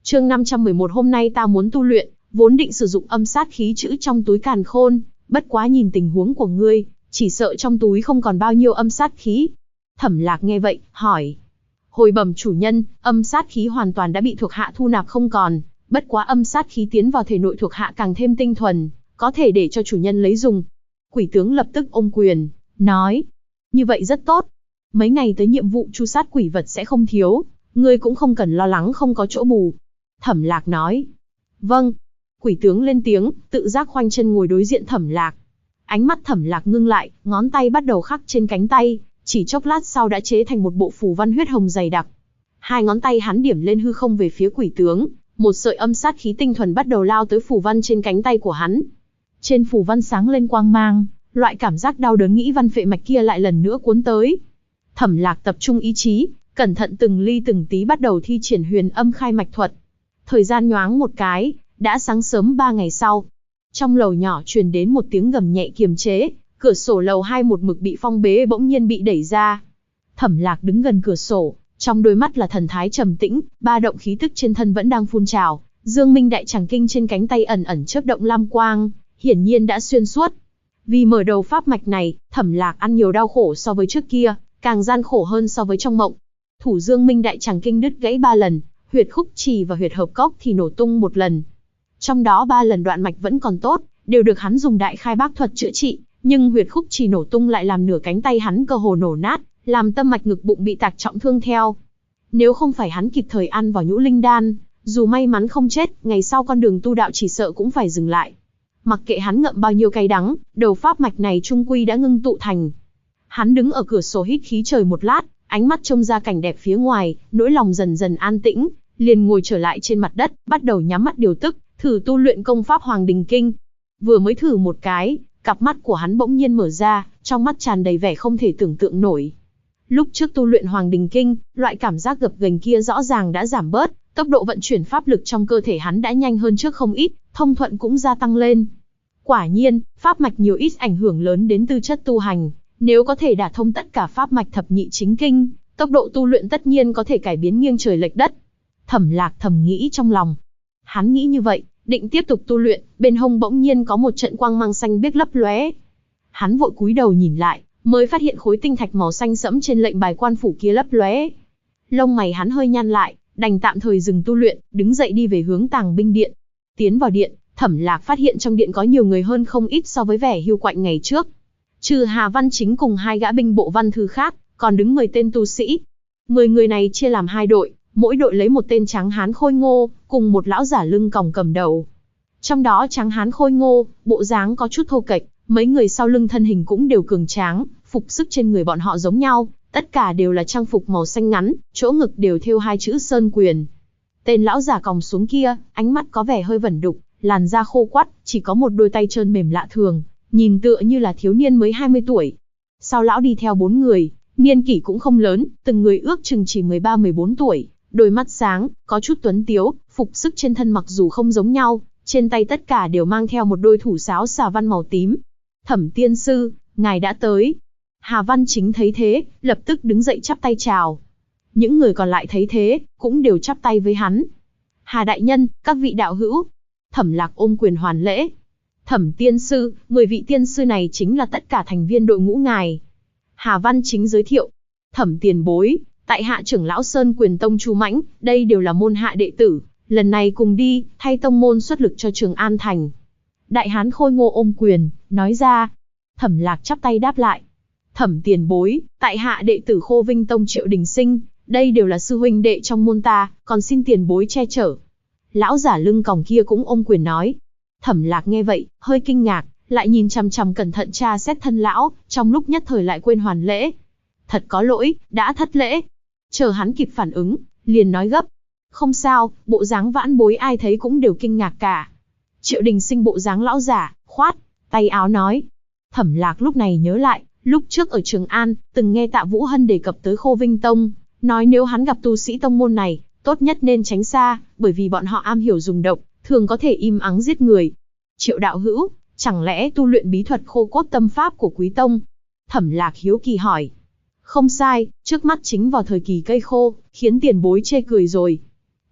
Chương 511 hôm nay ta muốn tu luyện, vốn định sử dụng âm sát khí trữ trong túi càn khôn, bất quá nhìn tình huống của ngươi, chỉ sợ trong túi không còn bao nhiêu âm sát khí. Thẩm Lạc nghe vậy, hỏi. Hồi bẩm chủ nhân, âm sát khí hoàn toàn đã bị thuộc hạ thu nạp không còn, bất quá âm sát khí tiến vào thể nội thuộc hạ càng thêm tinh thuần, có thể để cho chủ nhân lấy dùng. Quỷ tướng lập tức ôm quyền, nói. Như vậy rất tốt. Mấy ngày tới nhiệm vụ tru sát quỷ vật sẽ không thiếu, ngươi cũng không cần lo lắng không có chỗ bù. Thẩm Lạc nói. Vâng. Quỷ tướng lên tiếng, tự giác khoanh chân ngồi đối diện Thẩm Lạc. Ánh mắt Thẩm Lạc ngưng lại, ngón tay bắt đầu khắc trên cánh tay, chỉ chốc lát sau đã chế thành một bộ phù văn huyết hồng dày đặc. Hai ngón tay hắn điểm lên hư không về phía quỷ tướng, một sợi âm sát khí tinh thuần bắt đầu lao tới phù văn trên cánh tay của hắn. Trên phù văn sáng lên quang mang, loại cảm giác đau đớn nghĩ văn phệ mạch kia lại lần nữa cuốn tới. Thẩm Lạc tập trung ý chí, cẩn thận từng ly từng tí bắt đầu thi triển huyền âm khai mạch thuật. Thời gian nhoáng một cái, đã sáng sớm 3 ngày sau. Trong lầu nhỏ truyền đến một tiếng gầm nhẹ kiềm chế, cửa sổ lầu 2 một mực bị phong bế bỗng nhiên bị đẩy ra. Thẩm Lạc đứng gần cửa sổ, trong đôi mắt là thần thái trầm tĩnh, ba động khí tức trên thân vẫn đang phun trào, Dương Minh Đại Tràng Kinh trên cánh tay ẩn ẩn chớp động lam quang, hiển nhiên đã xuyên suốt. Vì mở đầu pháp mạch này, Thẩm Lạc ăn nhiều đau khổ so với trước kia, càng gian khổ hơn so với trong mộng. Thủ Dương Minh Đại Tràng Kinh đứt gãy 3 lần, huyệt khúc trì và huyệt hợp cốc thì nổ tung 1 lần. Trong đó 3 lần đoạn mạch vẫn còn tốt, đều được hắn dùng đại khai bác thuật chữa trị, nhưng huyệt khúc trì nổ tung lại làm nửa cánh tay hắn cơ hồ nổ nát, làm tâm mạch ngực bụng bị tạc trọng thương theo. Nếu không phải hắn kịp thời ăn vào nhũ linh đan, dù may mắn không chết, ngày sau con đường tu đạo chỉ sợ cũng phải dừng lại. Mặc kệ hắn ngậm bao nhiêu cay đắng, đầu pháp mạch này trung quy đã ngưng tụ thành. Hắn đứng ở cửa sổ hít khí trời một lát, ánh mắt trông ra cảnh đẹp phía ngoài, nỗi lòng dần dần an tĩnh, liền ngồi trở lại trên mặt đất, bắt đầu nhắm mắt điều tức, thử tu luyện công pháp Hoàng Đình Kinh. Vừa mới thử một cái, cặp mắt của hắn bỗng nhiên mở ra, trong mắt tràn đầy vẻ không thể tưởng tượng nổi. Lúc trước tu luyện Hoàng Đình Kinh, loại cảm giác gập ghềnh kia rõ ràng đã giảm bớt, tốc độ vận chuyển pháp lực trong cơ thể hắn đã nhanh hơn trước không ít, thông thuận cũng gia tăng lên. Quả nhiên, pháp mạch nhiều ít ảnh hưởng lớn đến tư chất tu hành, nếu có thể đả thông tất cả pháp mạch thập nhị chính kinh, tốc độ tu luyện tất nhiên có thể cải biến nghiêng trời lệch đất. Thẩm Lạc thầm nghĩ trong lòng. Hắn nghĩ như vậy, định tiếp tục tu luyện, bên hông bỗng nhiên có một trận quang mang xanh biếc lấp lóe. Hắn vội cúi đầu nhìn lại, mới phát hiện khối tinh thạch màu xanh sẫm trên lệnh bài quan phủ kia lấp lóe. Lông mày hắn hơi nhăn lại, đành tạm thời dừng tu luyện, đứng dậy đi về hướng tàng binh điện. Tiến vào điện, Thẩm Lạc phát hiện trong điện có nhiều người hơn không ít so với vẻ hiu quạnh ngày trước. Trừ Hà Văn Chính cùng 2 gã binh bộ văn thư khác, còn đứng 10 tên tu sĩ. 10 người này chia làm 2 đội, mỗi đội lấy một tên tráng hán khôi ngô, cùng một lão giả lưng còng cầm đầu. Trong đó tráng hán khôi ngô, bộ dáng có chút thô kệch, mấy người sau lưng thân hình cũng đều cường tráng, phục sức trên người bọn họ giống nhau, tất cả đều là trang phục màu xanh ngắn, chỗ ngực đều thêu 2 chữ Sơn Quyền. Tên lão giả còng xuống kia, ánh mắt có vẻ hơi vẩn đục, làn da khô quắt, chỉ có một đôi tay trơn mềm lạ thường, nhìn tựa như là thiếu niên mới 20 tuổi. Sau lão đi theo 4 người, niên kỷ cũng không lớn, từng người ước chừng chỉ 13-14 tuổi, đôi mắt sáng, có chút tuấn tiếu, phục sức trên thân mặc dù không giống nhau, trên tay tất cả đều mang theo một đôi thủ sáo xà văn màu tím. Thẩm tiên sư, ngài đã tới. Hà Văn Chính thấy thế, lập tức đứng dậy chắp tay chào. Những người còn lại thấy thế, cũng đều chắp tay với hắn. Hà đại nhân, các vị đạo hữu. Thẩm Lạc ôm quyền hoàn lễ. Thẩm tiên sư, 10 vị tiên sư này chính là tất cả thành viên đội ngũ ngài. Hà Văn Chính giới thiệu. Thẩm tiền bối, tại hạ trưởng lão Sơn Quyền Tông Chu Mãnh, đây đều là môn hạ đệ tử, lần này cùng đi, thay tông môn xuất lực cho Trường An Thành. Đại hán khôi ngô ôm quyền, nói ra. Thẩm Lạc chắp tay đáp lại. Thẩm tiền bối, tại hạ đệ tử Khô Vinh Tông Triệu Đình Sinh, đây đều là sư huynh đệ trong môn ta, còn xin tiền bối che chở. Lão giả lưng còng kia cũng ôm quyền nói. Thẩm Lạc nghe vậy, hơi kinh ngạc, lại nhìn chằm chằm cẩn thận tra xét thân lão, trong lúc nhất thời lại quên hoàn lễ. Thật có lỗi, đã thất lễ. Chờ hắn kịp phản ứng, liền nói gấp. Không sao, bộ dáng vãn bối ai thấy cũng đều kinh ngạc cả. Triệu Đình Sinh bộ dáng lão giả, khoát tay áo nói. Thẩm Lạc lúc này nhớ lại, lúc trước ở Trường An, từng nghe Tạ Vũ Hân đề cập tới Khô Vinh Tông, nói nếu hắn gặp tu sĩ tông môn này, tốt nhất nên tránh xa, bởi vì bọn họ am hiểu dùng độc, thường có thể im ắng giết người. Triệu đạo hữu, chẳng lẽ tu luyện bí thuật khô cốt tâm pháp của Quý Tông? Thẩm Lạc hiếu kỳ hỏi. Không sai, trước mắt chính vào thời kỳ cây khô, khiến tiền bối chê cười rồi.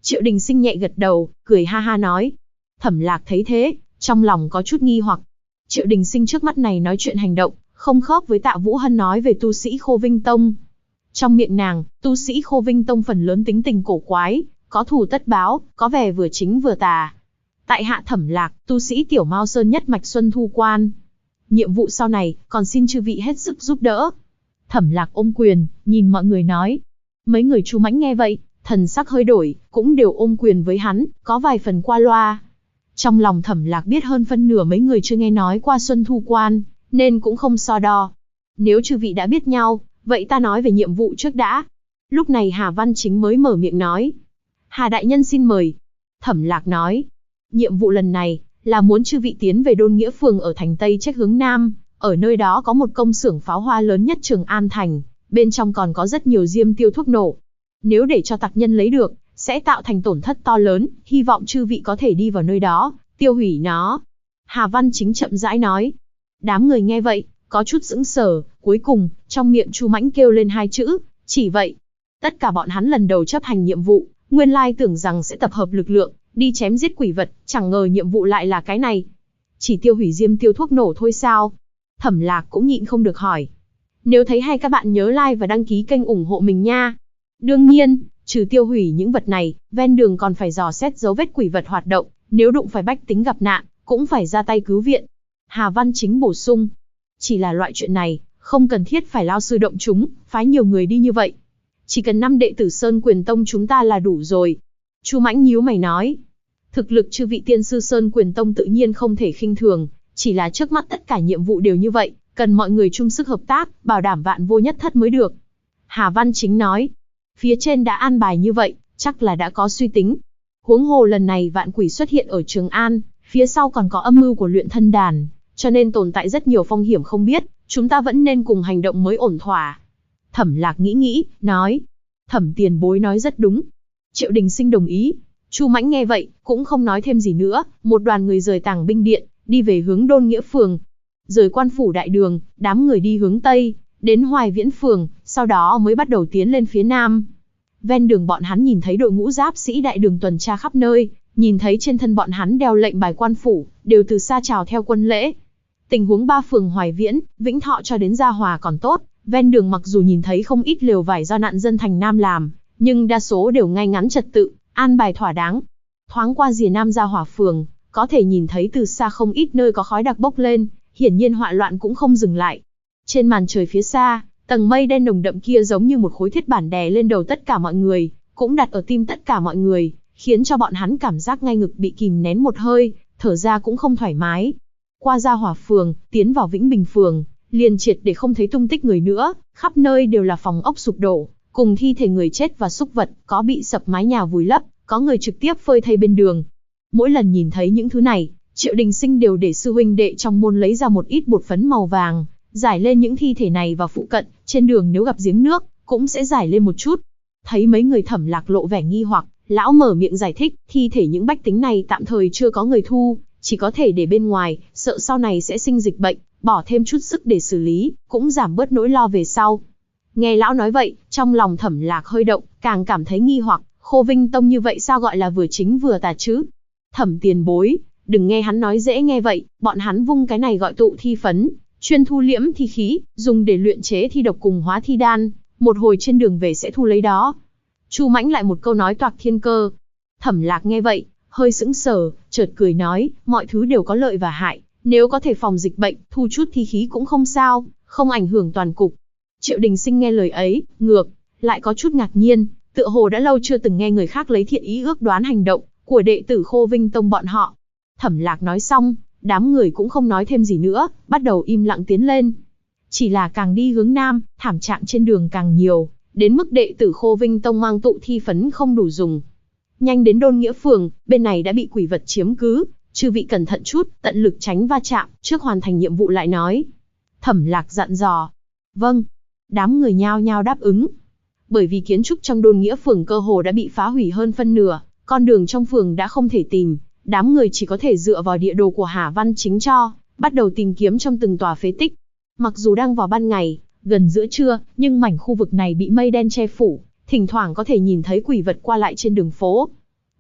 Triệu Đình Sinh nhẹ gật đầu, cười ha ha nói. Thẩm Lạc thấy thế, trong lòng có chút nghi hoặc. Triệu Đình Sinh trước mắt này nói chuyện hành động, không khớp với Tạ Vũ Hân nói về tu sĩ Khô Vinh Tông. Trong miệng nàng, tu sĩ Khô Vinh Tông phần lớn tính tình cổ quái, có thù tất báo, có vẻ vừa chính vừa tà. Tại hạ Thẩm Lạc, tu sĩ Tiểu Mao Sơn nhất mạch Xuân Thu Quan. Nhiệm vụ sau này, còn xin chư vị hết sức giúp đỡ. Thẩm Lạc ôm quyền, nhìn mọi người nói. Mấy người Chu Mãnh nghe vậy, thần sắc hơi đổi, cũng đều ôm quyền với hắn, có vài phần qua loa. Trong lòng Thẩm Lạc biết hơn phân nửa mấy người chưa nghe nói qua Xuân Thu Quan, nên cũng không so đo. Nếu chư vị đã biết nhau, vậy ta nói về nhiệm vụ trước đã. Lúc này Hà Văn Chính mới mở miệng nói. Hà đại nhân xin mời. Thẩm Lạc nói. Nhiệm vụ lần này, là muốn chư vị tiến về Đôn Nghĩa Phường ở thành Tây Trách hướng Nam. Ở nơi đó có một công xưởng pháo hoa lớn nhất Trường An Thành, bên trong còn có rất nhiều diêm tiêu thuốc nổ. Nếu để cho tặc nhân lấy được, sẽ tạo thành tổn thất to lớn, hy vọng chư vị có thể đi vào nơi đó, tiêu hủy nó. Hà Văn Chính chậm rãi nói. Đám người nghe vậy, có chút sững sờ, cuối cùng, trong miệng Chu Mãnh kêu lên hai chữ, chỉ vậy. Tất cả bọn hắn lần đầu chấp hành nhiệm vụ, nguyên lai tưởng rằng sẽ tập hợp lực lượng, đi chém giết quỷ vật, chẳng ngờ nhiệm vụ lại là cái này. Chỉ tiêu hủy diêm tiêu thuốc nổ thôi sao? Thẩm Lạc cũng nhịn không được hỏi. Nếu thấy hay các bạn nhớ like và đăng ký kênh ủng hộ mình nha. Đương nhiên, trừ tiêu hủy những vật này, ven đường còn phải dò xét dấu vết quỷ vật hoạt động, nếu đụng phải bách tính gặp nạn, cũng phải ra tay cứu viện. Hà Văn Chính bổ sung. Chỉ là loại chuyện này, không cần thiết phải lao sư động chúng, phái nhiều người đi như vậy. Chỉ cần 5 đệ tử Sơn Quyền Tông chúng ta là đủ rồi. Chu Mãnh nhíu mày nói. Thực lực chư vị tiên sư Sơn Quyền Tông tự nhiên không thể khinh thường, chỉ là trước mắt tất cả nhiệm vụ đều như vậy, cần mọi người chung sức hợp tác, bảo đảm vạn vô nhất thất mới được. Hà Văn Chính nói. Phía trên đã an bài như vậy, chắc là đã có suy tính. Huống hồ lần này vạn quỷ xuất hiện ở Trường An, phía sau còn có âm mưu của luyện thân đàn, cho nên tồn tại rất nhiều phong hiểm không biết, chúng ta vẫn nên cùng hành động mới ổn thỏa. Thẩm Lạc nghĩ, nói. Thẩm tiền bối nói rất đúng. Triệu Đình Sinh đồng ý. Chu Mãnh nghe vậy, cũng không nói thêm gì nữa, một đoàn người rời Tàng Binh Điện, đi về hướng Đôn Nghĩa Phường. Rời Quan Phủ Đại Đường, đám người đi hướng Tây, đến Hoài Viễn Phường, sau đó mới bắt đầu tiến lên phía Nam. Ven đường bọn hắn nhìn thấy đội ngũ giáp sĩ Đại Đường tuần tra khắp nơi, nhìn thấy trên thân bọn hắn đeo lệnh bài quan phủ, đều từ xa chào theo quân lễ. Tình huống 3 phường Hoài Viễn, Vĩnh Thọ cho đến Gia Hòa còn tốt, ven đường mặc dù nhìn thấy không ít lều vải do nạn dân thành Nam làm, nhưng đa số đều ngay ngắn trật tự, an bài thỏa đáng. Thoáng qua rìa Nam Gia Hòa phường, có thể nhìn thấy từ xa không ít nơi có khói đặc bốc lên, hiển nhiên họa loạn cũng không dừng lại. Trên màn trời phía xa, tầng mây đen nồng đậm kia giống như một khối thiết bản đè lên đầu tất cả mọi người, cũng đặt ở tim tất cả mọi người, khiến cho bọn hắn cảm giác ngay ngực bị kìm nén một hơi, thở ra cũng không thoải mái. Qua Gia Hòa phường, tiến vào Vĩnh Bình phường, liền triệt để không thấy tung tích người nữa, khắp nơi đều là phòng ốc sụp đổ, cùng thi thể người chết và súc vật, có bị sập mái nhà vùi lấp, có người trực tiếp phơi thây bên đường. Mỗi lần nhìn thấy những thứ này, Triệu Đình Sinh đều để sư huynh đệ trong môn lấy ra một ít bột phấn màu vàng, rải lên những thi thể này và phụ cận, trên đường nếu gặp giếng nước, cũng sẽ rải lên một chút. Thấy mấy người Thẩm Lạc lộ vẻ nghi hoặc, lão mở miệng giải thích, thi thể những bách tính này tạm thời chưa có người thu, chỉ có thể để bên ngoài, sợ sau này sẽ sinh dịch bệnh, bỏ thêm chút sức để xử lý, cũng giảm bớt nỗi lo về sau. Nghe lão nói vậy, trong lòng Thẩm Lạc hơi động, càng cảm thấy nghi hoặc, Khô Vinh Tông như vậy sao gọi là vừa chính vừa tà chứ? Thẩm tiền bối, đừng nghe hắn nói dễ nghe vậy, bọn hắn vung cái này gọi tụ thi phấn, chuyên thu liễm thi khí, dùng để luyện chế thi độc cùng hóa thi đan, một hồi trên đường về sẽ thu lấy đó. Chu Mãnh lại một câu nói toạc thiên cơ. Thẩm Lạc nghe vậy, hơi sững sờ, chợt cười nói, mọi thứ đều có lợi và hại, nếu có thể phòng dịch bệnh, thu chút thi khí cũng không sao, không ảnh hưởng toàn cục. Triệu Đình Sinh nghe lời ấy, ngược lại có chút ngạc nhiên, tựa hồ đã lâu chưa từng nghe người khác lấy thiện ý ước đoán hành động của đệ tử Khô Vinh Tông bọn họ. Thẩm Lạc nói xong, đám người cũng không nói thêm gì nữa, bắt đầu im lặng tiến lên. Chỉ là càng đi hướng Nam, thảm trạng trên đường càng nhiều, đến mức đệ tử Khô Vinh Tông mang tụ thi phấn không đủ dùng. Nhanh đến Đôn Nghĩa Phường, bên này đã bị quỷ vật chiếm cứ, chư vị cẩn thận chút, tận lực tránh va chạm, trước hoàn thành nhiệm vụ lại nói. Thẩm Lạc dặn dò. Vâng. Đám người nhao nhao đáp ứng. Bởi vì kiến trúc trong Đôn Nghĩa Phường cơ hồ đã bị phá hủy hơn phân nửa, con đường trong phường đã không thể tìm, đám người chỉ có thể dựa vào địa đồ của Hà Văn Chính cho, bắt đầu tìm kiếm trong từng tòa phế tích. Mặc dù đang vào ban ngày, gần giữa trưa, nhưng mảnh khu vực này bị mây đen che phủ, thỉnh thoảng có thể nhìn thấy quỷ vật qua lại trên đường phố.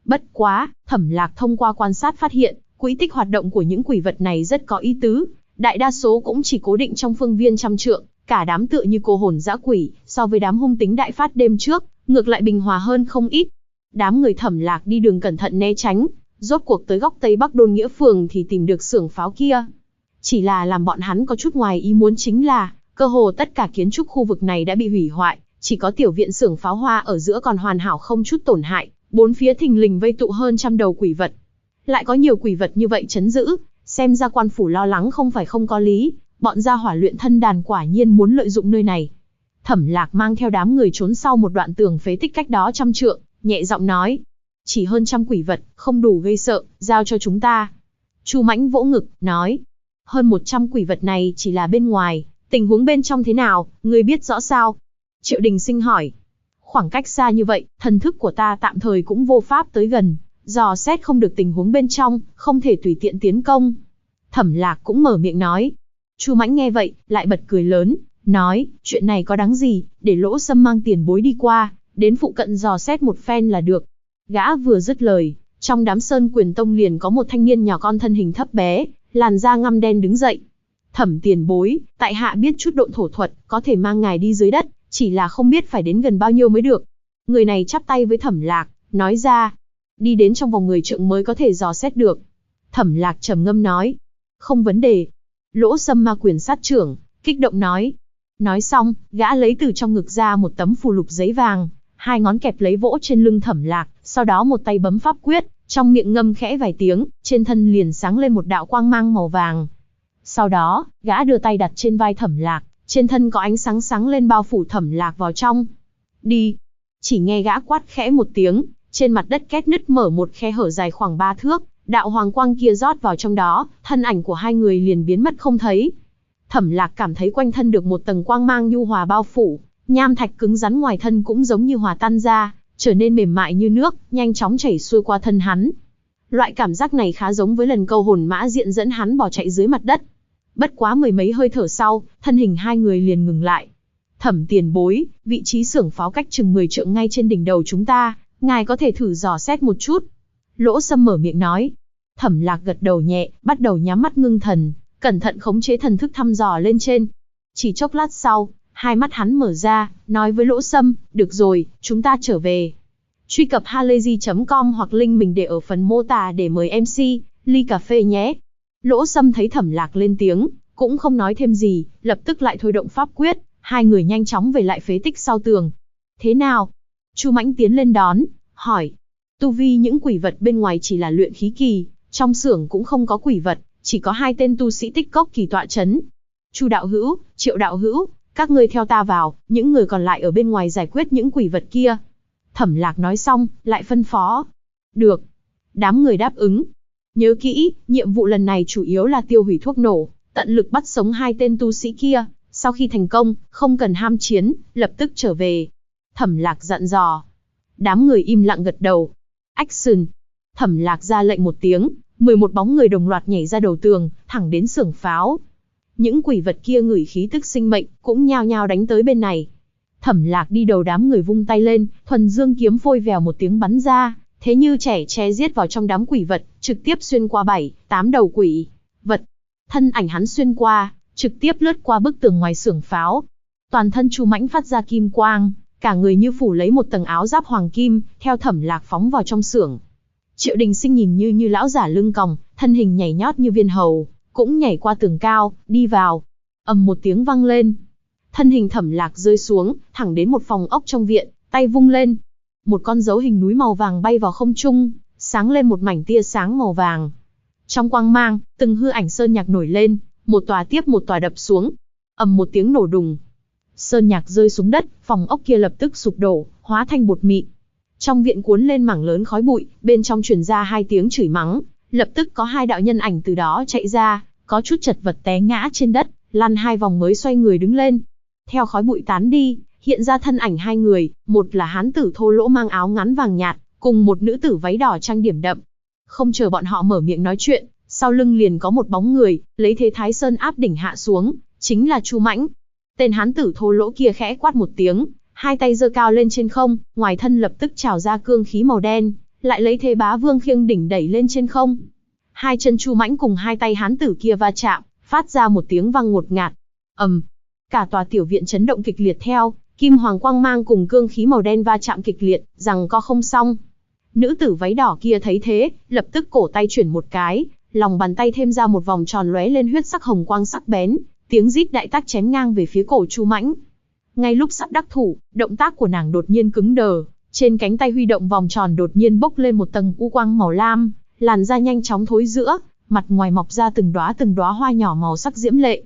Bất quá, Thẩm Lạc thông qua quan sát phát hiện, quỹ tích hoạt động của những quỷ vật này rất có ý tứ, đại đa số cũng chỉ cố định trong phương viên trăm trượng, cả đám tựa như cô hồn dã quỷ, so với đám hung tính đại phát đêm trước, ngược lại bình hòa hơn không ít. Đám người Thẩm Lạc đi đường cẩn thận né tránh, rốt cuộc tới góc Tây Bắc Đôn Nghĩa Phường thì tìm được xưởng pháo kia. Chỉ là làm bọn hắn có chút ngoài ý muốn chính là, cơ hồ tất cả kiến trúc khu vực này đã bị hủy hoại, chỉ có tiểu viện xưởng pháo hoa ở giữa còn hoàn hảo không chút tổn hại, bốn phía thình lình vây tụ hơn trăm đầu quỷ vật. Lại có nhiều quỷ vật như vậy trấn giữ, xem ra quan phủ lo lắng không phải không có lý, bọn gia hỏa luyện thân đàn quả nhiên muốn lợi dụng nơi này. Thẩm Lạc mang theo đám người trốn sau một đoạn tường phế tích cách đó trăm trượng, nhẹ giọng nói: chỉ hơn trăm quỷ vật, không đủ gây sợ, giao cho chúng ta. Chu Mãnh vỗ ngực, nói: hơn 100 quỷ vật này chỉ là bên ngoài, tình huống bên trong thế nào, ngươi biết rõ sao? Triệu Đình Sinh hỏi. Khoảng cách xa như vậy, thần thức của ta tạm thời cũng vô pháp tới gần, dò xét không được tình huống bên trong, không thể tùy tiện tiến công. Thẩm Lạc cũng mở miệng nói. Chu Mãnh nghe vậy, lại bật cười lớn, nói: chuyện này có đáng gì, để Lỗ Sâm mang tiền bối đi qua, đến phụ cận dò xét một phen là được. Gã vừa dứt lời, trong đám Sơn Quyền Tông liền có một thanh niên nhỏ con thân hình thấp bé, làn da ngăm đen đứng dậy. Thẩm tiền bối, tại hạ biết chút độn thổ thuật, có thể mang ngài đi dưới đất, chỉ là không biết phải đến gần bao nhiêu mới được. Người này chắp tay với Thẩm Lạc, nói ra: đi đến trong vòng 10 trượng mới có thể dò xét được. Thẩm Lạc trầm ngâm nói: không vấn đề. Lỗ Sâm ma quyền sát trưởng, kích động nói. Nói xong, gã lấy từ trong ngực ra một tấm phù lục giấy vàng, hai ngón kẹp lấy vỗ trên lưng Thẩm Lạc, sau đó một tay bấm pháp quyết, trong miệng ngâm khẽ vài tiếng, trên thân liền sáng lên một đạo quang mang màu vàng. Sau đó, gã đưa tay đặt trên vai Thẩm Lạc, trên thân có ánh sáng sáng lên bao phủ Thẩm Lạc vào trong. Đi! Chỉ nghe gã quát khẽ một tiếng, trên mặt đất két nứt mở một khe hở dài khoảng 3 thước, đạo hoàng quang kia rót vào trong đó, thân ảnh của hai người liền biến mất không thấy. Thẩm Lạc cảm thấy quanh thân được một tầng quang mang nhu hòa bao phủ, nham thạch cứng rắn ngoài thân cũng giống như hòa tan ra, trở nên mềm mại như nước, nhanh chóng chảy xuôi qua thân hắn. Loại cảm giác này khá giống với lần câu hồn mã diện dẫn hắn bỏ chạy dưới mặt đất. Bất quá mười mấy hơi thở sau, thân hình hai người liền ngừng lại. Thẩm tiền bối, vị trí xưởng pháo cách chừng 10 trượng ngay trên đỉnh đầu chúng ta, ngài có thể thử dò xét một chút. Lỗ Sâm mở miệng nói. Thẩm Lạc gật đầu nhẹ, bắt đầu nhắm mắt ngưng thần, cẩn thận khống chế thần thức thăm dò lên trên. Chỉ chốc lát sau, hai mắt hắn mở ra, nói với Lỗ Sâm, được rồi, chúng ta trở về. Truy cập halayzi.com hoặc link mình để ở phần mô tả để mời MC, ly cà phê nhé. Lỗ Sâm thấy Thẩm Lạc lên tiếng, cũng không nói thêm gì, lập tức lại thôi động pháp quyết, hai người nhanh chóng về lại phế tích sau tường. Thế nào? Chu Mãnh tiến lên đón, hỏi. Tu vi những quỷ vật bên ngoài chỉ là luyện khí kỳ, trong xưởng cũng không có quỷ vật, chỉ có 2 tên tu sĩ tích cốc kỳ tọa chấn. Chu đạo hữu, Triệu đạo hữu, các ngươi theo ta vào, những người còn lại ở bên ngoài giải quyết những quỷ vật kia. Thẩm Lạc nói xong, lại phân phó. Được. Đám người đáp ứng. Nhớ kỹ, nhiệm vụ lần này chủ yếu là tiêu hủy thuốc nổ, tận lực bắt sống 2 tên tu sĩ kia, sau khi thành công, không cần ham chiến, lập tức trở về. Thẩm Lạc dặn dò. Đám người im lặng gật đầu. Action. Thẩm Lạc ra lệnh một tiếng, 11 bóng người đồng loạt nhảy ra đầu tường, thẳng đến xưởng pháo. Những quỷ vật kia ngửi khí tức sinh mệnh, cũng nhao nhao đánh tới bên này. Thẩm Lạc đi đầu đám người vung tay lên, thuần dương kiếm phôi vèo một tiếng bắn ra, thế như trẻ tre giết vào trong đám quỷ vật, trực tiếp xuyên qua 7-8 đầu quỷ vật. Thân ảnh hắn xuyên qua, trực tiếp lướt qua bức tường ngoài xưởng pháo. Toàn thân Chu Mãnh phát ra kim quang, cả người như phủ lấy một tầng áo giáp hoàng kim, theo Thẩm Lạc phóng vào trong xưởng. Triệu Đình Sinh nhìn như lão giả lưng còng, thân hình nhảy nhót như viên hầu, cũng nhảy qua tường cao, đi vào. Ầm một tiếng vang lên. Thân hình Thẩm Lạc rơi xuống, thẳng đến một phòng ốc trong viện, tay vung lên. Một con dấu hình núi màu vàng bay vào không trung, sáng lên một mảnh tia sáng màu vàng. Trong quang mang, từng hư ảnh sơn nhạc nổi lên, một tòa tiếp một tòa đập xuống. Ầm một tiếng nổ đùng. Sơn nhạc rơi xuống đất, phòng ốc kia lập tức sụp đổ, hóa thành bột mịn. Trong viện cuốn lên mảng lớn khói bụi, bên trong truyền ra 2 tiếng chửi mắng, lập tức có 2 đạo nhân ảnh từ đó chạy ra, có chút chật vật té ngã trên đất, lăn 2 vòng mới xoay người đứng lên. Theo khói bụi tán đi, hiện ra thân ảnh 2 người, một là hán tử thô lỗ mang áo ngắn vàng nhạt, cùng một nữ tử váy đỏ trang điểm đậm. Không chờ bọn họ mở miệng nói chuyện, sau lưng liền có một bóng người, lấy thế Thái Sơn áp đỉnh hạ xuống, chính là Chu Mãnh. Tên hán tử thô lỗ kia khẽ quát một tiếng, 2 tay giơ cao lên trên không, ngoài thân lập tức trào ra cương khí màu đen, lại lấy thế bá vương khiêng đỉnh đẩy lên trên không. Hai chân Chu Mãnh cùng hai tay hán tử kia va chạm, phát ra một tiếng vang ngột ngạt. Cả tòa tiểu viện chấn động kịch liệt theo, kim hoàng quang mang cùng cương khí màu đen va chạm kịch liệt, giằng co không xong. Nữ tử váy đỏ kia thấy thế, lập tức cổ tay chuyển một cái, lòng bàn tay thêm ra một vòng tròn lóe lên huyết sắc hồng quang sắc bén, tiếng rít đại tác chém ngang về phía cổ Chu Mãnh. Ngay lúc sắp đắc thủ, động tác của nàng đột nhiên cứng đờ, trên cánh tay huy động vòng tròn đột nhiên bốc lên một tầng u quang màu lam, làn da nhanh chóng thối rữa, mặt ngoài mọc ra từng đóa hoa nhỏ màu sắc diễm lệ.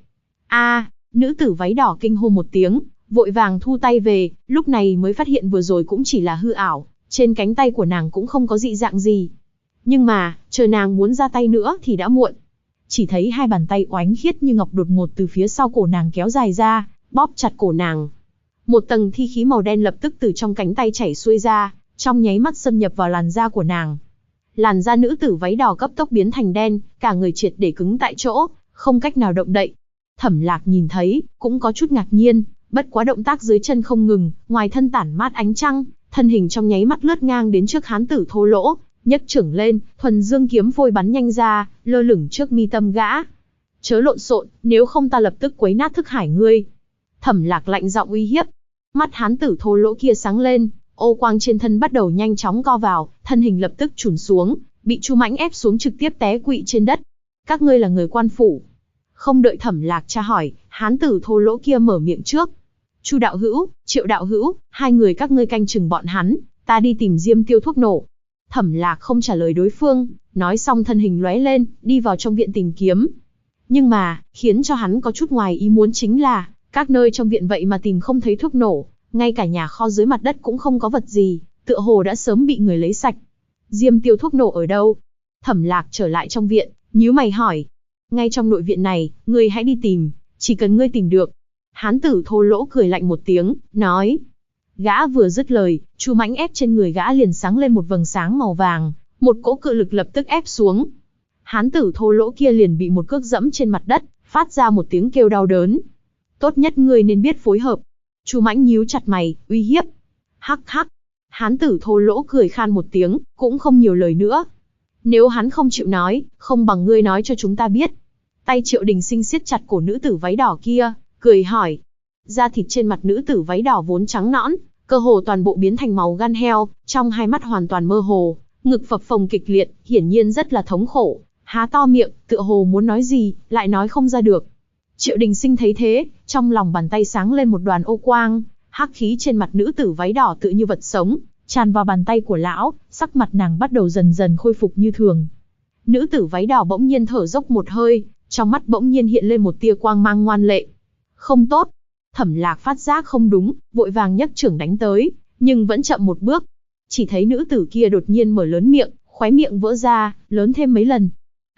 Nữ tử váy đỏ kinh hô một tiếng, vội vàng thu tay về, lúc này mới phát hiện vừa rồi cũng chỉ là hư ảo, trên cánh tay của nàng cũng không có dị dạng gì. Nhưng mà, chờ nàng muốn ra tay nữa thì đã muộn. Chỉ thấy hai bàn tay oánh khiết như ngọc đột ngột từ phía sau cổ nàng kéo dài ra, bóp chặt cổ nàng. Một tầng thi khí màu đen lập tức từ trong cánh tay chảy xuôi ra, trong nháy mắt xâm nhập vào làn da của nàng. Làn da nữ tử váy đỏ cấp tốc biến thành đen, cả người triệt để cứng tại chỗ, không cách nào động đậy. Thẩm Lạc nhìn thấy, cũng có chút ngạc nhiên, bất quá động tác dưới chân không ngừng, ngoài thân tản mát ánh trăng, thân hình trong nháy mắt lướt ngang đến trước hán tử thô lỗ, nhấc chưởng lên, thuần dương kiếm phôi bắn nhanh ra, lơ lửng trước mi tâm gã. Chớ lộn xộn, nếu không ta lập tức quấy nát thức hải ngươi. Thẩm Lạc lạnh giọng uy hiếp. Mắt hán tử thô lỗ kia sáng lên, ô quang trên thân bắt đầu nhanh chóng co vào, thân hình lập tức chùn xuống, bị Chu Mãnh ép xuống trực tiếp té quỵ trên đất. Các ngươi là người quan phủ? Không đợi Thẩm Lạc tra hỏi, hán tử thô lỗ kia mở miệng trước. Chu đạo hữu, Triệu đạo hữu, hai người các ngươi canh chừng bọn hắn, ta đi tìm Diêm Tiêu thuốc nổ. Thẩm Lạc không trả lời đối phương, nói xong thân hình lóe lên, đi vào trong viện tìm kiếm. Nhưng mà, khiến cho hắn có chút ngoài ý muốn chính là, các nơi trong viện vậy mà tìm không thấy thuốc nổ, ngay cả nhà kho dưới mặt đất cũng không có vật gì, tựa hồ đã sớm bị người lấy sạch. Diêm Tiêu thuốc nổ ở đâu? Thẩm Lạc trở lại trong viện, nhíu mày hỏi. Ngay trong nội viện này, ngươi hãy đi tìm, chỉ cần ngươi tìm được. Hán tử thô lỗ cười lạnh một tiếng, nói. Gã vừa dứt lời, Chu Mãnh ép trên người gã liền sáng lên một vầng sáng màu vàng, một cỗ cự lực lập tức ép xuống. Hán tử thô lỗ kia liền bị một cước dẫm trên mặt đất, phát ra một tiếng kêu đau đớn. Tốt nhất ngươi nên biết phối hợp. Chu Mãnh nhíu chặt mày, uy hiếp. Hắc hắc. Hán tử thô lỗ cười khan một tiếng, cũng không nhiều lời nữa. Nếu hắn không chịu nói, không bằng ngươi nói cho chúng ta biết. Tay Triệu Đình Sinh siết chặt cổ nữ tử váy đỏ kia, cười hỏi. Da thịt trên mặt nữ tử váy đỏ vốn trắng nõn, cơ hồ toàn bộ biến thành màu gan heo, trong hai mắt hoàn toàn mơ hồ, ngực phập phồng kịch liệt, hiển nhiên rất là thống khổ, há to miệng, tựa hồ muốn nói gì, lại nói không ra được. Triệu Đình Sinh thấy thế, trong lòng bàn tay sáng lên một đoàn ô quang, hắc khí trên mặt nữ tử váy đỏ tựa như vật sống, tràn vào bàn tay của lão, sắc mặt nàng bắt đầu dần dần khôi phục như thường. Nữ tử váy đỏ bỗng nhiên thở dốc một hơi, trong mắt bỗng nhiên hiện lên một tia quang mang ngoan lệ. Không tốt. Thẩm Lạc phát giác không đúng, vội vàng nhấc chưởng đánh tới, nhưng vẫn chậm một bước. Chỉ thấy nữ tử kia đột nhiên mở lớn miệng, khóe miệng vỡ ra, lớn thêm mấy lần.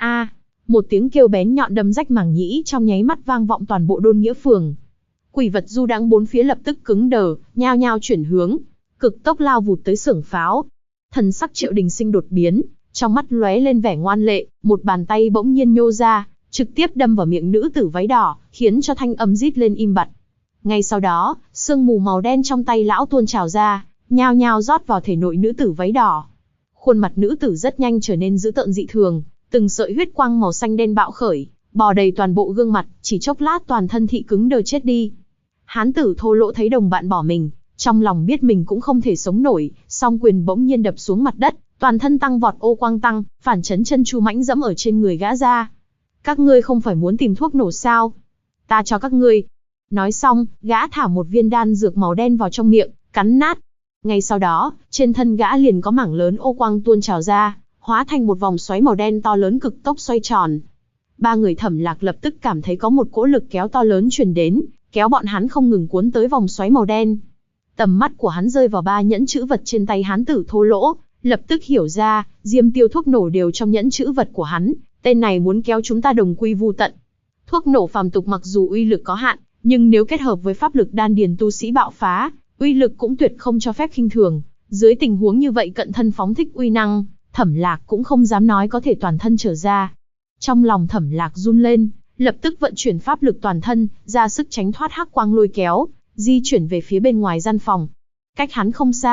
Một tiếng kêu bén nhọn đâm rách màng nhĩ trong nháy mắt vang vọng toàn bộ Đôn Nghĩa phường. Quỷ vật du đãng bốn phía lập tức cứng đờ, nhao nhao chuyển hướng, cực tốc lao vụt tới xưởng pháo. Thần sắc Triệu Đình Sinh đột biến, trong mắt lóe lên vẻ ngoan lệ, một bàn tay bỗng nhiên nhô ra, trực tiếp đâm vào miệng nữ tử váy đỏ, khiến cho thanh âm rít lên im bặt. Ngay sau đó, sương mù màu đen trong tay lão tuôn trào ra, nhao nhao rót vào thể nội nữ tử váy đỏ. Khuôn mặt nữ tử rất nhanh trở nên dữ tợn dị thường, từng sợi huyết quang màu xanh đen bạo khởi, bò đầy toàn bộ gương mặt, chỉ chốc lát toàn thân thị cứng đờ chết đi. Hán tử thô lỗ thấy đồng bạn bỏ mình, trong lòng biết mình cũng không thể sống nổi, song quyền bỗng nhiên đập xuống mặt đất, toàn thân tăng vọt ô quang tăng, phản chấn chân Chu Mãnh dẫm ở trên người gã ra. Các ngươi không phải muốn tìm thuốc nổ sao? Ta cho các ngươi. Nói xong, gã thả một viên đan dược màu đen vào trong miệng, cắn nát. Ngay sau đó, trên thân gã liền có mảng lớn ô quang tuôn trào ra, hóa thành một vòng xoáy màu đen to lớn cực tốc xoay tròn. Ba người Thẩm Lạc lập tức cảm thấy có một cỗ lực kéo to lớn truyền đến, kéo bọn hắn không ngừng cuốn tới vòng xoáy màu đen. Tầm mắt của hắn rơi vào ba nhẫn chữ vật trên tay hán tử thô lỗ, lập tức hiểu ra, Diêm Tiêu thuốc nổ đều trong nhẫn chữ vật của hắn, tên này muốn kéo chúng ta đồng quy vu tận. Thuốc nổ phàm tục mặc dù uy lực có hạn, nhưng nếu kết hợp với pháp lực đan điền tu sĩ bạo phá, uy lực cũng tuyệt không cho phép khinh thường. Dưới tình huống như vậy cận thân phóng thích uy năng, Thẩm Lạc cũng không dám nói có thể toàn thân trở ra. Trong lòng Thẩm Lạc run lên, lập tức vận chuyển pháp lực toàn thân, ra sức tránh thoát hắc quang lôi kéo, di chuyển về phía bên ngoài gian phòng. Cách hắn không xa,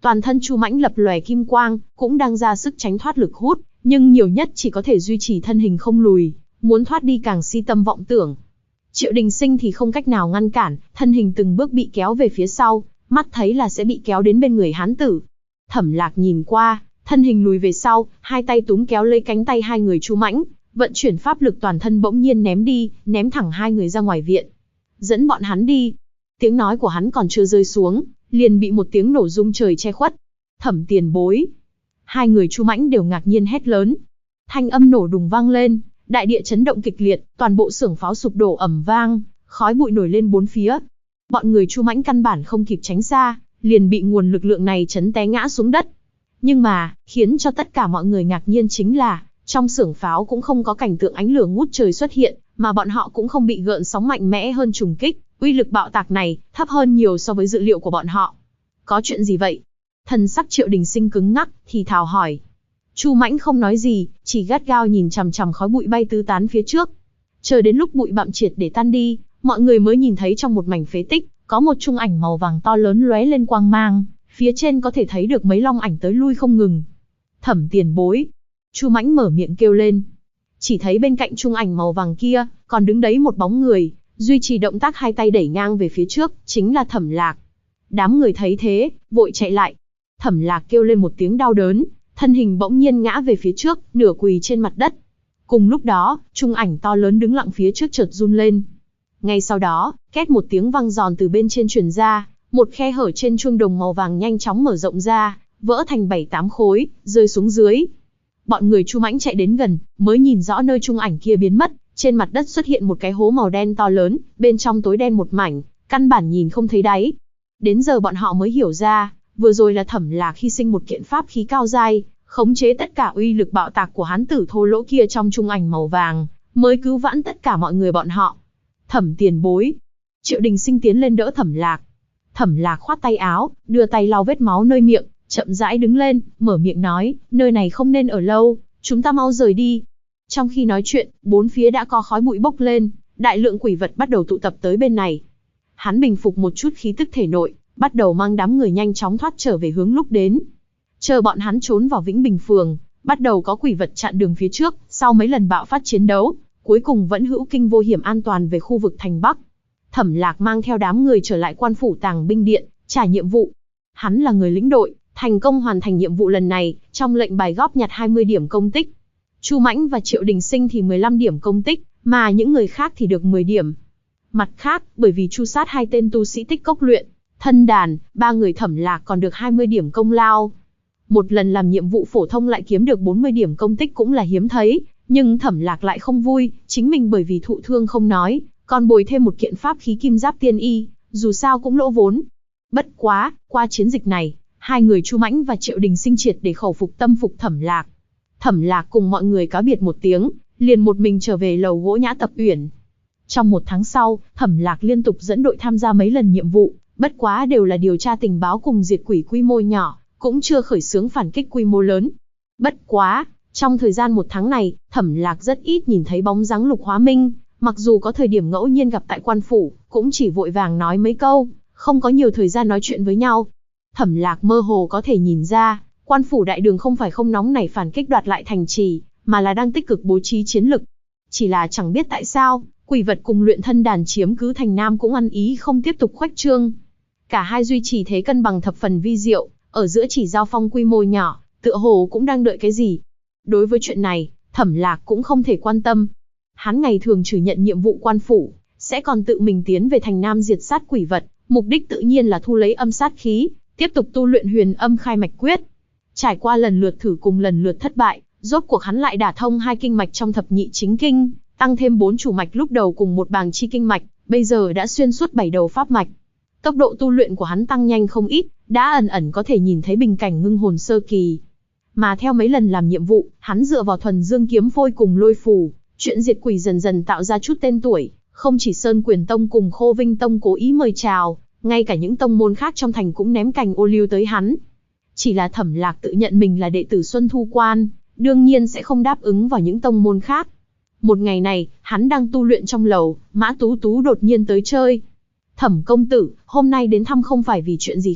Toàn thân Chu Mãnh lập lòe kim quang, cũng đang ra sức tránh thoát lực hút, nhưng nhiều nhất chỉ có thể duy trì thân hình không lùi, muốn thoát đi càng si tâm vọng tưởng. Triệu Đình Sinh thì không cách nào ngăn cản, thân hình từng bước bị kéo về phía sau, mắt thấy là sẽ bị kéo đến bên người hán tử. Thẩm Lạc nhìn qua, thân hình lùi về sau, hai tay túm kéo lấy cánh tay hai người Chu Mãnh, vận chuyển pháp lực toàn thân bỗng nhiên ném đi, ném thẳng hai người ra ngoài viện. Dẫn bọn hắn đi. Tiếng nói của hắn còn chưa rơi xuống, liền bị một tiếng nổ rung trời che khuất. Thẩm Tiền Bối. Hai người Chu Mãnh đều ngạc nhiên hét lớn. Thanh âm nổ đùng vang lên, đại địa chấn động kịch liệt, toàn bộ xưởng pháo sụp đổ ầm vang, khói bụi nổi lên bốn phía. Bọn người Chu Mãnh căn bản không kịp tránh xa, liền bị nguồn lực lượng này chấn té ngã xuống đất. Nhưng mà, khiến cho tất cả mọi người ngạc nhiên chính là, trong xưởng pháo cũng không có cảnh tượng ánh lửa ngút trời xuất hiện, mà bọn họ cũng không bị gợn sóng mạnh mẽ hơn trùng kích, uy lực bạo tạc này thấp hơn nhiều so với dự liệu của bọn họ. Có chuyện gì vậy? Thần sắc Triệu Đình Sinh cứng ngắc, thì thào hỏi. Chu Mãnh không nói gì, chỉ gắt gao nhìn chằm chằm khói bụi bay tứ tán phía trước. Chờ đến lúc bụi bặm triệt để tan đi, mọi người mới nhìn thấy trong một mảnh phế tích, có một trung ảnh màu vàng to lớn lóe lên quang mang, phía trên có thể thấy được mấy long ảnh tới lui không ngừng. Thẩm Tiền Bối. Chu Mãnh mở miệng kêu lên. Chỉ thấy bên cạnh trung ảnh màu vàng kia, còn đứng đấy một bóng người, duy trì động tác hai tay đẩy ngang về phía trước, chính là Thẩm Lạc. Đám người thấy thế, vội chạy lại. Thẩm Lạc kêu lên một tiếng đau đớn, thân hình bỗng nhiên ngã về phía trước, nửa quỳ trên mặt đất. Cùng lúc đó, trung ảnh to lớn đứng lặng phía trước chợt run lên. Ngay sau đó, két một tiếng vang giòn từ bên trên truyền ra, một khe hở trên chuông đồng màu vàng nhanh chóng mở rộng ra, vỡ thành 7-8 khối, rơi xuống dưới. Bọn người Chu Mãnh chạy đến gần, mới nhìn rõ nơi trung ảnh kia biến mất, trên mặt đất xuất hiện một cái hố màu đen to lớn, bên trong tối đen một mảnh, căn bản nhìn không thấy đáy. Đến giờ bọn họ mới hiểu ra, vừa rồi là Thẩm Lạc hy sinh một kiện pháp khí cao giai, khống chế tất cả uy lực bạo tạc của hán tử thô lỗ kia trong trung ảnh màu vàng, mới cứu vãn tất cả mọi người bọn họ. Thẩm Tiền Bối. Triệu Đình Sinh tiến lên đỡ Thẩm Lạc. Thẩm Lạc khoát tay áo, đưa tay lau vết máu nơi miệng, chậm rãi đứng lên, mở miệng nói, nơi này không nên ở lâu, chúng ta mau rời đi. Trong khi nói chuyện, bốn phía đã có khói bụi bốc lên, đại lượng quỷ vật bắt đầu tụ tập tới bên này. Hắn bình phục một chút khí tức thể nội, bắt đầu mang đám người nhanh chóng thoát trở về hướng lúc đến. Chờ bọn hắn trốn vào Vĩnh Bình Phường, bắt đầu có quỷ vật chặn đường phía trước, sau mấy lần bạo phát chiến đấu, cuối cùng vẫn hữu kinh vô hiểm an toàn về khu vực thành Bắc. Thẩm Lạc mang theo đám người trở lại quan phủ Tàng Binh Điện, trả nhiệm vụ. Hắn là người lĩnh đội, thành công hoàn thành nhiệm vụ lần này, trong lệnh bài góp nhặt 20 điểm công tích. Chu Mãnh và Triệu Đình Sinh thì 15 điểm công tích, mà những người khác thì được 10 điểm. Mặt khác, bởi vì tru sát 2 tên tu sĩ tích cốc luyện, thân đàn, 3 người Thẩm Lạc còn được 20 điểm công lao. Một lần làm nhiệm vụ phổ thông lại kiếm được 40 điểm công tích cũng là hiếm thấy, nhưng Thẩm Lạc lại không vui, chính mình bởi vì thụ thương không nói, còn bồi thêm một kiện pháp khí kim giáp tiên y, dù sao cũng lỗ vốn. Bất quá, qua chiến dịch này, hai người Chu Mãnh và Triệu Đình Sinh triệt để khẩu phục tâm phục Thẩm Lạc. Thẩm Lạc cùng mọi người cáo biệt một tiếng, liền một mình trở về lầu gỗ Nhã Tập Uyển. Trong 1 tháng sau, Thẩm Lạc liên tục dẫn đội tham gia mấy lần nhiệm vụ, bất quá đều là điều tra tình báo cùng diệt quỷ quy mô nhỏ, cũng chưa khởi xướng phản kích quy mô lớn. Bất quá, trong thời gian 1 tháng này, Thẩm Lạc rất ít nhìn thấy bóng dáng Lục Hóa Minh, mặc dù có thời điểm ngẫu nhiên gặp tại quan phủ, cũng chỉ vội vàng nói mấy câu, không có nhiều thời gian nói chuyện với nhau. Thẩm Lạc mơ hồ có thể nhìn ra, quan phủ đại đường không phải không nóng nảy phản kích đoạt lại thành trì, mà là đang tích cực bố trí chiến lực. Chỉ là chẳng biết tại sao, quỷ vật cùng luyện thân đàn chiếm cứ thành Nam cũng ăn ý không tiếp tục khuếch trương. Cả hai duy trì thế cân bằng thập phần vi diệu, ở giữa chỉ giao phong quy mô nhỏ, tựa hồ cũng đang đợi cái gì. Đối với chuyện này, Thẩm Lạc cũng không thể quan tâm. Hắn ngày thường trừ nhận nhiệm vụ quan phủ, sẽ còn tự mình tiến về thành Nam diệt sát quỷ vật, mục đích tự nhiên là thu lấy âm sát khí, tiếp tục tu luyện Huyền Âm Khai Mạch Quyết. Trải qua lần lượt thử cùng lần lượt thất bại, rốt cuộc hắn lại đả thông 2 kinh mạch trong thập nhị chính kinh, tăng thêm 4 chủ mạch lúc đầu cùng một bàng chi kinh mạch, bây giờ đã xuyên suốt 7 đầu pháp mạch. Tốc độ tu luyện của hắn tăng nhanh không ít, đã ẩn ẩn có thể nhìn thấy bình cảnh ngưng hồn sơ kỳ. Mà theo mấy lần làm nhiệm vụ, hắn dựa vào thuần dương kiếm phôi cùng lôi phù, chuyện diệt quỷ dần dần tạo ra chút tên tuổi, không chỉ Sơn Quyền Tông cùng Khô Vinh Tông cố ý mời chào, ngay cả những tông môn khác trong thành cũng ném cành ô liu tới hắn. Chỉ là Thẩm Lạc tự nhận mình là đệ tử Xuân Thu Quan, đương nhiên sẽ không đáp ứng vào những tông môn khác. Một ngày này, hắn đang tu luyện trong lầu, Mã Tú Tú đột nhiên tới chơi. Thẩm công tử, hôm nay đến thăm không phải vì chuyện gì khác,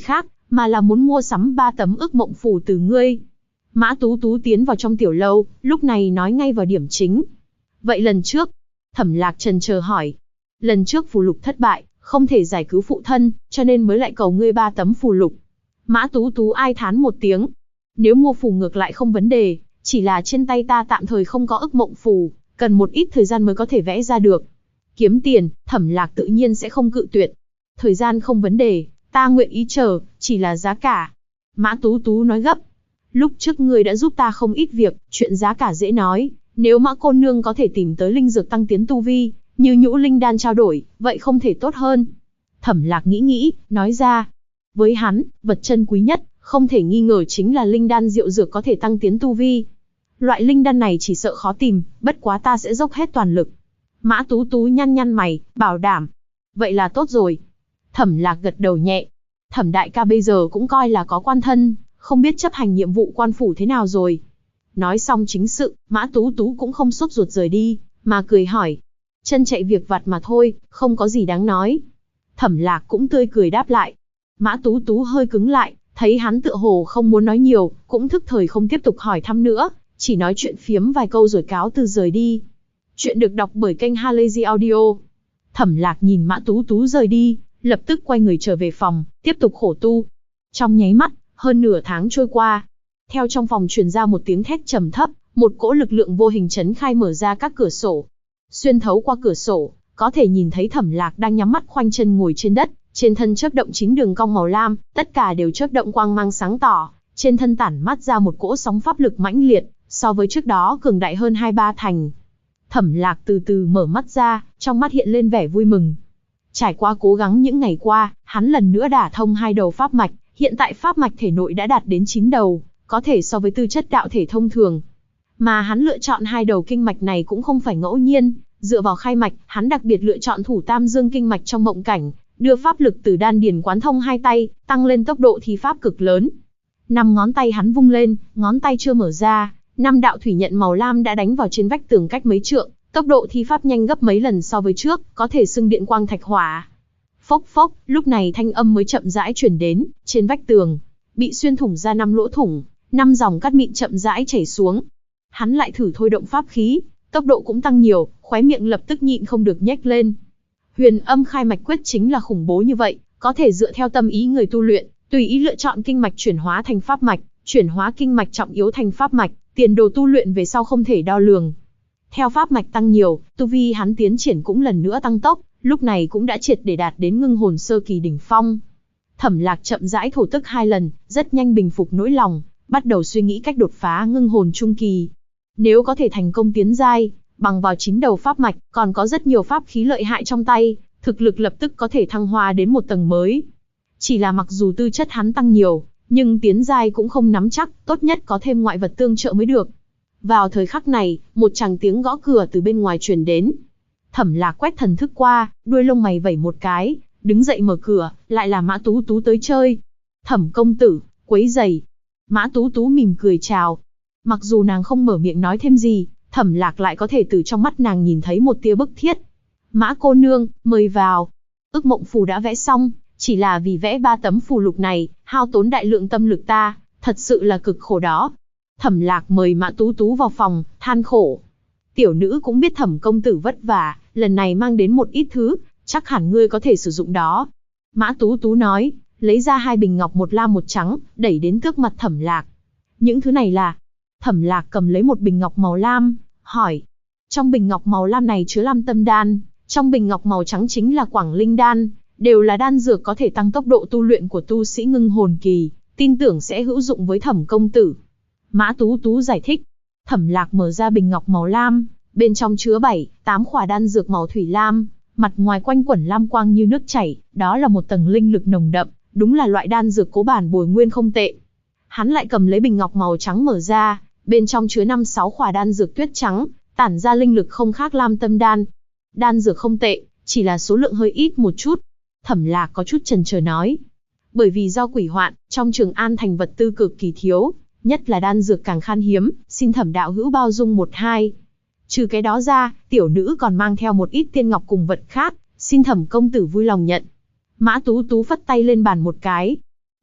mà là muốn mua sắm 3 tấm ức mộng phù từ ngươi. Mã Tú Tú tiến vào trong tiểu lâu, lúc này nói ngay vào điểm chính. Vậy lần trước, Thẩm Lạc chần chờ hỏi. Lần trước phù lục thất bại, không thể giải cứu phụ thân, cho nên mới lại cầu ngươi 3 tấm phù lục. Mã Tú Tú ai thán một tiếng. Nếu mua phù ngược lại không vấn đề, chỉ là trên tay ta tạm thời không có ức mộng phù, cần một ít thời gian mới có thể vẽ ra được. Kiếm tiền, Thẩm Lạc tự nhiên sẽ không cự tuyệt. Thời gian không vấn đề, ta nguyện ý chờ, chỉ là giá cả. Mã Tú Tú nói gấp. Lúc trước ngươi đã giúp ta không ít việc, chuyện giá cả dễ nói. Nếu Mã cô nương có thể tìm tới linh dược tăng tiến tu vi, như nhũ linh đan trao đổi, vậy không thể tốt hơn. Thẩm Lạc nghĩ, nói ra. Với hắn, vật chân quý nhất, không thể nghi ngờ chính là linh đan diệu dược có thể tăng tiến tu vi. Loại linh đan này chỉ sợ khó tìm, bất quá ta sẽ dốc hết toàn lực. Mã Tú Tú nhăn mày, bảo đảm. Vậy là tốt rồi. Thẩm Lạc gật đầu nhẹ. Thẩm đại ca bây giờ cũng coi là có quan thân, không biết chấp hành nhiệm vụ quan phủ thế nào rồi. Nói xong chính sự, Mã Tú Tú cũng không sốt ruột rời đi, mà cười hỏi. Chân chạy việc vặt mà thôi, không có gì đáng nói. Thẩm Lạc cũng tươi cười đáp lại. Mã Tú Tú hơi cứng lại, thấy hắn tựa hồ không muốn nói nhiều, cũng thức thời không tiếp tục hỏi thăm nữa, chỉ nói chuyện phiếm vài câu rồi cáo từ rời đi. Chuyện được đọc bởi kênh Halazy Audio. Thẩm Lạc nhìn Mã Tú Tú rời đi, lập tức quay người trở về phòng, tiếp tục khổ tu. Trong nháy mắt, hơn nửa tháng trôi qua. Theo trong phòng truyền ra một tiếng thét trầm thấp, một cỗ lực lượng vô hình chấn khai mở ra các cửa sổ. Xuyên thấu qua cửa sổ, có thể nhìn thấy Thẩm Lạc đang nhắm mắt khoanh chân ngồi trên đất, trên thân chớp động 9 đường cong màu lam, tất cả đều chớp động quang mang sáng tỏ, trên thân tản mát ra một cỗ sóng pháp lực mãnh liệt, so với trước đó cường đại hơn 2-3 thành. Thẩm Lạc từ từ mở mắt ra, trong mắt hiện lên vẻ vui mừng. Trải qua cố gắng những ngày qua, hắn lần nữa đả thông 2 đầu pháp mạch, hiện tại pháp mạch thể nội đã đạt đến 9 đầu, có thể so với tư chất đạo thể thông thường. Mà hắn lựa chọn 2 đầu kinh mạch này cũng không phải ngẫu nhiên, dựa vào khai mạch, hắn đặc biệt lựa chọn thủ tam dương kinh mạch trong mộng cảnh, đưa pháp lực từ đan điền quán thông 2 tay, tăng lên tốc độ thi pháp cực lớn. 5 ngón tay hắn vung lên, ngón tay chưa mở ra, 5 đạo thủy nhận màu lam đã đánh vào trên vách tường cách mấy trượng, tốc độ thi pháp nhanh gấp mấy lần so với trước, có thể xưng điện quang thạch hỏa. Phốc phốc, lúc này thanh âm mới chậm rãi truyền đến, trên vách tường bị xuyên thủng ra 5 lỗ thủng, 5 dòng cát mịn chậm rãi chảy xuống. Hắn lại thử thôi động pháp khí, tốc độ cũng tăng nhiều, khóe miệng lập tức nhịn không được nhếch lên. Huyền âm khai mạch quyết chính là khủng bố như vậy, có thể dựa theo tâm ý người tu luyện, tùy ý lựa chọn kinh mạch chuyển hóa thành pháp mạch, chuyển hóa kinh mạch trọng yếu thành pháp mạch, tiền đồ tu luyện về sau không thể đo lường. Theo pháp mạch tăng nhiều, tu vi hắn tiến triển cũng lần nữa tăng tốc, lúc này cũng đã triệt để đạt đến ngưng hồn sơ kỳ đỉnh phong. Thẩm Lạc chậm rãi thổ tức 2 lần, rất nhanh bình phục nỗi lòng, bắt đầu suy nghĩ cách đột phá ngưng hồn trung kỳ. Nếu có thể thành công tiến giai, bằng vào 9 đầu pháp mạch, còn có rất nhiều pháp khí lợi hại trong tay, thực lực lập tức có thể thăng hoa đến một tầng mới. Chỉ là mặc dù tư chất hắn tăng nhiều, nhưng tiến giai cũng không nắm chắc, tốt nhất có thêm ngoại vật tương trợ mới được. Vào thời khắc này, một tràng tiếng gõ cửa từ bên ngoài truyền đến. Thẩm Lạc quét thần thức qua, đuôi lông mày vẩy một cái, đứng dậy mở cửa, lại là Mã Tú Tú tới chơi. Thẩm công tử, quấy rầy. Mã Tú Tú mỉm cười chào. Mặc dù nàng không mở miệng nói thêm gì, Thẩm Lạc lại có thể từ trong mắt nàng nhìn thấy một tia bức thiết. Mã cô nương, mời vào. Ức mộng phù đã vẽ xong, chỉ là vì vẽ 3 tấm phù lục này, hao tốn đại lượng tâm lực ta, thật sự là cực khổ đó. Thẩm Lạc mời Mã Tú Tú vào phòng, than khổ. Tiểu nữ cũng biết Thẩm công tử vất vả, lần này mang đến một ít thứ, chắc hẳn ngươi có thể sử dụng đó. Mã Tú Tú nói, lấy ra 2 bình ngọc một lam một trắng, đẩy đến trước mặt Thẩm Lạc. Những thứ này là... Thẩm Lạc cầm lấy một bình ngọc màu lam, hỏi. Trong bình ngọc màu lam này chứa Lam Tâm Đan, trong bình ngọc màu trắng chính là Quảng Linh Đan, đều là đan dược có thể tăng tốc độ tu luyện của tu sĩ ngưng hồn kỳ, tin tưởng sẽ hữu dụng với Thẩm công tử. Mã Tú Tú giải thích. Thẩm Lạc mở ra bình ngọc màu lam, bên trong chứa 7-8 khỏa đan dược màu thủy lam, mặt ngoài quanh quẩn lam quang như nước chảy, đó là một tầng linh lực nồng đậm, đúng là loại đan dược cố bản bồi nguyên không tệ. Hắn lại cầm lấy bình ngọc màu trắng mở ra, bên trong chứa 5-6 khỏa đan dược tuyết trắng, tản ra linh lực không khác Lam Tâm Đan. Đan dược không tệ, chỉ là số lượng hơi ít một chút. Thẩm Lạc có chút chần chờ nói. Bởi vì do quỷ hoạn, trong Trường An thành vật tư cực kỳ thiếu, nhất là đan dược càng khan hiếm, xin Thẩm đạo hữu bao dung 1-2. Trừ cái đó ra, tiểu nữ còn mang theo một ít tiên ngọc cùng vật khác, xin Thẩm công tử vui lòng nhận. Mã Tú Tú phất tay lên bàn một cái.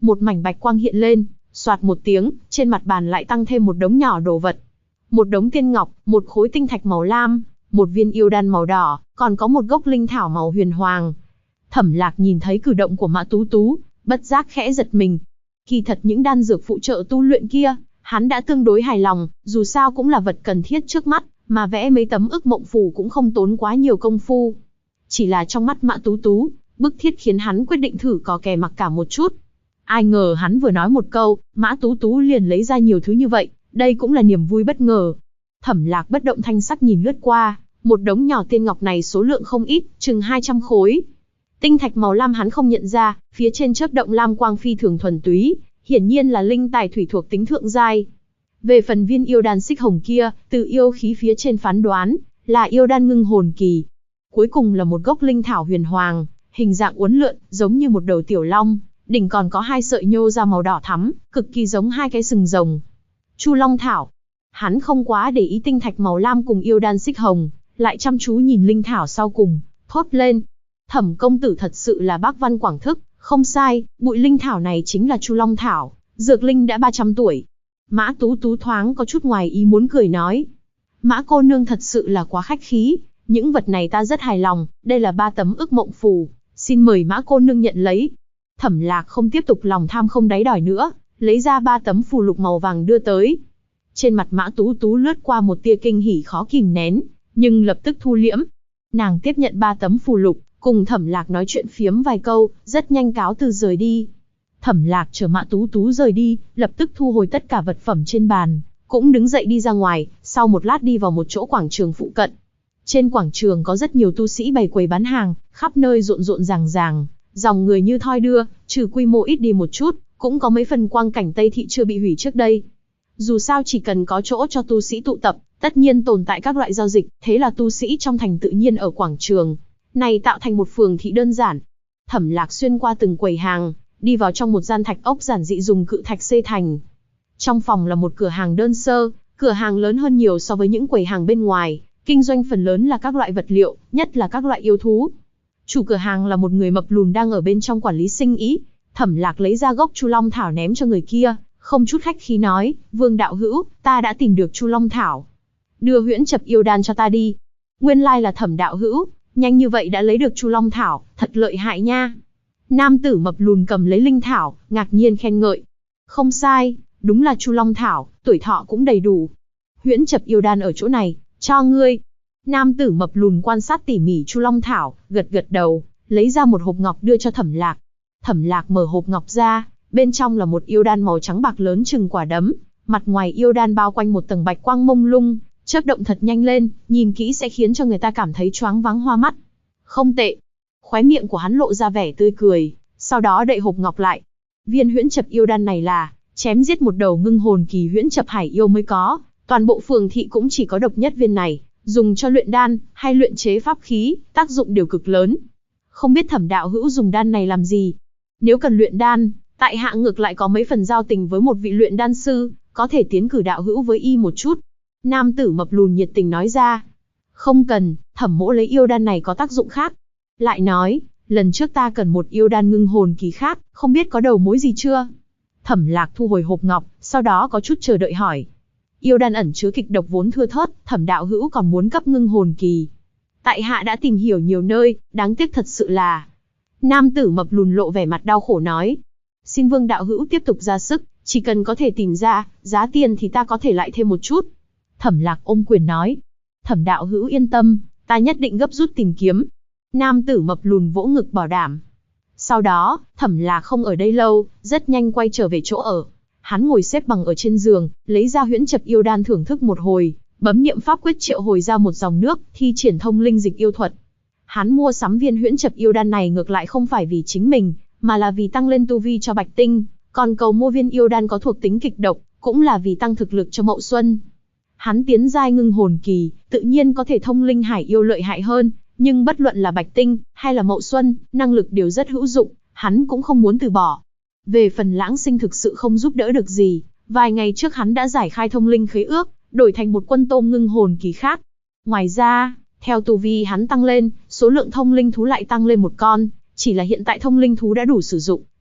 Một mảnh bạch quang hiện lên, soạt một tiếng, trên mặt bàn lại tăng thêm một đống nhỏ đồ vật. Một đống tiên ngọc, một khối tinh thạch màu lam, một viên yêu đan màu đỏ, còn có một gốc linh thảo màu huyền hoàng. Thẩm Lạc nhìn thấy cử động của Mã Tú Tú, bất giác khẽ giật mình. Kỳ thật những đan dược phụ trợ tu luyện kia, hắn đã tương đối hài lòng, dù sao cũng là vật cần thiết trước mắt, mà vẽ mấy tấm ức mộng phù cũng không tốn quá nhiều công phu. Chỉ là trong mắt Mã Tú Tú, bức thiết khiến hắn quyết định thử có kè mặc cả một chút. Ai ngờ hắn vừa nói một câu, Mã Tú Tú liền lấy ra nhiều thứ như vậy, đây cũng là niềm vui bất ngờ. Thẩm Lạc bất động thanh sắc nhìn lướt qua, một đống nhỏ tiên ngọc này số lượng không ít, chừng 200 khối. Tinh thạch màu lam hắn không nhận ra, phía trên chớp động lam quang phi thường thuần túy, hiển nhiên là linh tài thủy thuộc tính thượng giai. Về phần viên yêu đan xích hồng kia, từ yêu khí phía trên phán đoán, là yêu đan ngưng hồn kỳ. Cuối cùng là một gốc linh thảo huyền hoàng, hình dạng uốn lượn, giống như một đầu tiểu long, đỉnh còn có hai sợi nhô ra màu đỏ thắm, cực kỳ giống hai cái sừng rồng. Chu Long thảo. Hắn không quá để ý tinh thạch màu lam cùng yêu đan xích hồng, lại chăm chú nhìn linh thảo sau cùng, thốt lên. Thẩm công tử thật sự là bác văn quảng thức, không sai, bụi linh thảo này chính là Chu Long thảo, dược linh đã 300 tuổi. Mã Tú Tú thoáng có chút ngoài ý muốn cười nói. Mã cô nương thật sự là quá khách khí, những vật này ta rất hài lòng, đây là 3 tấm ức mộng phù, xin mời Mã cô nương nhận lấy. Thẩm Lạc không tiếp tục lòng tham không đáy đòi nữa, lấy ra 3 tấm phù lục màu vàng đưa tới. Trên mặt Mã Tú Tú lướt qua một tia kinh hỉ khó kìm nén, nhưng lập tức thu liễm. Nàng tiếp nhận 3 tấm phù lục, cùng Thẩm Lạc nói chuyện phiếm vài câu, rất nhanh cáo từ rời đi. Thẩm Lạc chờ Mã Tú Tú rời đi, lập tức thu hồi tất cả vật phẩm trên bàn, cũng đứng dậy đi ra ngoài, sau một lát đi vào một chỗ quảng trường phụ cận. Trên quảng trường có rất nhiều tu sĩ bày quầy bán hàng, khắp nơi rộn rộn ràng ràng, dòng người như thoi đưa, trừ quy mô ít đi một chút, cũng có mấy phần quang cảnh Tây Thị chưa bị hủy trước đây. Dù sao chỉ cần có chỗ cho tu sĩ tụ tập, tất nhiên tồn tại các loại giao dịch, thế là tu sĩ trong thành tự nhiên ở quảng trường này tạo thành một phường thị đơn giản. Thẩm Lạc xuyên qua từng quầy hàng, đi vào trong một gian thạch ốc giản dị dùng cự thạch xây thành. Trong phòng là một cửa hàng đơn sơ, cửa hàng lớn hơn nhiều so với những quầy hàng bên ngoài, kinh doanh phần lớn là các loại vật liệu, nhất là các loại yêu thú. Chủ cửa hàng là một người mập lùn đang ở bên trong quản lý sinh ý. Thẩm Lạc lấy ra gốc Chu Long thảo ném cho người kia, không chút khách khí nói, Vương đạo hữu, ta đã tìm được Chu Long thảo. Đưa huyễn chập yêu đan cho ta đi. Nguyên lai là Thẩm đạo hữu, nhanh như vậy đã lấy được Chu Long thảo, thật lợi hại nha. Nam tử mập lùn cầm lấy linh thảo, ngạc nhiên khen ngợi. Không sai, đúng là Chu Long thảo, tuổi thọ cũng đầy đủ. Huyễn chập yêu đan ở chỗ này, cho ngươi. Nam tử mập lùn quan sát tỉ mỉ Chu Long thảo, gật gật đầu, lấy ra một hộp ngọc đưa cho Thẩm Lạc. Thẩm Lạc mở hộp ngọc ra, bên trong là một yêu đan màu trắng bạc lớn chừng quả đấm, mặt ngoài yêu đan bao quanh một tầng bạch quang mông lung, chớp động thật nhanh lên, nhìn kỹ sẽ khiến cho người ta cảm thấy choáng váng hoa mắt. Không tệ. Khóe miệng của hắn lộ ra vẻ tươi cười, sau đó đậy hộp ngọc lại. Viên huyễn chập yêu đan này là chém giết một đầu ngưng hồn kỳ huyễn chập hải yêu mới có, toàn bộ phường thị cũng chỉ có độc nhất viên này, dùng cho luyện đan hay luyện chế pháp khí, tác dụng đều cực lớn. Không biết Thẩm đạo hữu dùng đan này làm gì? Nếu cần luyện đan, tại hạ ngược lại có mấy phần giao tình với một vị luyện đan sư, có thể tiến cử đạo hữu với y một chút. Nam tử mập lùn nhiệt tình nói ra. Không cần, Thẩm mỗ lấy yêu đan này có tác dụng khác. Lại nói, lần trước ta cần một yêu đan ngưng hồn kỳ khác, không biết có đầu mối gì chưa? Thẩm Lạc thu hồi hộp ngọc, sau đó có chút chờ đợi hỏi. Yêu đan ẩn chứa kịch độc vốn thưa thớt, Thẩm đạo hữu còn muốn cấp ngưng hồn kỳ. Tại hạ đã tìm hiểu nhiều nơi, đáng tiếc thật sự là. Nam tử mập lùn lộ vẻ mặt đau khổ nói. Xin Vương đạo hữu tiếp tục ra sức, chỉ cần có thể tìm ra, giá tiền thì ta có thể lại thêm một chút. Thẩm Lạc ôm quyền nói. Thẩm đạo hữu yên tâm, ta nhất định gấp rút tìm kiếm. Nam tử mập lùn vỗ ngực bảo đảm. Sau đó, Thẩm Lạc không ở đây lâu, rất nhanh quay trở về chỗ ở. Hắn ngồi xếp bằng ở trên giường, lấy ra huyễn chập yêu đan thưởng thức một hồi, bấm niệm pháp quyết triệu hồi ra một dòng nước, thi triển thông linh dịch yêu thuật. Hắn mua sắm viên huyễn chập yêu đan này ngược lại không phải vì chính mình, mà là vì tăng lên tu vi cho Bạch Tinh, còn cầu mua viên yêu đan có thuộc tính kịch độc, cũng là vì tăng thực lực cho Mậu Xuân. Hắn tiến giai ngưng hồn kỳ, tự nhiên có thể thông linh hải yêu lợi hại hơn, nhưng bất luận là Bạch Tinh hay là Mậu Xuân, năng lực đều rất hữu dụng, hắn cũng không muốn từ bỏ. Về phần Lãng Sinh thực sự không giúp đỡ được gì, vài ngày trước hắn đã giải khai thông linh khế ước, đổi thành một quân tôm ngưng hồn kỳ khác. Ngoài ra, theo tu vi hắn tăng lên, số lượng thông linh thú lại tăng lên một con, chỉ là hiện tại thông linh thú đã đủ sử dụng,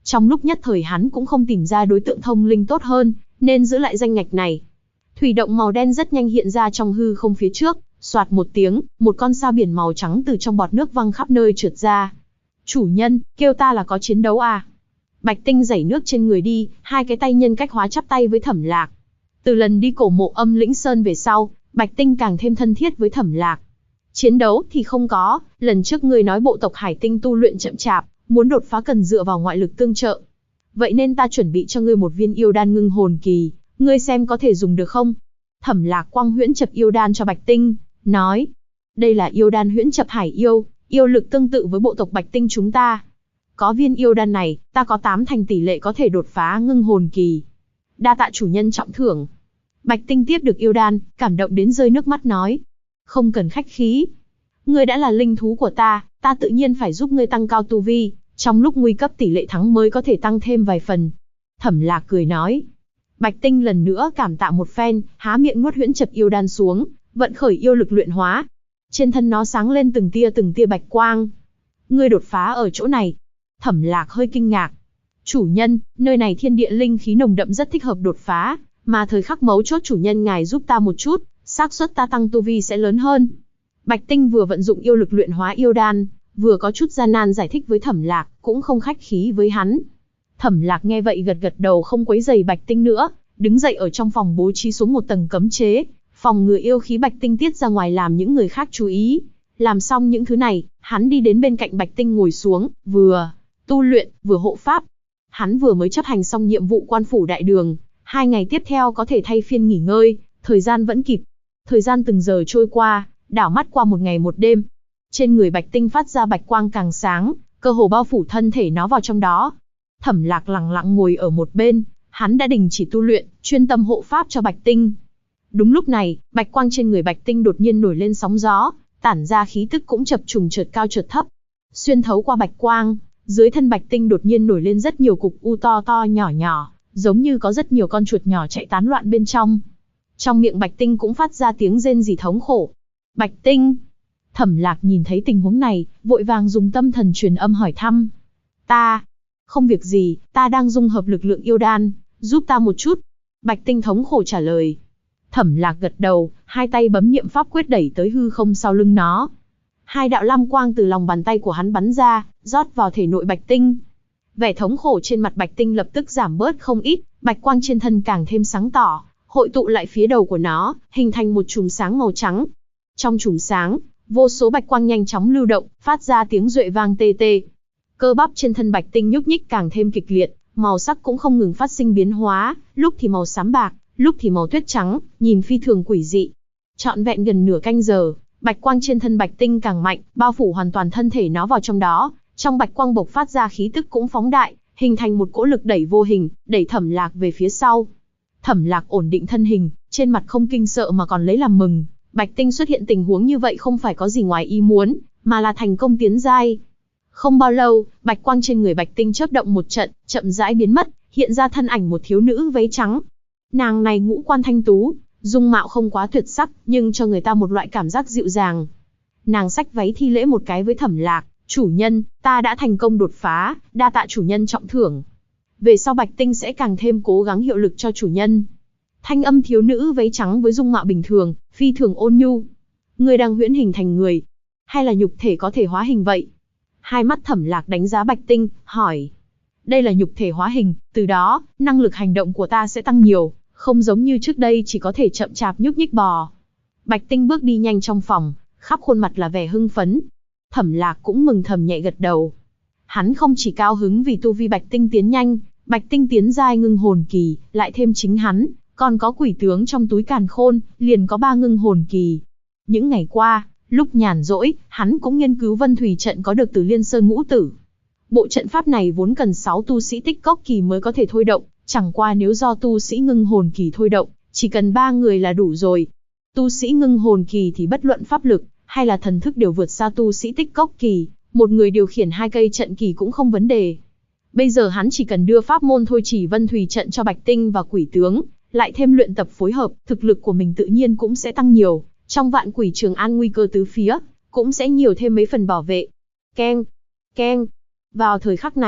Trong lúc nhất thời hắn cũng không tìm ra đối tượng thông linh tốt hơn, nên giữ lại danh ngạch này. Thủy động màu đen rất nhanh hiện ra trong hư không phía trước, soạt một tiếng, một con sao biển màu trắng từ trong bọt nước văng khắp nơi trượt ra. Chủ nhân, kêu ta là có chiến đấu à? Bạch Tinh giẩy nước trên người đi, hai cái tay nhân cách hóa chắp tay với Thẩm Lạc. Từ lần đi cổ mộ Âm Lĩnh Sơn về sau, Bạch Tinh càng thêm thân thiết với Thẩm Lạc. Chiến đấu thì không có, lần trước ngươi nói bộ tộc Hải Tinh tu luyện chậm chạp, muốn đột phá cần dựa vào ngoại lực tương trợ. Vậy nên ta chuẩn bị cho ngươi một viên yêu đan ngưng hồn kỳ, ngươi xem có thể dùng được không? Thẩm Lạc quăng huyễn chập yêu đan cho Bạch Tinh, nói. Đây là yêu đan huyễn chập hải yêu, yêu lực tương tự với bộ tộc Bạch Tinh chúng ta. Có viên yêu đan này, ta có 8 thành tỷ lệ có thể đột phá ngưng hồn kỳ. Đa tạ chủ nhân trọng thưởng. Bạch Tinh tiếp được yêu đan, cảm động đến rơi nước mắt nói. Không cần khách khí. Ngươi đã là linh thú của ta tự nhiên phải giúp ngươi tăng cao tu vi, trong lúc nguy cấp tỷ lệ thắng mới có thể tăng thêm vài phần. Thẩm Lạc cười nói. Bạch Tinh lần nữa cảm tạ một phen, há miệng nuốt huyễn chập yêu đan xuống, vận khởi yêu lực luyện hóa. Trên thân nó sáng lên từng tia bạch quang. Ngươi đột phá ở chỗ này. Thẩm Lạc hơi kinh ngạc. Chủ nhân, nơi này thiên địa linh khí nồng đậm rất thích hợp đột phá, mà thời khắc mấu chốt chủ nhân ngài giúp ta một chút, xác suất ta tăng tu vi sẽ lớn hơn. Bạch Tinh vừa vận dụng yêu lực luyện hóa yêu đan, vừa có chút gian nan giải thích với Thẩm Lạc, cũng không khách khí với hắn. Thẩm Lạc nghe vậy gật gật đầu không quấy rầy Bạch Tinh nữa, đứng dậy ở trong phòng bố trí xuống một tầng cấm chế, phòng ngừa yêu khí Bạch Tinh tiết ra ngoài làm những người khác chú ý. Làm xong những thứ này, hắn đi đến bên cạnh Bạch Tinh ngồi xuống, vừa tu luyện, vừa hộ pháp. Hắn vừa mới chấp hành xong nhiệm vụ quan phủ đại đường, 2 ngày tiếp theo có thể thay phiên nghỉ ngơi, thời gian vẫn kịp. Thời gian từng giờ trôi qua, đảo mắt qua một ngày một đêm. Trên người Bạch Tinh phát ra bạch quang càng sáng, cơ hồ bao phủ thân thể nó vào trong đó. Thẩm Lạc lặng lặng ngồi ở một bên, hắn đã đình chỉ tu luyện, chuyên tâm hộ pháp cho Bạch Tinh. Đúng lúc này, bạch quang trên người Bạch Tinh đột nhiên nổi lên sóng gió, tản ra khí tức cũng chập trùng chợt cao chợt thấp. Xuyên thấu qua bạch quang, dưới thân Bạch Tinh đột nhiên nổi lên rất nhiều cục u to to nhỏ nhỏ, giống như có rất nhiều con chuột nhỏ chạy tán loạn bên trong. Trong miệng Bạch Tinh cũng phát ra tiếng rên rỉ thống khổ. Bạch Tinh! Thẩm Lạc nhìn thấy tình huống này, vội vàng dùng tâm thần truyền âm hỏi thăm. Ta! Không việc gì, ta đang dung hợp lực lượng yêu đan, giúp ta một chút. Bạch Tinh thống khổ trả lời. Thẩm Lạc gật đầu, hai tay bấm niệm pháp quyết đẩy tới hư không sau lưng nó. 2 đạo lam quang từ lòng bàn tay của hắn bắn ra, rót vào thể nội Bạch Tinh. Vẻ thống khổ trên mặt Bạch Tinh lập tức giảm bớt không ít, bạch quang trên thân càng thêm sáng tỏ, hội tụ lại phía đầu của nó, hình thành một chùm sáng màu trắng. Trong chùm sáng, vô số bạch quang nhanh chóng lưu động, phát ra tiếng duệ vang tê tê. Cơ bắp trên thân Bạch Tinh nhúc nhích càng thêm kịch liệt, màu sắc cũng không ngừng phát sinh biến hóa, lúc thì màu xám bạc, lúc thì màu tuyết trắng, nhìn phi thường quỷ dị. Trọn vẹn gần nửa canh giờ, bạch quang trên thân Bạch Tinh càng mạnh, bao phủ hoàn toàn thân thể nó vào trong đó. Trong bạch quang bộc phát ra khí tức cũng phóng đại, hình thành một cỗ lực đẩy vô hình, đẩy Thẩm Lạc về phía sau. Thẩm Lạc ổn định thân hình, trên mặt không kinh sợ mà còn lấy làm mừng. Bạch Tinh xuất hiện tình huống như vậy không phải có gì ngoài ý muốn, mà là thành công tiến giai. Không bao lâu, bạch quang trên người Bạch Tinh chớp động một trận, chậm rãi biến mất, hiện ra thân ảnh một thiếu nữ váy trắng. Nàng này ngũ quan thanh tú, dung mạo không quá tuyệt sắc, nhưng cho người ta một loại cảm giác dịu dàng. Nàng xách váy thi lễ một cái với Thẩm Lạc. Chủ nhân, ta đã thành công đột phá, đa tạ chủ nhân trọng thưởng. Về sau Bạch Tinh sẽ càng thêm cố gắng hiệu lực cho chủ nhân. Thanh âm thiếu nữ váy trắng với dung mạo bình thường, phi thường ôn nhu. Ngươi đang huyễn hình thành người, hay là nhục thể có thể hóa hình vậy? Hai mắt Thẩm Lạc đánh giá Bạch Tinh, hỏi. Đây là nhục thể hóa hình, từ đó, năng lực hành động của ta sẽ tăng nhiều, không giống như trước đây chỉ có thể chậm chạp nhúc nhích bò. Bạch Tinh bước đi nhanh trong phòng, khắp khuôn mặt là vẻ hưng phấn. Thẩm Lạc cũng mừng thầm nhẹ gật đầu. Hắn không chỉ cao hứng vì tu vi Bạch Tinh tiến nhanh, Bạch Tinh tiến giai ngưng hồn kỳ, lại thêm chính hắn, còn có quỷ tướng trong túi càn khôn, liền có 3 ngưng hồn kỳ. Những ngày qua, lúc nhàn rỗi, hắn cũng nghiên cứu Vân Thủy trận có được từ Liên Sơn Ngũ Tử. Bộ trận pháp này vốn cần 6 tu sĩ tích cốc kỳ mới có thể thôi động, chẳng qua nếu do tu sĩ ngưng hồn kỳ thôi động, chỉ cần 3 người là đủ rồi. Tu sĩ ngưng hồn kỳ thì bất luận pháp lực hay là thần thức đều vượt xa tu sĩ tích cốc kỳ, một người điều khiển 2 cây trận kỳ cũng không vấn đề. Bây giờ hắn chỉ cần đưa pháp môn thôi chỉ Vân Thủy trận cho Bạch Tinh và quỷ tướng, lại thêm luyện tập phối hợp, thực lực của mình tự nhiên cũng sẽ tăng nhiều, trong vạn quỷ Trường An nguy cơ tứ phía, cũng sẽ nhiều thêm mấy phần bảo vệ. Keng, keng. Vào thời khắc này,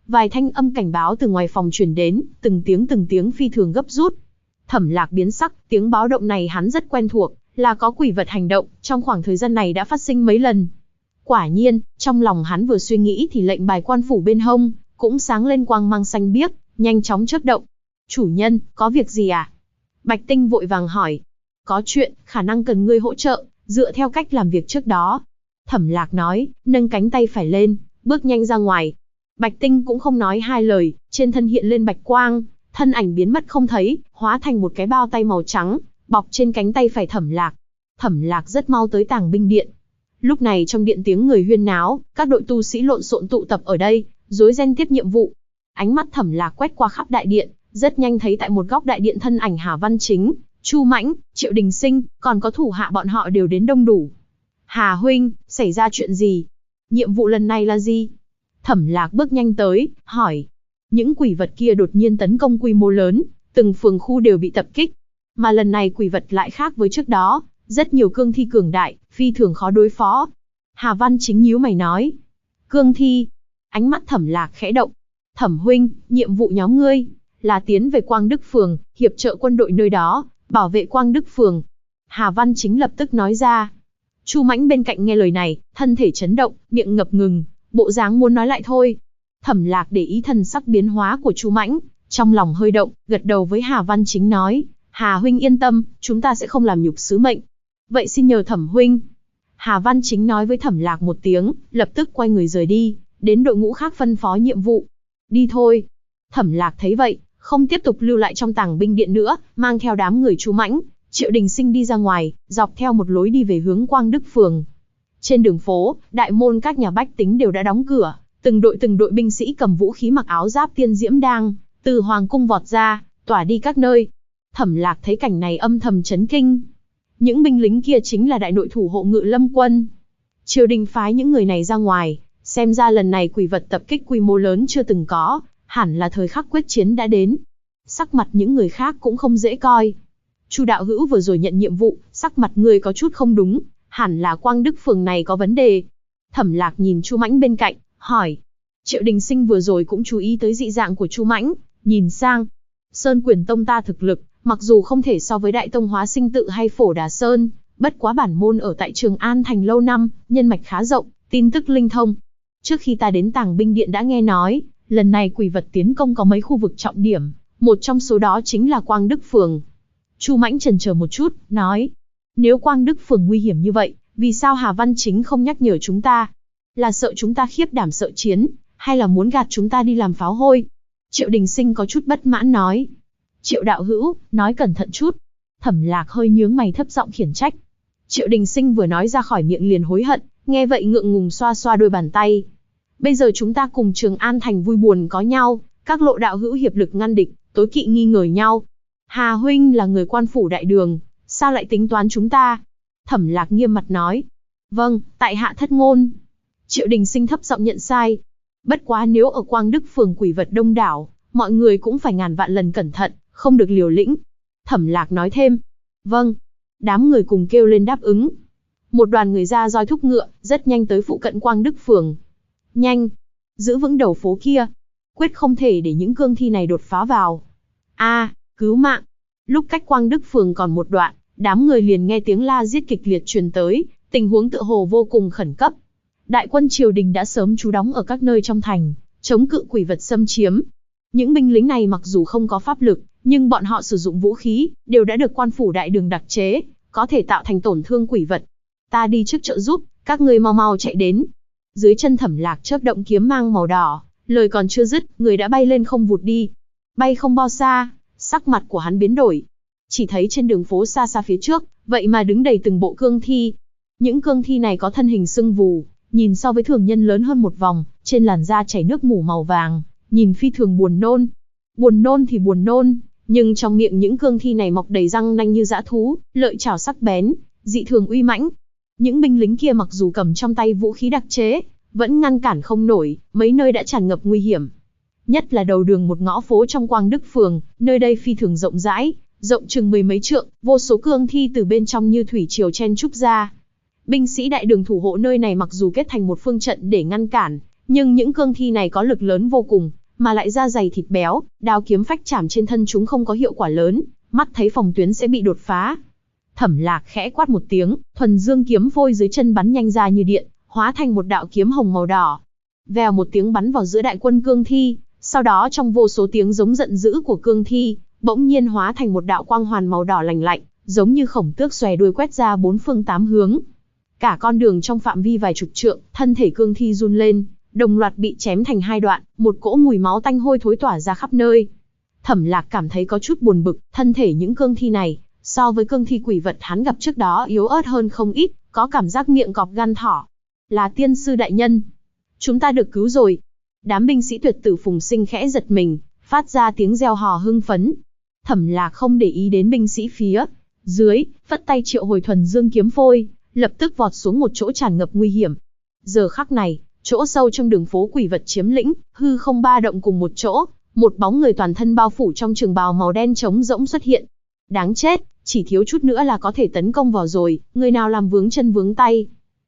vài thanh âm cảnh báo từ ngoài phòng truyền đến, từng tiếng phi thường gấp rút. Thẩm Lạc biến sắc, tiếng báo động này hắn rất quen thuộc, là có quỷ vật hành động, trong khoảng thời gian này đã phát sinh mấy lần. Quả nhiên, trong lòng hắn vừa suy nghĩ thì lệnh bài quan phủ bên hông cũng sáng lên quang mang xanh biếc, nhanh chóng chớp động. Chủ nhân, có việc gì à? Bạch Tinh vội vàng hỏi. Có chuyện, khả năng cần ngươi hỗ trợ, dựa theo cách làm việc trước đó. Thẩm Lạc nói, nâng cánh tay phải lên, bước nhanh ra ngoài. Bạch Tinh cũng không nói hai lời, trên thân hiện lên bạch quang, thân ảnh biến mất không thấy, hóa thành một cái bao tay màu trắng, bọc trên cánh tay phải Thẩm Lạc. Thẩm Lạc rất mau tới Tàng Binh Điện. Lúc này trong điện tiếng người huyên náo, các đội tu sĩ lộn xộn tụ tập ở đây, rối ren tiếp nhiệm vụ. Ánh mắt Thẩm Lạc quét qua khắp đại điện, rất nhanh thấy tại một góc đại điện thân ảnh Hà Văn Chính, Chu Mãnh, Triệu Đình Sinh, còn có thủ hạ bọn họ đều đến đông đủ. Hà huynh, xảy ra chuyện gì? Nhiệm vụ lần này là gì? Thẩm Lạc bước nhanh tới, hỏi. Những quỷ vật kia đột nhiên tấn công quy mô lớn, từng phường khu đều bị tập kích. Mà lần này quỷ vật lại khác với trước đó, rất nhiều cương thi cường đại, phi thường khó đối phó. Hà Văn Chính nhíu mày nói. Cương thi. Ánh mắt Thẩm Lạc khẽ động. Thẩm huynh, nhiệm vụ nhóm ngươi là tiến về Quang Đức Phường, hiệp trợ quân đội nơi đó, bảo vệ Quang Đức Phường. Hà Văn Chính lập tức nói ra. Chu Mãnh bên cạnh nghe lời này, thân thể chấn động, miệng ngập ngừng, bộ dáng muốn nói lại thôi. Thẩm Lạc để ý thần sắc biến hóa của Chu Mãnh, trong lòng hơi động, gật đầu với Hà Văn Chính nói. Hà huynh yên tâm, chúng ta sẽ không làm nhục sứ mệnh. Vậy xin nhờ Thẩm huynh. Hà Văn Chính nói với Thẩm Lạc một tiếng, lập tức quay người rời đi, đến đội ngũ khác phân phó nhiệm vụ. Đi thôi. Thẩm Lạc thấy vậy, không tiếp tục lưu lại trong Tàng Binh Điện nữa, mang theo đám người Chu Mãnh, Triệu Đình Sinh đi ra ngoài, dọc theo một lối đi về hướng Quang Đức Phường. Trên đường phố, đại môn các nhà bách tính đều đã đóng cửa, từng đội binh sĩ cầm vũ khí mặc áo giáp tiên diễm đang từ hoàng cung vọt ra, tỏa đi các nơi. Thẩm Lạc thấy cảnh này âm thầm chấn kinh. Những binh lính kia chính là đại nội thủ hộ Ngự Lâm quân. Triều đình phái những người này ra ngoài, xem ra lần này quỷ vật tập kích quy mô lớn chưa từng có, hẳn là thời khắc quyết chiến đã đến. Sắc mặt những người khác cũng không dễ coi. Chu đạo hữu vừa rồi nhận nhiệm vụ, sắc mặt người có chút không đúng, hẳn là Quang Đức Phường này có vấn đề. Thẩm Lạc nhìn Chu Mãnh bên cạnh, hỏi. Triệu Đình Sinh vừa rồi cũng chú ý tới dị dạng của Chu Mãnh, nhìn sang. Sơn Quyền Tông ta thực lực, mặc dù không thể so với Đại Tông Hóa Sinh Tự hay Phổ Đà Sơn, bất quá bản môn ở tại Trường An Thành lâu năm, nhân mạch khá rộng, tin tức linh thông. Trước khi ta đến Tàng Binh Điện đã nghe nói, lần này quỷ vật tiến công có mấy khu vực trọng điểm, một trong số đó chính là Quang Đức Phường. Chu Mãnh chần chờ một chút, nói. Nếu Quang Đức Phường nguy hiểm như vậy, vì sao Hà Văn Chính không nhắc nhở chúng ta? Là sợ chúng ta khiếp đảm sợ chiến, hay là muốn gạt chúng ta đi làm pháo hôi? Triệu Đình Sinh có chút bất mãn nói. Triệu đạo hữu, nói cẩn thận chút. Thẩm Lạc hơi nhướng mày thấp giọng khiển trách. Triệu Đình Sinh vừa nói ra khỏi miệng liền hối hận, nghe vậy ngượng ngùng xoa xoa đôi bàn tay. Bây giờ chúng ta cùng Trường An Thành vui buồn có nhau, các lộ đạo hữu hiệp lực ngăn địch, tối kỵ nghi ngờ nhau. Hà huynh là người quan phủ đại đường, sao lại tính toán chúng ta? Thẩm Lạc nghiêm mặt nói. Vâng, tại hạ thất ngôn. Triệu Đình Sinh thấp giọng nhận sai. Bất quá nếu ở Quang Đức Phường quỷ vật đông đảo, mọi người cũng phải ngàn vạn lần cẩn thận, không được liều lĩnh. Thẩm Lạc nói thêm. Vâng. Đám người cùng kêu lên đáp ứng. Một đoàn người ra roi thúc ngựa, rất nhanh tới phụ cận Quang Đức Phường. Nhanh! Giữ vững đầu phố kia. Quyết không thể để những cương thi này đột phá vào. Cứu mạng! Lúc cách Quang Đức Phường còn một đoạn, đám người liền nghe tiếng la giết kịch liệt truyền tới, tình huống tựa hồ vô cùng khẩn cấp. Đại quân triều đình đã sớm trú đóng ở các nơi trong thành, chống cự quỷ vật xâm chiếm. Những binh lính này mặc dù không có pháp lực, nhưng bọn họ sử dụng vũ khí, đều đã được quan phủ đại đường đặc chế, có thể tạo thành tổn thương quỷ vật. Ta đi trước trợ giúp, các ngươi mau mau chạy đến. Dưới chân Thẩm Lạc chớp động kiếm mang màu đỏ, lời còn chưa dứt, người đã bay lên không vụt đi. Bay không bao xa, sắc mặt của hắn biến đổi. Chỉ thấy trên đường phố xa xa phía trước, vậy mà đứng đầy từng bộ cương thi. Những cương thi này có thân hình sưng vù, nhìn so với thường nhân lớn hơn một vòng, trên làn da chảy nước mủ màu vàng, nhìn phi thường buồn nôn. Buồn nôn thì buồn nôn, nhưng trong miệng những cương thi này mọc đầy răng nanh như dã thú, lợi chảo sắc bén, dị thường uy mãnh. Những binh lính kia mặc dù cầm trong tay vũ khí đặc chế, vẫn ngăn cản không nổi, mấy nơi đã tràn ngập nguy hiểm. Nhất là đầu đường một ngõ phố trong Quang Đức Phường, nơi đây phi thường rộng rãi, rộng chừng mười mấy trượng, vô số cương thi từ bên trong như thủy triều chen chúc ra. Binh sĩ đại đường thủ hộ nơi này mặc dù kết thành một phương trận để ngăn cản, nhưng những cương thi này có lực lớn vô cùng, mà lại da dày thịt béo, đao kiếm phách chảm trên thân chúng không có hiệu quả lớn, mắt thấy phòng tuyến sẽ bị đột phá. Thẩm Lạc khẽ quát một tiếng, thuần dương kiếm phôi dưới chân bắn nhanh ra như điện, hóa thành một đạo kiếm hồng màu đỏ. Vèo một tiếng bắn vào giữa đại quân cương thi, sau đó trong vô số tiếng giống giận dữ của cương thi, bỗng nhiên hóa thành một đạo quang hoàn màu đỏ lành lạnh, giống như khổng tước xòe đuôi quét ra bốn phương tám hướng. Cả con đường trong phạm vi vài chục trượng, thân thể cương thi run lên, đồng loạt bị chém thành hai đoạn, một cỗ mùi máu tanh hôi thối tỏa ra khắp nơi. Thẩm Lạc cảm thấy có chút buồn bực, thân thể những cương thi này, so với cương thi quỷ vật hắn gặp trước đó yếu ớt hơn không ít, có cảm giác miệng cọp gan thỏ. Là tiên sư đại nhân. Chúng ta được cứu rồi. Đám binh sĩ tuyệt tử Phùng Sinh khẽ giật mình, phát ra tiếng reo hò hưng phấn. Thẩm Lạc không để ý đến binh sĩ phía dưới, phất tay triệu hồi thuần dương kiếm phôi, lập tức vọt xuống một chỗ tràn ngập nguy hiểm. Giờ khắc này, chỗ sâu trong đường phố quỷ vật chiếm lĩnh, hư không ba động cùng một chỗ, một bóng người toàn thân bao phủ trong trường bào màu đen trống rỗng xuất hiện. Đáng chết, chỉ thiếu chút nữa là có thể tấn công vào rồi, người nào làm vướng chân vướng tay.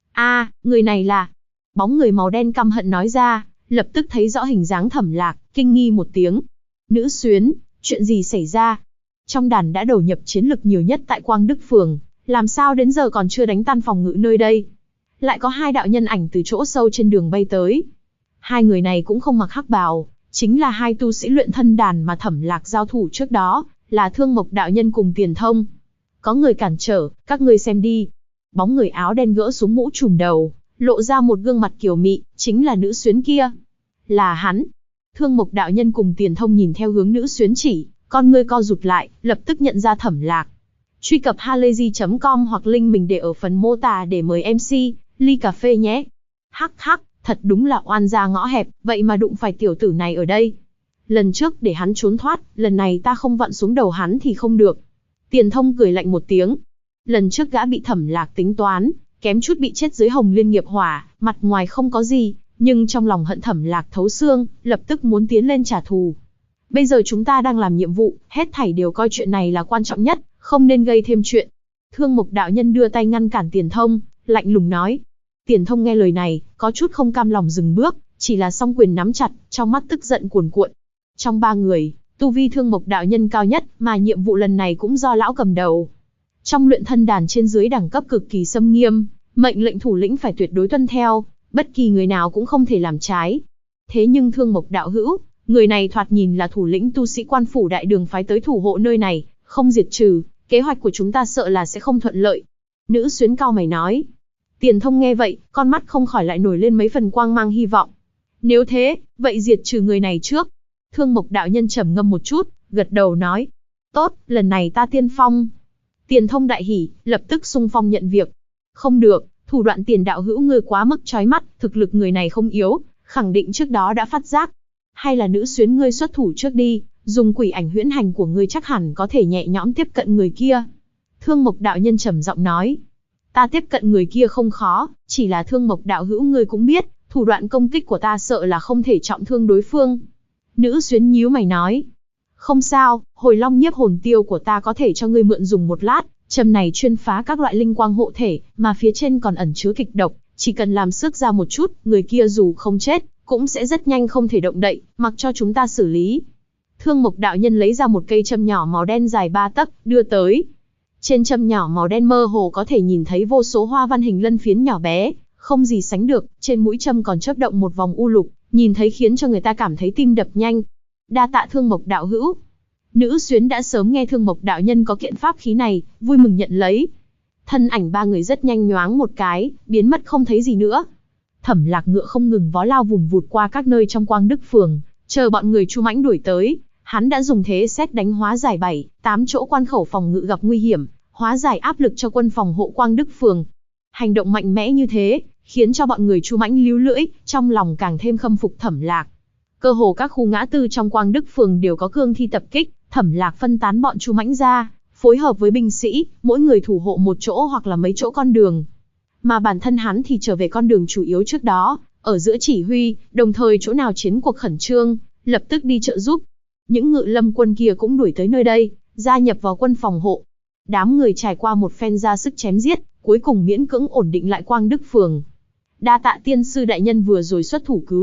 Người này là... Bóng người màu đen căm hận nói ra, lập tức thấy rõ hình dáng Thẩm Lạc, kinh nghi một tiếng. Nữ xuyến, chuyện gì xảy ra? Trong đàn đã đầu nhập chiến lực nhiều nhất tại Quang Đức Phường, làm sao đến giờ còn chưa đánh tan phòng ngự nơi đây? Lại có hai đạo nhân ảnh từ chỗ sâu trên đường bay tới. Hai người này cũng không mặc hắc bào, chính là hai tu sĩ luyện thân đàn mà Thẩm Lạc giao thủ trước đó, là Thương Mộc đạo nhân cùng Tiền Thông. Có người cản trở, các ngươi xem đi. Bóng người áo đen gỡ xuống mũ trùm đầu, lộ ra một gương mặt kiều mị, chính là nữ xuyến kia. Là hắn. Thương Mộc đạo nhân cùng Tiền Thông nhìn theo hướng nữ xuyến chỉ, con ngươi co rụt lại, lập tức nhận ra Thẩm Lạc. Truy cập halayzi.com hoặc link mình để ở phần mô tả để mời MC, ly cà phê nhé. Hắc hắc, thật đúng là oan gia ngõ hẹp, vậy mà đụng phải tiểu tử này ở đây. Lần trước để hắn trốn thoát, lần này ta không vặn xuống đầu hắn thì không được. Tiền Thông cười lạnh một tiếng. Lần trước gã bị Thẩm Lạc tính toán, kém chút bị chết dưới Hồng Liên nghiệp hỏa, mặt ngoài không có gì, nhưng trong lòng hận Thẩm Lạc thấu xương, lập tức muốn tiến lên trả thù. Bây giờ chúng ta đang làm nhiệm vụ, hết thảy đều coi chuyện này là quan trọng nhất, không nên gây thêm chuyện. Thương Mộc đạo nhân đưa tay ngăn cản Tiền Thông, lạnh lùng nói. Tiền Thông nghe lời này, có chút không cam lòng dừng bước, chỉ là song quyền nắm chặt, trong mắt tức giận cuồn cuộn. Trong ba người, tu vi Thương Mộc đạo nhân cao nhất, mà nhiệm vụ lần này cũng do lão cầm đầu. Trong luyện thân đàn trên dưới đẳng cấp cực kỳ xâm nghiêm, mệnh lệnh thủ lĩnh phải tuyệt đối tuân theo, bất kỳ người nào cũng không thể làm trái. Thế nhưng Thương Mộc đạo hữu, người này thoạt nhìn là thủ lĩnh tu sĩ Quan phủ đại đường phái tới thủ hộ nơi này, không diệt trừ, kế hoạch của chúng ta sợ là sẽ không thuận lợi. Nữ xuyến cau mày nói. Tiền Thông nghe vậy, con mắt không khỏi lại nổi lên mấy phần quang mang hy vọng. Nếu thế, vậy diệt trừ người này trước. Thương Mộc đạo nhân trầm ngâm một chút, gật đầu nói. Tốt, lần này ta tiên phong. Tiền Thông đại hỉ, lập tức xung phong nhận việc. Không được, thủ đoạn Tiền đạo hữu ngươi quá mức chói mắt, thực lực người này không yếu, khẳng định trước đó đã phát giác. Hay là nữ xuyến ngươi xuất thủ trước đi, dùng quỷ ảnh huyễn hành của ngươi chắc hẳn có thể nhẹ nhõm tiếp cận người kia. Thương Mộc đạo nhân trầm giọng nói. Ta tiếp cận người kia không khó, chỉ là Thương Mộc đạo hữu ngươi cũng biết, thủ đoạn công kích của ta sợ là không thể trọng thương đối phương. Nữ xuyến nhíu mày nói. Không sao, Hồi Long nhiếp hồn tiêu của ta có thể cho ngươi mượn dùng một lát, châm này chuyên phá các loại linh quang hộ thể, mà phía trên còn ẩn chứa kịch độc, chỉ cần làm xước ra một chút, người kia dù không chết, cũng sẽ rất nhanh không thể động đậy, mặc cho chúng ta xử lý. Thương Mộc đạo nhân lấy ra một cây châm nhỏ màu đen dài 3 tấc, đưa tới. Trên châm nhỏ màu đen mơ hồ có thể nhìn thấy vô số hoa văn hình lân phiến nhỏ bé, không gì sánh được, trên mũi châm còn chớp động một vòng u lục, nhìn thấy khiến cho người ta cảm thấy tim đập nhanh. Đa tạ Thương Mộc đạo hữu. Nữ xuyến đã sớm nghe Thương Mộc đạo nhân có kiện pháp khí này, vui mừng nhận lấy. Thân ảnh ba người rất nhanh nhoáng một cái, biến mất không thấy gì nữa. Thẩm Lạc ngựa không ngừng vó lao vùn vụt qua các nơi trong Quang Đức Phường, chờ bọn người Chu Mãnh đuổi tới, hắn đã dùng thế xét đánh hóa giải 7-8 chỗ quan khẩu phòng ngự gặp nguy hiểm, hóa giải áp lực cho quân phòng hộ Quang Đức Phường. Hành động mạnh mẽ như thế, khiến cho bọn người Chu Mãnh líu lưỡi, trong lòng càng thêm khâm phục Thẩm Lạc. Cơ hồ các khu ngã tư trong Quang Đức Phường đều có cương thi tập kích, Thẩm Lạc phân tán bọn Chu Mãnh ra, phối hợp với binh sĩ, mỗi người thủ hộ một chỗ hoặc là mấy chỗ con đường. Mà bản thân hắn thì trở về con đường chủ yếu trước đó, ở giữa chỉ huy, đồng thời chỗ nào chiến cuộc khẩn trương, lập tức đi trợ giúp. Những ngự lâm quân kia cũng đuổi tới nơi đây, gia nhập vào quân phòng hộ. Đám người trải qua một phen ra sức chém giết, cuối cùng miễn cưỡng ổn định lại Quang Đức Phường. Đa tạ tiên sư đại nhân vừa rồi xuất thủ cứu giúp,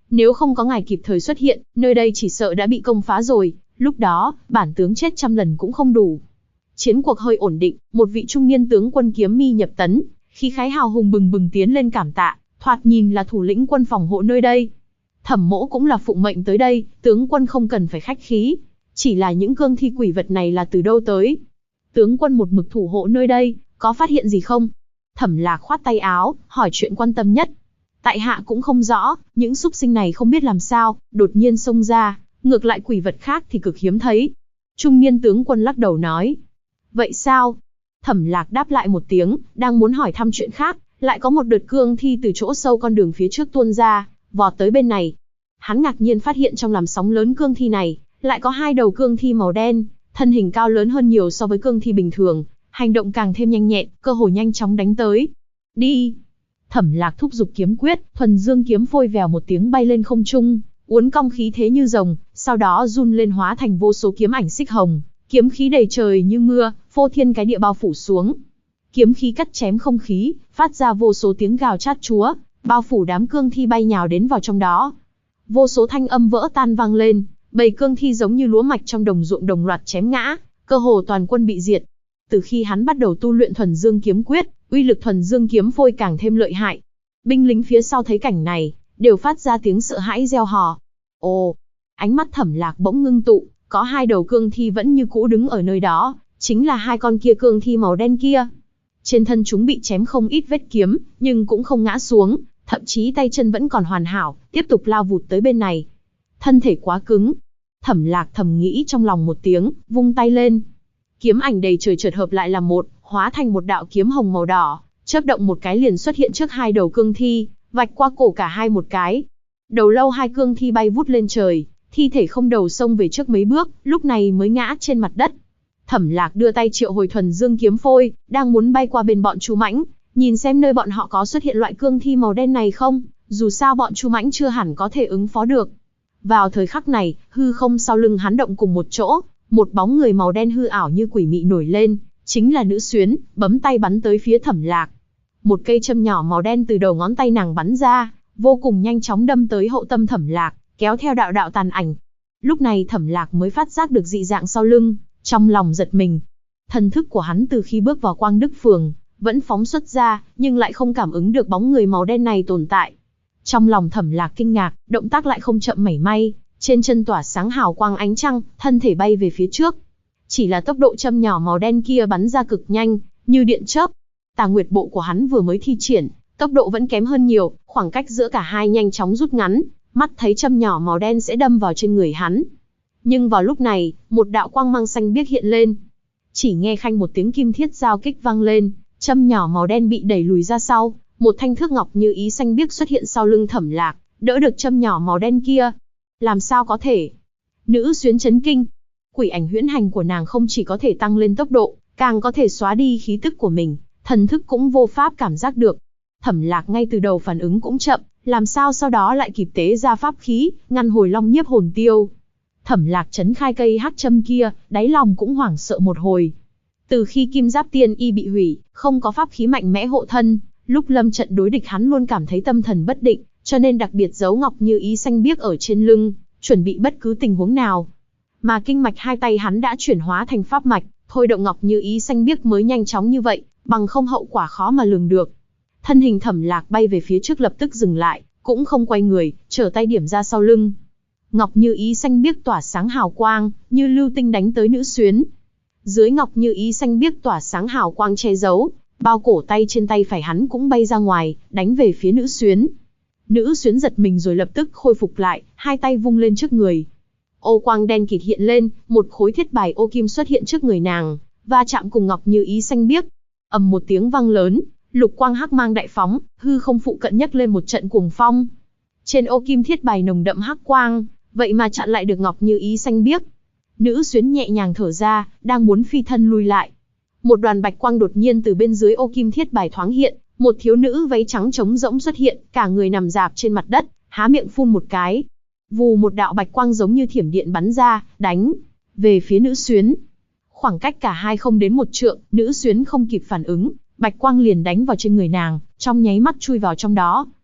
Nếu không có ngài kịp thời xuất hiện, nơi đây chỉ sợ đã bị công phá rồi, lúc đó, bản tướng chết 100 lần cũng không đủ. Chiến cuộc hơi ổn định, một vị trung niên tướng quân kiếm mi nhập tấn, khí khái hào hùng bừng bừng tiến lên cảm tạ, thoạt nhìn là thủ lĩnh quân phòng hộ nơi đây. Thẩm Mỗ cũng là phụng mệnh tới đây, tướng quân không cần phải khách khí. Chỉ là những cương thi quỷ vật này là từ đâu tới? Tướng quân một mực thủ hộ nơi đây, có phát hiện gì không? Thẩm Lạc khoát tay áo, hỏi chuyện quan tâm nhất. Tại hạ cũng không rõ, những súc sinh này không biết làm sao, đột nhiên xông ra, ngược lại quỷ vật khác thì cực hiếm thấy. Trung niên tướng quân lắc đầu nói. Vậy sao? Thẩm Lạc đáp lại một tiếng, đang muốn hỏi thăm chuyện khác, lại có một đợt cương thi từ chỗ sâu con đường phía trước tuôn ra, vọt tới bên này. Hắn ngạc nhiên phát hiện trong làn sóng lớn cương thi này, lại có 2 đầu cương thi màu đen, thân hình cao lớn hơn nhiều so với cương thi bình thường, hành động càng thêm nhanh nhẹn, cơ hồ nhanh chóng đánh tới. Đi! Thẩm Lạc thúc giục kiếm quyết, thuần dương kiếm phôi vèo một tiếng bay lên không trung, uốn cong khí thế như rồng, sau đó run lên hóa thành vô số kiếm ảnh xích hồng, kiếm khí đầy trời như mưa, phô thiên cái địa bao phủ xuống. Kiếm khí cắt chém không khí, phát ra vô số tiếng gào chát chúa, bao phủ đám cương thi bay nhào đến vào trong đó. Vô số thanh âm vỡ tan vang lên, bầy cương thi giống như lúa mạch trong đồng ruộng đồng loạt chém ngã, cơ hồ toàn quân bị diệt. Từ khi hắn bắt đầu tu luyện thuần dương kiếm quyết, uy lực thuần dương kiếm phôi càng thêm lợi hại. Binh lính phía sau thấy cảnh này, đều phát ra tiếng sợ hãi reo hò. Ồ, ánh mắt Thẩm Lạc bỗng ngưng tụ, có 2 đầu cương thi vẫn như cũ đứng ở nơi đó, chính là 2 con kia cương thi màu đen kia. Trên thân chúng bị chém không ít vết kiếm, nhưng cũng không ngã xuống, thậm chí tay chân vẫn còn hoàn hảo, tiếp tục lao vụt tới bên này. Thân thể quá cứng. Thẩm Lạc thầm nghĩ trong lòng một tiếng, vung tay lên. Kiếm ảnh đầy trời chợt hợp lại làm một, hóa thành một đạo kiếm hồng màu đỏ, chớp động một cái liền xuất hiện trước 2 đầu cương thi, vạch qua cổ cả hai một cái. Đầu lâu 2 cương thi bay vút lên trời, thi thể không đầu xông về trước mấy bước, lúc này mới ngã trên mặt đất. Thẩm Lạc đưa tay triệu hồi thuần dương kiếm phôi, đang muốn bay qua bên bọn Chu Mãnh, nhìn xem nơi bọn họ có xuất hiện loại cương thi màu đen này không, dù sao bọn Chu Mãnh chưa hẳn có thể ứng phó được. Vào thời khắc này, hư không sau lưng hắn động cùng một chỗ, một bóng người màu đen hư ảo như quỷ mị nổi lên, chính là Nữ Xuyến, bấm tay bắn tới phía Thẩm Lạc. Một cây châm nhỏ màu đen từ đầu ngón tay nàng bắn ra, vô cùng nhanh chóng đâm tới hậu tâm Thẩm Lạc, kéo theo đạo đạo tàn ảnh. Lúc này Thẩm Lạc mới phát giác được dị dạng sau lưng, trong lòng giật mình. Thần thức của hắn từ khi bước vào Quang Đức Phường, vẫn phóng xuất ra, nhưng lại không cảm ứng được bóng người màu đen này tồn tại. Trong lòng Thẩm Lạc kinh ngạc, động tác lại không chậm mảy may, trên chân tỏa sáng hào quang ánh trăng, thân thể bay về phía trước. Chỉ là tốc độ châm nhỏ màu đen kia bắn ra cực nhanh, như điện chớp. Tà Nguyệt bộ của hắn vừa mới thi triển, tốc độ vẫn kém hơn nhiều, khoảng cách giữa cả hai nhanh chóng rút ngắn, mắt thấy châm nhỏ màu đen sẽ đâm vào trên người hắn. Nhưng vào lúc này, một đạo quang mang xanh biếc hiện lên. Chỉ nghe khanh một tiếng kim thiết giao kích vang lên, châm nhỏ màu đen bị đẩy lùi ra sau, một thanh thước ngọc như ý xanh biếc xuất hiện sau lưng Thẩm Lạc, đỡ được châm nhỏ màu đen kia. Làm sao có thể? Nữ Xuyến chấn kinh. Quỷ ảnh huyễn hành của nàng không chỉ có thể tăng lên tốc độ, càng có thể xóa đi khí tức của mình, thần thức cũng vô pháp cảm giác được. Thẩm Lạc ngay từ đầu phản ứng cũng chậm, làm sao sau đó lại kịp tế ra pháp khí, ngăn hồi long nhiếp hồn tiêu. Thẩm Lạc chấn khai cây hắc châm kia, đáy lòng cũng hoảng sợ một hồi. Từ khi Kim Giáp Tiên Y bị hủy, không có pháp khí mạnh mẽ hộ thân, lúc lâm trận đối địch hắn luôn cảm thấy tâm thần bất định, cho nên đặc biệt giấu ngọc như ý xanh biếc ở trên lưng, chuẩn bị bất cứ tình huống nào. Mà kinh mạch 2 tay hắn đã chuyển hóa thành pháp mạch, thôi động ngọc như ý xanh biếc mới nhanh chóng như vậy, bằng không hậu quả khó mà lường được. Thân hình Thẩm Lạc bay về phía trước lập tức dừng lại, cũng không quay người, trở tay điểm ra sau lưng. Ngọc như ý xanh biếc tỏa sáng hào quang, như lưu tinh đánh tới Nữ Xuyến. Dưới ngọc như ý xanh biếc tỏa sáng hào quang che giấu, bao cổ tay trên tay phải hắn cũng bay ra ngoài, đánh về phía Nữ Xuyến. Nữ Xuyến giật mình rồi lập tức khôi phục lại, 2 tay vung lên trước người. Ô quang đen kịt hiện lên, một khối thiết bài ô kim xuất hiện trước người nàng, va chạm cùng ngọc như ý xanh biếc. Ầm một tiếng vang lớn, lục quang hắc mang đại phóng, hư không phụ cận nhấc lên một trận cuồng phong. Trên ô kim thiết bài nồng đậm hắc quang, vậy mà chặn lại được ngọc như ý xanh biếc. Nữ Xuyến nhẹ nhàng thở ra, đang muốn phi thân lui lại. Một đoàn bạch quang đột nhiên từ bên dưới ô kim thiết bài thoáng hiện, một thiếu nữ váy trắng trống rỗng xuất hiện, cả người nằm rạp trên mặt đất, há miệng phun một cái. Vù một đạo bạch quang giống như thiểm điện bắn ra, đánh về phía Nữ Xuyến. Khoảng cách cả hai không đến 1 trượng, Nữ Xuyến không kịp phản ứng, bạch quang liền đánh vào trên người nàng, trong nháy mắt chui vào trong đó.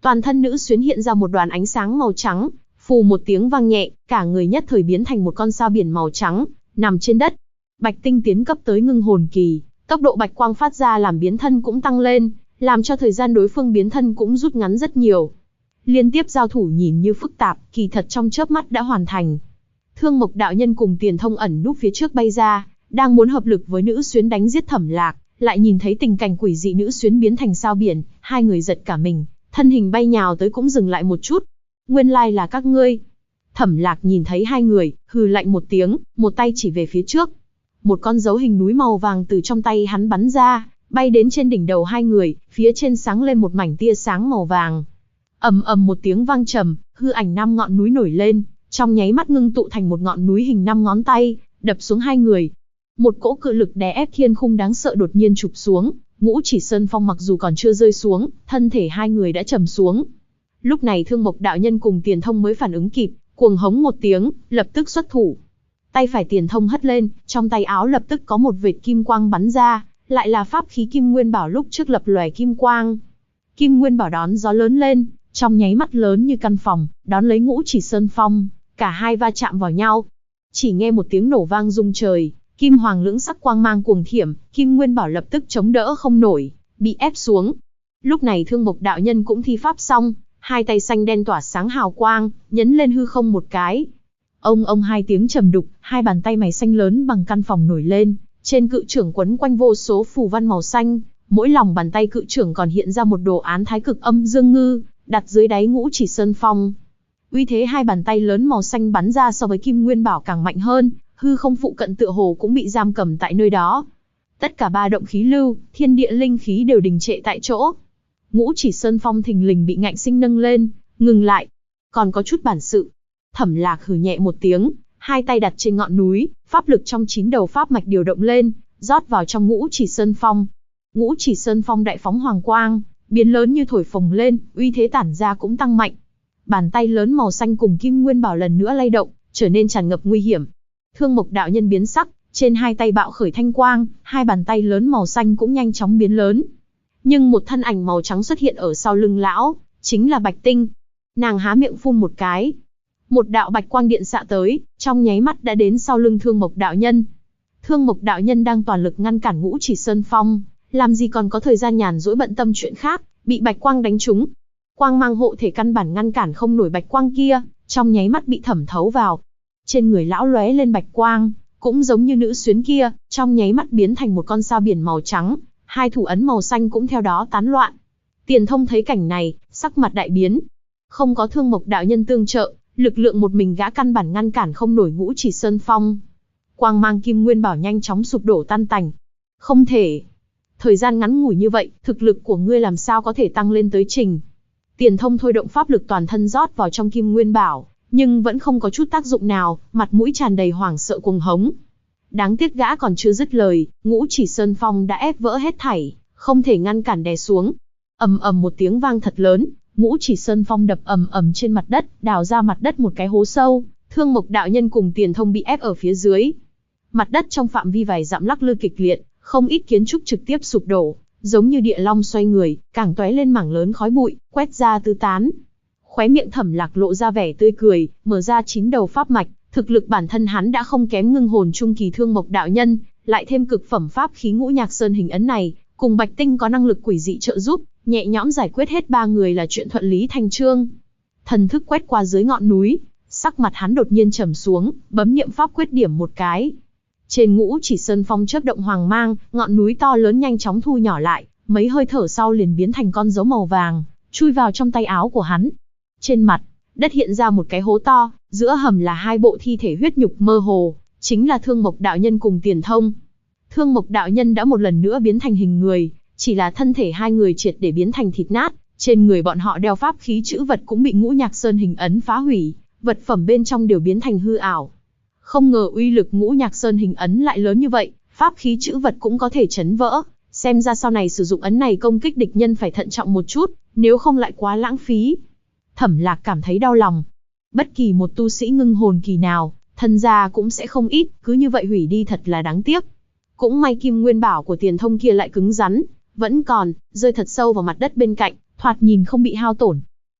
Toàn thân nữ xuyến hiện ra một đoàn ánh sáng màu trắng, phù một tiếng vang nhẹ, cả người nhất thời biến thành một con sao biển màu trắng, nằm trên đất. Bạch Tinh tiến cấp tới ngưng hồn kỳ, tốc độ bạch quang phát ra làm biến thân cũng tăng lên, làm cho thời gian đối phương biến thân cũng rút ngắn rất nhiều. Liên tiếp giao thủ nhìn như phức tạp, kỳ thật trong chớp mắt đã hoàn thành. Thương Mộc đạo nhân cùng Tiền Thông ẩn núp phía trước bay ra, đang muốn hợp lực với nữ xuyến đánh giết Thẩm Lạc, lại nhìn thấy tình cảnh quỷ dị nữ xuyến biến thành sao biển, hai người giật cả mình, thân hình bay nhào tới cũng dừng lại một chút. Nguyên lai là các ngươi. Thẩm Lạc nhìn thấy hai người, hừ lạnh một tiếng, một tay chỉ về phía trước. Một con dấu hình núi màu vàng từ trong tay hắn bắn ra, bay đến trên đỉnh đầu hai người, phía trên sáng lên một mảnh tia sáng màu vàng. Ầm ầm một tiếng vang trầm, hư ảnh 5 ngọn núi nổi lên, trong nháy mắt ngưng tụ thành một ngọn núi hình 5 ngón tay, đập xuống hai người. Một cỗ cự lực đè ép thiên khung đáng sợ đột nhiên chụp xuống, Ngũ Chỉ Sơn Phong mặc dù còn chưa rơi xuống, thân thể hai người đã trầm xuống. Lúc này Thương Mộc đạo nhân cùng Tiền Thông mới phản ứng kịp, cuồng hống một tiếng, lập tức xuất thủ. Tay phải Tiền Thông hất lên, trong tay áo lập tức có một vệt kim quang bắn ra, lại là pháp khí Kim Nguyên Bảo lúc trước lập lòe kim quang. Kim Nguyên Bảo đón gió lớn lên, trong nháy mắt lớn như căn phòng, đón lấy Ngũ Chỉ Sơn Phong, cả hai va chạm vào nhau. Chỉ nghe một tiếng nổ vang rung trời, kim hoàng lưỡng sắc quang mang cuồng thiểm, Kim Nguyên Bảo lập tức chống đỡ không nổi, bị ép xuống. Lúc này Thương Mộc đạo nhân cũng thi pháp xong, hai tay xanh đen tỏa sáng hào quang, nhấn lên hư không một cái. Ông hai tiếng trầm đục, hai bàn tay mày xanh lớn bằng căn phòng nổi lên, trên cự trưởng quấn quanh vô số phù văn màu xanh, mỗi lòng bàn tay cự trưởng còn hiện ra một đồ án Thái Cực Âm Dương Ngư, đặt dưới đáy Ngũ Chỉ Sơn Phong. Uy thế hai bàn tay lớn màu xanh bắn ra so với Kim Nguyên Bảo càng mạnh hơn, hư không phụ cận tựa hồ cũng bị giam cầm tại nơi đó. Tất cả ba động khí lưu, thiên địa linh khí đều đình trệ tại chỗ. Ngũ Chỉ Sơn Phong thình lình bị ngạnh sinh nâng lên, ngừng lại. Còn có chút bản sự. Thẩm Lạc hừ nhẹ một tiếng, hai tay đặt trên ngọn núi, pháp lực trong 9 đầu pháp mạch điều động lên, rót vào trong Ngũ Chỉ Sơn Phong. Ngũ Chỉ Sơn Phong đại phóng hoàng quang, biến lớn như thổi phồng lên, uy thế tản ra cũng tăng mạnh. Bàn tay lớn màu xanh cùng Kim Nguyên Bảo lần nữa lay động, trở nên tràn ngập nguy hiểm. Thương Mộc đạo nhân biến sắc, trên hai tay bạo khởi thanh quang, hai bàn tay lớn màu xanh cũng nhanh chóng biến lớn. Nhưng một thân ảnh màu trắng xuất hiện ở sau lưng lão, chính là Bạch Tinh. Nàng há miệng phun một cái. Một đạo bạch quang điện xạ tới, trong nháy mắt đã đến sau lưng Thương Mộc đạo nhân. Thương Mộc đạo nhân đang toàn lực ngăn cản Ngũ Chỉ Sơn Phong, làm gì còn có thời gian nhàn rỗi bận tâm chuyện khác, bị bạch quang đánh trúng. Quang mang hộ thể căn bản ngăn cản không nổi bạch quang kia, trong nháy mắt bị thẩm thấu vào. Trên người lão lóe lên bạch quang, cũng giống như nữ xuyến kia, trong nháy mắt biến thành một con sao biển màu trắng, hai thủ ấn màu xanh cũng theo đó tán loạn. Tiền Thông thấy cảnh này, sắc mặt đại biến. Không có Thương Mộc đạo nhân tương trợ, lực lượng một mình gã căn bản ngăn cản không nổi Ngũ Chỉ Sơn Phong. Quang mang Kim Nguyên Bảo nhanh chóng sụp đổ tan tành. Không thể. Thời gian ngắn ngủi như vậy, thực lực của ngươi làm sao có thể tăng lên tới trình. Tiền Thông thôi động pháp lực toàn thân rót vào trong Kim Nguyên Bảo, nhưng vẫn không có chút tác dụng nào, mặt mũi tràn đầy hoảng sợ cuồng hống. Đáng tiếc gã còn chưa dứt lời, Ngũ Chỉ Sơn Phong đã ép vỡ hết thảy, không thể ngăn cản đè xuống. Ầm ầm một tiếng vang thật lớn, Ngũ Chỉ Sơn Phong đập ầm ầm trên mặt đất, đào ra mặt đất một cái hố sâu, Thương Mộc đạo nhân cùng Tiền Thông bị ép ở phía dưới. Mặt đất trong phạm vi vài dặm lắc lư kịch liệt, không ít kiến trúc trực tiếp sụp đổ, giống như địa long xoay người, càng tóe lên mảng lớn khói bụi, quét ra tứ tán. Khóe miệng Thẩm Lạc lộ ra vẻ tươi cười, mở ra 9 đầu pháp mạch, thực lực bản thân hắn đã không kém ngưng hồn trung kỳ Thương Mộc đạo nhân, lại thêm cực phẩm pháp khí Ngũ Nhạc Sơn hình ấn này, cùng Bạch Tinh có năng lực quỷ dị trợ giúp, nhẹ nhõm giải quyết hết ba người là chuyện thuận lý thành trương. Thần thức quét qua dưới ngọn núi, sắc mặt hắn đột nhiên trầm xuống, bấm niệm pháp quyết điểm một cái. Trên Ngũ Chỉ Sơn Phong chớp động hoàng mang, ngọn núi to lớn nhanh chóng thu nhỏ lại, mấy hơi thở sau liền biến thành con dấu màu vàng, chui vào trong tay áo của hắn. Trên mặt đất hiện ra một cái hố to, giữa hầm là hai bộ thi thể huyết nhục mơ hồ, chính là Thương Mộc đạo nhân cùng Tiền Thông. Thương Mộc đạo nhân đã một lần nữa biến thành hình người, chỉ là thân thể hai người triệt để biến thành thịt nát, trên người bọn họ đeo pháp khí chữ vật cũng bị Ngũ Nhạc Sơn hình ấn phá hủy, vật phẩm bên trong đều biến thành hư ảo. Không ngờ uy lực Ngũ Nhạc Sơn hình ấn lại lớn như vậy, pháp khí chữ vật cũng có thể chấn vỡ, xem ra sau này sử dụng ấn này công kích địch nhân phải thận trọng một chút, nếu không lại quá lãng phí. Thẩm Lạc cảm thấy đau lòng. Bất kỳ một tu sĩ ngưng hồn kỳ nào, thân gia cũng sẽ không ít, cứ như vậy hủy đi thật là đáng tiếc. Cũng may Kim Nguyên Bảo của Tiền Thông kia lại cứng rắn, vẫn còn, rơi thật sâu vào mặt đất bên cạnh, thoạt nhìn không bị hao tổn.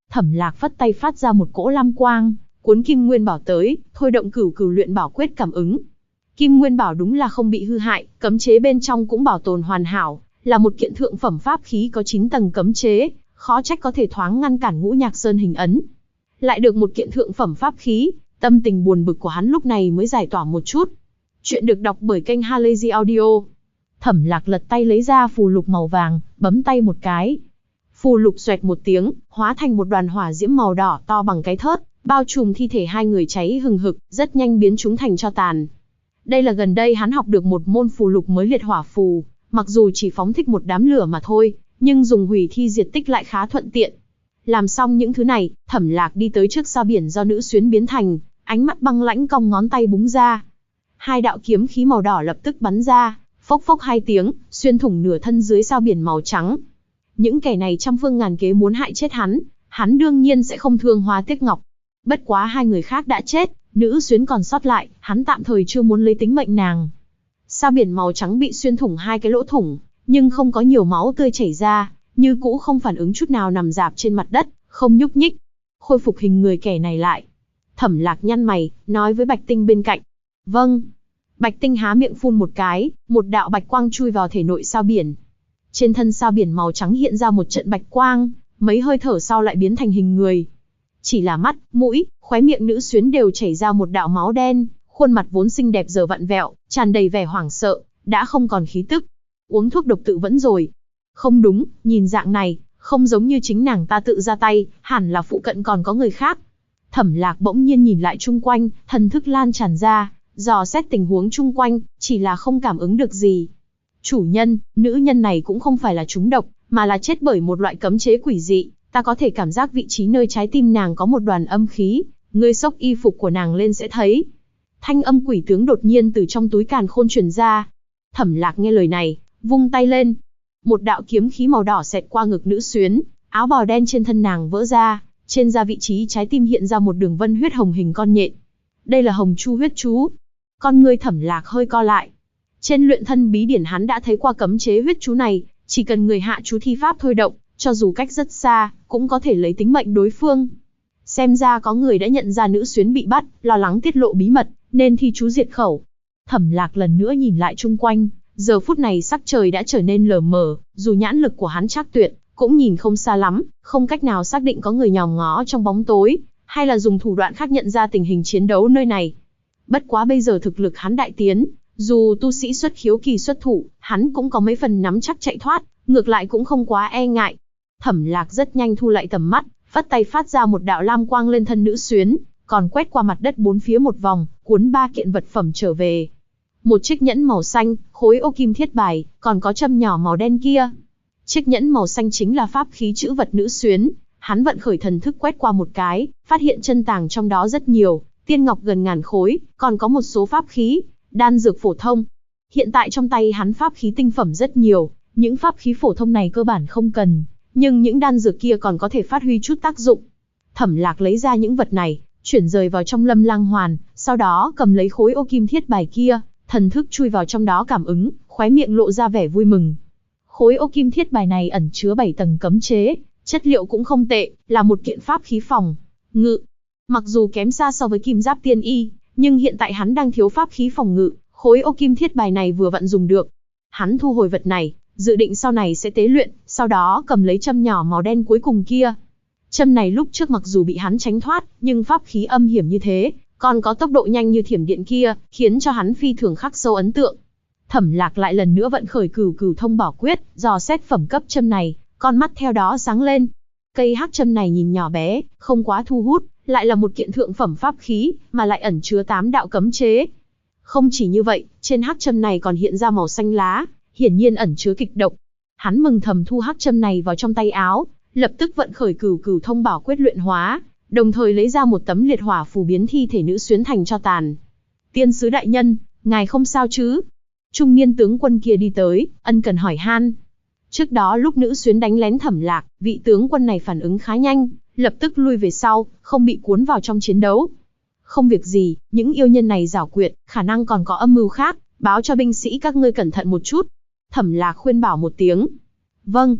Thẩm Lạc phất tay phát ra một cỗ lam quang, cuốn Kim Nguyên Bảo tới, thôi động Cửu Cửu luyện bảo quyết cảm ứng. Kim Nguyên Bảo đúng là không bị hư hại, cấm chế bên trong cũng bảo tồn hoàn hảo, là một kiện thượng phẩm pháp khí có 9 tầng cấm chế, khó trách có thể thoáng ngăn cản Ngũ Nhạc Sơn hình ấn. Lại được một kiện thượng phẩm pháp khí, tâm tình buồn bực của hắn lúc này mới giải tỏa một chút. Chuyện được đọc bởi kênh Halazy Audio. Thẩm Lạc lật tay lấy ra phù lục màu vàng, bấm tay một cái. Phù lục xoẹt một tiếng, hóa thành một đoàn hỏa diễm màu đỏ to bằng cái thớt, bao trùm thi thể hai người cháy hừng hực, rất nhanh biến chúng thành tro tàn. Đây là gần đây hắn học được một môn phù lục mới, liệt hỏa phù, mặc dù chỉ phóng thích một đám lửa mà thôi, nhưng dùng hủy thi diệt tích lại khá thuận tiện. Làm xong những thứ này, Thẩm Lạc đi tới trước sao biển do nữ xuyến biến thành, ánh mắt băng lãnh cong ngón tay búng ra. Hai đạo kiếm khí màu đỏ lập tức bắn ra, phốc phốc hai tiếng, xuyên thủng nửa thân dưới sao biển màu trắng. Những kẻ này trăm phương ngàn kế muốn hại chết hắn đương nhiên sẽ không thương hoa tiếc ngọc. Bất quá hai người khác đã chết, nữ xuyến còn sót lại, hắn tạm thời chưa muốn lấy tính mệnh nàng. Sao biển màu trắng bị xuyên thủng hai cái lỗ thủng, nhưng không có nhiều máu tươi chảy ra, như cũ không phản ứng chút nào, nằm rạp trên mặt đất, không nhúc nhích. Khôi phục hình người kẻ này lại. Thẩm Lạc nhăn mày, nói với Bạch Tinh bên cạnh. Vâng. Bạch Tinh há miệng phun một cái, một đạo bạch quang chui vào thể nội sao biển. Trên thân sao biển màu trắng hiện ra một trận bạch quang, mấy hơi thở sau lại biến thành hình người. Chỉ là mắt, mũi, khóe miệng nữ xuyến đều chảy ra một đạo máu đen, khuôn mặt vốn xinh đẹp giờ vặn vẹo, tràn đầy vẻ hoảng sợ, đã không còn khí tức. Uống thuốc độc tự vẫn rồi. Không đúng, nhìn dạng này, không giống như chính nàng ta tự ra tay, hẳn là phụ cận còn có người khác. Thẩm Lạc bỗng nhiên nhìn lại chung quanh, thần thức lan tràn ra, dò xét tình huống chung quanh, chỉ là không cảm ứng được gì. Chủ nhân, nữ nhân này cũng không phải là trúng độc, mà là chết bởi một loại cấm chế quỷ dị. Ta có thể cảm giác vị trí nơi trái tim nàng có một đoàn âm khí, ngươi xốc y phục của nàng lên sẽ thấy. Thanh âm quỷ tướng đột nhiên từ trong túi càn khôn truyền ra. Thẩm Lạc nghe lời này, vung tay lên. Một đạo kiếm khí màu đỏ xẹt qua ngực nữ xuyến, áo bào đen trên thân nàng vỡ ra, trên da vị trí trái tim hiện ra một đường vân huyết hồng hình con nhện. Đây là Hồng Chu huyết chú. Con ngươi Thẩm Lạc hơi co lại. Trên luyện thân bí điển hắn đã thấy qua cấm chế huyết chú này, chỉ cần người hạ chú thi pháp thôi động, cho dù cách rất xa, cũng có thể lấy tính mệnh đối phương. Xem ra có người đã nhận ra nữ xuyến bị bắt, lo lắng tiết lộ bí mật, nên thi chú diệt khẩu. Thẩm Lạc lần nữa nhìn lại chung quanh, giờ phút này sắc trời đã trở nên lờ mờ, dù nhãn lực của hắn trác tuyệt, cũng nhìn không xa lắm, không cách nào xác định có người nhòm ngó trong bóng tối, hay là dùng thủ đoạn khác nhận ra tình hình chiến đấu nơi này. Bất quá bây giờ thực lực hắn đại tiến, dù tu sĩ xuất khiếu kỳ xuất thủ, hắn cũng có mấy phần nắm chắc chạy thoát, ngược lại cũng không quá e ngại. Thẩm Lạc rất nhanh thu lại tầm mắt, phất tay phát ra một đạo lam quang lên thân nữ xuyến, còn quét qua mặt đất bốn phía một vòng, cuốn 3 kiện vật phẩm trở về. Một chiếc nhẫn màu xanh, khối ô kim thiết bài, còn có châm nhỏ màu đen kia. Chiếc nhẫn màu xanh chính là pháp khí trữ vật nữ xuyến, hắn vận khởi thần thức quét qua một cái, phát hiện chân tàng trong đó rất nhiều, tiên ngọc gần ngàn khối, còn có một số pháp khí, đan dược phổ thông. Hiện tại trong tay hắn pháp khí tinh phẩm rất nhiều, những pháp khí phổ thông này cơ bản không cần, nhưng những đan dược kia còn có thể phát huy chút tác dụng. Thẩm Lạc lấy ra những vật này, chuyển rời vào trong Lâm Lang Hoàn, sau đó cầm lấy khối ô kim thiết bài kia, thần thức chui vào trong đó cảm ứng, khóe miệng lộ ra vẻ vui mừng. Khối ô kim thiết bài này ẩn chứa 7 tầng cấm chế, chất liệu cũng không tệ, là một kiện pháp khí phòng ngự. Mặc dù kém xa so với kim giáp tiên y, nhưng hiện tại hắn đang thiếu pháp khí phòng ngự, khối ô kim thiết bài này vừa vặn dùng được. Hắn thu hồi vật này, dự định sau này sẽ tế luyện, sau đó cầm lấy châm nhỏ màu đen cuối cùng kia. Châm này lúc trước mặc dù bị hắn tránh thoát, nhưng pháp khí âm hiểm như thế, còn có tốc độ nhanh như thiểm điện kia, khiến cho hắn phi thường khắc sâu ấn tượng. Thẩm Lạc lại lần nữa vận khởi Cửu Cửu thông bảo quyết, dò xét phẩm cấp châm này, con mắt theo đó sáng lên. Cây hắc châm này nhìn nhỏ bé, không quá thu hút, lại là một kiện thượng phẩm pháp khí, mà lại ẩn chứa 8 đạo cấm chế. Không chỉ như vậy, trên hắc châm này còn hiện ra màu xanh lá, hiển nhiên ẩn chứa kịch độc. Hắn mừng thầm thu hắc châm này vào trong tay áo, lập tức vận khởi Cửu Cửu thông bảo quyết luyện hóa, đồng thời lấy ra một tấm liệt hỏa phù biến thi thể nữ xuyến thành tro tàn. Tiên sứ đại nhân, ngài không sao chứ? Trung niên tướng quân kia đi tới, ân cần hỏi han. Trước đó lúc nữ xuyến đánh lén Thẩm Lạc, vị tướng quân này phản ứng khá nhanh, lập tức lui về sau, không bị cuốn vào trong chiến đấu. Không việc gì, những yêu nhân này giảo quyệt, khả năng còn có âm mưu khác, báo cho binh sĩ các ngươi cẩn thận một chút. Thẩm Lạc khuyên bảo một tiếng. Vâng.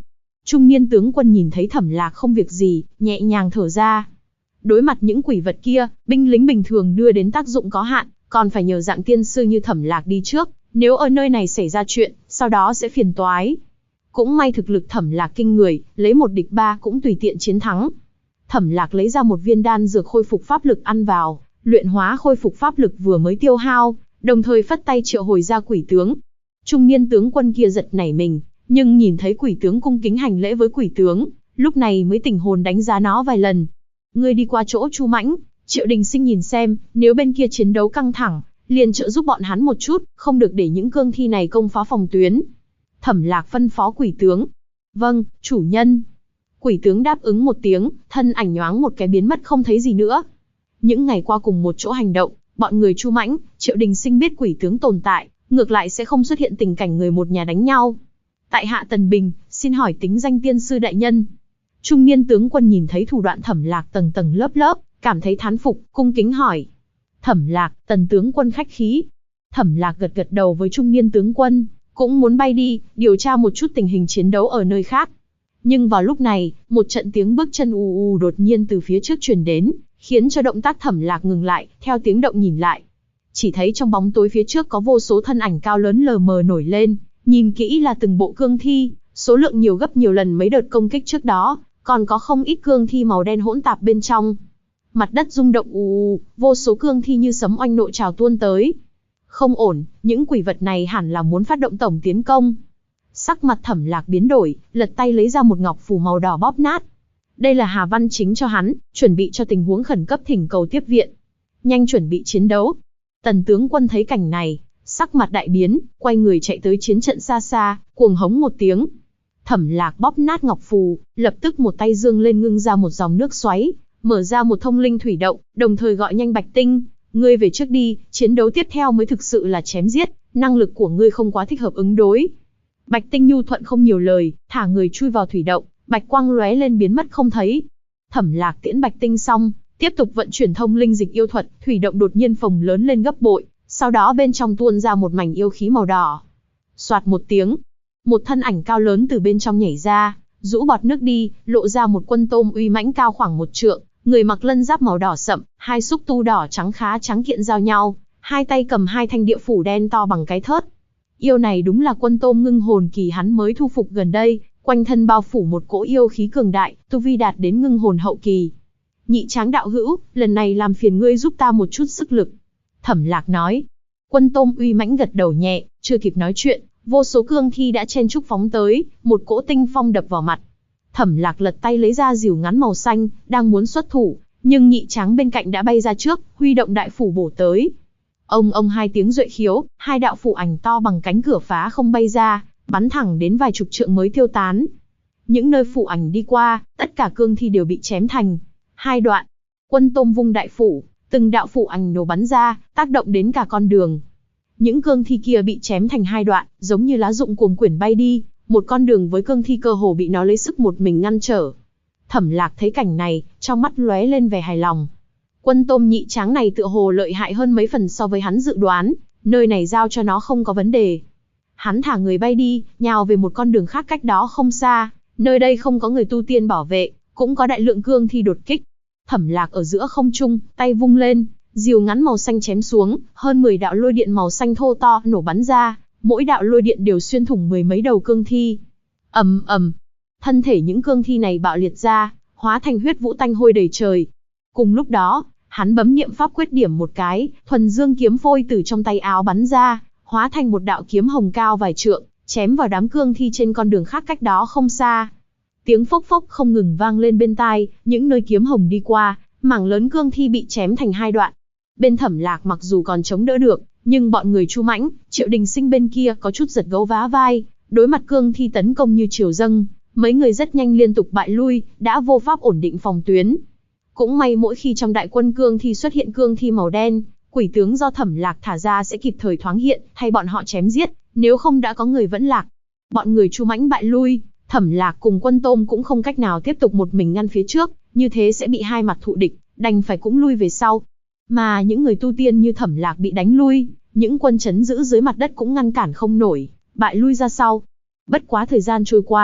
Trung niên tướng quân nhìn thấy Thẩm Lạc không việc gì, nhẹ nhàng thở ra. Đối mặt những quỷ vật kia, binh lính bình thường đưa đến tác dụng có hạn, còn phải nhờ dạng tiên sư như Thẩm Lạc đi trước, nếu ở nơi này xảy ra chuyện, sau đó sẽ phiền toái. Cũng may thực lực Thẩm Lạc kinh người, lấy 1 địch 3 cũng tùy tiện chiến thắng. Thẩm Lạc lấy ra một viên đan dược khôi phục pháp lực ăn vào, luyện hóa khôi phục pháp lực vừa mới tiêu hao, đồng thời phất tay triệu hồi ra quỷ tướng. Trung niên tướng quân kia giật nảy mình, nhưng nhìn thấy quỷ tướng cung kính hành lễ với quỷ tướng, lúc này mới tỉnh hồn đánh giá nó vài lần. Ngươi đi qua chỗ Chu Mãnh, Triệu Đình Sinh nhìn xem, nếu bên kia chiến đấu căng thẳng, liền trợ giúp bọn hắn một chút, không được để những cương thi này công phá phòng tuyến. Thẩm Lạc phân phó quỷ tướng. Vâng, chủ nhân. Quỷ tướng đáp ứng một tiếng, thân ảnh nhoáng một cái biến mất không thấy gì nữa. Những ngày qua cùng một chỗ hành động, bọn người Chu Mãnh, Triệu Đình Sinh biết quỷ tướng tồn tại, ngược lại sẽ không xuất hiện tình cảnh người một nhà đánh nhau. Tại hạ Tần Bình, xin hỏi tính danh tiên sư đại nhân. Trung niên tướng quân nhìn thấy thủ đoạn Thẩm Lạc tầng tầng lớp lớp, cảm thấy thán phục, cung kính hỏi. Thẩm Lạc, Tần tướng quân khách khí. Thẩm Lạc gật gật đầu với trung niên tướng quân, cũng muốn bay đi, điều tra một chút tình hình chiến đấu ở nơi khác. Nhưng vào lúc này, một trận tiếng bước chân ù ù đột nhiên từ phía trước truyền đến, khiến cho động tác Thẩm Lạc ngừng lại, theo tiếng động nhìn lại. Chỉ thấy trong bóng tối phía trước có vô số thân ảnh cao lớn lờ mờ nổi lên, nhìn kỹ là từng bộ cương thi, số lượng nhiều gấp nhiều lần mấy đợt công kích trước đó, còn có không ít cương thi màu đen hỗn tạp bên trong. Mặt đất rung động ù ù, vô số cương thi như sấm oanh nộ trào tuôn tới. Không ổn, những quỷ vật này hẳn là muốn phát động tổng tiến công. Sắc mặt Thẩm Lạc biến đổi, lật tay lấy ra một ngọc phù màu đỏ bóp nát. Đây là Hà Văn Chính cho hắn, chuẩn bị cho tình huống khẩn cấp thỉnh cầu tiếp viện. Nhanh chuẩn bị chiến đấu. Tần tướng quân thấy cảnh này, sắc mặt đại biến, quay người chạy tới chiến trận xa xa, cuồng hống một tiếng. Thẩm Lạc bóp nát ngọc phù, lập tức một tay dương lên ngưng ra một dòng nước xoáy, mở ra một thông linh thủy động, đồng thời gọi nhanh Bạch Tinh, ngươi về trước đi, chiến đấu tiếp theo mới thực sự là chém giết, năng lực của ngươi không quá thích hợp ứng đối. Bạch Tinh nhu thuận không nhiều lời, thả người chui vào thủy động, bạch quang lóe lên biến mất không thấy. Thẩm Lạc tiễn Bạch Tinh xong, tiếp tục vận chuyển thông linh dịch yêu thuật, thủy động đột nhiên phồng lớn lên gấp bội, sau đó bên trong tuôn ra một mảnh yêu khí màu đỏ. Soạt một tiếng, một thân ảnh cao lớn từ bên trong nhảy ra, rũ bọt nước đi, lộ ra một quân tôm uy mãnh cao khoảng 1 trượng, người mặc lân giáp màu đỏ sậm, hai xúc tu đỏ trắng khá trắng kiện giao nhau, hai tay cầm 2 thanh địa phủ đen to bằng cái thớt. Yêu này đúng là quân tôm ngưng hồn kỳ hắn mới thu phục gần đây, quanh thân bao phủ một cỗ yêu khí cường đại, tu vi đạt đến ngưng hồn hậu kỳ. Nhị Tráng đạo hữu, lần này làm phiền ngươi giúp ta một chút sức lực. Thẩm Lạc nói. Quân tôm uy mãnh gật đầu nhẹ, chưa kịp nói chuyện, vô số cương thi đã chen chúc phóng tới, một cỗ tinh phong đập vào mặt. Thẩm Lạc lật tay lấy ra rìu ngắn màu xanh, đang muốn xuất thủ, nhưng Nhị Tráng bên cạnh đã bay ra trước, huy động đại phủ bổ tới. Ông 2 tiếng duệ khiếu, 2 đạo phủ ảnh to bằng cánh cửa phá không bay ra, bắn thẳng đến vài chục trượng mới tiêu tán. Những nơi phủ ảnh đi qua, tất cả cương thi đều bị chém thành 2 đoạn. Quân tôm vung đại phủ, từng đạo phủ ảnh nổ bắn ra, tác động đến cả con đường. Những cương thi kia bị chém thành 2 đoạn, giống như lá rụng cuồng quyển bay đi, một con đường với cương thi cơ hồ bị nó lấy sức một mình ngăn trở. Thẩm Lạc thấy cảnh này, trong mắt lóe lên vẻ hài lòng. Quân tôm Nhị Tráng này tựa hồ lợi hại hơn mấy phần so với hắn dự đoán, nơi này giao cho nó không có vấn đề. Hắn thả người bay đi, nhào về một con đường khác cách đó không xa, nơi đây không có người tu tiên bảo vệ, cũng có đại lượng cương thi đột kích. Thẩm Lạc ở giữa không trung, tay vung lên, rìu ngắn màu xanh chém xuống, hơn 10 đạo lôi điện màu xanh thô to nổ bắn ra, mỗi đạo lôi điện đều xuyên thủng 10 mấy đầu cương thi. Ầm ầm, thân thể những cương thi này bạo liệt ra, hóa thành huyết vũ tanh hôi đầy trời. Cùng lúc đó, hắn bấm niệm pháp quyết điểm một cái, thuần dương kiếm phôi từ trong tay áo bắn ra, hóa thành một đạo kiếm hồng cao vài trượng, chém vào đám cương thi trên con đường khác cách đó không xa. Tiếng phốc phốc không ngừng vang lên bên tai, những nơi kiếm hồng đi qua, mảng lớn cương thi bị chém thành 2 đoạn. Bên Thẩm Lạc mặc dù còn chống đỡ được, nhưng bọn người Chu Mãnh, Triệu Đình Sinh bên kia có chút giật gấu vá vai, đối mặt cương thi tấn công như triều dâng, mấy người rất nhanh liên tục bại lui, đã vô pháp ổn định phòng tuyến. Cũng may mỗi khi trong đại quân cương thi xuất hiện cương thi màu đen, quỷ tướng do Thẩm Lạc thả ra sẽ kịp thời thoáng hiện, thay bọn họ chém giết, nếu không đã có người vẫn lạc. Bọn người Chu Mãnh bại lui, Thẩm Lạc cùng quân tôm cũng không cách nào tiếp tục một mình ngăn phía trước, như thế sẽ bị hai mặt thụ địch, đành phải cũng lui về sau. Mà những người tu tiên như Thẩm Lạc bị đánh lui, những quân trấn giữ dưới mặt đất cũng ngăn cản không nổi, bại lui ra sau. Bất quá thời gian trôi qua,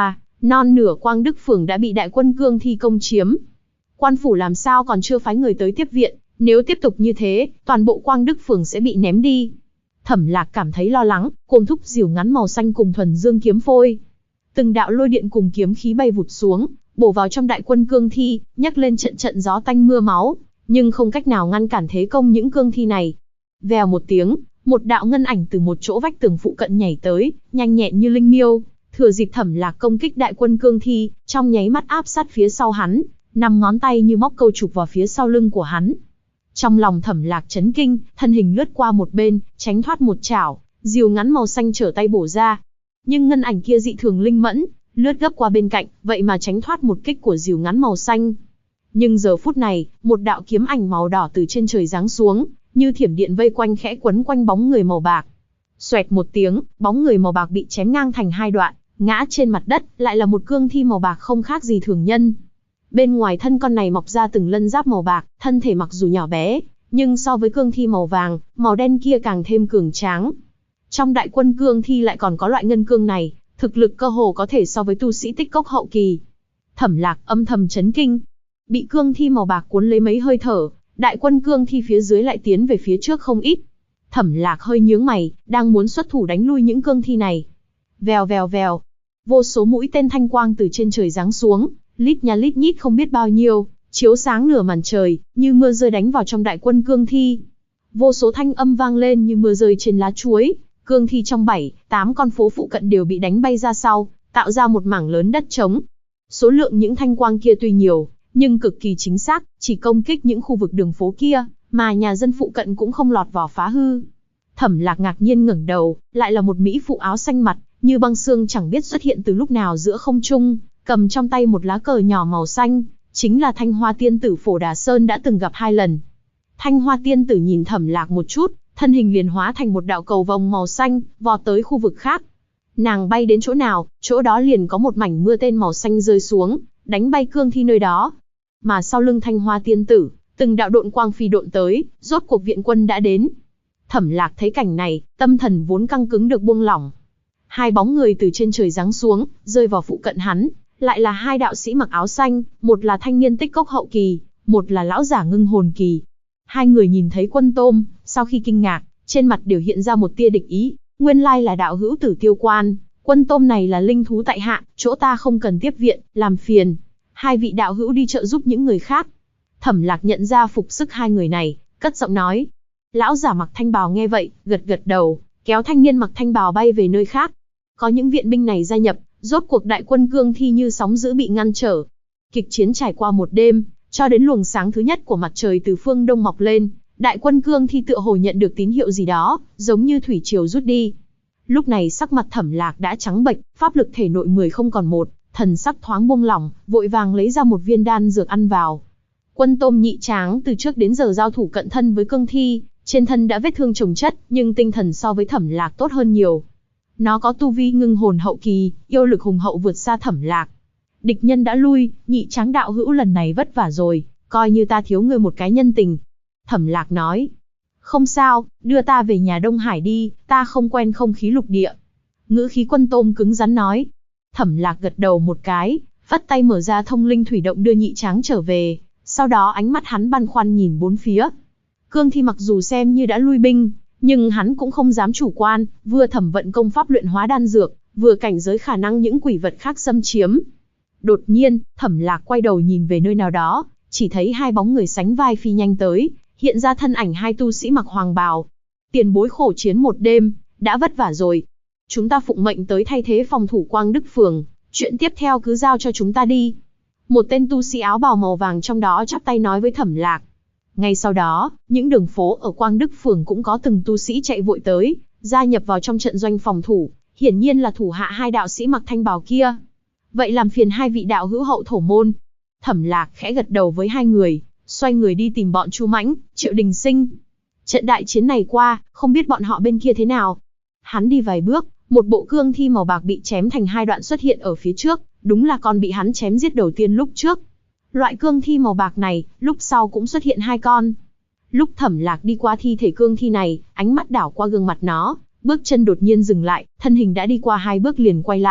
Non nửa Quang Đức Phường đã bị đại quân cương thi công chiếm. Quan phủ làm sao còn chưa phái người tới tiếp viện, nếu tiếp tục như thế, toàn bộ Quang Đức Phường sẽ bị ném đi. Thẩm Lạc cảm thấy lo lắng, cuồng thúc diều ngắn màu xanh cùng thuần dương kiếm phôi. Từng đạo lôi điện cùng kiếm khí bay vụt xuống, bổ vào trong đại quân cương thi, nhấc lên trận trận gió tanh mưa máu, nhưng không cách nào ngăn cản thế công những cương thi này. Vèo một tiếng, một đạo ngân ảnh từ một chỗ vách tường phụ cận nhảy tới, nhanh nhẹn như linh miêu, thừa dịp Thẩm Lạc công kích đại quân cương thi, trong nháy mắt áp sát phía sau hắn, 5 ngón tay như móc câu chụp vào phía sau lưng của hắn. Trong lòng Thẩm Lạc chấn kinh, thân hình lướt qua một bên, tránh thoát một chảo, diều ngắn màu xanh trở tay bổ ra. Nhưng ngân ảnh kia dị thường linh mẫn, lướt gấp qua bên cạnh, vậy mà tránh thoát một kích của diều ngắn màu xanh. Nhưng giờ phút này, một đạo kiếm ảnh màu đỏ từ trên trời giáng xuống, như thiểm điện vây quanh khẽ quấn quanh bóng người màu bạc. Xoẹt một tiếng, bóng người màu bạc bị chém ngang thành hai đoạn, ngã trên mặt đất, lại là một cương thi màu bạc không khác gì thường nhân. Bên ngoài thân con này mọc ra từng lân giáp màu bạc, thân thể mặc dù nhỏ bé, nhưng so với cương thi màu vàng, màu đen kia càng thêm cường tráng. Trong đại quân cương thi lại còn có loại ngân cương này, thực lực cơ hồ có thể so với tu sĩ tích cốc hậu kỳ. Thẩm Lạc âm thầm chấn kinh. Bị cương thi màu bạc cuốn lấy mấy hơi thở, đại quân cương thi phía dưới lại tiến về phía trước không ít. Thẩm Lạc hơi nhướng mày, đang muốn xuất thủ đánh lui những cương thi này. Vèo vèo vèo, vô số mũi tên thanh quang từ trên trời giáng xuống, lít nha lít nhít không biết bao nhiêu, chiếu sáng nửa màn trời, như mưa rơi đánh vào trong đại quân cương thi. Vô số thanh âm vang lên như mưa rơi trên lá chuối, cương thi trong 7-8 con phố phụ cận đều bị đánh bay ra sau, tạo ra một mảng lớn đất trống. Số lượng những thanh quang kia tuy nhiều, nhưng cực kỳ chính xác, chỉ công kích những khu vực đường phố kia, mà nhà dân phụ cận cũng không lọt vào phá hư. Thẩm Lạc ngạc nhiên ngẩng đầu, lại là một mỹ phụ áo xanh mặt, như băng xương chẳng biết xuất hiện từ lúc nào giữa không trung, cầm trong tay một lá cờ nhỏ màu xanh, chính là Thanh Hoa tiên tử Phổ Đà Sơn đã từng gặp 2 lần. Thanh Hoa tiên tử nhìn Thẩm Lạc một chút, thân hình liền hóa thành một đạo cầu vồng màu xanh, vọt tới khu vực khác. Nàng bay đến chỗ nào, chỗ đó liền có một mảnh mưa tên màu xanh rơi xuống, đánh bay cương thi nơi đó. Mà sau lưng Thanh Hoa tiên tử, từng đạo độn quang phi độn tới, rốt cuộc viện quân đã đến. Thẩm Lạc thấy cảnh này, tâm thần vốn căng cứng được buông lỏng. 2 bóng người từ trên trời giáng xuống, rơi vào phụ cận hắn, lại là 2 đạo sĩ mặc áo xanh, một là thanh niên tích cốc hậu kỳ, một là lão giả ngưng hồn kỳ. 2 người nhìn thấy Quân Tôm, sau khi kinh ngạc, trên mặt đều hiện ra một tia địch ý, nguyên lai là đạo hữu Tử Tiêu Quan, Quân Tôm này là linh thú tại hạ, chỗ ta không cần tiếp viện, làm phiền 2 vị đạo hữu đi trợ giúp những người khác. Thẩm Lạc nhận ra phục sức 2 người này, cất giọng nói. Lão giả mặc thanh bào nghe vậy, gật gật đầu, kéo thanh niên mặc thanh bào bay về nơi khác. Có những viện binh này gia nhập, rốt cuộc đại quân cương thi như sóng dữ bị ngăn trở. Kịch chiến trải qua một đêm, cho đến luồng sáng thứ nhất của mặt trời từ phương đông mọc lên, đại quân cương thi tựa hồ nhận được tín hiệu gì đó, giống như thủy triều rút đi. Lúc này sắc mặt Thẩm Lạc đã trắng bệch, pháp lực thể nội 10 không còn 1, thần sắc thoáng buông lỏng, vội vàng lấy ra một viên đan dược ăn vào. Quân Tôm nhị tráng từ trước đến giờ giao thủ cận thân với cương thi, trên thân đã vết thương chồng chất, nhưng tinh thần so với Thẩm Lạc tốt hơn nhiều. Nó có tu vi ngưng hồn hậu kỳ, yêu lực hùng hậu vượt xa Thẩm Lạc. Địch nhân đã lui, nhị tráng đạo hữu lần này vất vả rồi, coi như ta thiếu ngươi một cái nhân tình. Thẩm Lạc nói. Không sao, đưa ta về nhà Đông Hải đi, ta không quen không khí lục địa. Ngữ khí Quân Tôm cứng rắn nói. Thẩm Lạc gật đầu một cái, vắt tay mở ra thông linh thủy động đưa nhị tráng trở về, sau đó ánh mắt hắn băn khoăn nhìn bốn phía. Cương thi mặc dù xem như đã lui binh, nhưng hắn cũng không dám chủ quan, vừa thẩm vận công pháp luyện hóa đan dược, vừa cảnh giới khả năng những quỷ vật khác xâm chiếm. Đột nhiên, Thẩm Lạc quay đầu nhìn về nơi nào đó, chỉ thấy 2 bóng người sánh vai phi nhanh tới, hiện ra thân ảnh 2 tu sĩ mặc hoàng bào. Tiền bối khổ chiến một đêm, đã vất vả rồi. Chúng ta phụng mệnh tới thay thế phòng thủ Quang Đức Phường, chuyện tiếp theo cứ giao cho chúng ta đi. Một tên tu sĩ áo bào màu vàng trong đó chắp tay nói với Thẩm Lạc. Ngay sau đó, những đường phố ở Quang Đức Phường cũng có từng tu sĩ chạy vội tới, gia nhập vào trong trận doanh phòng thủ, hiển nhiên là thủ hạ 2 đạo sĩ mặc thanh bào kia. Vậy làm phiền 2 vị đạo hữu hậu thổ môn. Thẩm Lạc khẽ gật đầu với 2 người, xoay người đi tìm bọn Chu Mãnh, Triệu Đình Sinh. Trận đại chiến này qua, không biết bọn họ bên kia thế nào. Hắn đi vài bước, một bộ cương thi màu bạc bị chém thành 2 đoạn xuất hiện ở phía trước, đúng là con bị hắn chém giết đầu tiên lúc trước. Loại cương thi màu bạc này, lúc sau cũng xuất hiện 2 con. Lúc Thẩm Lạc đi qua thi thể cương thi này, ánh mắt đảo qua gương mặt nó, bước chân đột nhiên dừng lại, thân hình đã đi qua 2 bước liền quay lại,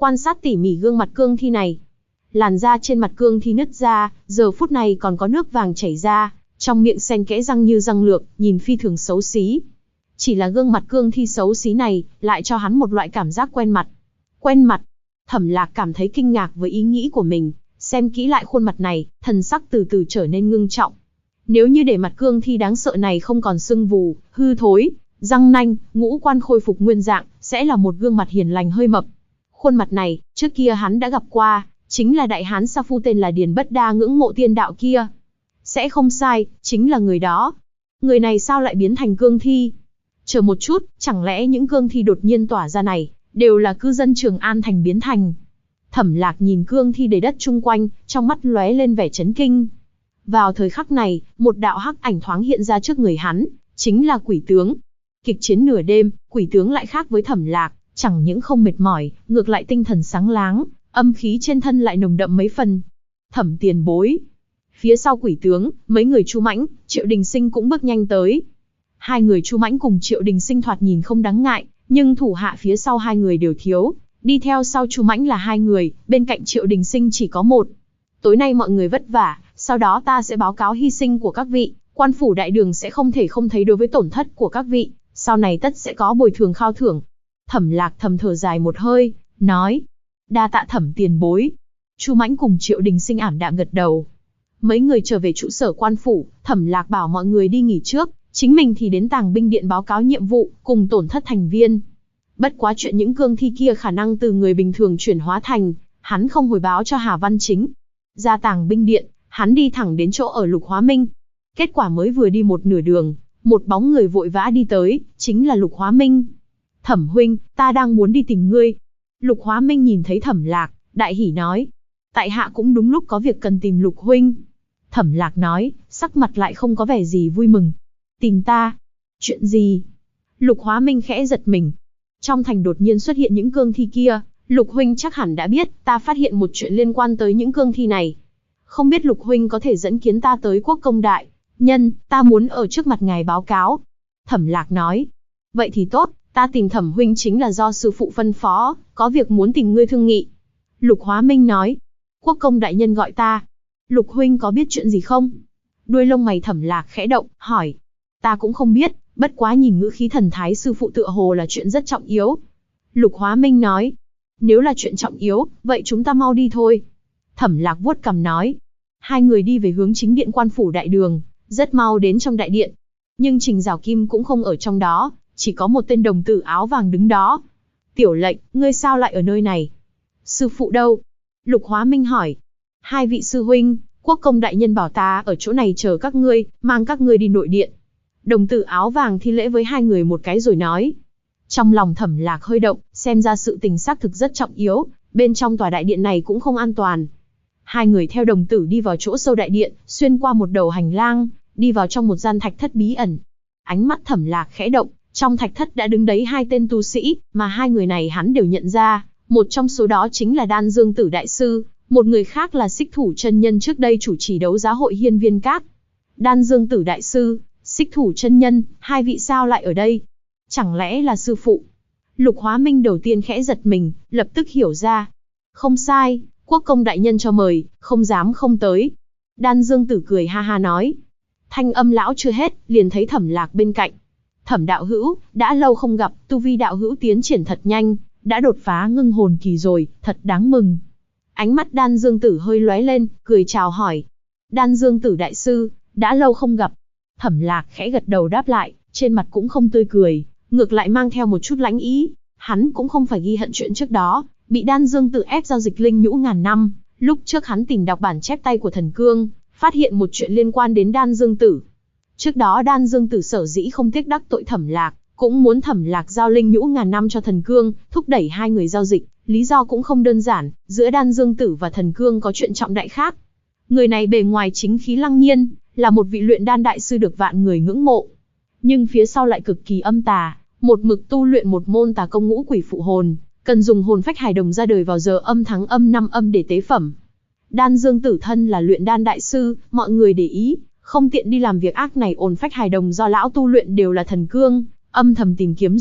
quan sát tỉ mỉ gương mặt cương thi này. Làn da trên mặt cương thi nứt ra, giờ phút này còn có nước vàng chảy ra, trong miệng xen kẽ răng như răng lược, nhìn phi thường xấu xí. Chỉ là gương mặt cương thi xấu xí này, lại cho hắn một loại cảm giác quen mặt. Quen mặt. Thẩm Lạc cảm thấy kinh ngạc với ý nghĩ của mình, xem kỹ lại khuôn mặt này, thần sắc từ từ trở nên ngưng trọng. Nếu như để mặt cương thi đáng sợ này không còn sưng vù, hư thối, răng nanh, ngũ quan khôi phục nguyên dạng, sẽ là một gương mặt hiền lành hơi mập. Khuôn mặt này, trước kia hắn đã gặp qua, chính là đại hán Sa Phu tên là Điền Bất Đa ngưỡng mộ tiên đạo kia. Sẽ không sai, chính là người đó. Người này sao lại biến thành cương thi? Chờ một chút, chẳng lẽ những cương thi đột nhiên tỏa ra này, đều là cư dân Trường An Thành biến thành? Thẩm Lạc nhìn cương thi đầy đất chung quanh, trong mắt lóe lên vẻ chấn kinh. Vào thời khắc này, một đạo hắc ảnh thoáng hiện ra trước người hắn, chính là quỷ tướng. Kịch chiến nửa đêm, quỷ tướng lại khác với Thẩm Lạc, chẳng những không mệt mỏi, ngược lại tinh thần sáng láng, âm khí trên thân lại nồng đậm mấy phần. Thẩm tiền bối. Phía sau quỷ tướng, mấy người Chu Mãnh, Triệu Đình Sinh cũng bước nhanh tới. Hai người Chu Mãnh cùng Triệu Đình Sinh thoạt nhìn không đáng ngại, nhưng thủ hạ phía sau hai người đều thiếu. Đi theo sau Chu Mãnh là hai người, bên cạnh Triệu Đình Sinh chỉ có một. Tối nay mọi người vất vả, sau đó ta sẽ báo cáo hy sinh của các vị, quan phủ đại đường sẽ không thể không thấy đối với tổn thất của các vị, sau này tất sẽ có bồi thường khao thưởng. Thẩm Lạc thầm thở dài một hơi, nói: đa tạ Thẩm tiền bối. Chu Mãnh cùng Triệu Đình Sinh ảm đạm gật đầu. Mấy người trở về trụ sở quan phủ, Thẩm Lạc bảo mọi người đi nghỉ trước, chính mình thì đến Tàng binh điện báo cáo nhiệm vụ, cùng tổn thất thành viên. Bất quá chuyện những cương thi kia khả năng từ người bình thường chuyển hóa thành, hắn không hồi báo cho Hà Văn Chính. Ra Tàng binh điện, hắn đi thẳng đến chỗ ở Lục Hóa Minh. Kết quả mới vừa đi một nửa đường, một bóng người vội vã đi tới, chính là Lục Hóa Minh. Thẩm huynh, ta đang muốn đi tìm ngươi. Lục Hóa Minh nhìn thấy Thẩm Lạc, đại hỉ nói: tại hạ cũng đúng lúc có việc cần tìm Lục huynh. Thẩm Lạc nói, sắc mặt lại không có vẻ gì vui mừng. Tìm ta? Chuyện gì? Lục Hóa Minh khẽ giật mình. Trong thành đột nhiên xuất hiện những cương thi kia, Lục huynh chắc hẳn đã biết, ta phát hiện một chuyện liên quan tới những cương thi này. Không biết Lục huynh có thể dẫn kiến ta tới Quốc công đại nhân, ta muốn ở trước mặt ngài báo cáo. Thẩm Lạc nói, vậy thì tốt, ta tìm Thẩm huynh chính là do sư phụ phân phó, có việc muốn tìm ngươi thương nghị. Lục Hóa Minh nói, Quốc công đại nhân gọi ta. Lục huynh có biết chuyện gì không? Đuôi lông mày Thẩm Lạc khẽ động, hỏi. Ta cũng không biết, bất quá nhìn ngữ khí thần thái sư phụ tựa hồ là chuyện rất trọng yếu. Lục Hóa Minh nói, nếu là chuyện trọng yếu, vậy chúng ta mau đi thôi. Thẩm Lạc vuốt cằm nói. Hai người đi về hướng chính điện quan phủ đại đường, rất mau đến trong đại điện. Nhưng Trình Giảo Kim cũng không ở trong đó, chỉ có một tên đồng tử áo vàng đứng đó. Tiểu lệnh, ngươi sao lại ở nơi này? Sư phụ đâu? Lục Hóa Minh hỏi. Hai vị sư huynh, Quốc công đại nhân bảo ta ở chỗ này chờ các ngươi, mang các ngươi đi nội điện. Đồng tử áo vàng thi lễ với hai người một cái rồi nói. Trong lòng Thẩm Lạc hơi động, xem ra sự tình xác thực rất trọng yếu, bên trong tòa đại điện này cũng không an toàn. Hai người theo đồng tử đi vào chỗ sâu đại điện, xuyên qua một đầu hành lang, đi vào trong một gian thạch thất bí ẩn. Ánh mắt Thẩm Lạc khẽ động, trong thạch thất đã đứng đấy hai tên tu sĩ, mà hai người này hắn đều nhận ra, một trong số đó chính là Đan Dương Tử đại sư, một người khác là Xích Thủ chân nhân trước đây chủ trì đấu giá hội Hiên Viên Các. Đan Dương Tử đại sư, Xích Thủ chân nhân, hai vị sao lại ở đây? Chẳng lẽ là sư phụ? Lục Hóa Minh đầu tiên khẽ giật mình, lập tức hiểu ra. Không sai, Quốc công đại nhân cho mời, không dám không tới. Đan Dương Tử cười ha ha nói. Thanh âm lão chưa hết, liền thấy Thẩm Lạc bên cạnh. Thẩm đạo hữu, đã lâu không gặp, tu vi đạo hữu tiến triển thật nhanh, đã đột phá ngưng hồn kỳ rồi, thật đáng mừng. Ánh mắt Đan Dương Tử hơi lóe lên, cười chào hỏi. Đan Dương Tử đại sư, đã lâu không gặp. Thẩm Lạc khẽ gật đầu đáp lại, trên mặt cũng không tươi cười, ngược lại mang theo một chút lãnh ý. Hắn cũng không phải ghi hận chuyện trước đó, bị Đan Dương Tử ép giao dịch linh nhũ ngàn năm. Lúc trước hắn tìm đọc bản chép tay của Thần Cương, phát hiện một chuyện liên quan đến Đan Dương Tử. Trước đó Đan Dương Tử sở dĩ không tiếc đắc tội Thẩm Lạc, cũng muốn Thẩm Lạc giao linh nhũ ngàn năm cho Thần Cương, thúc đẩy hai người giao dịch. Lý do cũng không đơn giản, giữa Đan Dương Tử và Thần Cương có chuyện trọng đại khác. Người này bề ngoài chính khí lăng nhiên, là một vị luyện đan đại sư được vạn người ngưỡng mộ. Nhưng phía sau lại cực kỳ âm tà, một mực tu luyện một môn tà công ngũ quỷ phụ hồn, cần dùng hồn phách hài đồng ra đời vào giờ âm tháng âm năm âm để tế phẩm. Đan Dương Tử thân là luyện đan đại sư, mọi người để ý, không tiện đi làm việc ác này. Hồn phách hài đồng do lão tu luyện đều là Thần Cương âm thầm tìm kiếm giúp,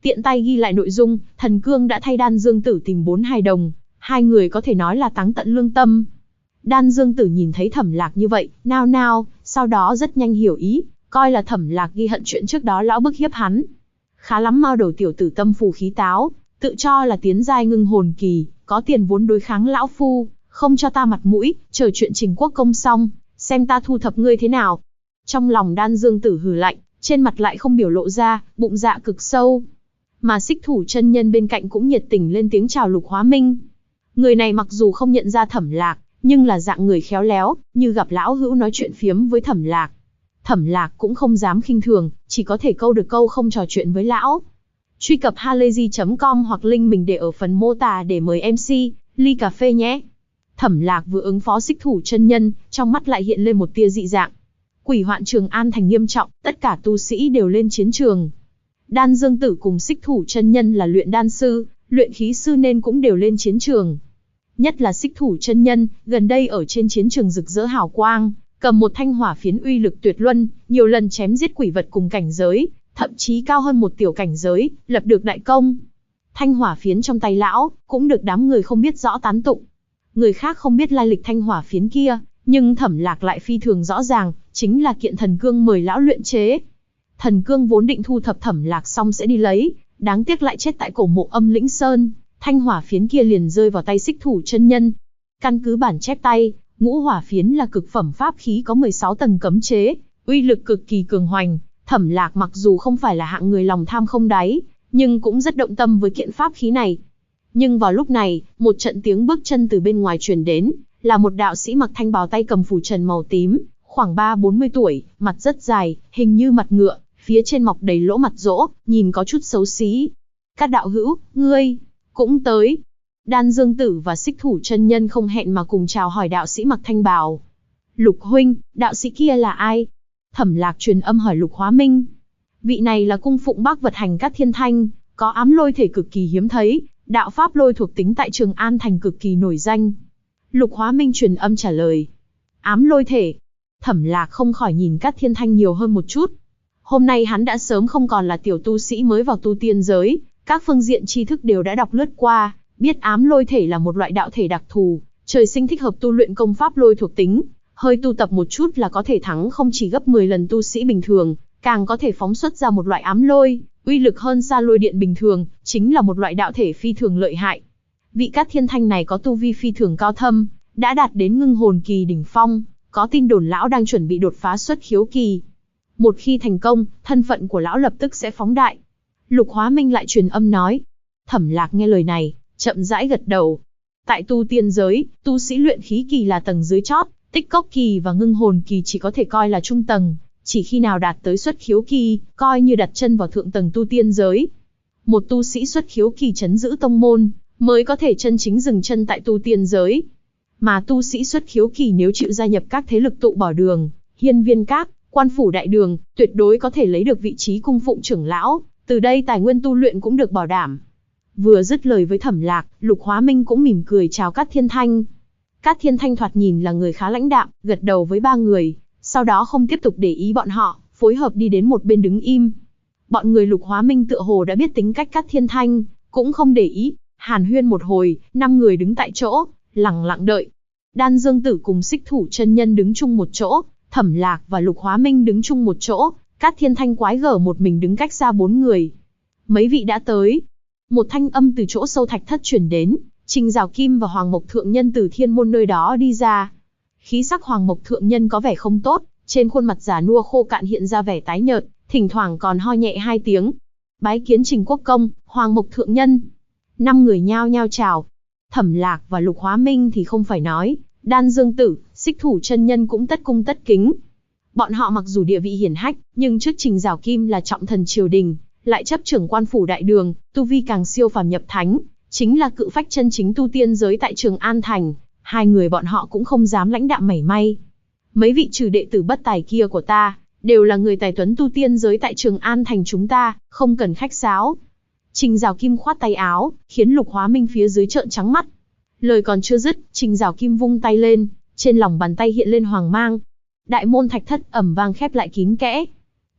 Tiện tay ghi lại nội dung, Thần Cương đã thay Đan Dương Tử tìm 4 hài đồng, hai người có thể nói là táng tận lương tâm. Đan Dương Tử nhìn thấy Thẩm Lạc như vậy, nao nao, sau đó rất nhanh hiểu ý, coi là Thẩm Lạc ghi hận chuyện trước đó lão bức hiếp hắn. Khá lắm mao đầu tiểu tử tâm phù khí táo, tự cho là tiến giai ngưng hồn kỳ, có tiền vốn đối kháng lão phu, không cho ta mặt mũi, chờ chuyện Trình Quốc công xong, xem ta thu thập ngươi thế nào. Trong lòng Đan Dương Tử hừ lạnh, trên mặt lại không biểu lộ ra, bụng dạ cực sâu. Mà Xích Thủ chân nhân bên cạnh cũng nhiệt tình lên tiếng chào Lục Hóa Minh. Người này mặc dù không nhận ra Thẩm Lạc, nhưng là dạng người khéo léo, như gặp lão hữu nói chuyện phiếm với Thẩm Lạc. Thẩm Lạc cũng không dám khinh thường, chỉ có thể câu được câu không trò chuyện với lão. Truy cập halayzi.com hoặc link mình để ở phần mô tả để mời MC, ly cà phê nhé. Thẩm Lạc vừa ứng phó Xích Thủ chân nhân, trong mắt lại hiện lên một tia dị dạng. Quỷ hoạn Trường An thành nghiêm trọng, tất cả tu sĩ đều lên chiến trường. Đan Dương Tử cùng Xích Thủ chân nhân là luyện đan sư, luyện khí sư nên cũng đều lên chiến trường. Nhất là Xích Thủ chân nhân, gần đây ở trên chiến trường rực rỡ hào quang, cầm một thanh hỏa phiến uy lực tuyệt luân, nhiều lần chém giết quỷ vật cùng cảnh giới, thậm chí cao hơn một tiểu cảnh giới, lập được đại công. Thanh hỏa phiến trong tay lão, cũng được đám người không biết rõ tán tụng. Người khác không biết lai lịch thanh hỏa phiến kia, nhưng Thẩm Lạc lại phi thường rõ ràng, chính là kiện thần cương mời lão luyện chế. Thần cương vốn định thu thập Thẩm Lạc xong sẽ đi lấy, đáng tiếc lại chết tại cổ mộ Âm Lĩnh Sơn, thanh hỏa phiến kia liền rơi vào tay Xích Thủ chân nhân. Căn cứ bản chép tay, ngũ hỏa phiến là cực phẩm pháp khí có 16 tầng cấm chế, uy lực cực kỳ cường hoành. Thẩm Lạc mặc dù không phải là hạng người lòng tham không đáy, nhưng cũng rất động tâm với kiện pháp khí này. Nhưng vào lúc này, một trận tiếng bước chân từ bên ngoài truyền đến, là một đạo sĩ mặc thanh bào tay cầm phù trần màu tím, khoảng 30-40 tuổi, mặt rất dài, hình như mặt ngựa, phía trên mọc đầy lỗ mặt rỗ, nhìn có chút xấu xí. Các đạo hữu, ngươi cũng tới. Đan Dương Tử và Xích Thủ chân nhân không hẹn mà cùng chào hỏi đạo sĩ mặc thanh bào. Lục huynh, đạo sĩ kia là ai? Thẩm Lạc truyền âm hỏi Lục Hóa Minh. Vị này là cung phụng bác vật hành Cát Thiên Thanh, có ám lôi thể cực kỳ hiếm thấy, đạo pháp lôi thuộc tính tại Trường An thành cực kỳ nổi danh. Lục Hóa Minh truyền âm trả lời. Ám lôi thể. Thẩm Lạc không khỏi nhìn Cát Thiên Thanh nhiều hơn một chút. Hôm nay hắn đã sớm không còn là tiểu tu sĩ mới vào tu tiên giới, các phương diện tri thức đều đã đọc lướt qua, biết ám lôi thể là một loại đạo thể đặc thù, trời sinh thích hợp tu luyện công pháp lôi thuộc tính, hơi tu tập một chút là có thể thắng không chỉ gấp 10 lần tu sĩ bình thường, càng có thể phóng xuất ra một loại ám lôi, uy lực hơn xa lôi điện bình thường, chính là một loại đạo thể phi thường lợi hại. Vị Cát Thiên Thanh này có tu vi phi thường cao thâm, đã đạt đến ngưng hồn kỳ đỉnh phong, có tin đồn lão đang chuẩn bị đột phá xuất khiếu kỳ. Một khi thành công, thân phận của lão lập tức sẽ phóng đại. Lục Hóa Minh lại truyền âm nói. Thẩm Lạc nghe lời này, chậm rãi gật đầu. Tại tu tiên giới, tu sĩ luyện khí kỳ là tầng dưới chót, tích cốc kỳ và ngưng hồn kỳ chỉ có thể coi là trung tầng, chỉ khi nào đạt tới xuất khiếu kỳ, coi như đặt chân vào thượng tầng tu tiên giới. Một tu sĩ xuất khiếu kỳ trấn giữ tông môn, mới có thể chân chính dừng chân tại tu tiên giới. Mà tu sĩ xuất khiếu kỳ nếu chịu gia nhập các thế lực tụ bỏ đường, hiên viên các, quan phủ đại đường, tuyệt đối có thể lấy được vị trí cung phụng trưởng lão, từ đây tài nguyên tu luyện cũng được bảo đảm. Vừa dứt lời với Thẩm Lạc, Lục Hóa Minh cũng mỉm cười chào Cát Thiên Thanh. Cát Thiên Thanh thoạt nhìn là người khá lãnh đạm, gật đầu với ba người, sau đó không tiếp tục để ý bọn họ, phối hợp đi đến một bên đứng im. Bọn người Lục Hóa Minh tựa hồ đã biết tính cách Cát Thiên Thanh, cũng không để ý, hàn huyên một hồi, 5 người đứng tại chỗ, lặng lặng đợi. Đan Dương Tử cùng Xích Thủ chân nhân đứng chung một chỗ, Thẩm Lạc và Lục Hóa Minh đứng chung một chỗ, Cát Thiên Thanh quái gở một mình đứng cách xa 4 người. Mấy vị đã tới. Một thanh âm từ chỗ sâu thạch thất truyền đến, Trình Giảo Kim và Hoàng Mộc Thượng Nhân từ thiên môn nơi đó đi ra. Khí sắc Hoàng Mộc Thượng Nhân có vẻ không tốt, trên khuôn mặt già nua khô cạn hiện ra vẻ tái nhợt, thỉnh thoảng còn ho nhẹ 2 tiếng. Bái kiến Trình Quốc công, Hoàng Mộc Thượng Nhân. 5 người nhao nhao chào. Thẩm Lạc và Lục Hóa Minh thì không phải nói, Đan Dương Tử, Xích Thủ chân nhân cũng tất cung tất kính. Bọn họ mặc dù địa vị hiển hách, nhưng trước Trình Giảo Kim là trọng thần triều đình, lại chấp trưởng quan phủ đại đường, tu vi càng siêu phàm nhập thánh, chính là cự phách chân chính tu tiên giới tại Trường An thành, 2 người bọn họ cũng không dám lãnh đạm mảy may. Mấy vị trừ đệ tử bất tài kia của ta, đều là người tài tuấn tu tiên giới tại Trường An thành chúng ta, không cần khách sáo. Trình Giảo Kim khoát tay áo, khiến Lục Hóa Minh phía dưới trợn trắng mắt. Lời còn chưa dứt, Trình Giảo Kim vung tay lên, trên lòng bàn tay hiện lên hoàng mang. Đại môn thạch thất ầm vang khép lại kín kẽ.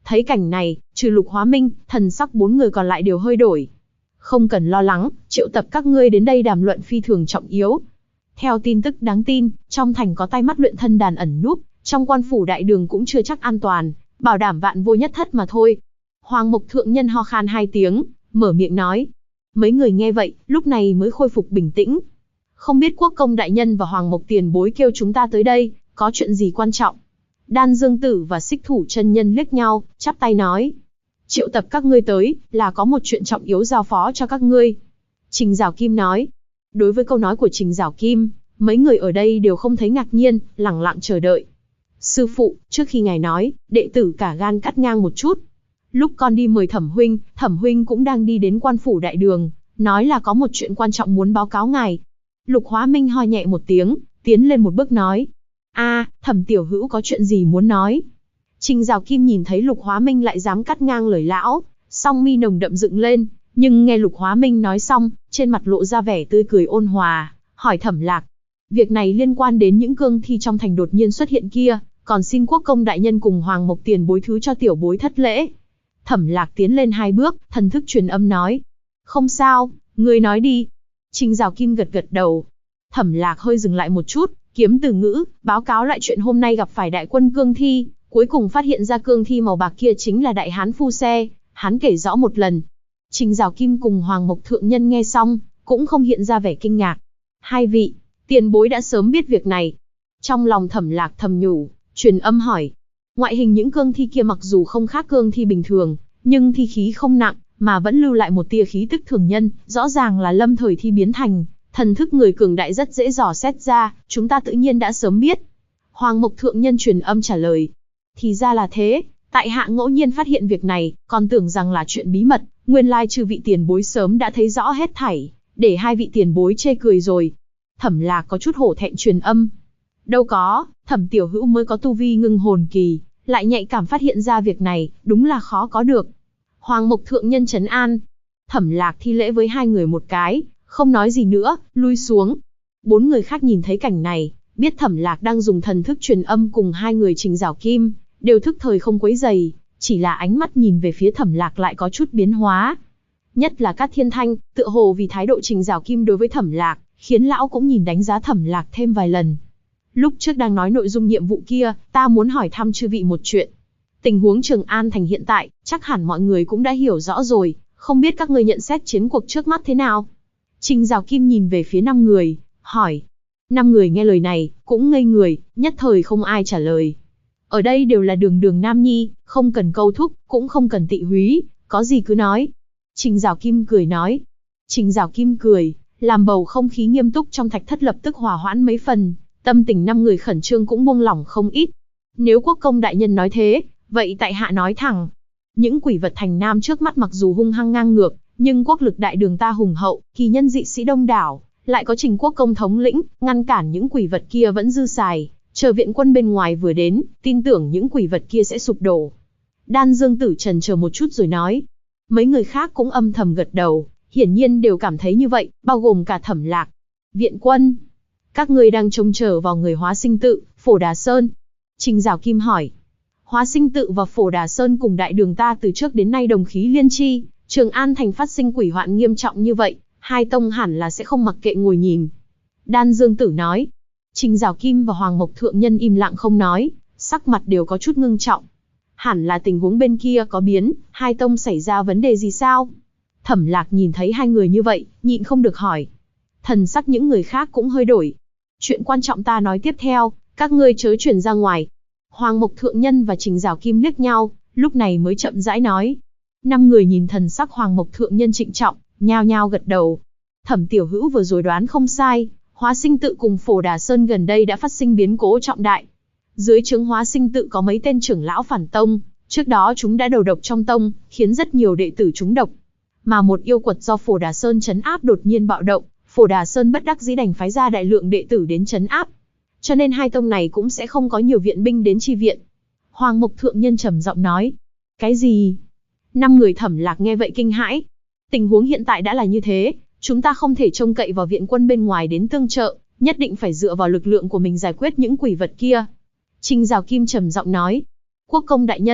Thấy cảnh này, trừ Lục Hóa Minh, thần sắc 4 người còn lại đều hơi đổi. Không cần lo lắng, triệu tập các ngươi đến đây đàm luận phi thường trọng yếu. Theo tin tức đáng tin, trong thành có tai mắt luyện thân đàn ẩn núp, trong quan phủ đại đường cũng chưa chắc an toàn, bảo đảm vạn vô nhất thất mà thôi. Hoàng Mộc Thượng Nhân ho khan 2 tiếng, mở miệng nói. Mấy người nghe vậy, lúc này mới khôi phục bình tĩnh. Không biết Quốc Công đại nhân và Hoàng Mộc tiền bối kêu chúng ta tới đây, có chuyện gì quan trọng? Đan Dương Tử và Xích Thủ chân nhân liếc nhau, chắp tay nói. Triệu tập các ngươi tới, là có một chuyện trọng yếu giao phó cho các ngươi. Trình Giảo Kim nói. Đối với câu nói của Trình Giảo Kim, mấy người ở đây đều không thấy ngạc nhiên, lẳng lặng chờ đợi. Sư phụ, trước khi ngài nói, đệ tử cả gan cắt ngang một chút. Lúc con đi mời Thẩm huynh cũng đang đi đến quan phủ đại đường, nói là có một chuyện quan trọng muốn báo cáo ngài. Lục Hóa Minh ho nhẹ một tiếng, tiến lên một bước nói. Thẩm tiểu hữu có chuyện gì muốn nói? Trình Giảo Kim nhìn thấy Lục Hóa Minh lại dám cắt ngang lời lão, song mi nồng đậm dựng lên, nhưng nghe Lục Hóa Minh nói xong, trên mặt lộ ra vẻ tươi cười ôn hòa, hỏi Thẩm Lạc. Việc này liên quan đến những cương thi trong thành đột nhiên xuất hiện kia, còn xin Quốc Công đại nhân cùng Hoàng Mộc tiền bối thứ cho tiểu bối thất lễ. Thẩm Lạc tiến lên 2 bước, thần thức truyền âm nói. Không sao, ngươi nói đi. Trình Giảo Kim gật gật đầu. Thẩm Lạc hơi dừng lại một chút, kiếm từ ngữ, báo cáo lại chuyện hôm nay gặp phải đại quân cương thi, cuối cùng phát hiện ra cương thi màu bạc kia chính là đại hán phu xe, hắn kể rõ một lần. Trình Giảo Kim cùng Hoàng Mộc Thượng Nhân nghe xong, cũng không hiện ra vẻ kinh ngạc. Hai vị, tiền bối đã sớm biết việc này. Trong lòng Thẩm Lạc thầm nhủ, truyền âm hỏi. Ngoại hình những cương thi kia mặc dù không khác cương thi bình thường, nhưng thi khí không nặng, mà vẫn lưu lại một tia khí tức thường nhân, rõ ràng là lâm thời thi biến thành. Thần thức người cường đại rất dễ dò xét ra, chúng ta tự nhiên đã sớm biết. Hoàng Mộc Thượng Nhân truyền âm trả lời. Thì ra là thế, tại hạ ngẫu nhiên phát hiện việc này, còn tưởng rằng là chuyện bí mật, nguyên lai chư vị tiền bối sớm đã thấy rõ hết thảy, để hai vị tiền bối chê cười rồi. Thẩm Lạc có chút hổ thẹn truyền âm. Đâu có, Thẩm tiểu hữu mới có tu vi ngưng hồn kỳ, lại nhạy cảm phát hiện ra việc này, đúng là khó có được. Hoàng Mộc Thượng Nhân trấn an. Thẩm Lạc thi lễ với hai người một cái, không nói gì nữa, lui xuống. 4 người khác nhìn thấy cảnh này, biết Thẩm Lạc đang dùng thần thức truyền âm cùng hai người Trình Giảo Kim, đều thức thời không quấy rầy, chỉ là ánh mắt nhìn về phía Thẩm Lạc lại có chút biến hóa. Nhất là Cát Thiên Thanh, tựa hồ vì thái độ Trình Giảo Kim đối với Thẩm Lạc, khiến lão cũng nhìn đánh giá Thẩm Lạc thêm vài lần. Lúc trước đang nói nội dung nhiệm vụ kia, ta muốn hỏi thăm chư vị một chuyện. Tình huống Trường An thành hiện tại, chắc hẳn mọi người cũng đã hiểu rõ rồi, không biết các ngươi nhận xét chiến cuộc trước mắt thế nào? Trình Giảo Kim nhìn về phía 5 người, hỏi. 5 người nghe lời này, cũng ngây người, nhất thời không ai trả lời. Ở đây đều là đường đường nam nhi, không cần câu thúc, cũng không cần tị húy, có gì cứ nói. Trình Giảo Kim cười nói. Trình Giảo Kim cười, làm bầu không khí nghiêm túc trong thạch thất lập tức hòa hoãn mấy phần, tâm tình 5 người khẩn trương cũng buông lỏng không ít. Nếu Quốc Công đại nhân nói thế, vậy tại hạ nói thẳng. Những quỷ vật thành nam trước mắt mặc dù hung hăng ngang ngược, nhưng quốc lực đại đường ta hùng hậu, kỳ nhân dị sĩ đông đảo, lại có Trình Quốc Công thống lĩnh, ngăn cản những quỷ vật kia vẫn dư xài, chờ viện quân bên ngoài vừa đến, tin tưởng những quỷ vật kia sẽ sụp đổ. Đan Dương Tử chần chờ một chút rồi nói. Mấy người khác cũng âm thầm gật đầu, hiển nhiên đều cảm thấy như vậy, bao gồm cả Thẩm Lạc. Viện quân, các ngươi đang trông chờ vào người Hóa Sinh Tự, Phổ Đà Sơn. Trình Giảo Kim hỏi. Hóa Sinh Tự và Phổ Đà Sơn cùng đại đường ta từ trước đến nay đồng khí liên chi, Trường An thành phát sinh quỷ hoạn nghiêm trọng như vậy, hai tông hẳn là sẽ không mặc kệ ngồi nhìn. Đan Dương Tử nói. Trình Giảo Kim và Hoàng Mộc Thượng Nhân im lặng không nói, sắc mặt đều có chút ngưng trọng. Hẳn là tình huống bên kia có biến, hai tông xảy ra vấn đề gì sao? Thẩm Lạc nhìn thấy hai người như vậy, nhịn không được hỏi. Thần sắc những người khác cũng hơi đổi. Chuyện quan trọng ta nói tiếp theo, các ngươi chớ chuyển ra ngoài. Hoàng Mộc Thượng Nhân và Trình Giảo Kim liếc nhau, lúc này mới chậm rãi nói. 5 người nhìn thần sắc Hoàng Mộc Thượng Nhân trịnh trọng, nhao nhao gật đầu. Thẩm tiểu hữu vừa rồi đoán không sai, Hóa Sinh Tự cùng Phổ Đà Sơn gần đây đã phát sinh biến cố trọng đại. Dưới trướng Hóa Sinh Tự có mấy tên trưởng lão phản tông, trước đó chúng đã đầu độc trong tông, khiến rất nhiều đệ tử trúng độc. Mà một yêu quật do Phổ Đà Sơn trấn áp đột nhiên bạo động, Phổ Đà Sơn bất đắc dĩ đành phái ra đại lượng đệ tử đến trấn áp. Cho nên hai tông này cũng sẽ không có nhiều viện binh đến chi viện. Hoàng Mộc Thượng Nhân trầm giọng nói. Cái gì? 5 người Thẩm Lạc nghe vậy kinh hãi. Tình huống hiện tại đã là như thế, chúng ta không thể trông cậy vào viện quân bên ngoài đến tương trợ, nhất định phải dựa vào lực lượng của mình giải quyết những quỷ vật kia. Trình Giảo Kim trầm giọng nói. Quốc Công đại nhân,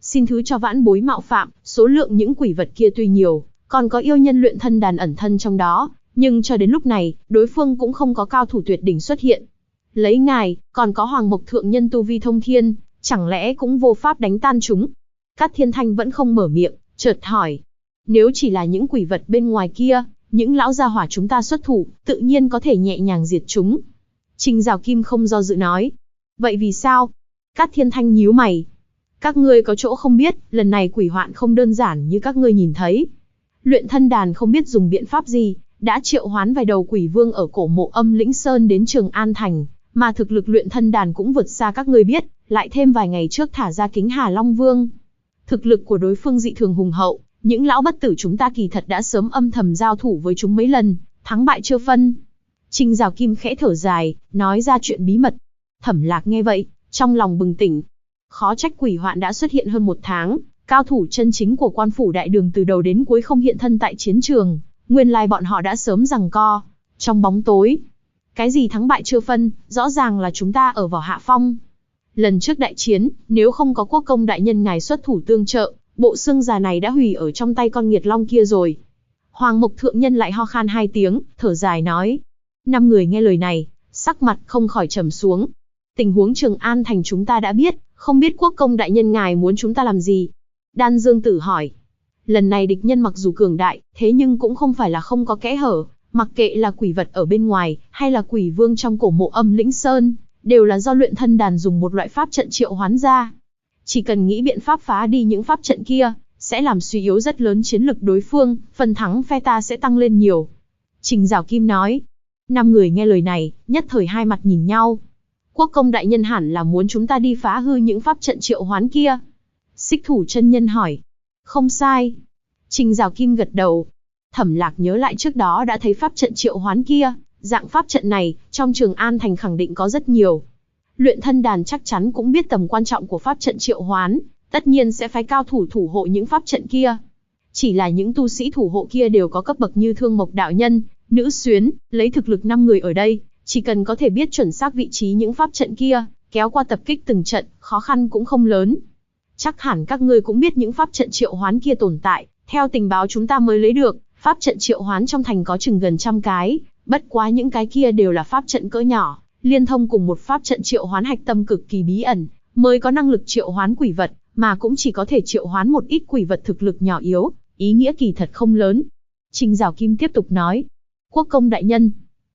Xin thứ cho vãn bối mạo phạm, số lượng những quỷ vật kia tuy nhiều, còn có yêu nhân luyện thân đàn ẩn thân trong đó, nhưng cho đến lúc này, đối phương cũng không có cao thủ tuyệt đỉnh xuất hiện. Lấy ngài, còn có Hoàng Mộc Thượng Nhân tu vi thông thiên, chẳng lẽ cũng vô pháp đánh tan chúng? Cát Thiên Thanh vẫn không mở miệng, chợt hỏi. Nếu chỉ là những quỷ vật bên ngoài kia, những lão gia hỏa chúng ta xuất thủ, tự nhiên có thể nhẹ nhàng diệt chúng. Trình Giảo Kim không do dự nói. Vậy vì sao? Cát Thiên Thanh nhíu mày. Các ngươi có chỗ không biết, lần này quỷ hoạn không đơn giản như các ngươi nhìn thấy. Luyện thân đàn không biết dùng biện pháp gì, đã triệu hoán vài đầu quỷ vương ở cổ mộ Âm Lĩnh Sơn đến Trường An Thành, mà thực lực luyện thân đàn cũng vượt xa các ngươi biết, lại thêm vài ngày trước thả ra Kính Hà Long Vương. Thực lực của đối phương dị thường hùng hậu, những lão bất tử chúng ta kỳ thật đã sớm âm thầm giao thủ với chúng mấy lần, thắng bại chưa phân. Trình Giảo Kim khẽ thở dài, nói ra chuyện bí mật. Thẩm Lạc nghe vậy, trong lòng bừng tỉnh. Khó trách quỷ hoạn đã xuất hiện hơn 1 tháng, cao thủ chân chính của Quan Phủ Đại Đường từ đầu đến cuối không hiện thân tại chiến trường, nguyên lai bọn họ đã sớm giằng co trong bóng tối. Cái gì thắng bại chưa phân, rõ ràng là chúng ta ở vào hạ phong. Lần trước đại chiến, nếu không có Quốc công đại nhân ngài xuất thủ tương trợ, bộ xương già này đã hủy ở trong tay con nghiệt long kia rồi. Hoàng Mộc Thượng Nhân lại ho khan 2 tiếng, thở dài nói. 5 người nghe lời này, sắc mặt không khỏi trầm xuống. Tình huống Trường An Thành chúng ta đã biết, không biết Quốc công đại nhân ngài muốn chúng ta làm gì? Đan Dương Tử hỏi. Lần này địch nhân mặc dù cường đại, thế nhưng cũng không phải là không có kẽ hở, mặc kệ là quỷ vật ở bên ngoài, hay là quỷ vương trong cổ mộ Âm Lĩnh Sơn, đều là do luyện thân đàn dùng một loại pháp trận triệu hoán ra. Chỉ cần nghĩ biện pháp phá đi những pháp trận kia, sẽ làm suy yếu rất lớn chiến lực đối phương, phần thắng phe ta sẽ tăng lên nhiều. Trình Giảo Kim nói. 5 người nghe lời này, nhất thời hai mặt nhìn nhau. Quốc công đại nhân hẳn là muốn chúng ta đi phá hư những pháp trận triệu hoán kia. Xích Thủ chân nhân hỏi. Không sai. Trình Giảo Kim gật đầu. Thẩm Lạc nhớ lại trước đó đã thấy pháp trận triệu hoán kia, dạng pháp trận này, trong Trường An Thành khẳng định có rất nhiều. Luyện thân đàn chắc chắn cũng biết tầm quan trọng của pháp trận triệu hoán, tất nhiên sẽ phái cao thủ thủ hộ những pháp trận kia. Chỉ là những tu sĩ thủ hộ kia đều có cấp bậc như Thương Mộc đạo nhân, Nữ Xuyến, lấy thực lực 5 người ở đây, chỉ cần có thể biết chuẩn xác vị trí những pháp trận kia, kéo qua tập kích từng trận, khó khăn cũng không lớn. Chắc hẳn các ngươi cũng biết những pháp trận triệu hoán kia tồn tại, theo tình báo chúng ta mới lấy được, pháp trận triệu hoán trong thành có chừng gần 100 cái, bất quá những cái kia đều là pháp trận cỡ nhỏ, liên thông cùng một pháp trận triệu hoán hạch tâm cực kỳ bí ẩn, mới có năng lực triệu hoán quỷ vật, mà cũng chỉ có thể triệu hoán một ít quỷ vật thực lực nhỏ yếu, ý nghĩa kỳ thật không lớn. Trình Giảo Kim tiếp tục nói, Quốc công đại nhân,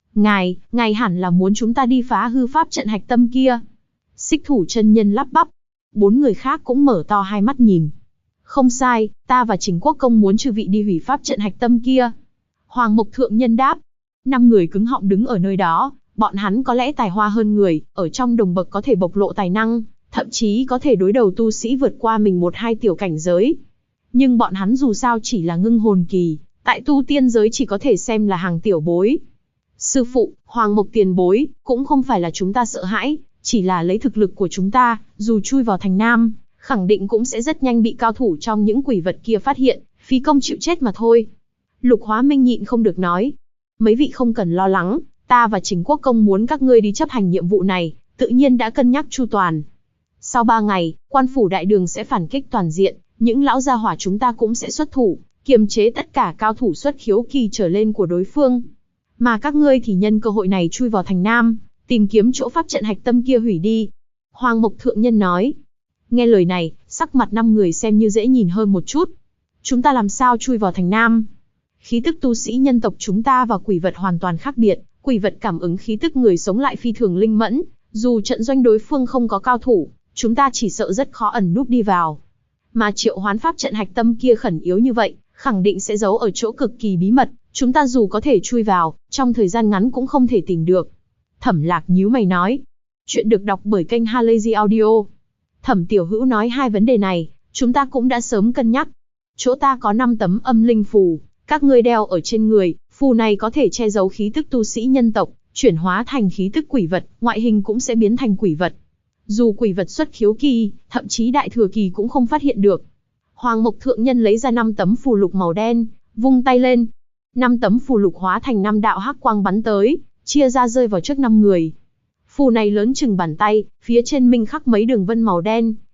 ngài hẳn là muốn chúng ta đi phá hư pháp trận hạch tâm kia. Xích Thủ chân nhân lắp bắp, 4 người khác cũng mở to hai mắt nhìn. Không sai, ta và Trình Quốc công muốn chư vị đi hủy pháp trận hạch tâm kia. Hoàng Mộc Thượng Nhân đáp. 5 người cứng họng đứng ở nơi đó, bọn hắn có lẽ tài hoa hơn người, ở trong đồng bậc có thể bộc lộ tài năng, thậm chí có thể đối đầu tu sĩ vượt qua mình 1-2 tiểu cảnh giới. Nhưng bọn hắn dù sao chỉ là ngưng hồn kỳ, tại tu tiên giới chỉ có thể xem là hàng tiểu bối. Sư phụ, Hoàng Mộc tiền bối, cũng không phải là chúng ta sợ hãi, chỉ là lấy thực lực của chúng ta, dù chui vào thành Nam, khẳng định cũng sẽ rất nhanh bị cao thủ trong những quỷ vật kia phát hiện, phí công chịu chết mà thôi. Lục Hóa Minh nhịn không được nói. Mấy vị không cần lo lắng, ta và Trình Quốc công muốn các ngươi đi chấp hành nhiệm vụ này, tự nhiên đã cân nhắc chu toàn. Sau 3 ngày, Quan Phủ Đại Đường sẽ phản kích toàn diện, những lão gia hỏa chúng ta cũng sẽ xuất thủ, kiềm chế tất cả cao thủ xuất khiếu kỳ trở lên của đối phương. Mà các ngươi thì nhân cơ hội này chui vào thành Nam, tìm kiếm chỗ pháp trận hạch tâm kia hủy đi. Hoàng Mộc Thượng Nhân nói. Nghe lời này, sắc mặt 5 người xem như dễ nhìn hơn một chút. Chúng ta làm sao chui vào thành Nam? Khí tức tu sĩ nhân tộc chúng ta và quỷ vật hoàn toàn khác biệt, quỷ vật cảm ứng khí tức người sống lại phi thường linh mẫn, dù trận doanh đối phương không có cao thủ, chúng ta chỉ sợ rất khó ẩn núp đi vào. Mà triệu hoán pháp trận hạch tâm kia khẩn yếu như vậy, khẳng định sẽ giấu ở chỗ cực kỳ bí mật, chúng ta dù có thể chui vào, trong thời gian ngắn cũng không thể tìm được. Thẩm Lạc nhíu mày nói. Chuyện được đọc bởi kênh Halazy Audio. Thẩm Tiểu Hữu nói 2 vấn đề này, chúng ta cũng đã sớm cân nhắc. Chỗ ta có 5 tấm âm linh phù, các ngươi đeo ở trên người, phù này có thể che giấu khí tức tu sĩ nhân tộc, chuyển hóa thành khí tức quỷ vật, ngoại hình cũng sẽ biến thành quỷ vật. Dù quỷ vật xuất khiếu kỳ, thậm chí đại thừa kỳ cũng không phát hiện được. Hoàng Mộc Thượng Nhân lấy ra 5 tấm phù lục màu đen, vung tay lên. 5 tấm phù lục hóa thành 5 đạo hắc quang bắn tới, chia ra rơi vào trước 5 người. Phù này lớn chừng bàn tay, phía trên minh khắc mấy đường vân màu đen,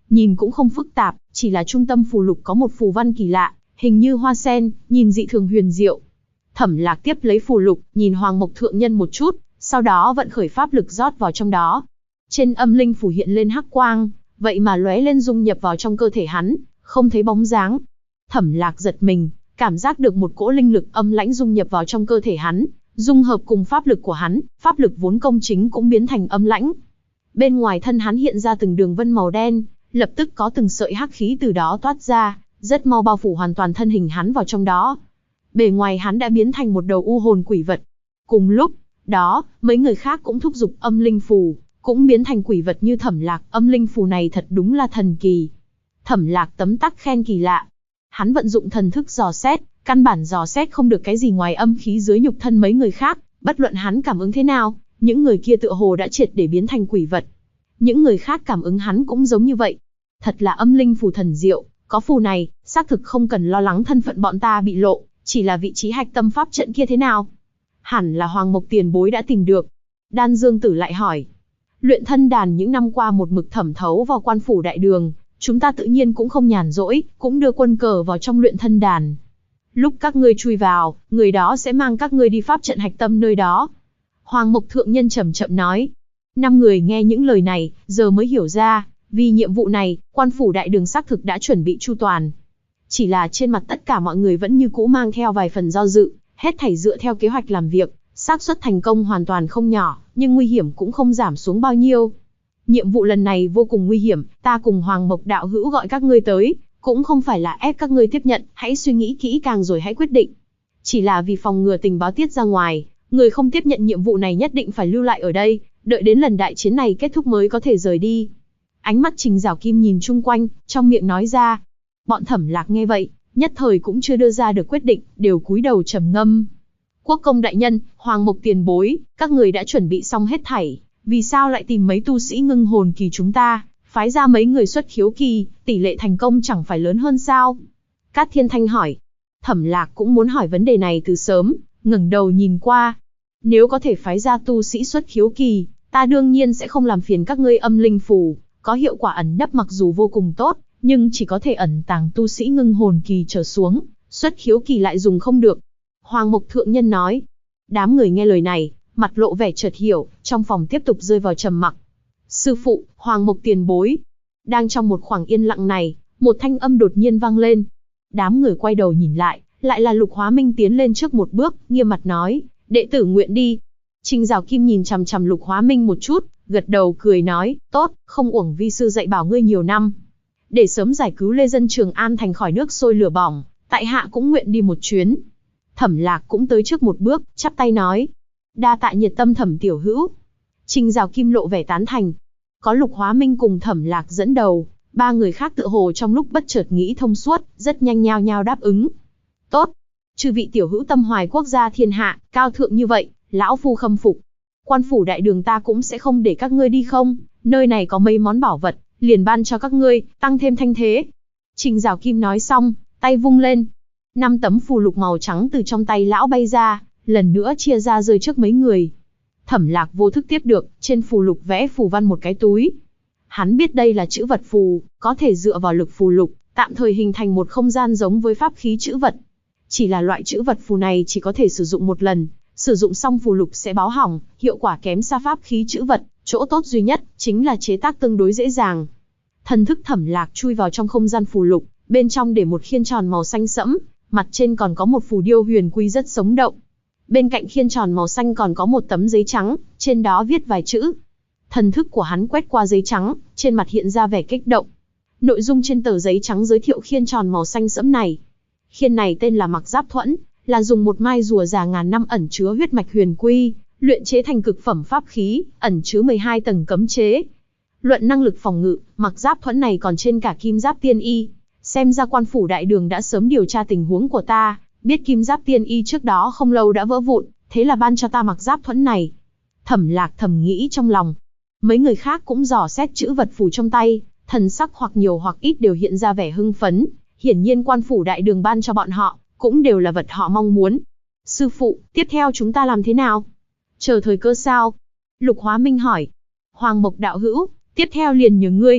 nhìn cũng không phức tạp, chỉ là trung tâm phù lục có một phù văn kỳ lạ, hình như hoa sen, nhìn dị thường huyền diệu. Thẩm Lạc tiếp lấy phù lục, nhìn Hoàng Mộc Thượng Nhân một chút, sau đó vận khởi pháp lực rót vào trong đó. Trên âm linh phù hiện lên hắc quang, vậy mà lóe lên dung nhập vào trong cơ thể hắn, không thấy bóng dáng. Thẩm Lạc giật mình, cảm giác được một cỗ linh lực âm lãnh dung nhập vào trong cơ thể hắn, dung hợp cùng pháp lực của hắn, pháp lực vốn công chính cũng biến thành âm lãnh. Bên ngoài thân hắn hiện ra từng đường vân màu đen, lập tức có từng sợi hắc khí từ đó toát ra, rất mau bao phủ hoàn toàn thân hình hắn vào trong đó. Bề ngoài hắn đã biến thành một đầu u hồn quỷ vật. Cùng lúc đó, mấy người khác cũng thúc giục âm linh phù, cũng biến thành quỷ vật như Thẩm Lạc. Âm linh phù này thật đúng là thần kỳ. Thẩm Lạc tấm tắc khen kỳ lạ. Hắn vận dụng thần thức dò xét, căn bản dò xét không được cái gì ngoài âm khí dưới nhục thân mấy người khác, bất luận hắn cảm ứng thế nào, những người kia tựa hồ đã triệt để biến thành quỷ vật. Những người khác cảm ứng hắn cũng giống như vậy. Thật là âm linh phù thần diệu, có phù này, xác thực không cần lo lắng thân phận bọn ta bị lộ, chỉ là vị trí hạch tâm pháp trận kia thế nào? Hẳn là Hoàng Mộc tiền bối đã tìm được. Đan Dương Tử lại hỏi. Luyện thân đàn những năm qua một mực thẩm thấu vào quan phủ đại đường, chúng ta tự nhiên cũng không nhàn rỗi, cũng đưa quân cờ vào trong luyện thân đàn. Lúc các ngươi chui vào, người đó sẽ mang các ngươi đi pháp trận hạch tâm nơi đó. Hoàng Mộc Thượng Nhân chậm chậm nói. 5 người nghe những lời này, giờ mới hiểu ra, vì nhiệm vụ này, quan phủ đại đường xác thực đã chuẩn bị chu toàn. Chỉ là trên mặt tất cả mọi người vẫn như cũ mang theo vài phần do dự, hết thảy dựa theo kế hoạch làm việc, xác suất thành công hoàn toàn không nhỏ, nhưng nguy hiểm cũng không giảm xuống bao nhiêu. Nhiệm vụ lần này vô cùng nguy hiểm, ta cùng Hoàng Mộc đạo hữu gọi các ngươi tới, cũng không phải là ép các ngươi tiếp nhận, hãy suy nghĩ kỹ càng rồi hãy quyết định. Chỉ là vì phòng ngừa tình báo tiết ra ngoài, người không tiếp nhận nhiệm vụ này nhất định phải lưu lại ở đây, đợi đến lần đại chiến này kết thúc mới có thể rời đi. Ánh mắt Trình Giảo Kim nhìn chung quanh, trong miệng nói ra. Bọn Thẩm Lạc nghe vậy, nhất thời cũng chưa đưa ra được quyết định, đều cúi đầu trầm ngâm. Quốc công đại nhân, Hoàng Mộc tiền bối, các người đã chuẩn bị xong hết thảy, vì sao lại tìm mấy tu sĩ ngưng hồn kỳ chúng ta, phái ra mấy người xuất khiếu kỳ, tỷ lệ thành công chẳng phải lớn hơn sao? Cát Thiên Thanh hỏi. Thẩm Lạc cũng muốn hỏi vấn đề này từ sớm, ngẩng đầu nhìn qua. Nếu có thể phái ra tu sĩ xuất khiếu kỳ, ta đương nhiên sẽ không làm phiền các ngươi. Âm linh phù có hiệu quả ẩn nấp mặc dù vô cùng tốt, nhưng chỉ có thể ẩn tàng tu sĩ ngưng hồn kỳ trở xuống, xuất khiếu kỳ lại dùng không được. Hoàng Mộc Thượng Nhân nói. Đám người nghe lời này, mặt lộ vẻ chợt hiểu, trong phòng tiếp tục rơi vào trầm mặc. Sư phụ, Hoàng Mộc tiền bối. Đang trong một khoảng yên lặng này, một thanh âm đột nhiên vang lên. Đám người quay đầu nhìn lại là Lục Hóa Minh tiến lên trước một bước, nghiêm mặt nói, đệ tử nguyện đi. Trình Giảo Kim nhìn chằm chằm Lục Hóa Minh một chút, gật đầu cười nói, tốt, không uổng vi sư dạy bảo ngươi nhiều năm. Để sớm giải cứu lê dân Trường An thành khỏi nước sôi lửa bỏng, tại hạ cũng nguyện đi một chuyến. Thẩm Lạc cũng tới trước một bước, chắp tay nói, đa tạ nhiệt tâm Thẩm tiểu hữu. Trình Giảo Kim lộ vẻ tán thành. Có Lục Hóa Minh cùng Thẩm Lạc dẫn đầu, 3 người khác tựa hồ trong lúc bất chợt nghĩ thông suốt, rất nhanh nhao nhao đáp ứng. Tốt, chư vị tiểu hữu tâm hoài quốc gia thiên hạ, cao thượng như vậy, lão phu khâm phục. Quan phủ đại đường ta cũng sẽ không để các ngươi đi không, nơi này có mấy món bảo vật, liền ban cho các ngươi, tăng thêm thanh thế. Trình Giảo Kim nói xong, tay vung lên. 5 tấm phù lục màu trắng từ trong tay lão bay ra, lần nữa chia ra rơi trước mấy người. Thẩm Lạc vô thức tiếp được, trên phù lục vẽ phù văn một cái túi. Hắn biết đây là chữ vật phù, có thể dựa vào lực phù lục, tạm thời hình thành một không gian giống với pháp khí chữ vật. Chỉ là loại chữ vật phù này chỉ có thể sử dụng một lần, sử dụng xong phù lục sẽ báo hỏng, hiệu quả kém xa pháp khí chữ vật, chỗ tốt duy nhất chính là chế tác tương đối dễ dàng. Thần thức Thẩm Lạc chui vào trong không gian phù lục, bên trong để một khiên tròn màu xanh sẫm, mặt trên còn có một phù điêu huyền quy rất sống động. Bên cạnh khiên tròn màu xanh còn có một tấm giấy trắng, trên đó viết vài chữ. Thần thức của hắn quét qua giấy trắng, trên mặt hiện ra vẻ kích động. Nội dung trên tờ giấy trắng giới thiệu khiên tròn màu xanh sẫm này. Khiên này tên là Mặc Giáp Thuẫn, là dùng một mai rùa già ngàn năm ẩn chứa huyết mạch huyền quy, luyện chế thành cực phẩm pháp khí, ẩn chứa 12 tầng cấm chế. Luận năng lực phòng ngự, Mặc Giáp Thuẫn này còn trên cả Kim Giáp Tiên Y. Xem ra quan phủ đại đường đã sớm điều tra tình huống của ta, biết Kim Giáp Tiên Y trước đó không lâu đã vỡ vụn, thế là ban cho ta Mặc Giáp Thuẫn này. Thẩm Lạc thầm nghĩ trong lòng. Mấy người khác cũng dò xét chữ vật phù trong tay, thần sắc hoặc nhiều hoặc ít đều hiện ra vẻ hưng phấn. Hiển nhiên quan phủ đại đường ban cho bọn họ, cũng đều là vật họ mong muốn. Sư phụ, tiếp theo chúng ta làm thế nào? Chờ thời cơ sao? Lục Hóa Minh hỏi. Hoàng Mộc đạo hữu, tiếp theo liền nhờ ngươi.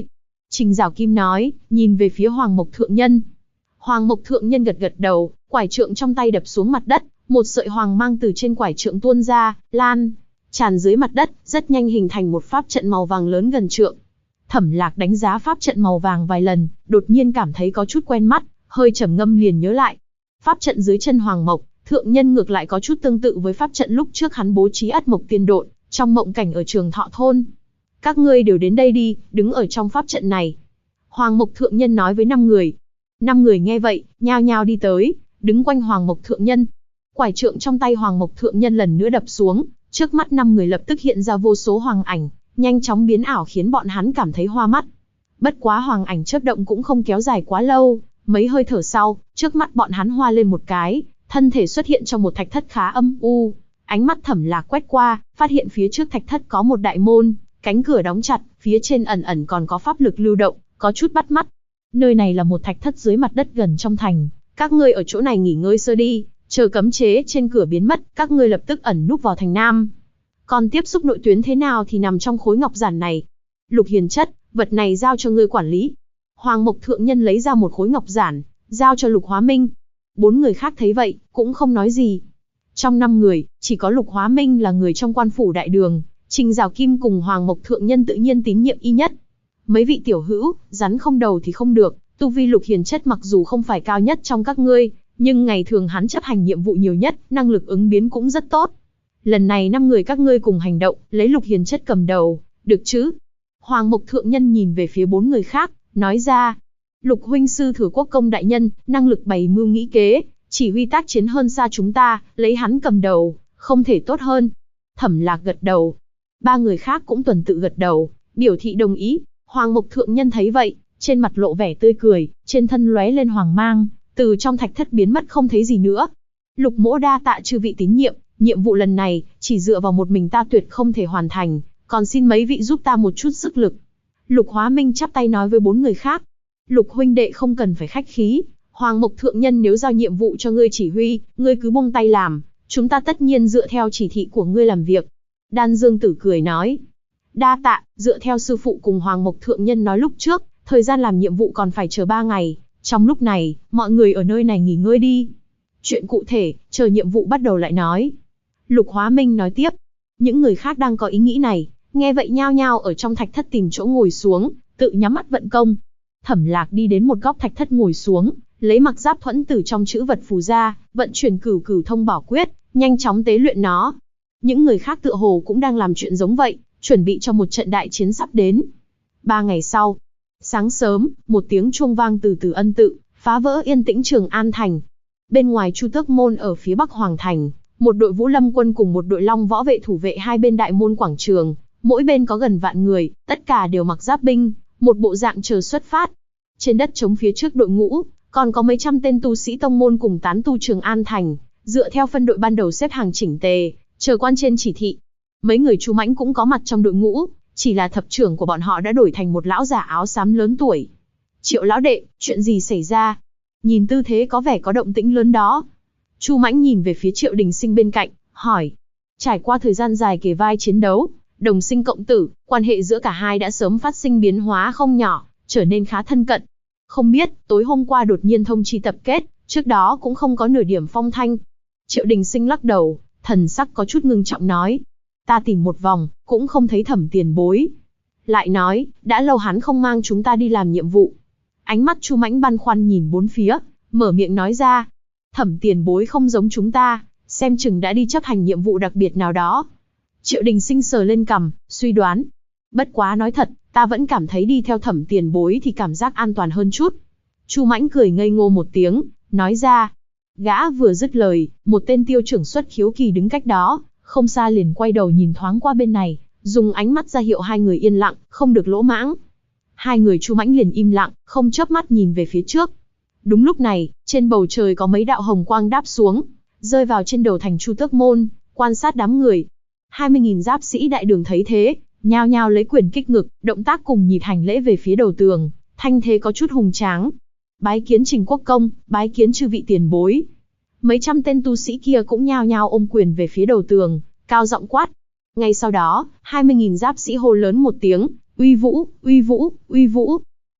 Trình Giảo Kim nói, nhìn về phía Hoàng Mộc Thượng Nhân. Hoàng Mộc Thượng Nhân gật gật đầu, quải trượng trong tay đập xuống mặt đất, một sợi hoàng mang từ trên quải trượng tuôn ra, lan tràn dưới mặt đất, rất nhanh hình thành một pháp trận màu vàng lớn gần trượng. Thẩm Lạc đánh giá pháp trận màu vàng vài lần, đột nhiên cảm thấy có chút quen mắt, hơi trầm ngâm liền nhớ lại. Pháp trận dưới chân Hoàng Mộc Thượng Nhân ngược lại có chút tương tự với pháp trận lúc trước hắn bố trí Ất Mộc Tiên Độn, trong mộng cảnh ở Trường Thọ thôn. Các ngươi đều đến đây đi, đứng ở trong pháp trận này. Hoàng Mộc Thượng Nhân nói với 5 người. 5 người nghe vậy, nhao nhao đi tới, đứng quanh Hoàng Mộc Thượng Nhân. Quải trượng trong tay Hoàng Mộc Thượng Nhân lần nữa đập xuống, trước mắt 5 người lập tức hiện ra vô số hoàng ảnh, nhanh chóng biến ảo khiến bọn hắn cảm thấy hoa mắt. Bất quá hoàng ảnh chớp động cũng không kéo dài quá lâu, mấy hơi thở sau, trước mắt bọn hắn hoa lên một cái, thân thể xuất hiện trong một thạch thất khá âm u. Ánh mắt Thẩm Lạc quét qua, phát hiện phía trước thạch thất có một đại môn, cánh cửa đóng chặt, phía trên ẩn ẩn còn có pháp lực lưu động, có chút bắt mắt. Nơi này là một thạch thất dưới mặt đất gần trong thành, các ngươi ở chỗ này nghỉ ngơi sơ đi, chờ cấm chế trên cửa biến mất, các ngươi lập tức ẩn núp vào thành Nam. Còn tiếp xúc nội tuyến thế nào thì nằm trong khối ngọc giản này. Lục Hiền Chất, vật này giao cho ngươi quản lý. Hoàng Mộc Thượng Nhân lấy ra một khối ngọc giản, giao cho Lục Hóa Minh. 4 người khác thấy vậy, cũng không nói gì. Trong 5 người, chỉ có Lục Hóa Minh là người trong quan phủ đại đường, Trình Giảo Kim cùng Hoàng Mộc Thượng Nhân tự nhiên tín nhiệm y nhất. Mấy vị tiểu hữu, rắn không đầu thì không được, tu vi Lục Hiền Chất mặc dù không phải cao nhất trong các ngươi, nhưng ngày thường hắn chấp hành nhiệm vụ nhiều nhất, năng lực ứng biến cũng rất tốt. Lần này 5 người các ngươi cùng hành động, lấy Lục Hiền Chất cầm đầu, được chứ? Hoàng Mộc Thượng Nhân nhìn về phía 4 người khác, nói ra. Lục huynh sư Thừa Quốc công đại nhân, năng lực bày mưu nghĩ kế, chỉ huy tác chiến hơn xa chúng ta, lấy hắn cầm đầu, không thể tốt hơn. Thẩm Lạc gật đầu. 3 người khác cũng tuần tự gật đầu, biểu thị đồng ý. Hoàng Mộc Thượng Nhân thấy vậy, trên mặt lộ vẻ tươi cười, trên thân lóe lên hoàng mang, từ trong thạch thất biến mất không thấy gì nữa. Lục Mỗ đa tạ chư vị tín nhiệm, nhiệm vụ lần này, chỉ dựa vào một mình ta tuyệt không thể hoàn thành, còn xin mấy vị giúp ta một chút sức lực. Lục Hóa Minh chắp tay nói với 4 người khác. Lục huynh đệ không cần phải khách khí, Hoàng Mộc Thượng Nhân nếu giao nhiệm vụ cho ngươi chỉ huy, ngươi cứ buông tay làm, chúng ta tất nhiên dựa theo chỉ thị của ngươi làm việc. Đan Dương Tử cười nói. Đa tạ, dựa theo sư phụ cùng Hoàng Mộc Thượng Nhân nói lúc trước, thời gian làm nhiệm vụ còn phải chờ 3 ngày, trong lúc này, mọi người ở nơi này nghỉ ngơi đi. Chuyện cụ thể, chờ nhiệm vụ bắt đầu lại nói. Lục Hóa Minh nói tiếp. Những người khác đang có ý nghĩ này, nghe vậy nhao nhao ở trong thạch thất tìm chỗ ngồi xuống, tự nhắm mắt vận công. Thẩm Lạc đi đến một góc thạch thất ngồi xuống, lấy mặc giáp thuẫn từ trong chữ vật phù ra, vận chuyển cửu cửu thông bảo quyết, nhanh chóng tế luyện nó. Những người khác tựa hồ cũng đang làm chuyện giống vậy, chuẩn bị cho một trận đại chiến sắp đến. 3 ngày sau, sáng sớm, một tiếng chuông vang từ Từ Ân tự, phá vỡ yên tĩnh Trường An thành. Bên ngoài Chu Tước môn ở phía bắc hoàng thành, một đội Vũ Lâm quân cùng một đội Long võ vệ thủ vệ hai bên đại môn quảng trường, mỗi bên có gần vạn người, tất cả đều mặc giáp binh, một bộ dạng chờ xuất phát. Trên đất trống phía trước đội ngũ, còn có mấy trăm tên tu sĩ tông môn cùng tán tu Trường An thành, dựa theo phân đội ban đầu xếp hàng chỉnh tề, chờ quan trên chỉ thị. Mấy người Chu Mãnh cũng có mặt trong đội ngũ, chỉ là thập trưởng của bọn họ đã đổi thành một lão già áo xám lớn tuổi. Triệu lão đệ, chuyện gì xảy ra? Nhìn tư thế có vẻ có động tĩnh lớn đó. Chu Mãnh nhìn về phía Triệu Đình Sinh bên cạnh, hỏi. Trải qua thời gian dài kề vai chiến đấu, đồng sinh cộng tử, quan hệ giữa cả hai đã sớm phát sinh biến hóa không nhỏ, trở nên khá thân cận. Không biết, tối hôm qua đột nhiên thông chi tập kết, trước đó cũng không có nửa điểm phong thanh. Triệu Đình Sinh lắc đầu, thần sắc có chút ngưng trọng nói. Ta tìm một vòng, cũng không thấy Thẩm tiền bối. Lại nói, đã lâu hắn không mang chúng ta đi làm nhiệm vụ. Ánh mắt Chu Mãnh băn khoăn nhìn bốn phía, mở miệng nói ra. Thẩm tiền bối không giống chúng ta, xem chừng đã đi chấp hành nhiệm vụ đặc biệt nào đó. Triệu Đình Sinh sờ lên cằm, suy đoán. Bất quá nói thật, ta vẫn cảm thấy đi theo Thẩm tiền bối thì cảm giác an toàn hơn chút. Chu Mãnh cười ngây ngô một tiếng, nói ra. Gã vừa dứt lời, một tên tiêu trưởng xuất khiếu kỳ đứng cách đó, không xa liền quay đầu nhìn thoáng qua bên này, dùng ánh mắt ra hiệu hai người yên lặng, không được lỗ mãng. Hai người Chu Mãnh liền im lặng, không chớp mắt nhìn về phía trước. Đúng lúc này, trên bầu trời có mấy đạo hồng quang đáp xuống, rơi vào trên đầu thành Chu Tước môn, quan sát đám người. 20.000 giáp sĩ đại đường thấy thế, nhao nhao lấy quyền kích ngực, động tác cùng nhịp hành lễ về phía đầu tường, thanh thế có chút hùng tráng. Bái kiến Trình Quốc công, bái kiến chư vị tiền bối. Mấy trăm tên tu sĩ kia cũng nhao nhao ôm quyền về phía đầu tường, cao giọng quát. Ngay sau đó, 20.000 giáp sĩ hô lớn một tiếng, uy vũ, uy vũ, uy vũ.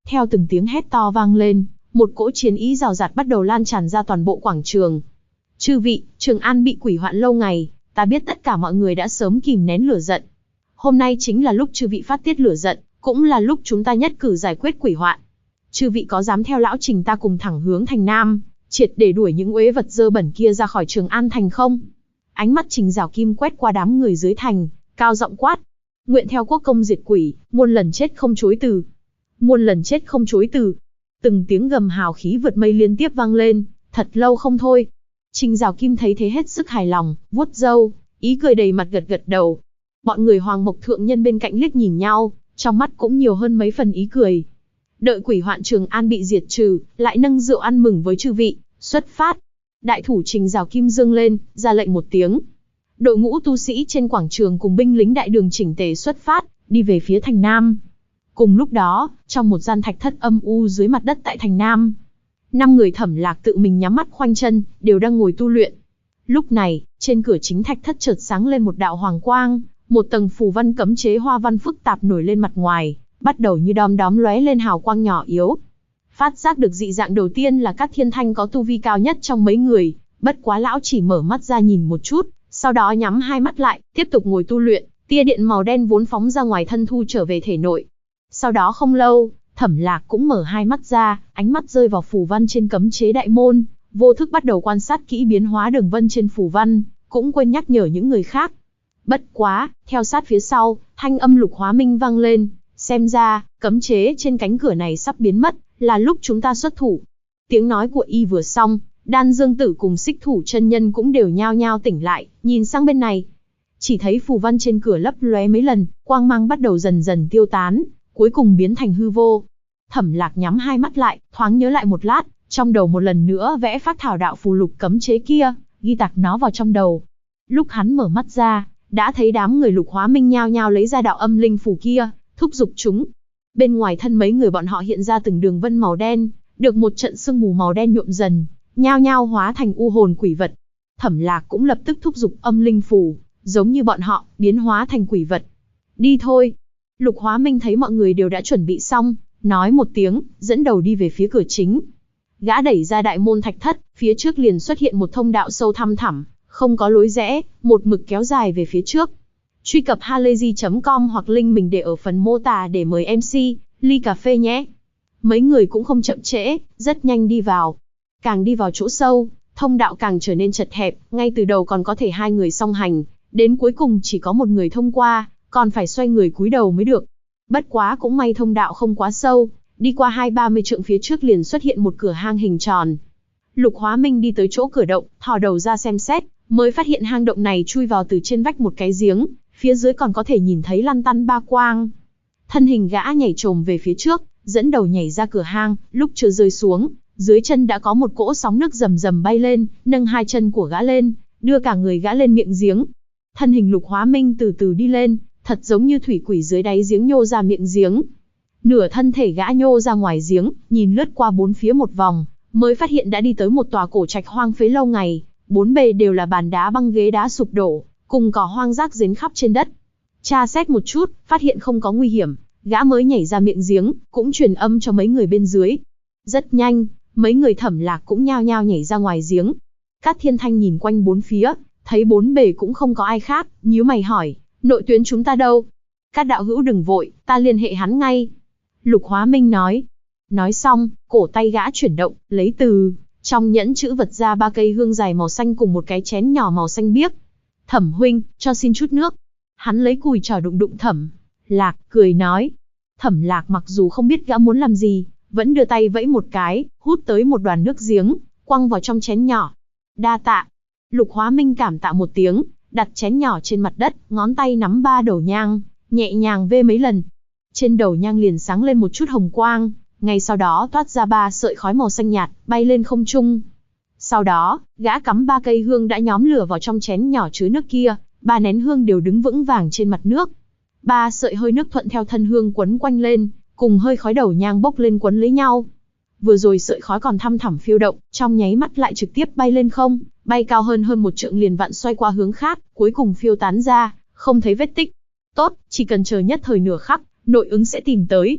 Theo từng tiếng hét to vang lên, một cỗ chiến ý rào rạt bắt đầu lan tràn ra toàn bộ quảng trường. Chư vị, Trường An bị quỷ hoạn lâu ngày, ta biết tất cả mọi người đã sớm kìm nén lửa giận. Hôm nay chính là lúc chư vị phát tiết lửa giận, cũng là lúc chúng ta nhất cử giải quyết quỷ hoạn. Chư vị có dám theo lão Trình ta cùng thẳng hướng thành Nam, triệt để đuổi những uế vật dơ bẩn kia ra khỏi Trường An thành không? Ánh mắt Trình Giảo Kim quét qua đám người dưới thành, cao giọng quát: nguyện theo quốc công diệt quỷ, muôn lần chết không chối từ. Muôn lần chết không chối từ. Từng tiếng gầm hào khí vượt mây liên tiếp vang lên, thật lâu không thôi. Trình Giảo Kim thấy thế hết sức hài lòng, vuốt râu, ý cười đầy mặt gật gật đầu. Bọn người Hoàng Mộc thượng nhân bên cạnh liếc nhìn nhau, trong mắt cũng nhiều hơn mấy phần ý cười. Đợi quỷ hoạn Trường An bị diệt trừ, lại nâng rượu ăn mừng với chư vị, xuất phát. Đại thủ Trình Giảo Kim dương lên, ra lệnh một tiếng. Đội ngũ tu sĩ trên quảng trường cùng binh lính đại đường chỉnh tề xuất phát, đi về phía thành Nam. Cùng lúc đó, trong một gian thạch thất âm u dưới mặt đất tại thành Nam, 5 người Thẩm Lạc tự mình nhắm mắt khoanh chân, đều đang ngồi tu luyện. Lúc này, trên cửa chính thạch thất chợt sáng lên một đạo hoàng quang, một tầng phù văn cấm chế hoa văn phức tạp nổi lên mặt ngoài, bắt đầu như đom đóm lóe lên hào quang nhỏ yếu. Phát giác được dị dạng đầu tiên là Cát Thiên Thanh có tu vi cao nhất trong mấy người, bất quá lão chỉ mở mắt ra nhìn một chút, sau đó nhắm hai mắt lại, tiếp tục ngồi tu luyện, tia điện màu đen vốn phóng ra ngoài thân thu trở về thể nội. Sau đó không lâu, Thẩm Lạc cũng mở hai mắt ra, ánh mắt rơi vào phù văn trên cấm chế đại môn, vô thức bắt đầu quan sát kỹ biến hóa đường vân trên phù văn, cũng quên nhắc nhở những người khác. Bất quá, theo sát phía sau, thanh âm Lục Hóa Minh vang lên, xem ra, cấm chế trên cánh cửa này sắp biến mất, là lúc chúng ta xuất thủ. Tiếng nói của y vừa xong, Đan Dương Tử cùng Xích Thủ chân nhân cũng đều nhao nhao tỉnh lại, nhìn sang bên này. Chỉ thấy phù văn trên cửa lấp lóe mấy lần, quang mang bắt đầu dần dần tiêu tán, cuối cùng biến thành hư vô. Thẩm Lạc nhắm hai mắt lại, thoáng nhớ lại một lát, trong đầu một lần nữa vẽ phác thảo đạo phù lục cấm chế kia, ghi tạc nó vào trong đầu. Lúc hắn mở mắt ra, đã thấy đám người Lục Hóa Minh nhao nhao lấy ra đạo âm linh phù kia, thúc giục chúng. Bên ngoài thân mấy người bọn họ hiện ra từng đường vân màu đen, được một trận sương mù màu đen nhuộm dần, nhao nhao hóa thành u hồn quỷ vật. Thẩm Lạc cũng lập tức thúc giục âm linh phù, giống như bọn họ, biến hóa thành quỷ vật. Đi thôi. Lục Hóa Minh thấy mọi người đều đã chuẩn bị xong, nói một tiếng, dẫn đầu đi về phía cửa chính. Gã đẩy ra đại môn thạch thất, phía trước liền xuất hiện một thông đạo sâu thăm thẳm, không có lối rẽ, một mực kéo dài về phía trước. Truy cập halayzi.com hoặc link mình để ở phần mô tả để mời MC, ly cà phê nhé. Mấy người cũng không chậm trễ, rất nhanh đi vào. Càng đi vào chỗ sâu, thông đạo càng trở nên chật hẹp, ngay từ đầu còn có thể hai người song hành, đến cuối cùng chỉ có một người thông qua, còn phải xoay người cúi đầu mới được. Bất quá cũng may thông đạo không quá sâu, đi qua 20-30 trượng phía trước liền xuất hiện một cửa hang hình tròn. Lục Hóa Minh đi tới chỗ cửa động, thò đầu ra xem xét, mới phát hiện hang động này chui vào từ trên vách một cái giếng, phía dưới còn có thể nhìn thấy lăn tăn ba quang. Thân hình gã nhảy trồm về phía trước, dẫn đầu nhảy ra cửa hang, lúc chưa rơi xuống, dưới chân đã có một cỗ sóng nước rầm rầm bay lên, nâng hai chân của gã lên, đưa cả người gã lên miệng giếng. Thân hình Lục Hóa Minh từ từ đi lên, thật giống như thủy quỷ dưới đáy giếng nhô ra miệng giếng. Nửa thân thể gã nhô ra ngoài giếng, nhìn lướt qua bốn phía một vòng, mới phát hiện đã đi tới một tòa cổ trạch hoang phế lâu ngày, bốn bề đều là bàn đá băng ghế đá sụp đổ, cùng cỏ hoang rác rến khắp trên đất. Tra xét một chút, phát hiện không có nguy hiểm, gã mới nhảy ra miệng giếng, cũng truyền âm cho mấy người bên dưới. Rất nhanh, mấy người Thẩm Lạc cũng nhao nhao nhảy ra ngoài giếng. Cát Thiên Thanh nhìn quanh bốn phía, thấy bốn bề cũng không có ai khác, nhíu mày hỏi, nội tuyến chúng ta đâu? Các đạo hữu đừng vội, ta liên hệ hắn ngay. Lục Hóa Minh nói. Nói xong, cổ tay gã chuyển động, lấy từ trong nhẫn chữ vật ra 3 cây hương dài màu xanh cùng một cái chén nhỏ màu xanh biếc. Thẩm huynh, cho xin chút nước. Hắn lấy cùi chỏ đụng đụng Thẩm Lạc, cười nói. Thẩm Lạc mặc dù không biết gã muốn làm gì, vẫn đưa tay vẫy một cái, hút tới một đoàn nước giếng, quăng vào trong chén nhỏ. Đa tạ. Lục Hóa Minh cảm tạ một tiếng, đặt chén nhỏ trên mặt đất, ngón tay nắm 3 đầu nhang, nhẹ nhàng vê mấy lần. Trên đầu nhang liền sáng lên một chút hồng quang, ngay sau đó toát ra 3 sợi khói màu xanh nhạt, bay lên không trung. Sau đó, gã cắm 3 cây hương đã nhóm lửa vào trong chén nhỏ chứa nước kia, 3 nén hương đều đứng vững vàng trên mặt nước. 3 sợi hơi nước thuận theo thân hương quấn quanh lên, cùng hơi khói đầu nhang bốc lên quấn lấy nhau. Vừa rồi sợi khói còn thăm thẳm phiêu động, trong nháy mắt lại trực tiếp bay lên không, bay cao hơn 1 trượng liền vặn xoay qua hướng khác, cuối cùng phiêu tán ra, không thấy vết tích. Tốt, chỉ cần chờ nhất thời nửa khắc, nội ứng sẽ tìm tới.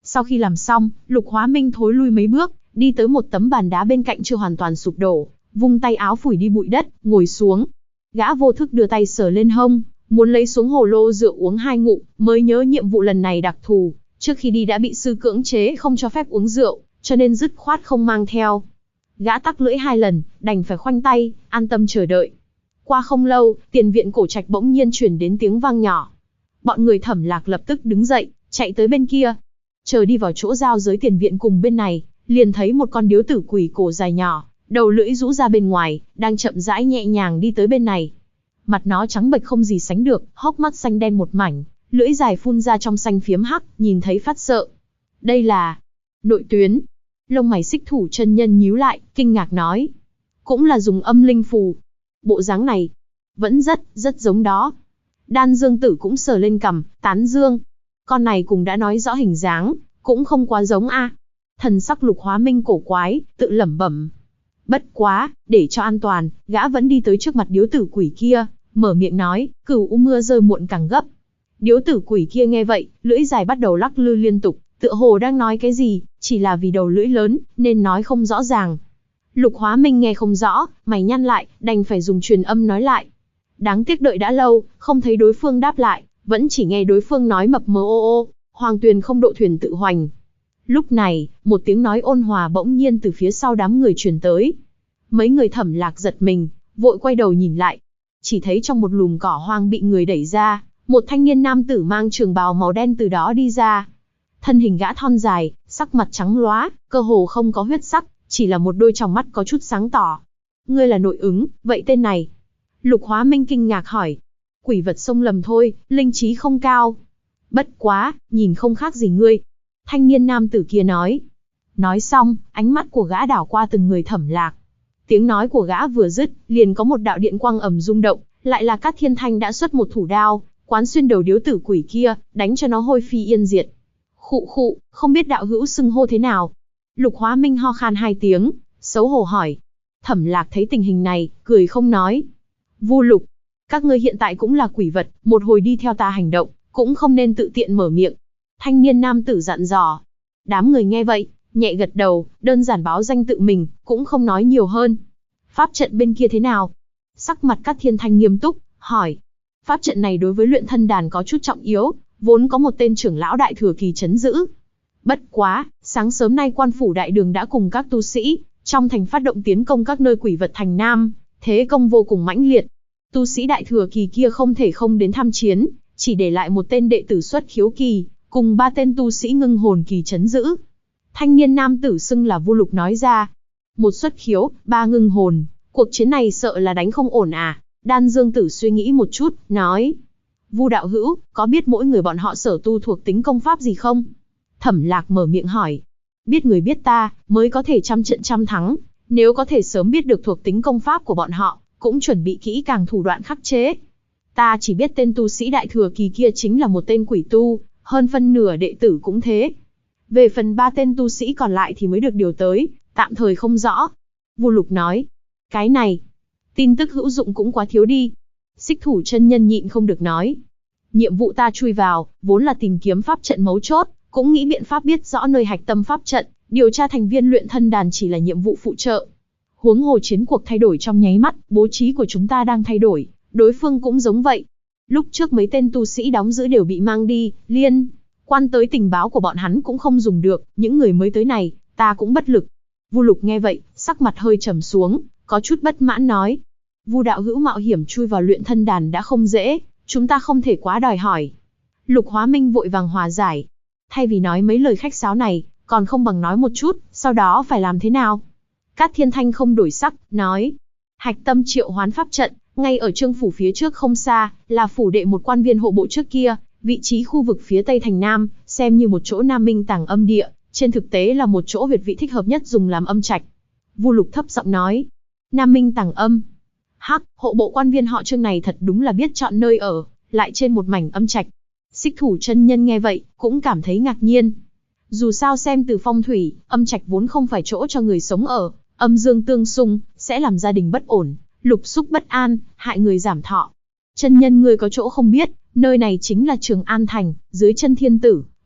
Sau khi làm xong, Lục Hóa Minh thối lui mấy bước, đi tới một tấm bàn đá bên cạnh chưa hoàn toàn sụp đổ, vung tay áo phủi đi bụi đất, ngồi xuống. Gã vô thức đưa tay sờ lên hông, muốn lấy xuống hồ lô rượu uống 2 ngụm, mới nhớ nhiệm vụ lần này đặc thù, trước khi đi đã bị sư cưỡng chế không cho phép uống rượu, cho nên dứt khoát không mang theo. Gã tắc lưỡi 2 lần, đành phải khoanh tay, an tâm chờ đợi. Qua không lâu, tiền viện cổ trạch bỗng nhiên truyền đến tiếng vang nhỏ. Bọn người Thẩm Lạc lập tức đứng dậy, chạy tới bên kia. Chờ đi vào chỗ giao giới tiền viện cùng bên này, liền thấy một con điếu tử quỷ cổ dài nhỏ, đầu lưỡi rũ ra bên ngoài, đang chậm rãi nhẹ nhàng đi tới bên này. Mặt nó trắng bệch không gì sánh được, hốc mắt xanh đen một mảnh, lưỡi dài phun ra trong xanh phiếm hắc, nhìn thấy phát sợ. Đây là nội tuyến. Lông mày Xích Thủ chân nhân nhíu lại, kinh ngạc nói. Cũng là dùng âm linh phù. Bộ dáng này, vẫn rất giống đó. Đan Dương Tử cũng sờ lên cằm, tán dương. Con này cũng đã nói rõ hình dáng, cũng không quá giống a. Thần sắc Lục Hóa Minh cổ quái, tự lẩm bẩm. Bất quá, để cho an toàn, gã vẫn đi tới trước mặt điếu tử quỷ kia, mở miệng nói, cửu u mưa rơi muộn càng gấp. Điếu tử quỷ kia nghe vậy, lưỡi dài bắt đầu lắc lư liên tục, tựa hồ đang nói cái gì, chỉ là vì đầu lưỡi lớn, nên nói không rõ ràng. Lục Hóa Minh nghe không rõ, mày nhăn lại, đành phải dùng truyền âm nói lại. Đáng tiếc đợi đã lâu, không thấy đối phương đáp lại, vẫn chỉ nghe đối phương nói mập mờ ô, Hoàng Tuyền không độ thuyền tự hoành. Lúc này, một tiếng nói ôn hòa bỗng nhiên từ phía sau đám người truyền tới. Mấy người Thẩm Lạc giật mình, vội quay đầu nhìn lại. Chỉ thấy trong một lùm cỏ hoang bị người đẩy ra, một thanh niên nam tử mang trường bào màu đen từ đó đi ra. Thân hình gã thon dài, sắc mặt trắng lóa, cơ hồ không có huyết sắc, chỉ là một đôi tròng mắt có chút sáng tỏ. Ngươi là nội ứng, vậy tên này? Lục Hóa Minh kinh ngạc hỏi. Quỷ vật sông lầm thôi, linh trí không cao. Bất quá, nhìn không khác gì ngươi. Thanh niên nam tử kia nói. Nói xong, ánh mắt của gã đảo qua từng người Thẩm Lạc. Tiếng nói của gã vừa dứt, liền có một đạo điện quang ầm rung động, lại là Cát Thiên Thanh đã xuất một thủ đao, quán xuyên đầu điếu tử quỷ kia, đánh cho nó hôi phi yên diệt. Khụ khụ, không biết đạo hữu xưng hô thế nào? Lục Hóa Minh ho khan 2 tiếng, xấu hổ hỏi. Thẩm Lạc thấy tình hình này, cười không nói. Vu Lục, các ngươi hiện tại cũng là quỷ vật, một hồi đi theo ta hành động, cũng không nên tự tiện mở miệng. Thanh niên nam tử dặn dò. Đám người nghe vậy, nhẹ gật đầu, đơn giản báo danh tự mình, cũng không nói nhiều hơn. Pháp trận bên kia thế nào? Sắc mặt Cát Thiên Thanh nghiêm túc, hỏi. Pháp trận này đối với luyện thân đàn có chút trọng yếu, vốn có một tên trưởng lão đại thừa kỳ trấn giữ. Bất quá, sáng sớm nay quan phủ đại đường đã cùng các tu sĩ trong thành phát động tiến công các nơi quỷ vật thành Nam, thế công vô cùng mãnh liệt. Tu sĩ đại thừa kỳ kia không thể không đến tham chiến, chỉ để lại một tên đệ tử xuất khiếu kỳ, cùng 3 tên tu sĩ ngưng hồn kỳ trấn giữ. Thanh niên nam tử xưng là Vu Lục nói ra. Một xuất khiếu, 3 ngưng hồn, cuộc chiến này sợ là đánh không ổn à? Đan Dương Tử suy nghĩ một chút, nói. Vu đạo hữu, có biết mỗi người bọn họ sở tu thuộc tính công pháp gì không? Thẩm Lạc mở miệng hỏi. Biết người biết ta, mới có thể trăm trận trăm thắng. Nếu có thể sớm biết được thuộc tính công pháp của bọn họ, cũng chuẩn bị kỹ càng thủ đoạn khắc chế. Ta chỉ biết tên tu sĩ đại thừa kỳ kia chính là một tên quỷ tu, hơn phân nửa đệ tử cũng thế. Về phần 3 tên tu sĩ còn lại thì mới được điều tới, tạm thời không rõ. Vu Lục nói. Cái này, tin tức hữu dụng cũng quá thiếu đi. Xích Thủ chân nhân nhịn không được nói. Nhiệm vụ ta chui vào, vốn là tìm kiếm pháp trận mấu chốt, cũng nghĩ biện pháp biết rõ nơi hạch tâm pháp trận, điều tra thành viên luyện thân đàn chỉ là nhiệm vụ phụ trợ. Huống hồ chiến cuộc thay đổi trong nháy mắt, bố trí của chúng ta đang thay đổi, đối phương cũng giống vậy. Lúc trước mấy tên tu sĩ đóng giữ đều bị mang đi, liên quan tới tình báo của bọn hắn cũng không dùng được, những người mới tới này, ta cũng bất lực. Vu Lục nghe vậy, sắc mặt hơi trầm xuống, có chút bất mãn nói. Vu đạo hữu mạo hiểm chui vào luyện thân đàn đã không dễ, chúng ta không thể quá đòi hỏi. Lục Hóa Minh vội vàng hòa giải. Thay vì nói mấy lời khách sáo này, còn không bằng nói một chút, sau đó phải làm thế nào? Cát Thiên Thanh không đổi sắc, nói. Hạch tâm triệu hoán pháp trận, ngay ở Trương phủ phía trước không xa, là phủ đệ một quan viên hộ bộ trước kia, vị trí khu vực phía tây thành Nam, xem như một chỗ Nam Minh tàng âm địa, trên thực tế là một chỗ huyệt vị thích hợp nhất dùng làm âm trạch. Vu Lục thấp giọng nói. Nam Minh tàng âm. Hắc, hộ bộ quan viên họ Trương này thật đúng là biết chọn nơi ở, lại trên một mảnh âm trạch. Xích Thủ chân nhân nghe vậy, cũng cảm thấy ngạc nhiên. Dù sao xem từ phong thủy, âm trạch vốn không phải chỗ cho người sống ở, âm dương tương xung, sẽ làm gia đình bất ổn, lục xúc bất an, hại người giảm thọ. Chân nhân người có chỗ không biết, nơi này chính là Trường An Thành, dưới chân thiên tử,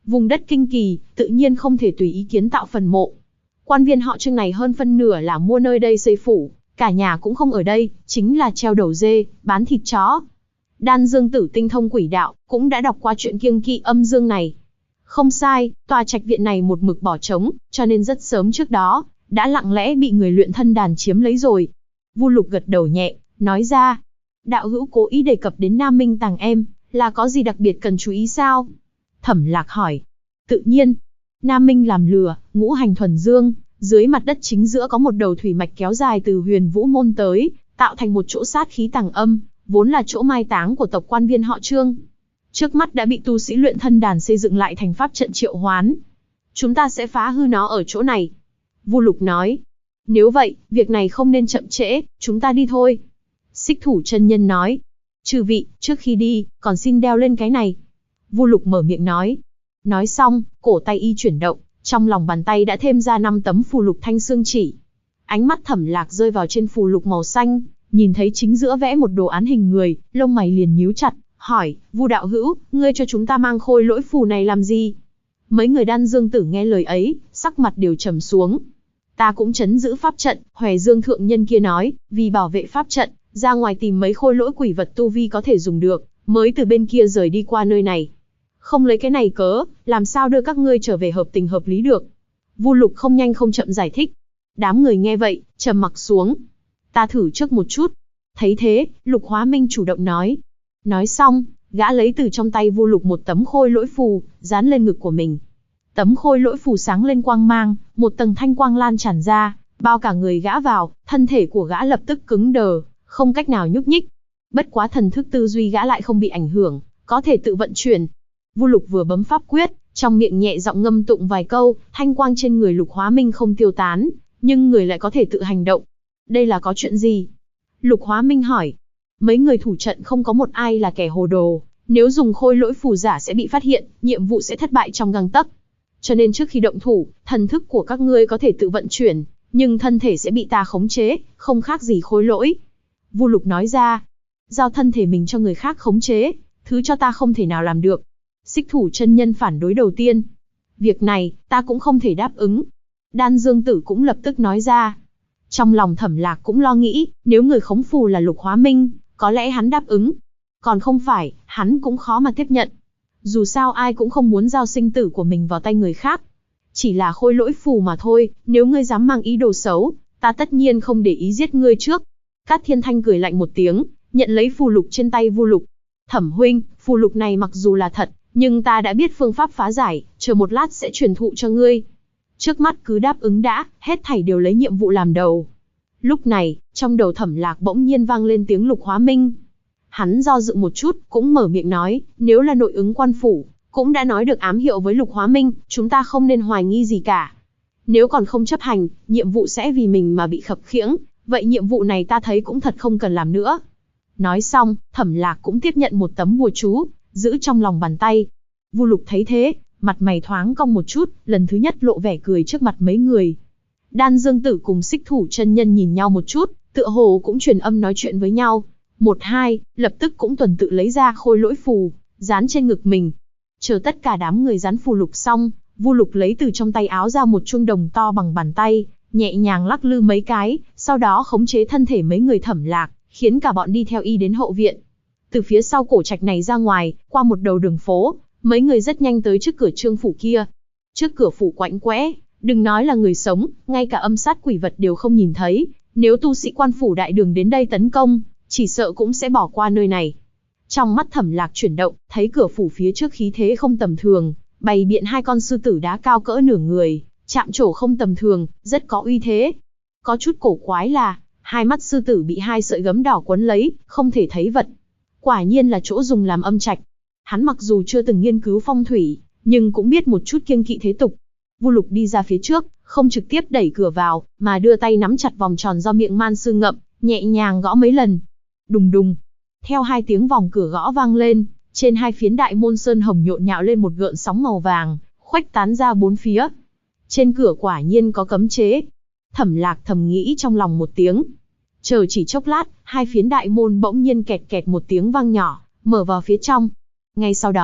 Vùng đất Kinh Kỳ, tự nhiên không thể tùy ý kiến tạo phần mộ. Quan viên họ Trương này hơn phân nửa là mua nơi đây xây phủ, cả nhà cũng không ở đây, chính là treo đầu dê, bán thịt chó. Đan Dương Tử tinh thông quỷ đạo, cũng đã đọc qua chuyện kiêng kỵ âm dương này. Không sai, tòa trạch viện này một mực bỏ trống, cho nên rất sớm trước đó, đã lặng lẽ bị người luyện thân đàn chiếm lấy rồi. Vu Lục gật đầu nhẹ, nói ra. Đạo hữu cố ý đề cập đến Nam Minh Tàng em, là có gì đặc biệt cần chú ý sao? Thẩm Lạc hỏi. Tự nhiên, Nam Minh làm lửa, ngũ hành thuần dương, dưới mặt đất chính giữa có một đầu thủy mạch kéo dài từ Huyền Vũ môn tới, tạo thành một chỗ sát khí tàng âm, vốn là chỗ mai táng của tộc quan viên họ Trương. Trước mắt đã bị tu sĩ luyện thân đàn xây dựng lại thành pháp trận triệu hoán. Chúng ta sẽ phá hư nó ở chỗ này. Vu Lục nói. Nếu vậy, việc này không nên chậm trễ, chúng ta đi thôi. Xích Thủ chân nhân nói. Chư vị, trước khi đi, còn xin đeo lên cái này. Vu Lục mở miệng nói. Nói xong, cổ tay y chuyển động, trong lòng bàn tay đã thêm ra 5 tấm phù lục thanh xương chỉ. Ánh mắt Thẩm Lạc rơi vào trên phù lục màu xanh, nhìn thấy chính giữa vẽ một đồ án hình người, lông mày liền nhíu chặt, hỏi, Vu đạo hữu, ngươi cho chúng ta mang khôi lỗi phù này làm gì? Mấy người Đan Dương Tử nghe lời ấy, sắc mặt đều trầm xuống. Ta cũng trấn giữ pháp trận, Hòe Dương thượng nhân kia nói, vì bảo vệ pháp trận, ra ngoài tìm mấy khôi lỗi quỷ vật tu vi có thể dùng được, mới từ bên kia rời đi qua nơi này. Không lấy cái này cớ, làm sao đưa các ngươi trở về hợp tình hợp lý được? Vu Lục không nhanh không chậm giải thích. Đám người nghe vậy, trầm mặc xuống. Ta thử trước một chút. Thấy thế, Lục Hóa Minh chủ động nói. Nói xong, gã lấy từ trong tay Vu Lục một tấm khôi lỗi phù, dán lên ngực của mình. Tấm khôi lỗi phù sáng lên quang mang, một tầng thanh quang lan tràn ra, bao cả người gã vào, thân thể của gã lập tức cứng đờ, không cách nào nhúc nhích. Bất quá thần thức tư duy gã lại không bị ảnh hưởng, có thể tự vận chuyển. Vu Lục vừa bấm pháp quyết, trong miệng nhẹ giọng ngâm tụng vài câu, thanh quang trên người Lục Hóa Minh không tiêu tán, nhưng người lại có thể tự hành động. Đây là có chuyện gì? Lục Hóa Minh hỏi. Mấy người thủ trận không có một ai là kẻ hồ đồ, nếu dùng khôi lỗi phù giả sẽ bị phát hiện, nhiệm vụ sẽ thất bại trong gang tấc. Cho nên trước khi động thủ, thần thức của các ngươi có thể tự vận chuyển, nhưng thân thể sẽ bị ta khống chế, không khác gì khôi lỗi. Vu Lục nói ra. Giao thân thể mình cho người khác khống chế, thứ cho ta không thể nào làm được. Xích Thủ chân nhân phản đối đầu tiên. Việc này, ta cũng không thể đáp ứng. Đan Dương Tử cũng lập tức nói ra. Trong lòng Thẩm Lạc cũng lo nghĩ, nếu người khống phù là Lục Hóa Minh, có lẽ hắn đáp ứng. Còn không phải, hắn cũng khó mà tiếp nhận. Dù sao ai cũng không muốn giao sinh tử của mình vào tay người khác. Chỉ là khôi lỗi phù mà thôi, nếu ngươi dám mang ý đồ xấu, ta tất nhiên không để ý giết ngươi trước. Cát Thiên Thanh cười lạnh một tiếng, nhận lấy phù lục trên tay Vu Lục. Thẩm huynh, phù lục này mặc dù là thật, nhưng ta đã biết phương pháp phá giải, chờ một lát sẽ truyền thụ cho ngươi. Trước mắt cứ đáp ứng đã, hết thảy đều lấy nhiệm vụ làm đầu. Lúc này, trong đầu Thẩm Lạc bỗng nhiên vang lên tiếng Lục Hóa Minh. Hắn do dự một chút, cũng mở miệng nói, nếu là nội ứng quan phủ, cũng đã nói được ám hiệu với Lục Hóa Minh, chúng ta không nên hoài nghi gì cả. Nếu còn không chấp hành, nhiệm vụ sẽ vì mình mà bị khập khiễng, vậy nhiệm vụ này ta thấy cũng thật không cần làm nữa. Nói xong, Thẩm Lạc cũng tiếp nhận một tấm bùa chú, giữ trong lòng bàn tay. Vu Lục thấy thế, mặt mày thoáng cong một chút, lần thứ nhất lộ vẻ cười trước mặt mấy người. Đan Dương Tử cùng Xích Thủ chân nhân nhìn nhau một chút, tựa hồ cũng truyền âm nói chuyện với nhau. Một hai, lập tức cũng tuần tự lấy ra khôi lỗi phù, dán trên ngực mình. Chờ tất cả đám người dán phù lục xong, Vu Lục lấy từ trong tay áo ra một chuông đồng to bằng bàn tay, nhẹ nhàng lắc lư mấy cái, sau đó khống chế thân thể mấy người Thẩm Lạc, khiến cả bọn đi theo y đến hậu viện. Từ phía sau cổ trạch này ra ngoài, qua một đầu đường phố, mấy người rất nhanh tới trước cửa Trương phủ kia. Trước cửa phủ quạnh quẽ, đừng nói là người sống, ngay cả âm sát quỷ vật đều không nhìn thấy, nếu tu sĩ quan phủ đại đường đến đây tấn công, chỉ sợ cũng sẽ bỏ qua nơi này. Trong mắt Thẩm Lạc chuyển động, thấy cửa phủ phía trước khí thế không tầm thường, bày biện hai con sư tử đá cao cỡ nửa người, chạm trổ không tầm thường, rất có uy thế. Có chút cổ quái là, hai mắt sư tử bị hai sợi gấm đỏ quấn lấy, không thể thấy vật. Quả nhiên là chỗ dùng làm âm trạch. Hắn mặc dù chưa từng nghiên cứu phong thủy, nhưng cũng biết một chút kiêng kỵ thế tục. Vu Lục đi ra phía trước, không trực tiếp đẩy cửa vào, mà đưa tay nắm chặt vòng tròn do miệng man sư ngậm, nhẹ nhàng gõ mấy lần. Đùng đùng. Theo hai tiếng vòng cửa gõ vang lên, trên hai phiến đại môn sơn hồng nhộn nhạo lên một gợn sóng màu vàng, khuếch tán ra bốn phía. Trên cửa quả nhiên có cấm chế. Thẩm Lạc thầm nghĩ trong lòng một tiếng. Chờ chỉ chốc lát, hai phiến đại môn bỗng nhiên kẹt kẹt một tiếng vang nhỏ, mở vào phía trong. Ngay sau đó,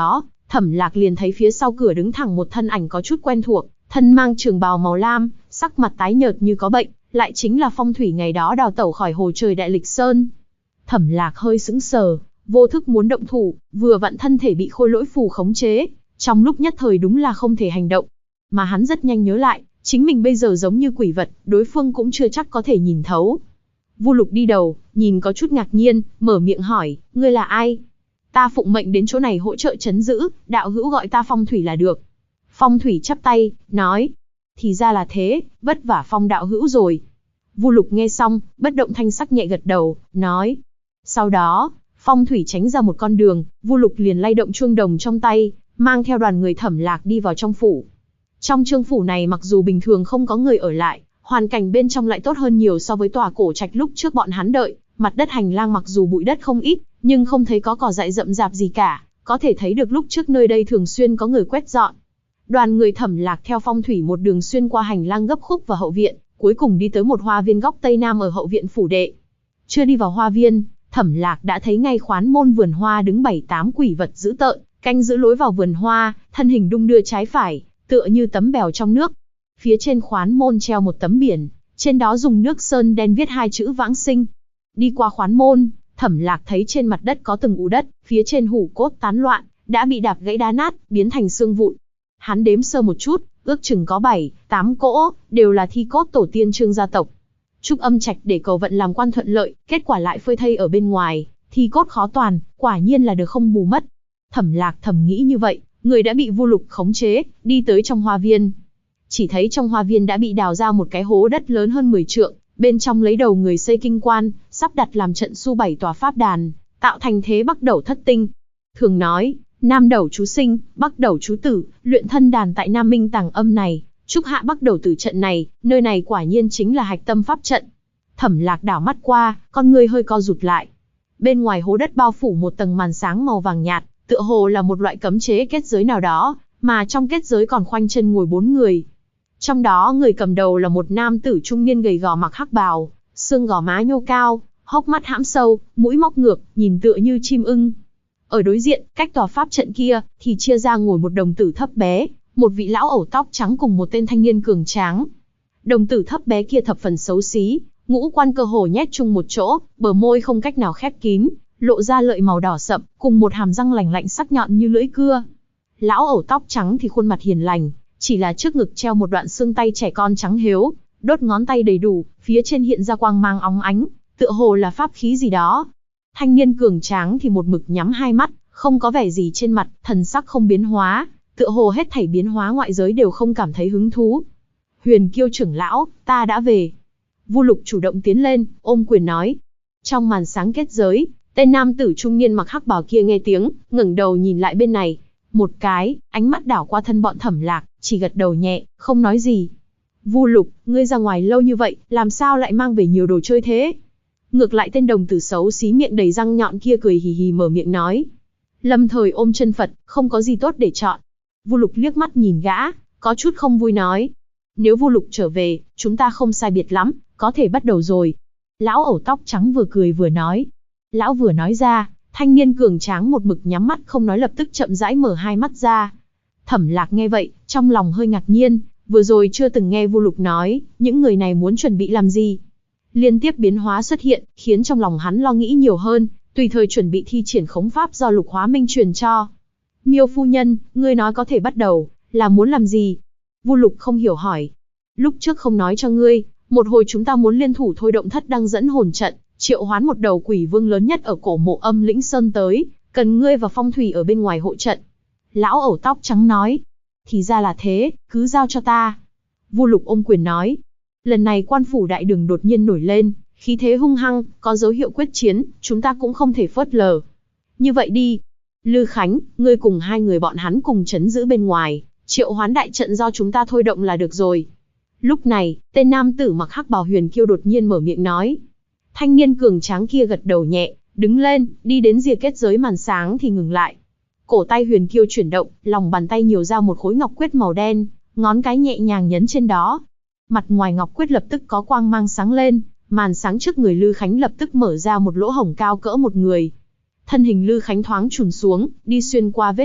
Thẩm Lạc liền thấy phía sau cửa đứng thẳng một thân ảnh có chút quen thuộc, thân mang trường bào màu lam, sắc mặt tái nhợt như có bệnh, lại chính là phong thủy ngày đó đào tẩu khỏi hồ trời Đại Lịch Sơn. Thẩm Lạc hơi sững sờ, vô thức muốn động thủ, vừa vặn thân thể bị khôi lỗi phù khống chế, trong lúc nhất thời đúng là không thể hành động. Mà hắn rất nhanh nhớ lại, chính mình bây giờ giống như quỷ vật, đối phương cũng chưa chắc có thể nhìn thấu. Vu Lục đi đầu, nhìn có chút ngạc nhiên, mở miệng hỏi, ngươi là ai? Ta phụng mệnh đến chỗ này hỗ trợ trấn giữ, đạo hữu gọi ta Phong Thủy là được. Phong Thủy chắp tay, nói, thì ra là thế, vất vả Phong đạo hữu rồi. Vu Lục nghe xong, bất động thanh sắc nhẹ gật đầu, nói. Sau đó, Phong Thủy tránh ra một con đường, Vu Lục liền lay động chuông đồng trong tay, mang theo đoàn người Thẩm Lạc đi vào trong phủ. Trong trương phủ này mặc dù bình thường không có người ở lại, hoàn cảnh bên trong lại tốt hơn nhiều so với tòa cổ trạch lúc trước bọn hắn đợi. Mặt đất hành lang mặc dù bụi đất không ít, nhưng không thấy có cỏ dại rậm rạp gì cả, có thể thấy được lúc trước nơi đây thường xuyên có người quét dọn. Đoàn người Thẩm Lạc theo Phong Thủy một đường xuyên qua hành lang gấp khúc và hậu viện, cuối cùng đi tới một hoa viên góc tây nam ở hậu viện phủ đệ. Chưa đi vào hoa viên, Thẩm Lạc đã thấy ngay khoán môn vườn hoa đứng 7-8 quỷ vật dữ tợn, canh giữ lối vào vườn hoa, thân hình đung đưa trái phải, tựa như tấm bèo trong nước. Phía trên khoán môn treo một tấm biển, trên đó dùng nước sơn đen viết 2 chữ Vãng Sinh. Đi qua khoán môn, Thẩm Lạc thấy trên mặt đất có từng ụ đất, phía trên hủ cốt tán loạn, đã bị đạp gãy đá nát, biến thành xương vụn. Hắn đếm sơ một chút, ước chừng có 7-8 cỗ, đều là thi cốt tổ tiên Trương gia tộc. Trúc Âm Trạch để cầu vận làm quan thuận lợi, kết quả lại phơi thây ở bên ngoài, thi cốt khó toàn, quả nhiên là được không bù mất. Thẩm Lạc thầm nghĩ như vậy, người đã bị Vu Lục khống chế, đi tới trong hoa viên. Chỉ thấy trong hoa viên đã bị đào ra một cái hố đất lớn hơn 10 trượng, bên trong lấy đầu người xây kinh quan, sắp đặt làm trận su 7 tòa pháp đàn, tạo thành thế Bắc Đẩu thất tinh. Thường nói, Nam Đẩu chú sinh, Bắc Đẩu chú tử, luyện thân đàn tại Nam Minh Tàng Âm này, trúc hạ Bắc Đẩu tử trận này, nơi này quả nhiên chính là hạch tâm pháp trận. Thẩm Lạc đảo mắt qua, con người hơi co rụt lại. Bên ngoài hố đất bao phủ một tầng màn sáng màu vàng nhạt, tựa hồ là một loại cấm chế kết giới nào đó, mà trong kết giới còn khoanh chân ngồi 4 người. Trong đó người cầm đầu là một nam tử trung niên gầy gò mặc hắc bào, xương gò má nhô cao, hốc mắt hãm sâu, mũi móc ngược, nhìn tựa như chim ưng. Ở đối diện, cách tòa pháp trận kia, thì chia ra ngồi một đồng tử thấp bé, một vị lão ẩu tóc trắng cùng một tên thanh niên cường tráng. Đồng tử thấp bé kia thập phần xấu xí, ngũ quan cơ hồ nhét chung một chỗ, bờ môi không cách nào khép kín, lộ ra lợi màu đỏ sậm, cùng một hàm răng lành lạnh sắc nhọn như lưỡi cưa. Lão ẩu tóc trắng thì khuôn mặt hiền lành, chỉ là trước ngực treo một đoạn xương tay trẻ con trắng hiếu, đốt ngón tay đầy đủ, phía trên hiện ra quang mang óng ánh, tựa hồ là pháp khí gì đó. Thanh niên cường tráng thì một mực nhắm hai mắt, không có vẻ gì trên mặt, thần sắc không biến hóa, tựa hồ hết thảy biến hóa ngoại giới đều không cảm thấy hứng thú. Huyền Kiêu trưởng lão, ta đã về. Vu Lục chủ động tiến lên, ôm quyền nói. Trong màn sáng kết giới, tên nam tử trung niên mặc hắc bào kia nghe tiếng, ngẩng đầu nhìn lại bên này. Một cái, ánh mắt đảo qua thân bọn Thẩm Lạc, chỉ gật đầu nhẹ, không nói gì. Vu Lục, ngươi ra ngoài lâu như vậy, làm sao lại mang về nhiều đồ chơi thế? Ngược lại tên đồng tử xấu xí miệng đầy răng nhọn kia cười hì hì mở miệng nói. Lâm Thời ôm chân Phật, không có gì tốt để chọn. Vu Lục liếc mắt nhìn gã, có chút không vui nói. Nếu Vu Lục trở về, chúng ta không sai biệt lắm, có thể bắt đầu rồi. Lão ẩu tóc trắng vừa cười vừa nói. Lão vừa nói ra, thanh niên cường tráng một mực nhắm mắt không nói lập tức chậm rãi mở hai mắt ra. Thẩm Lạc nghe vậy, trong lòng hơi ngạc nhiên, vừa rồi chưa từng nghe Vu Lục nói, những người này muốn chuẩn bị làm gì. Liên tiếp biến hóa xuất hiện, khiến trong lòng hắn lo nghĩ nhiều hơn, tùy thời chuẩn bị thi triển khống pháp do Lục Hóa Minh truyền cho. Miêu phu nhân, ngươi nói có thể bắt đầu, là muốn làm gì? Vu Lục không hiểu hỏi. Lúc trước không nói cho ngươi, một hồi chúng ta muốn liên thủ thôi động thất đăng dẫn hồn trận, triệu hoán một đầu quỷ vương lớn nhất ở cổ mộ Âm Lĩnh Sơn tới, cần ngươi và Phong Thủy ở bên ngoài hộ trận. Lão ẩu tóc trắng nói. Thì ra là thế, cứ giao cho ta. Vu Lục ôm quyền nói. Lần này quan phủ đại đường đột nhiên nổi lên, khí thế hung hăng, có dấu hiệu quyết chiến, chúng ta cũng không thể phớt lờ. Như vậy đi. Lư Khánh, ngươi cùng hai người bọn hắn cùng trấn giữ bên ngoài, triệu hoán đại trận do chúng ta thôi động là được rồi. Lúc này, tên nam tử mặc hắc bào Huyền Kiêu đột nhiên mở miệng nói. Thanh niên cường tráng kia gật đầu nhẹ, đứng lên, đi đến rìa kết giới màn sáng thì ngừng lại. Cổ tay Huyền Kiêu chuyển động, lòng bàn tay nhiều ra một khối ngọc quyết màu đen, ngón cái nhẹ nhàng nhấn trên đó. Mặt ngoài ngọc quyết lập tức có quang mang sáng lên, màn sáng trước người Lư Khánh lập tức mở ra một lỗ hổng cao cỡ một người. Thân hình Lư Khánh thoáng chùn xuống, đi xuyên qua vết nứt,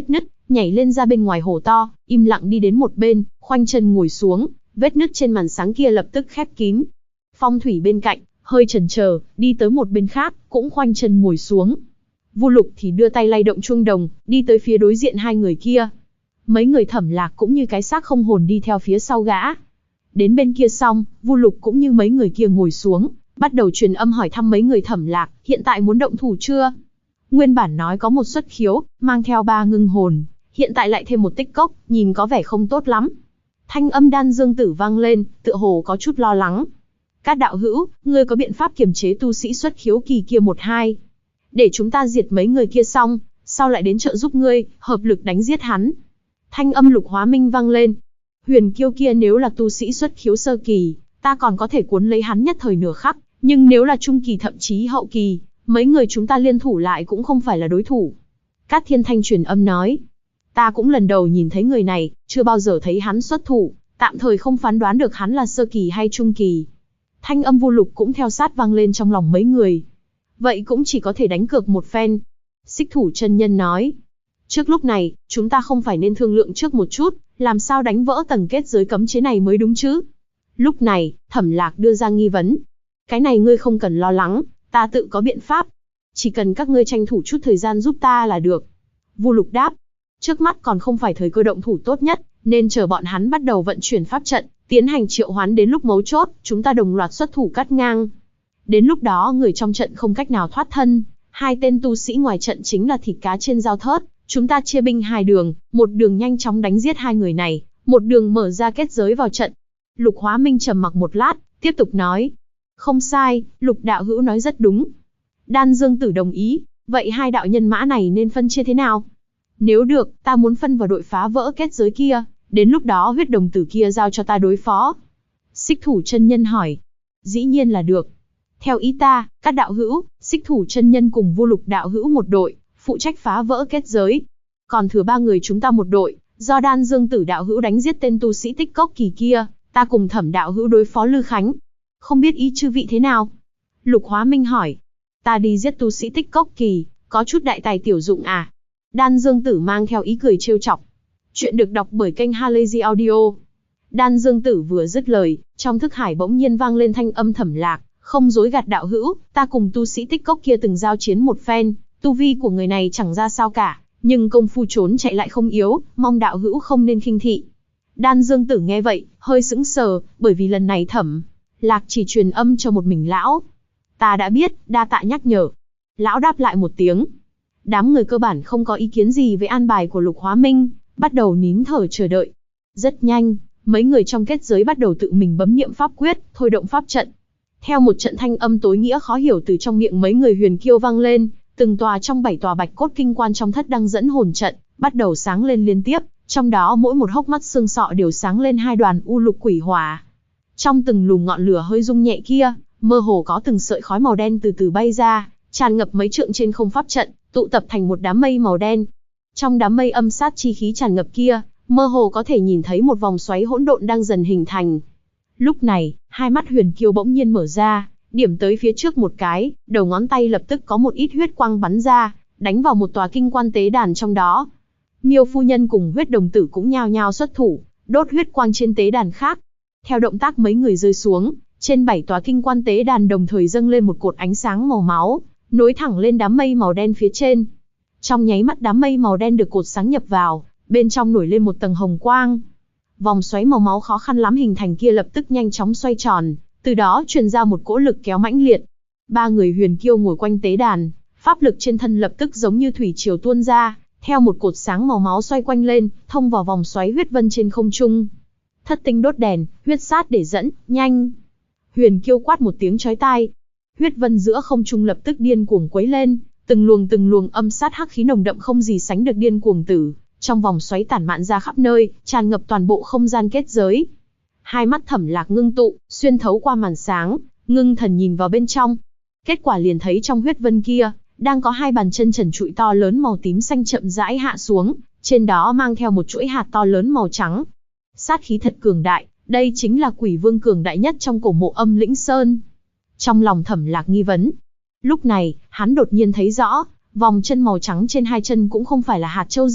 nhảy lên ra bên ngoài hồ to, im lặng đi đến một bên, khoanh chân ngồi xuống, vết nứt trên màn sáng kia lập tức khép kín. Phong thủy bên cạnh, hơi chần chờ, đi tới một bên khác, cũng khoanh chân ngồi xuống. Vu Lục thì đưa tay lay động chuông đồng, đi tới phía đối diện hai người kia. Mấy người Thẩm Lạc cũng như cái xác không hồn đi theo phía sau gã. Đến bên kia xong, Vu Lục cũng như mấy người kia ngồi xuống, bắt đầu truyền âm hỏi thăm mấy người Thẩm Lạc, hiện tại muốn động thủ chưa? Nguyên bản nói có một xuất khiếu, mang theo 3 ngưng hồn, hiện tại lại thêm một tích cốc, nhìn có vẻ không tốt lắm. Thanh âm Đan Dương Tử vang lên, tựa hồ có chút lo lắng. Các đạo hữu, ngươi có biện pháp kiềm chế tu sĩ xuất khiếu kỳ kia 1-2. Để chúng ta diệt mấy người kia xong, sau lại đến trợ giúp ngươi, hợp lực đánh giết hắn. Thanh âm Lục Hóa Minh vang lên. Huyền kiêu kia nếu là tu sĩ xuất khiếu sơ kỳ, ta còn có thể cuốn lấy hắn nhất thời nửa khắc, nhưng nếu là trung kỳ thậm chí hậu kỳ, mấy người chúng ta liên thủ lại cũng không phải là đối thủ. Cát Thiên Thanh truyền âm nói. Ta cũng lần đầu nhìn thấy người này, chưa bao giờ thấy hắn xuất thủ, tạm thời không phán đoán được hắn là sơ kỳ hay trung kỳ. Thanh âm Vu Lục cũng theo sát vang lên trong lòng mấy người. Vậy cũng chỉ có thể đánh cược một phen. Xích Thủ chân nhân nói. Trước lúc này, chúng ta không phải nên thương lượng trước một chút, làm sao đánh vỡ tầng kết giới cấm chế này mới đúng chứ? Lúc này, Thẩm Lạc đưa ra nghi vấn. Cái này ngươi không cần lo lắng, ta tự có biện pháp. Chỉ cần các ngươi tranh thủ chút thời gian giúp ta là được. Vu Lục đáp. Trước mắt còn không phải thời cơ động thủ tốt nhất, nên chờ bọn hắn bắt đầu vận chuyển pháp trận, tiến hành triệu hoán đến lúc mấu chốt, chúng ta đồng loạt xuất thủ cắt ngang. Đến lúc đó người trong trận không cách nào thoát thân, 2 tên tu sĩ ngoài trận chính là thịt cá trên dao thớt, chúng ta chia binh 2 đường, một đường nhanh chóng đánh giết 2 người này, một đường mở ra kết giới vào trận. Lục Hóa Minh trầm mặc một lát, tiếp tục nói. Không sai, Lục đạo hữu nói rất đúng. Đan Dương Tử đồng ý, vậy 2 đạo nhân mã này nên phân chia thế nào? Nếu được, ta muốn phân vào đội phá vỡ kết giới kia, đến lúc đó huyết đồng tử kia giao cho ta đối phó. Xích Thủ chân nhân hỏi. Dĩ nhiên là được. Theo ý ta, các đạo hữu, Xích Thủ chân nhân cùng Vu Lục đạo hữu một đội, phụ trách phá vỡ kết giới. Còn thừa 3 người chúng ta một đội, do Đan Dương Tử đạo hữu đánh giết tên tu sĩ tích cốc kỳ kia, ta cùng Thẩm đạo hữu đối phó Lư Khánh. Không biết ý chư vị thế nào? Lục Hóa Minh hỏi. Ta đi giết tu sĩ tích cốc kỳ, có chút đại tài tiểu dụng à? Đan Dương Tử mang theo ý cười trêu chọc. Chuyện được đọc bởi kênh Halazy Audio. Đan Dương Tử vừa dứt lời, trong thức hải bỗng nhiên vang lên thanh âm Thẩm Lạc, không dối gạt đạo hữu, ta cùng tu sĩ tích cốc kia từng giao chiến một phen, tu vi của người này chẳng ra sao cả, nhưng công phu trốn chạy lại không yếu, mong đạo hữu không nên khinh thị. Đan Dương Tử nghe vậy, hơi sững sờ, bởi vì lần này Thẩm Lạc chỉ truyền âm cho một mình lão. Ta đã biết, đa tạ nhắc nhở. Lão đáp lại một tiếng. Đám người cơ bản không có ý kiến gì với an bài của Lục Hóa Minh, bắt đầu nín thở chờ đợi. Rất nhanh, mấy người trong kết giới bắt đầu tự mình bấm niệm pháp quyết, thôi động pháp trận. Theo một trận thanh âm tối nghĩa khó hiểu từ trong miệng mấy người huyền kiêu vang lên, từng tòa trong 7 tòa bạch cốt kinh quan trong thất đăng dẫn hồn trận, bắt đầu sáng lên liên tiếp, trong đó mỗi một hốc mắt xương sọ đều sáng lên 2 đoàn u lục quỷ hỏa. Trong từng luồng ngọn lửa hơi rung nhẹ kia, mơ hồ có từng sợi khói màu đen từ từ bay ra, tràn ngập mấy trượng trên không pháp trận, tụ tập thành một đám mây màu đen. Trong đám mây âm sát chi khí tràn ngập kia, mơ hồ có thể nhìn thấy một vòng xoáy hỗn độn đang dần hình thành. Lúc này, hai mắt huyền kiêu bỗng nhiên mở ra, điểm tới phía trước một cái, đầu ngón tay lập tức có một ít huyết quang bắn ra, đánh vào một tòa kinh quan tế đàn trong đó. Miêu phu nhân cùng huyết đồng tử cũng nhao nhao xuất thủ, đốt huyết quang trên tế đàn khác. Theo động tác mấy người rơi xuống, trên 7 tòa kinh quan tế đàn đồng thời dâng lên một cột ánh sáng màu máu, nối thẳng lên đám mây màu đen phía trên. Trong nháy mắt đám mây màu đen được cột sáng nhập vào, bên trong nổi lên một tầng hồng quang. Vòng xoáy màu máu khó khăn lắm hình thành kia lập tức nhanh chóng xoay tròn, từ đó truyền ra một cỗ lực kéo mãnh liệt. 3 người huyền kiêu ngồi quanh tế đàn, pháp lực trên thân lập tức giống như thủy triều tuôn ra, theo một cột sáng màu máu xoay quanh lên, thông vào vòng xoáy huyết vân trên không trung. Thất tinh đốt đèn, huyết sát để dẫn, nhanh! Huyền kiêu quát một tiếng chói tai. Huyết vân giữa không trung lập tức điên cuồng quấy lên, từng luồng âm sát hắc khí nồng đậm không gì sánh được điên cuồng tử, trong vòng xoáy tản mạn ra khắp nơi, tràn ngập toàn bộ không gian kết giới. Hai mắt Thẩm Lạc ngưng tụ, xuyên thấu qua màn sáng, ngưng thần nhìn vào bên trong. Kết quả liền thấy trong huyết vân kia, đang có 2 bàn chân trần trụi to lớn màu tím xanh chậm rãi hạ xuống, trên đó mang theo một chuỗi hạt to lớn màu trắng. Sát khí thật cường đại, đây chính là quỷ vương cường đại nhất trong cổ mộ Âm Lĩnh Sơn. Trong lòng Thẩm Lạc nghi vấn. Lúc này, hắn đột nhiên thấy rõ, vòng chân màu trắng trên 2 chân cũng không phải là hạt châu gì,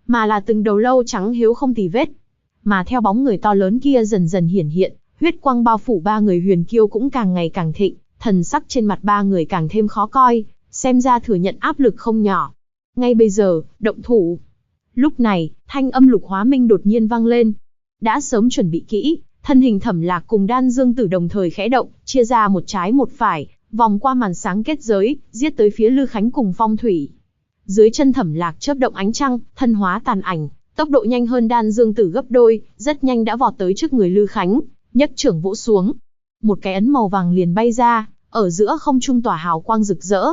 mà là từng đầu lâu trắng hiếu không tì vết. Mà theo bóng người to lớn kia dần dần hiển hiện, huyết quang bao phủ ba người huyền kiêu cũng càng ngày càng thịnh, thần sắc trên mặt ba người càng thêm khó coi, xem ra thừa nhận áp lực không nhỏ. Ngay bây giờ, động thủ. Lúc này, thanh âm Lục Hóa Minh đột nhiên vang lên. Đã sớm chuẩn bị kỹ, thân hình Thẩm Lạc cùng Đan Dương Tử đồng thời khẽ động, chia ra một trái một phải, vòng qua màn sáng kết giới, giết tới phía Lư Khánh cùng Phong Thủy. Dưới chân Thẩm Lạc chớp động ánh trăng, thân hóa tàn ảnh, tốc độ nhanh hơn Đan Dương Tử gấp đôi, rất nhanh đã vọt tới trước người Lư Khánh, nhấc trưởng vỗ xuống. Một cái ấn màu vàng liền bay ra, ở giữa không trung tỏa hào quang rực rỡ.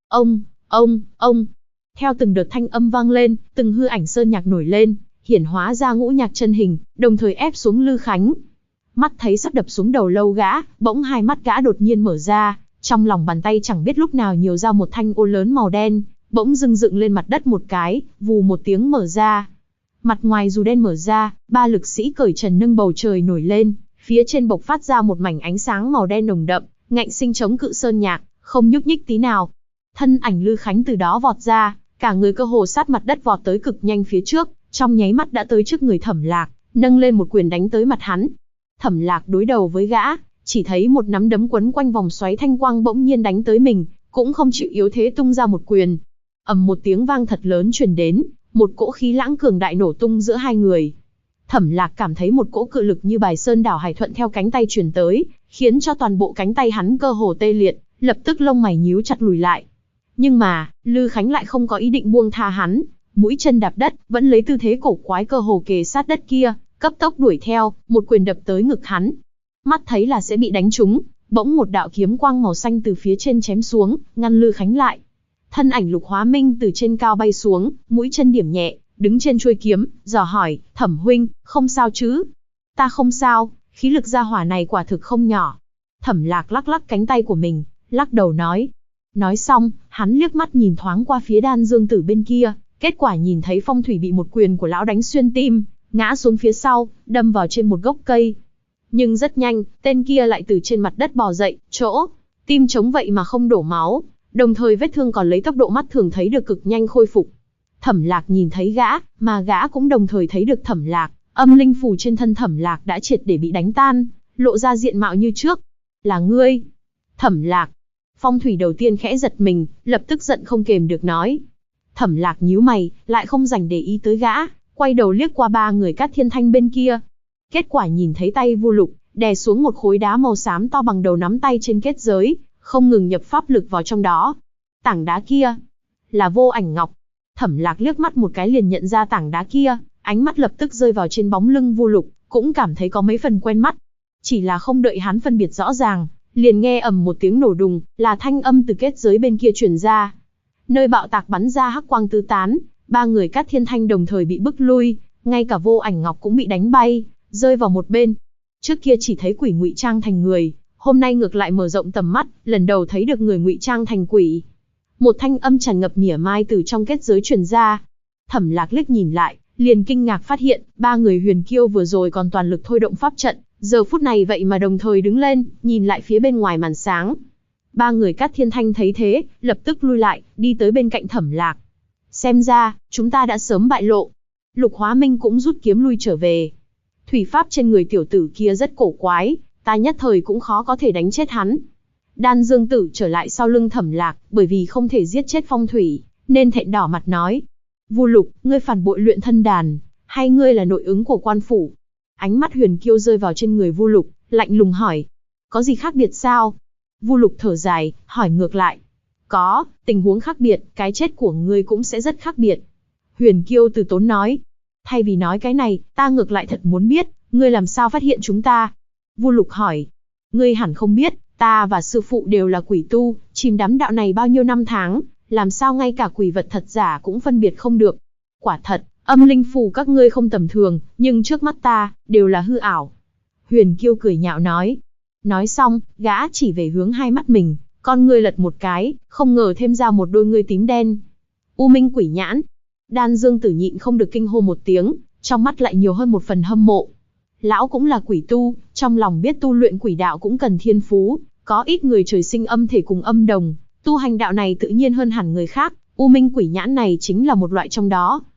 Ông. Theo từng đợt thanh âm vang lên, từng hư ảnh sơn nhạc nổi lên, hiển hóa ra ngũ nhạc chân hình, đồng thời ép xuống Lư Khánh. Mắt thấy sắp đập xuống đầu lâu gã, bỗng hai mắt gã đột nhiên mở ra, trong lòng bàn tay chẳng biết lúc nào nhiều ra một thanh ô lớn màu đen, bỗng dưng dựng lên mặt đất một cái, vù một tiếng mở ra. Mặt ngoài dù đen mở ra, ba lực sĩ cởi trần nâng bầu trời nổi lên, phía trên bộc phát ra một mảnh ánh sáng màu đen nồng đậm, ngạnh sinh chống cự sơn nhạc, không nhúc nhích tí nào. Thân ảnh Lư Khánh từ đó vọt ra, cả người cơ hồ sát mặt đất vọt tới cực nhanh phía trước, trong nháy mắt đã tới trước người Thẩm Lạc, nâng lên một quyền đánh tới mặt hắn. Thẩm Lạc đối đầu với gã, chỉ thấy một nắm đấm quấn quanh vòng xoáy thanh quang bỗng nhiên đánh tới mình, cũng không chịu yếu thế tung ra một quyền. Ầm một tiếng vang thật lớn truyền đến, một cỗ khí lãng cường đại nổ tung giữa hai người. Thẩm Lạc cảm thấy một cỗ cự lực như bài sơn đảo hải thuận theo cánh tay truyền tới, khiến cho toàn bộ cánh tay hắn cơ hồ tê liệt, lập tức lông mày nhíu chặt lùi lại. Nhưng mà, Lư Khánh lại không có ý định buông tha hắn, mũi chân đạp đất, vẫn lấy tư thế cổ quái cơ hồ kề sát đất kia, cấp tốc đuổi theo, một quyền đập tới ngực hắn. Mắt thấy là sẽ bị đánh trúng, bỗng một đạo kiếm quang màu xanh từ phía trên chém xuống, ngăn Lư Khánh lại. Thân ảnh Lục Hóa Minh từ trên cao bay xuống, mũi chân điểm nhẹ, đứng trên chuôi kiếm, dò hỏi, Thẩm huynh, không sao chứ? Ta không sao, khí lực gia hỏa này quả thực không nhỏ. Thẩm Lạc lắc lắc cánh tay của mình, lắc đầu nói. Nói xong, hắn liếc mắt nhìn thoáng qua phía Đan Dương Tử bên kia, kết quả nhìn thấy Phong Thủy bị một quyền của lão đánh xuyên tim, ngã xuống phía sau, đâm vào trên một gốc cây. Nhưng rất nhanh, tên kia lại từ trên mặt đất bò dậy, chỗ tim trống vậy mà không đổ máu, đồng thời vết thương còn lấy tốc độ mắt thường thấy được cực nhanh khôi phục. Thẩm Lạc nhìn thấy gã, mà gã cũng đồng thời thấy được Thẩm Lạc, âm linh phù trên thân Thẩm Lạc đã triệt để bị đánh tan, lộ ra diện mạo như trước. Là ngươi? Thẩm Lạc. Phong Thủy đầu tiên khẽ giật mình, lập tức giận không kềm được nói. Thẩm Lạc nhíu mày, lại không dành để ý tới gã, quay đầu liếc qua ba người Cát Thiên Thanh bên kia. Kết quả nhìn thấy tay Vu Lục đè xuống một khối đá màu xám to bằng đầu nắm tay trên kết giới, không ngừng nhập pháp lực vào trong đó. Tảng đá kia là Vô Ảnh Ngọc. Thẩm Lạc liếc mắt một cái liền nhận ra tảng đá kia, ánh mắt lập tức rơi vào trên bóng lưng Vu Lục, cũng cảm thấy có mấy phần quen mắt. Chỉ là không đợi hắn phân biệt rõ ràng, liền nghe ầm một tiếng nổ đùng, là thanh âm từ kết giới bên kia truyền ra. Nơi bạo tạc bắn ra hắc quang tứ tán, ba người Cát Thiên Thanh đồng thời bị bức lui, ngay cả Vô Ảnh Ngọc cũng bị đánh bay, rơi vào một bên. Trước kia chỉ thấy quỷ ngụy trang thành người, hôm nay ngược lại mở rộng tầm mắt, lần đầu thấy được người ngụy trang thành quỷ. Một thanh âm tràn ngập mỉa mai từ trong kết giới truyền ra. Thẩm Lạc liếc nhìn lại, liền kinh ngạc phát hiện, ba người huyền kiêu vừa rồi còn toàn lực thôi động pháp trận, giờ phút này vậy mà đồng thời đứng lên, nhìn lại phía bên ngoài màn sáng. Ba người Cát Thiên Thanh thấy thế, lập tức lui lại, đi tới bên cạnh Thẩm Lạc. Xem ra, chúng ta đã sớm bại lộ. Lục Hóa Minh cũng rút kiếm lui trở về. Thủy pháp trên người tiểu tử kia rất cổ quái, ta nhất thời cũng khó có thể đánh chết hắn. Đan Dương Tử trở lại sau lưng Thẩm Lạc, bởi vì không thể giết chết Phong Thủy, nên thẹn đỏ mặt nói. Vu Lục, ngươi phản bội luyện thân đàn, hay ngươi là nội ứng của quan phủ? Ánh mắt huyền kiêu rơi vào trên người Vu Lục, lạnh lùng hỏi. Có gì khác biệt sao? Vu Lục thở dài, hỏi ngược lại. Có, tình huống khác biệt, cái chết của ngươi cũng sẽ rất khác biệt. Huyền kiêu từ tốn nói. Thay vì nói cái này, ta ngược lại thật muốn biết, ngươi làm sao phát hiện chúng ta? Vu Lục hỏi. Ngươi hẳn không biết, ta và sư phụ đều là quỷ tu, chìm đắm đạo này bao nhiêu năm tháng, làm sao ngay cả quỷ vật thật giả cũng phân biệt không được. Quả thật, âm linh phù các ngươi không tầm thường, nhưng trước mắt ta, đều là hư ảo. Huyền kiêu cười nhạo nói. Nói xong, gã chỉ về hướng hai mắt mình, con ngươi lật một cái, không ngờ thêm ra một đôi ngươi tím đen. U minh quỷ nhãn. Đan Dương Tử nhịn không được kinh hô một tiếng, trong mắt lại nhiều hơn một phần hâm mộ. Lão cũng là quỷ tu, trong lòng biết tu luyện quỷ đạo cũng cần thiên phú, có ít người trời sinh âm thể cùng âm đồng, tu hành đạo này tự nhiên hơn hẳn người khác, U minh quỷ nhãn này chính là một loại trong đó.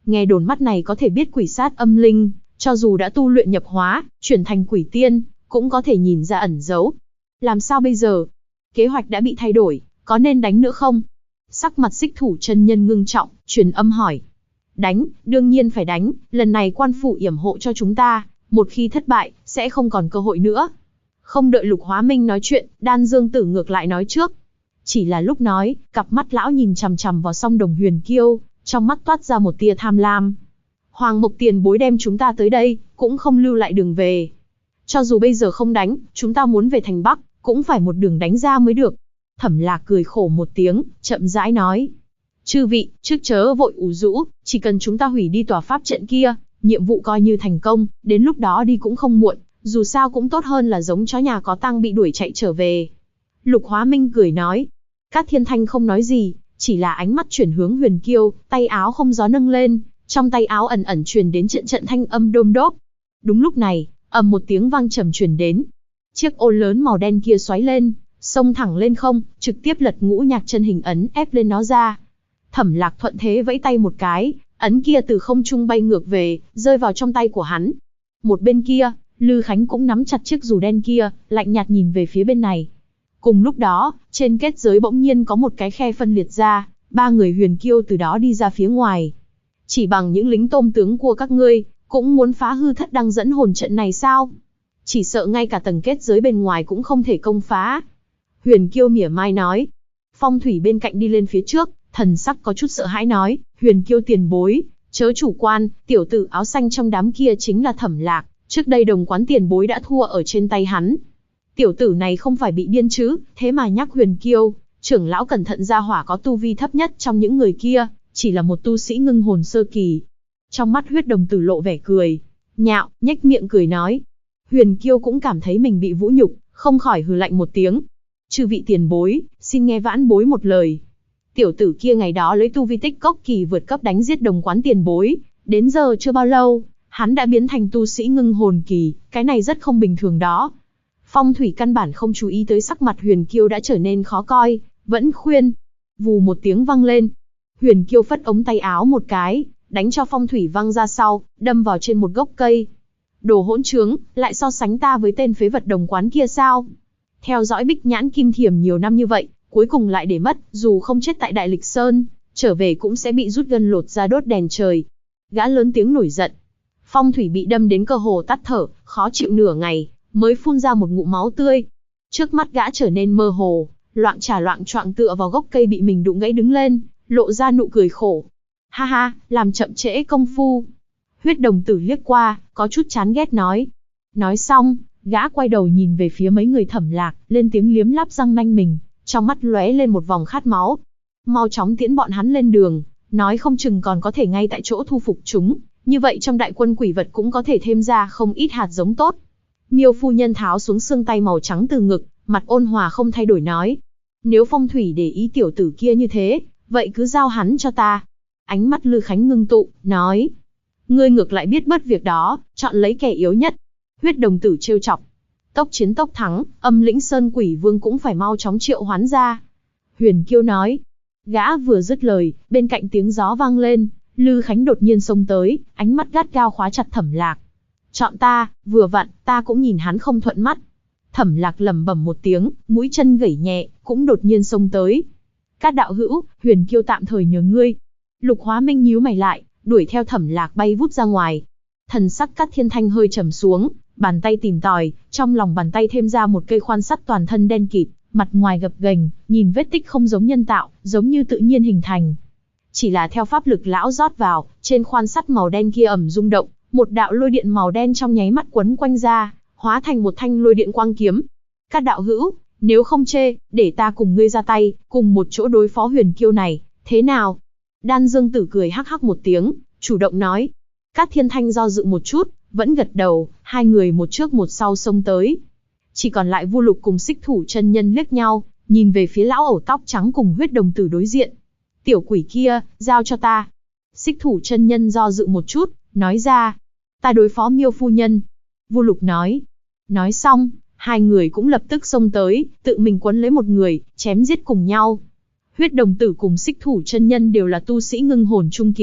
Nghe đồn mắt này có thể biết quỷ sát âm linh, cho dù đã tu luyện nhập hóa, chuyển thành quỷ tiên, cũng có thể nhìn ra ẩn dấu. Làm sao bây giờ? Kế hoạch đã bị thay đổi, có nên đánh nữa không? Sắc mặt Xích Thủ chân nhân ngưng trọng, truyền âm hỏi. Đánh, đương nhiên phải đánh, lần này quan phủ yểm hộ cho chúng ta, một khi thất bại, sẽ không còn cơ hội nữa. Không đợi Lục Hóa Minh nói chuyện, Đan Dương Tử ngược lại nói trước. Chỉ là lúc nói, cặp mắt lão nhìn chằm chằm vào song đồng huyền kiêu, trong mắt toát ra một tia tham lam. Hoàng Mộc tiền bối đem chúng ta tới đây, cũng không lưu lại đường về. Cho dù bây giờ không đánh, chúng ta muốn về thành Bắc, cũng phải một đường đánh ra mới được. Thẩm Lạc cười khổ một tiếng, chậm rãi nói. Chư vị, trước chớ vội ủ rũ, chỉ cần chúng ta hủy đi tòa pháp trận kia, nhiệm vụ coi như thành công, đến lúc đó đi cũng không muộn, dù sao cũng tốt hơn là giống chó nhà có tang bị đuổi chạy trở về. Lục Hóa Minh cười nói. Cát Thiên Thanh không nói gì, chỉ là ánh mắt chuyển hướng huyền kiêu, tay áo không gió nâng lên, trong tay áo ẩn ẩn truyền đến trận trận thanh âm đôm đốp. Đúng lúc này, ầm một tiếng vang trầm truyền đến. Chiếc ô lớn màu đen kia xoáy lên, xông thẳng lên không, trực tiếp lật Ngũ Nhạc chân hình ấn ép lên nó ra. Thẩm Lạc thuận thế vẫy tay một cái, ấn kia từ không trung bay ngược về, rơi vào trong tay của hắn. Một bên kia, Lư Khánh cũng nắm chặt chiếc dù đen kia, lạnh nhạt nhìn về phía bên này. Cùng lúc đó, trên kết giới bỗng nhiên có một cái khe phân liệt ra, 3 người huyền kiêu từ đó đi ra phía ngoài. Chỉ bằng những lính tôm tướng của các ngươi, cũng muốn phá hư Thất Đăng dẫn hồn trận này sao? Chỉ sợ ngay cả tầng kết giới bên ngoài cũng không thể công phá. Huyền kiêu mỉa mai nói. Phong Thủy bên cạnh đi lên phía trước, thần sắc có chút sợ hãi nói, huyền kiêu tiền bối, chớ chủ quan, tiểu tử áo xanh trong đám kia chính là Thẩm Lạc, trước đây đồng quán tiền bối đã thua ở trên tay hắn. Tiểu tử này không phải bị điên chứ, thế mà nhắc huyền kiêu, trưởng lão cẩn thận ra hỏa có tu vi thấp nhất trong những người kia, chỉ là một tu sĩ ngưng hồn sơ kỳ. Trong mắt Huyết Đồng Tử lộ vẻ cười, nhạo, nhếch miệng cười nói. Huyền kiêu cũng cảm thấy mình bị vũ nhục, không khỏi hừ lạnh một tiếng. Chư vị tiền bối, xin nghe vãn bối một lời. Tiểu tử kia ngày đó lấy tu vi tích cốc kỳ vượt cấp đánh giết đồng quán tiền bối, đến giờ chưa bao lâu, hắn đã biến thành tu sĩ ngưng hồn kỳ, cái này rất không bình thường đó. Phong Thủy căn bản không chú ý tới sắc mặt huyền kiêu đã trở nên khó coi, vẫn khuyên. Vù một tiếng vang lên. Huyền kiêu phất ống tay áo một cái, đánh cho Phong Thủy văng ra sau, đâm vào trên một gốc cây. Đồ hỗn trướng, lại so sánh ta với tên phế vật đồng quán kia sao? Theo dõi Bích Nhãn Kim Thiểm nhiều năm như vậy, cuối cùng lại để mất, dù không chết tại Đại Lịch Sơn, trở về cũng sẽ bị rút gân lột ra đốt đèn trời. Gã lớn tiếng nổi giận. Phong Thủy bị đâm đến cơ hồ tắt thở, khó chịu nửa ngày, mới phun ra một ngụm máu tươi. Trước mắt gã trở nên mơ hồ, loạng chả loạng choạng tựa vào gốc cây bị mình đụng gãy đứng lên, lộ ra nụ cười khổ. Ha ha, làm chậm trễ công phu. Huyết Đồng Tử liếc qua, có chút chán ghét nói. Nói xong, gã quay đầu nhìn về phía mấy người Thẩm Lạc, lên tiếng liếm láp răng nanh mình, trong mắt lóe lên một vòng khát máu. Mau chóng tiễn bọn hắn lên đường, nói không chừng còn có thể ngay tại chỗ thu phục chúng, như vậy trong đại quân quỷ vật cũng có thể thêm ra không ít hạt giống tốt. Miêu phu nhân tháo xuống xương tay màu trắng từ ngực, mặt ôn hòa không thay đổi nói. Nếu Phong Thủy để ý tiểu tử kia như thế, vậy cứ giao hắn cho ta. Ánh mắt Lư Khánh ngưng tụ, nói. Ngươi ngược lại biết bớt việc đó, chọn lấy kẻ yếu nhất. Huyết Đồng Tử trêu chọc. Tốc chiến tốc thắng, Âm Lĩnh Sơn Quỷ Vương cũng phải mau chóng triệu hoán ra. Huyền Kiêu nói. Gã vừa dứt lời, bên cạnh tiếng gió vang lên, Lư Khánh đột nhiên xông tới, ánh mắt gắt gao khóa chặt Thẩm Lạc. Chọn ta, vừa vặn, ta cũng nhìn hắn không thuận mắt. Thẩm Lạc lẩm bẩm một tiếng, mũi chân gẩy nhẹ, cũng đột nhiên xông tới. Các đạo hữu, Huyền Kiêu tạm thời nhờ ngươi. Lục Hóa Minh nhíu mày lại, đuổi theo Thẩm Lạc bay vút ra ngoài. Thần sắc Cát Thiên Thanh hơi trầm xuống, bàn tay tìm tòi, trong lòng bàn tay thêm ra một cây khoan sắt toàn thân đen kịt, mặt ngoài gập ghềnh, nhìn vết tích không giống nhân tạo, giống như tự nhiên hình thành. Chỉ là theo pháp lực lão rót vào, trên khoan sắt màu đen kia ầm rung động, một đạo lôi điện màu đen trong nháy mắt quấn quanh ra, hóa thành một thanh lôi điện quang kiếm. Các đạo hữu, nếu không chê, để ta cùng ngươi ra tay, cùng một chỗ đối phó Huyền Kiêu này, thế nào? Đan Dương Tử cười hắc hắc một tiếng, chủ động nói. Cát Thiên Thanh do dự một chút, vẫn gật đầu, hai người một trước một sau xông tới. Chỉ còn lại Vu Lục cùng Xích Thủ chân nhân liếc nhau, nhìn về phía lão ẩu tóc trắng cùng Huyết Đồng Tử đối diện. Tiểu quỷ kia, giao cho ta. Xích Thủ chân nhân do dự một chút, nói ra. Ta đối phó Miêu phu nhân. Vu Lục nói. Nói xong, hai người cũng lập tức xông tới, tự mình quấn lấy một người, chém giết cùng nhau. Huyết Đồng Tử cùng Xích Thủ chân nhân đều là tu sĩ ngưng hồn trung kỳ,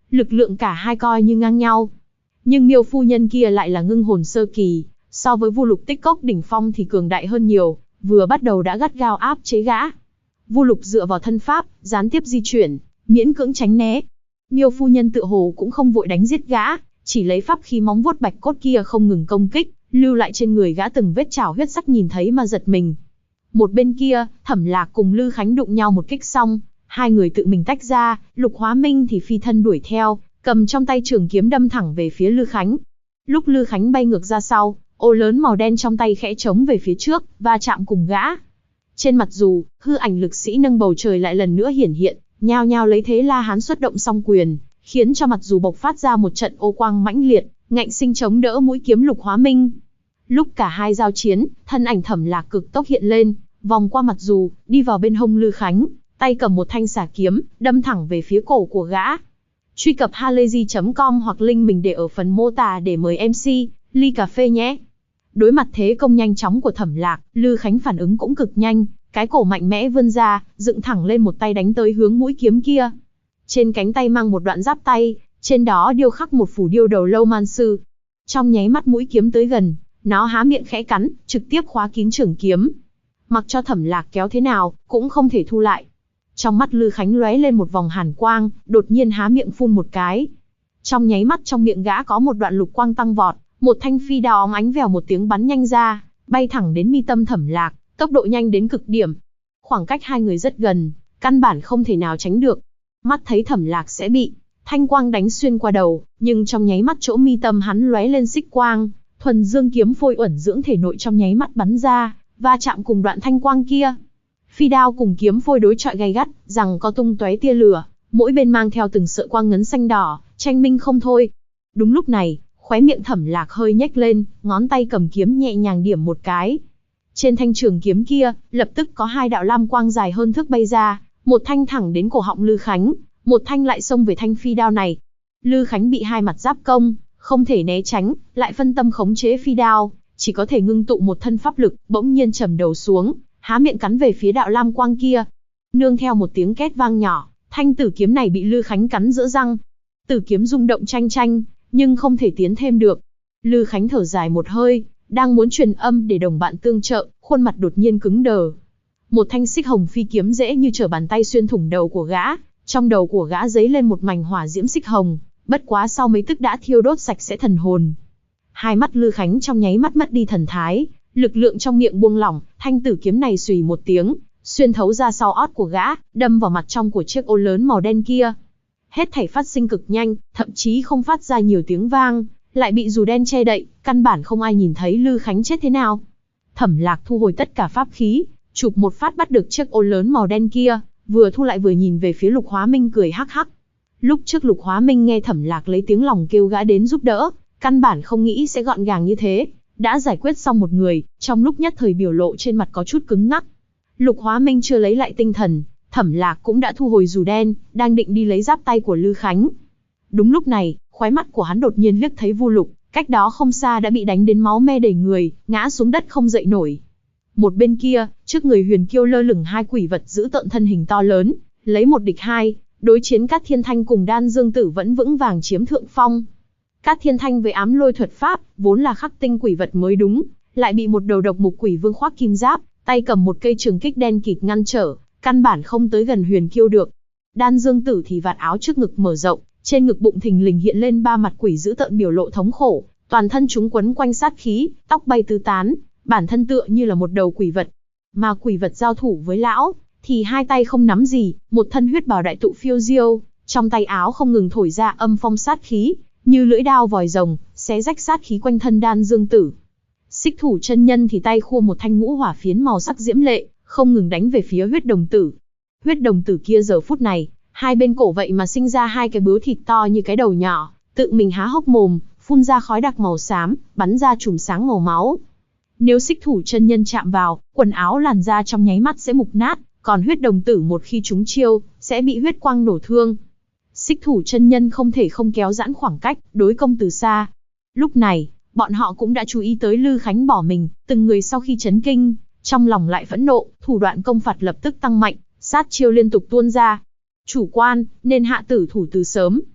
lực lượng cả hai coi như ngang nhau. Nhưng Miêu phu nhân kia lại là ngưng hồn sơ kỳ, so với Vu Lục Tích Cốc đỉnh phong thì cường đại hơn nhiều, vừa bắt đầu đã gắt gao áp chế gã. Vu Lục dựa vào thân pháp, gián tiếp di chuyển, miễn cưỡng tránh né. Miêu phu nhân tựa hồ cũng không vội đánh giết gã, chỉ lấy pháp khí móng vuốt bạch cốt kia không ngừng công kích, lưu lại trên người gã từng vết chảo huyết sắc nhìn thấy mà giật mình. Một bên kia, Thẩm Lạc cùng Lư Khánh đụng nhau một kích xong, hai người tự mình tách ra, Lục Hóa Minh thì phi thân đuổi theo, cầm trong tay trường kiếm đâm thẳng về phía Lư Khánh. Lúc Lư Khánh bay ngược ra sau, ô lớn màu đen trong tay khẽ chống về phía trước, va chạm cùng gã. Trên mặt dù, hư ảnh lực sĩ nâng bầu trời lại lần nữa hiển hiện, nhao nhao lấy thế La Hán xuất động song quyền, khiến cho mặt dù bộc phát ra một trận ô quang mãnh liệt, ngạnh sinh chống đỡ mũi kiếm Lục Hóa Minh. Lúc cả hai giao chiến, thân ảnh Thẩm Lạc cực tốc hiện lên, vòng qua mặt dù, đi vào bên hông Lư Khánh, tay cầm một thanh xà kiếm, đâm thẳng về phía cổ của gã. Truy cập halayzi.com hoặc link mình để ở phần mô tả để mời MC, ly cà phê nhé. Đối mặt thế công nhanh chóng của Thẩm Lạc, Lư Khánh phản ứng cũng cực nhanh, cái cổ mạnh mẽ vươn ra, dựng thẳng lên một tay đánh tới hướng mũi kiếm kia. Trên cánh tay mang một đoạn giáp tay, trên đó điêu khắc một phù điêu đầu lâu man sư. Trong nháy mắt mũi kiếm tới gần, nó há miệng khẽ cắn, trực tiếp khóa kín trường kiếm. Mặc cho Thẩm Lạc kéo thế nào, cũng không thể thu lại. Trong mắt Lư Khánh lóe lên một vòng hàn quang, đột nhiên há miệng phun một cái. Trong nháy mắt trong miệng gã có một đoạn lục quang tăng vọt, một thanh phi đao óng ánh vèo một tiếng bắn nhanh ra, bay thẳng đến mi tâm Thẩm Lạc, tốc độ nhanh đến cực điểm. Khoảng cách hai người rất gần, căn bản không thể nào tránh được. Mắt thấy Thẩm Lạc sẽ bị thanh quang đánh xuyên qua đầu, nhưng trong nháy mắt chỗ mi tâm hắn lóe lên xích quang, thuần dương kiếm phôi uẩn dưỡng thể nội trong nháy mắt bắn ra, va chạm cùng đoạn thanh quang kia. Phi đao cùng kiếm phôi đối chọi gay gắt, rằng có tung tóe tia lửa, mỗi bên mang theo từng sợi quang ngấn xanh đỏ, tranh minh không thôi. Đúng lúc này, khóe miệng Thẩm Lạc hơi nhếch lên, ngón tay cầm kiếm nhẹ nhàng điểm một cái. Trên thanh trường kiếm kia, lập tức có hai đạo lam quang dài hơn thước bay ra, một thanh thẳng đến cổ họng Lư Khánh, một thanh lại xông về thanh phi đao này. Lư Khánh bị hai mặt giáp công, không thể né tránh, lại phân tâm khống chế phi đao, chỉ có thể ngưng tụ một thân pháp lực, bỗng nhiên trầm đầu xuống, há miệng cắn về phía đạo lam quang kia. Nương theo một tiếng két vang nhỏ, thanh tử kiếm này bị Lư Khánh cắn giữa răng. Tử kiếm rung động chanh chanh, nhưng không thể tiến thêm được. Lư Khánh thở dài một hơi, đang muốn truyền âm để đồng bạn tương trợ, khuôn mặt đột nhiên cứng đờ. Một thanh xích hồng phi kiếm dễ như trở bàn tay xuyên thủng đầu của gã, trong đầu của gã dấy lên một mảnh hỏa diễm xích hồng, bất quá sau mấy tức đã thiêu đốt sạch sẽ thần hồn. Hai mắt Lư Khánh trong nháy mắt mất đi thần thái, lực lượng trong miệng buông lỏng, thanh tử kiếm này xùy một tiếng, xuyên thấu ra sau ót của gã, đâm vào mặt trong của chiếc ô lớn màu đen kia. Hết thảy phát sinh cực nhanh, thậm chí không phát ra nhiều tiếng vang, lại bị dù đen che đậy, căn bản không ai nhìn thấy Lư Khánh chết thế nào. Thẩm Lạc thu hồi tất cả pháp khí, chụp một phát bắt được chiếc ô lớn màu đen kia, vừa thu lại vừa nhìn về phía Lục Hóa Minh cười hắc hắc. Lúc trước Lục Hóa Minh nghe Thẩm Lạc lấy tiếng lòng kêu gã đến giúp đỡ, căn bản không nghĩ sẽ gọn gàng như thế, đã giải quyết xong một người, trong lúc nhất thời biểu lộ trên mặt có chút cứng ngắc. Lục Hóa Minh chưa lấy lại tinh thần, Thẩm Lạc cũng đã thu hồi dù đen, đang định đi lấy giáp tay của Lư Khánh. Đúng lúc này, khóe mắt của hắn đột nhiên liếc thấy Vu Lục, cách đó không xa đã bị đánh đến máu me đầy người, ngã xuống đất không dậy nổi. Một bên kia, trước người Huyền Kiêu lơ lửng hai quỷ vật giữ tợn thân hình to lớn, lấy một địch hai, đối chiến Cát Thiên Thanh cùng Đan Dương Tử vẫn vững vàng chiếm thượng phong. Cát Thiên Thanh với ám lôi thuật pháp, vốn là khắc tinh quỷ vật mới đúng, lại bị một đầu độc mục quỷ vương khoác kim giáp, tay cầm một cây trường kích đen kịt ngăn trở, căn bản không tới gần Huyền Kiêu được. Đan Dương Tử thì vạt áo trước ngực mở rộng, trên ngực bụng thình lình hiện lên ba mặt quỷ giữ tợn biểu lộ thống khổ, toàn thân chúng quấn quanh sát khí, tóc bay tứ tán, bản thân tựa như là một đầu quỷ vật. Mà quỷ vật giao thủ với lão, thì hai tay không nắm gì, một thân huyết bào đại tụ phiêu diêu, trong tay áo không ngừng thổi ra âm phong sát khí, như lưỡi đao vòi rồng, xé rách sát khí quanh thân Đan Dương Tử. Xích Thủ chân nhân thì tay khua một thanh ngũ hỏa phiến màu sắc diễm lệ, không ngừng đánh về phía Huyết Đồng Tử. Huyết Đồng Tử kia giờ phút này, hai bên cổ vậy mà sinh ra hai cái bướu thịt to như cái đầu nhỏ, tự mình há hốc mồm, phun ra khói đặc màu xám, bắn ra chùm sáng màu máu. Nếu Xích Thủ chân nhân chạm vào, quần áo làn da trong nháy mắt sẽ mục nát, còn Huyết Đồng Tử một khi trúng chiêu, sẽ bị huyết quang nổ thương. Xích Thủ chân nhân không thể không kéo giãn khoảng cách, đối công từ xa. Lúc này, bọn họ cũng đã chú ý tới Lư Khánh bỏ mình, từng người sau khi chấn kinh, trong lòng lại phẫn nộ, thủ đoạn công phạt lập tức tăng mạnh, sát chiêu liên tục tuôn ra. Chủ quan, nên hạ tử thủ từ sớm.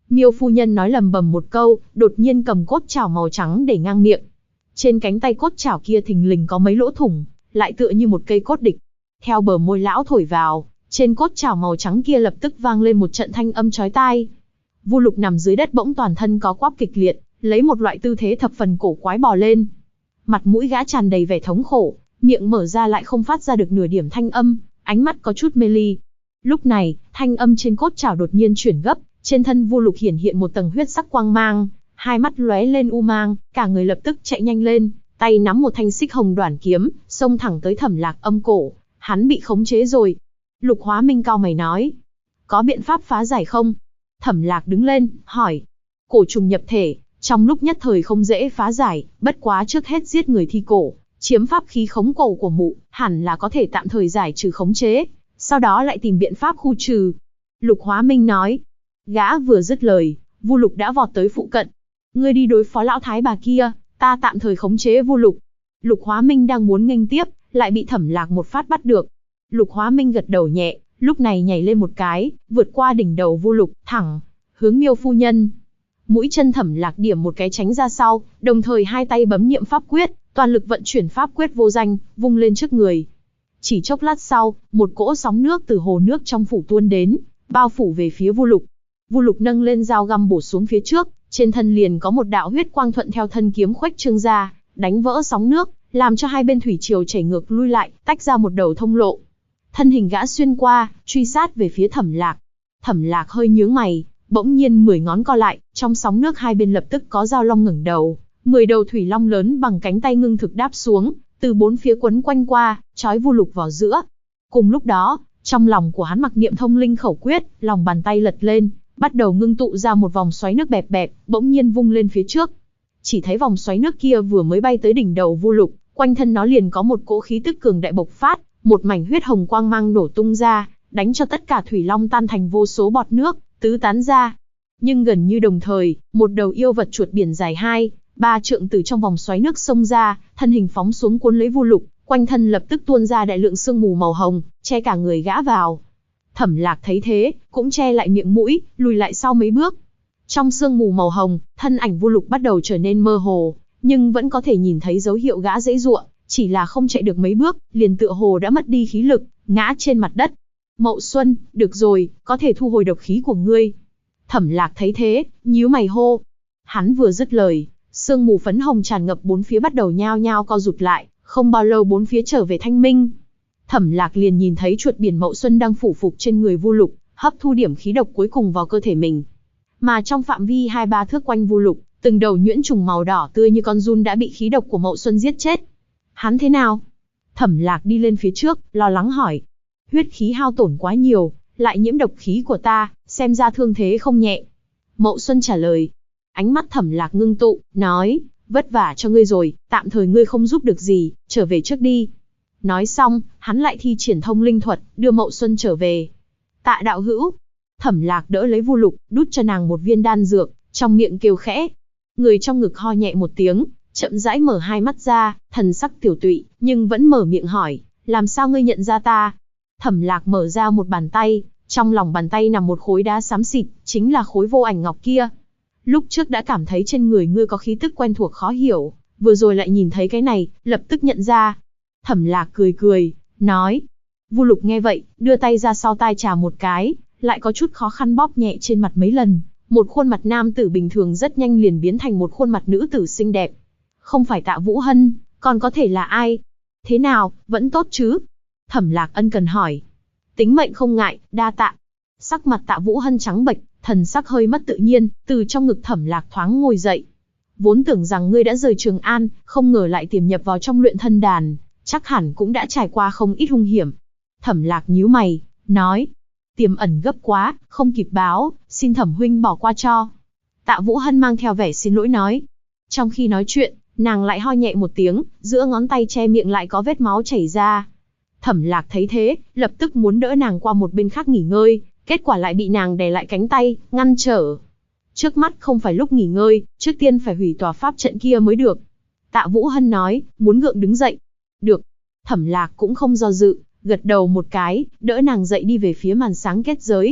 Miêu phu nhân nói lầm bầm một câu, đột nhiên cầm cốt chảo màu trắng để ngang miệng. Trên cánh tay cốt chảo kia thình lình có mấy lỗ thủng, lại tựa như một cây cốt địch. Theo bờ môi lão thổi vào, trên cốt chảo màu trắng kia lập tức vang lên một trận thanh âm chói tai. Vu Lục nằm dưới đất bỗng toàn thân có quắp kịch liệt, lấy một loại tư thế thập phần cổ quái bò lên. Mặt mũi gã tràn đầy vẻ thống khổ, miệng mở ra lại không phát ra được nửa điểm thanh âm, ánh mắt có chút mê ly. Lúc này, thanh âm trên cốt chảo đột nhiên chuyển gấp, trên thân Vu Lục hiển hiện một tầng huyết sắc quang mang, hai mắt lóe lên u mang, cả người lập tức chạy nhanh lên, tay nắm một thanh xích hồng đoản kiếm, xông thẳng tới Thẩm Lạc Âm cổ. Hắn bị khống chế rồi. Lục Hóa Minh cau mày nói, có biện pháp phá giải không? Thẩm Lạc đứng lên, hỏi. Cổ trùng nhập thể, trong lúc nhất thời không dễ phá giải, bất quá trước hết giết người thi cổ, chiếm pháp khí khống cổ của mụ, hẳn là có thể tạm thời giải trừ khống chế, sau đó lại tìm biện pháp khu trừ. Lục Hóa Minh nói. Gã vừa dứt lời, Vu Lục đã vọt tới phụ cận. Ngươi đi đối phó lão thái bà kia, ta tạm thời khống chế Vu Lục. Lục Hóa Minh đang muốn nghênh tiếp, lại bị Thẩm Lạc một phát bắt được. Lục Hóa Minh gật đầu nhẹ, lúc này nhảy lên một cái, vượt qua đỉnh đầu Vu Lục, thẳng hướng Miêu phu nhân. Mũi chân Thẩm Lạc điểm một cái tránh ra sau, đồng thời hai tay bấm niệm pháp quyết, toàn lực vận chuyển pháp quyết vô danh, vung lên trước người. Chỉ chốc lát sau, một cỗ sóng nước từ hồ nước trong phủ tuôn đến, bao phủ về phía Vu Lục. Vu Lục nâng lên dao găm bổ xuống phía trước, trên thân liền có một đạo huyết quang thuận theo thân kiếm khuếch trương ra, đánh vỡ sóng nước, làm cho hai bên thủy triều chảy ngược lui lại, tách ra một đầu thông lộ. Thân hình gã xuyên qua, truy sát về phía Thẩm Lạc. Thẩm Lạc hơi nhướng mày, bỗng nhiên 10 ngón co lại, trong sóng nước hai bên lập tức có dao long ngẩng đầu, 10 đầu thủy long lớn bằng cánh tay ngưng thực đáp xuống, từ bốn phía quấn quanh qua, trói Vu Lục vào giữa. Cùng lúc đó, trong lòng của hắn mặc niệm thông linh khẩu quyết, lòng bàn tay lật lên, bắt đầu ngưng tụ ra một vòng xoáy nước bẹp bẹp, bỗng nhiên vung lên phía trước. Chỉ thấy vòng xoáy nước kia vừa mới bay tới đỉnh đầu Vu Lục, quanh thân nó liền có một cỗ khí tức cường đại bộc phát, một mảnh huyết hồng quang mang nổ tung ra, đánh cho tất cả thủy long tan thành vô số bọt nước, tứ tán ra. Nhưng gần như đồng thời, một đầu yêu vật chuột biển dài 2-3 trượng từ trong vòng xoáy nước xông ra, thân hình phóng xuống cuốn lấy Vu Lục, quanh thân lập tức tuôn ra đại lượng sương mù màu hồng, che cả người gã vào. Thẩm Lạc thấy thế, cũng che lại miệng mũi, lùi lại sau mấy bước. Trong sương mù màu hồng, thân ảnh Vu Lục bắt đầu trở nên mơ hồ, nhưng vẫn có thể nhìn thấy dấu hiệu gã giãy giụa, chỉ là không chạy được mấy bước, liền tựa hồ đã mất đi khí lực, ngã trên mặt đất. Mậu Xuân, được rồi, có thể thu hồi độc khí của ngươi. Thẩm Lạc thấy thế, nhíu mày hô. Hắn vừa dứt lời, sương mù phấn hồng tràn ngập bốn phía bắt đầu nhao nhao co rụt lại, không bao lâu bốn phía trở về thanh minh. Thẩm Lạc liền nhìn thấy chuột biển Mậu Xuân đang phủ phục trên người Vu Lục, hấp thu điểm khí độc cuối cùng vào cơ thể mình. Mà trong phạm vi 2-3 thước quanh Vu Lục, từng đầu nhuyễn trùng màu đỏ tươi như con giun đã bị khí độc của Mậu Xuân giết chết. Hắn thế nào? Thẩm Lạc đi lên phía trước, lo lắng hỏi. Huyết khí hao tổn quá nhiều, lại nhiễm độc khí của ta, xem ra thương thế không nhẹ. Mậu Xuân trả lời. Ánh mắt Thẩm Lạc ngưng tụ, nói, vất vả cho ngươi rồi, tạm thời ngươi không giúp được gì, trở về trước đi. Nói xong, hắn lại thi triển thông linh thuật, đưa Mậu Xuân trở về. Tạ đạo hữu. Thẩm Lạc đỡ lấy Vu Lục, đút cho nàng một viên đan dược, trong miệng kêu khẽ. Người trong ngực ho nhẹ một tiếng, chậm rãi mở hai mắt ra, thần sắc tiểu tụy, nhưng vẫn mở miệng hỏi, làm sao ngươi nhận ra ta? Thẩm Lạc mở ra một bàn tay, trong lòng bàn tay nằm một khối đá xám xịt, chính là khối vô ảnh ngọc kia. Lúc trước đã cảm thấy trên người ngươi có khí tức quen thuộc khó hiểu, vừa rồi lại nhìn thấy cái này, lập tức nhận ra. Thẩm Lạc cười cười, nói. Vu Lục nghe vậy, đưa tay ra sau tai chà một cái, lại có chút khó khăn bóp nhẹ trên mặt mấy lần. Một khuôn mặt nam tử bình thường rất nhanh liền biến thành một khuôn mặt nữ tử xinh đẹp. Không phải Tạ Vũ Hân, còn có thể là ai? Thế nào, vẫn tốt chứ? Thẩm Lạc ân cần hỏi. Tính mệnh không ngại, đa tạ. Sắc mặt Tạ Vũ Hân trắng bệch, thần sắc hơi mất tự nhiên, từ trong ngực Thẩm Lạc thoáng ngồi dậy. Vốn tưởng rằng ngươi đã rời Trường An, không ngờ lại tiềm nhập vào trong luyện thân đàn, chắc hẳn cũng đã trải qua không ít hung hiểm. Thẩm Lạc nhíu mày, nói. Tiềm ẩn gấp quá, không kịp báo, xin Thẩm huynh bỏ qua cho. Tạ Vũ Hân mang theo vẻ xin lỗi nói. Trong khi nói chuyện, nàng lại ho nhẹ một tiếng, giữa ngón tay che miệng lại có vết máu chảy ra. Thẩm Lạc thấy thế, lập tức muốn đỡ nàng qua một bên khác nghỉ ngơi, kết quả lại bị nàng đè lại cánh tay, ngăn trở. Trước mắt không phải lúc nghỉ ngơi, trước tiên phải hủy tòa pháp trận kia mới được. Tạ Vũ Hân nói, muốn gượng đứng dậy. Được. Thẩm Lạc cũng không do dự, gật đầu một cái, đỡ nàng dậy đi về phía màn sáng kết giới.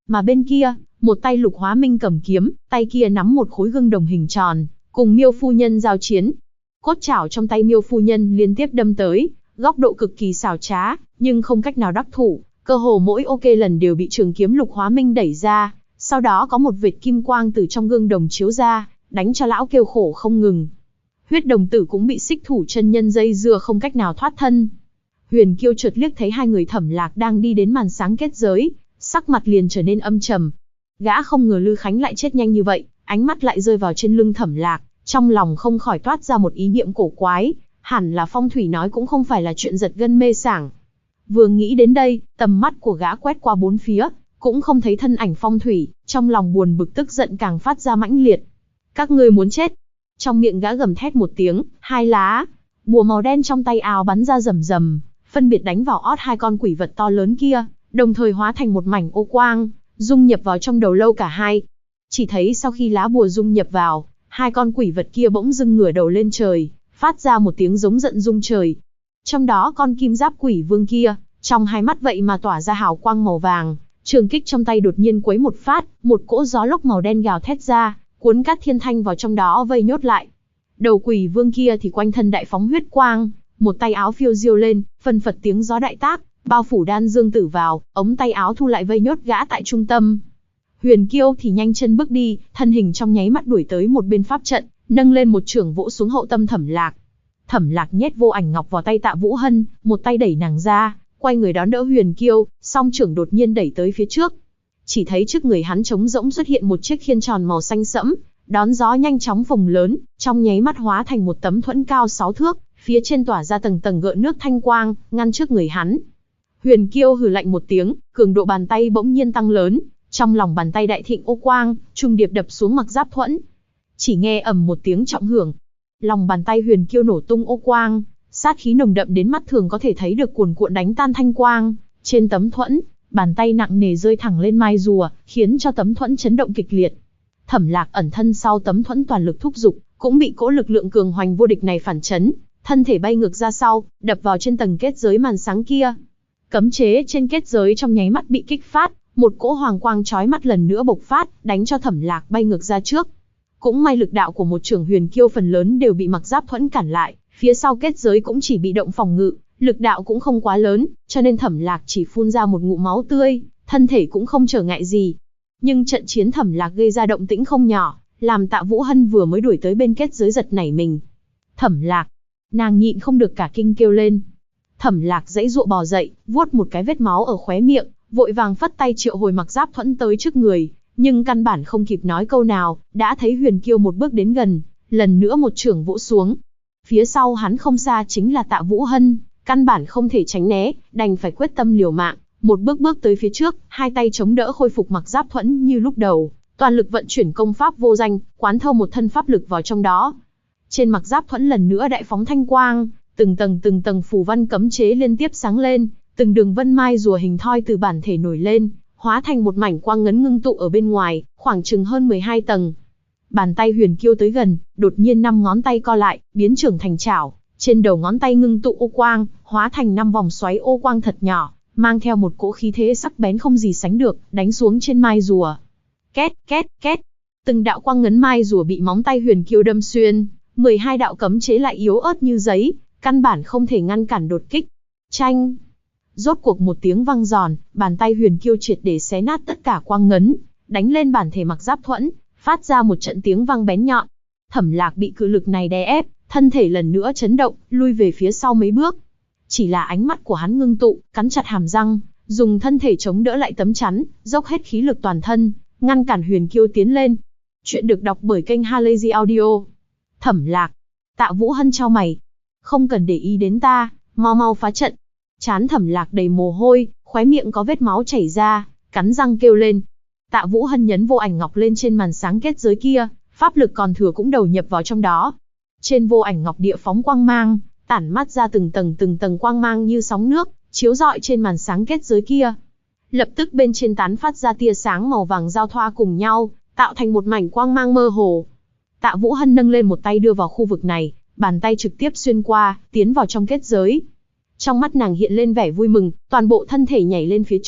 Mà bên kia, một tay Lục Hóa Minh cầm kiếm, tay kia nắm một khối gương đồng hình tròn, cùng Miêu phu nhân giao chiến. Cốt chảo trong tay Miêu phu nhân liên tiếp đâm tới, góc độ cực kỳ xảo trá, nhưng không cách nào đắc thủ, cơ hồ mỗi ok lần đều bị trường kiếm Lục Hóa Minh đẩy ra, sau đó có một vệt kim quang từ trong gương đồng chiếu ra, đánh cho lão kêu khổ không ngừng. Huyết đồng tử cũng bị xích thủ chân nhân dây dưa không cách nào thoát thân. Huyền Kiêu chợt liếc thấy hai người Thẩm Lạc đang đi đến màn sáng kết giới, sắc mặt liền trở nên âm trầm. Gã không ngờ Lư Khánh lại chết nhanh như vậy, ánh mắt lại rơi vào trên lưng Thẩm Lạc, trong lòng không khỏi toát ra một ý niệm cổ quái, hẳn là phong thủy nói cũng không phải là chuyện giật gân mê sảng. Vừa nghĩ đến đây, tầm mắt của gã quét qua bốn phía, cũng không thấy thân ảnh phong thủy, trong lòng buồn bực tức giận càng phát ra mãnh liệt. Các ngươi muốn chết. Trong miệng gã gầm thét một tiếng, hai lá bùa màu đen trong tay áo bắn ra rầm rầm, phân biệt đánh vào ót hai con quỷ vật to lớn kia, đồng thời hóa thành một mảnh ô quang, dung nhập vào trong đầu lâu cả hai. Chỉ thấy sau khi lá bùa dung nhập vào, hai con quỷ vật kia bỗng dưng ngửa đầu lên trời, phát ra một tiếng giống giận rung trời. Trong đó con kim giáp quỷ vương kia, trong hai mắt vậy mà tỏa ra hào quang màu vàng, trường kích trong tay đột nhiên quấy một phát, một cỗ gió lốc màu đen gào thét ra, cuốn Cát Thiên Thanh vào trong đó vây nhốt lại. Đầu quỷ vương kia thì quanh thân đại phóng huyết quang, một tay áo phiêu diêu lên, phân phật tiếng gió đại tác, bao phủ Đan Dương Tử vào, ống tay áo thu lại vây nhốt gã tại trung tâm. Huyền Kiêu thì nhanh chân bước đi, thân hình trong nháy mắt đuổi tới một bên pháp trận, nâng lên một chưởng vỗ xuống hậu tâm Thẩm Lạc. Thẩm Lạc nhét vô ảnh ngọc vào tay Tạ Vũ Hân, một tay đẩy nàng ra, quay người đón đỡ Huyền Kiêu, song chưởng đột nhiên đẩy tới phía trước. Chỉ thấy trước người hắn trống rỗng xuất hiện một chiếc khiên tròn màu xanh sẫm, đón gió nhanh chóng phồng lớn, trong nháy mắt hóa thành một tấm thuẫn cao 6 thước, phía trên tỏa ra tầng tầng gợn nước thanh quang, ngăn trước người hắn. Huyền Kiêu hừ lạnh một tiếng, cường độ bàn tay bỗng nhiên tăng lớn, trong lòng bàn tay đại thịnh ô quang, trung điệp đập xuống mặc giáp thuẫn. Chỉ nghe ầm một tiếng trọng hưởng, lòng bàn tay Huyền Kiêu nổ tung ô quang, sát khí nồng đậm đến mắt thường có thể thấy được cuồn cuộn đánh tan thanh quang. Trên tấm thuẫn, bàn tay nặng nề rơi thẳng lên mai rùa, khiến cho tấm thuẫn chấn động kịch liệt. Thẩm Lạc ẩn thân sau tấm thuẫn toàn lực thúc giục, cũng bị cỗ lực lượng cường hoành vô địch này phản chấn, thân thể bay ngược ra sau, đập vào trên tầng kết giới màn sáng kia. Cấm chế trên kết giới trong nháy mắt bị kích phát, một cỗ hoàng quang chói mắt lần nữa bộc phát, đánh cho Thẩm Lạc bay ngược ra trước. Cũng may lực đạo của một chưởng Huyền Kiêu phần lớn đều bị mặc giáp thuẫn cản lại, phía sau kết giới cũng chỉ bị động phòng ngự, lực đạo cũng không quá lớn, cho nên Thẩm Lạc chỉ phun ra một ngụm máu tươi, thân thể cũng không trở ngại gì. Nhưng trận chiến Thẩm Lạc gây ra động tĩnh không nhỏ, làm Tạ Vũ Hân vừa mới đuổi tới bên kết giới giật nảy mình. Thẩm Lạc, nàng nhịn không được cả kinh kêu lên. Thẩm Lạc giãy giụa bò dậy, vuốt một cái vết máu ở khóe miệng, vội vàng phất tay triệu hồi mặc giáp thuẫn tới trước người, nhưng căn bản không kịp nói câu nào, đã thấy Huyền Kiêu một bước đến gần, lần nữa một chưởng vỗ xuống. Phía sau hắn không xa chính là Tạ Vũ Hân, căn bản không thể tránh né, đành phải quyết tâm liều mạng, một bước bước tới phía trước, hai tay chống đỡ khôi phục mặc giáp thuẫn như lúc đầu, toàn lực vận chuyển công pháp vô danh, quán thâu một thân pháp lực vào trong đó. Trên mặc giáp thuẫn lần nữa đại phóng thanh quang, từng tầng phù văn cấm chế liên tiếp sáng lên, từng đường vân mai rùa hình thoi từ bản thể nổi lên, hóa thành một mảnh quang ngấn ngưng tụ ở bên ngoài, khoảng chừng hơn 12 tầng. Bàn tay Huyền Kiêu tới gần, đột nhiên 5 ngón tay co lại, biến trưởng thành chảo, trên đầu ngón tay ngưng tụ ô quang, hóa thành 5 vòng xoáy ô quang thật nhỏ, mang theo một cỗ khí thế sắc bén không gì sánh được, đánh xuống trên mai rùa. Két, két, két. Từng đạo quang ngấn mai rùa bị móng tay Huyền Kiêu đâm xuyên, 12 đạo cấm chế lại yếu ớt như giấy, căn bản không thể ngăn cản đột kích. Chanh. Rốt cuộc một tiếng vang giòn, bàn tay Huyền Kiêu triệt để xé nát tất cả quang ngấn, đánh lên bản thể mặc giáp thuẫn, phát ra một trận tiếng vang bén nhọn. Thẩm Lạc bị cự lực này đè ép, thân thể lần nữa chấn động, lui về phía sau mấy bước. Chỉ là ánh mắt của hắn ngưng tụ, cắn chặt hàm răng, dùng thân thể chống đỡ lại tấm chắn, dốc hết khí lực toàn thân, ngăn cản Huyền Kiêu tiến lên. Chuyện được đọc bởi kênh Halazy Audio. Thẩm Lạc. Tạ Vũ Hân chau mày. Không cần để ý đến ta, mau mau phá trận. Trán Thẩm Lạc đầy mồ hôi, khóe miệng có vết máu chảy ra, cắn răng kêu lên. Tạ Vũ Hân nhấn vô ảnh ngọc lên trên màn sáng kết giới kia, pháp lực còn thừa cũng đầu nhập vào trong đó. Trên vô ảnh ngọc địa phóng quang mang, tản mát ra từng tầng quang mang như sóng nước, chiếu rọi trên màn sáng kết giới kia. Lập tức bên trên tán phát ra tia sáng màu vàng giao thoa cùng nhau, tạo thành một mảnh quang mang mơ hồ. Tạ Vũ Hân nâng lên một tay đưa vào khu vực này, bàn tay trực tiếp xuyên qua, tiến vào trong kết giới. Trong mắt nàng hiện lên vẻ vui mừng, toàn bộ thân thể nhảy lên phía trước,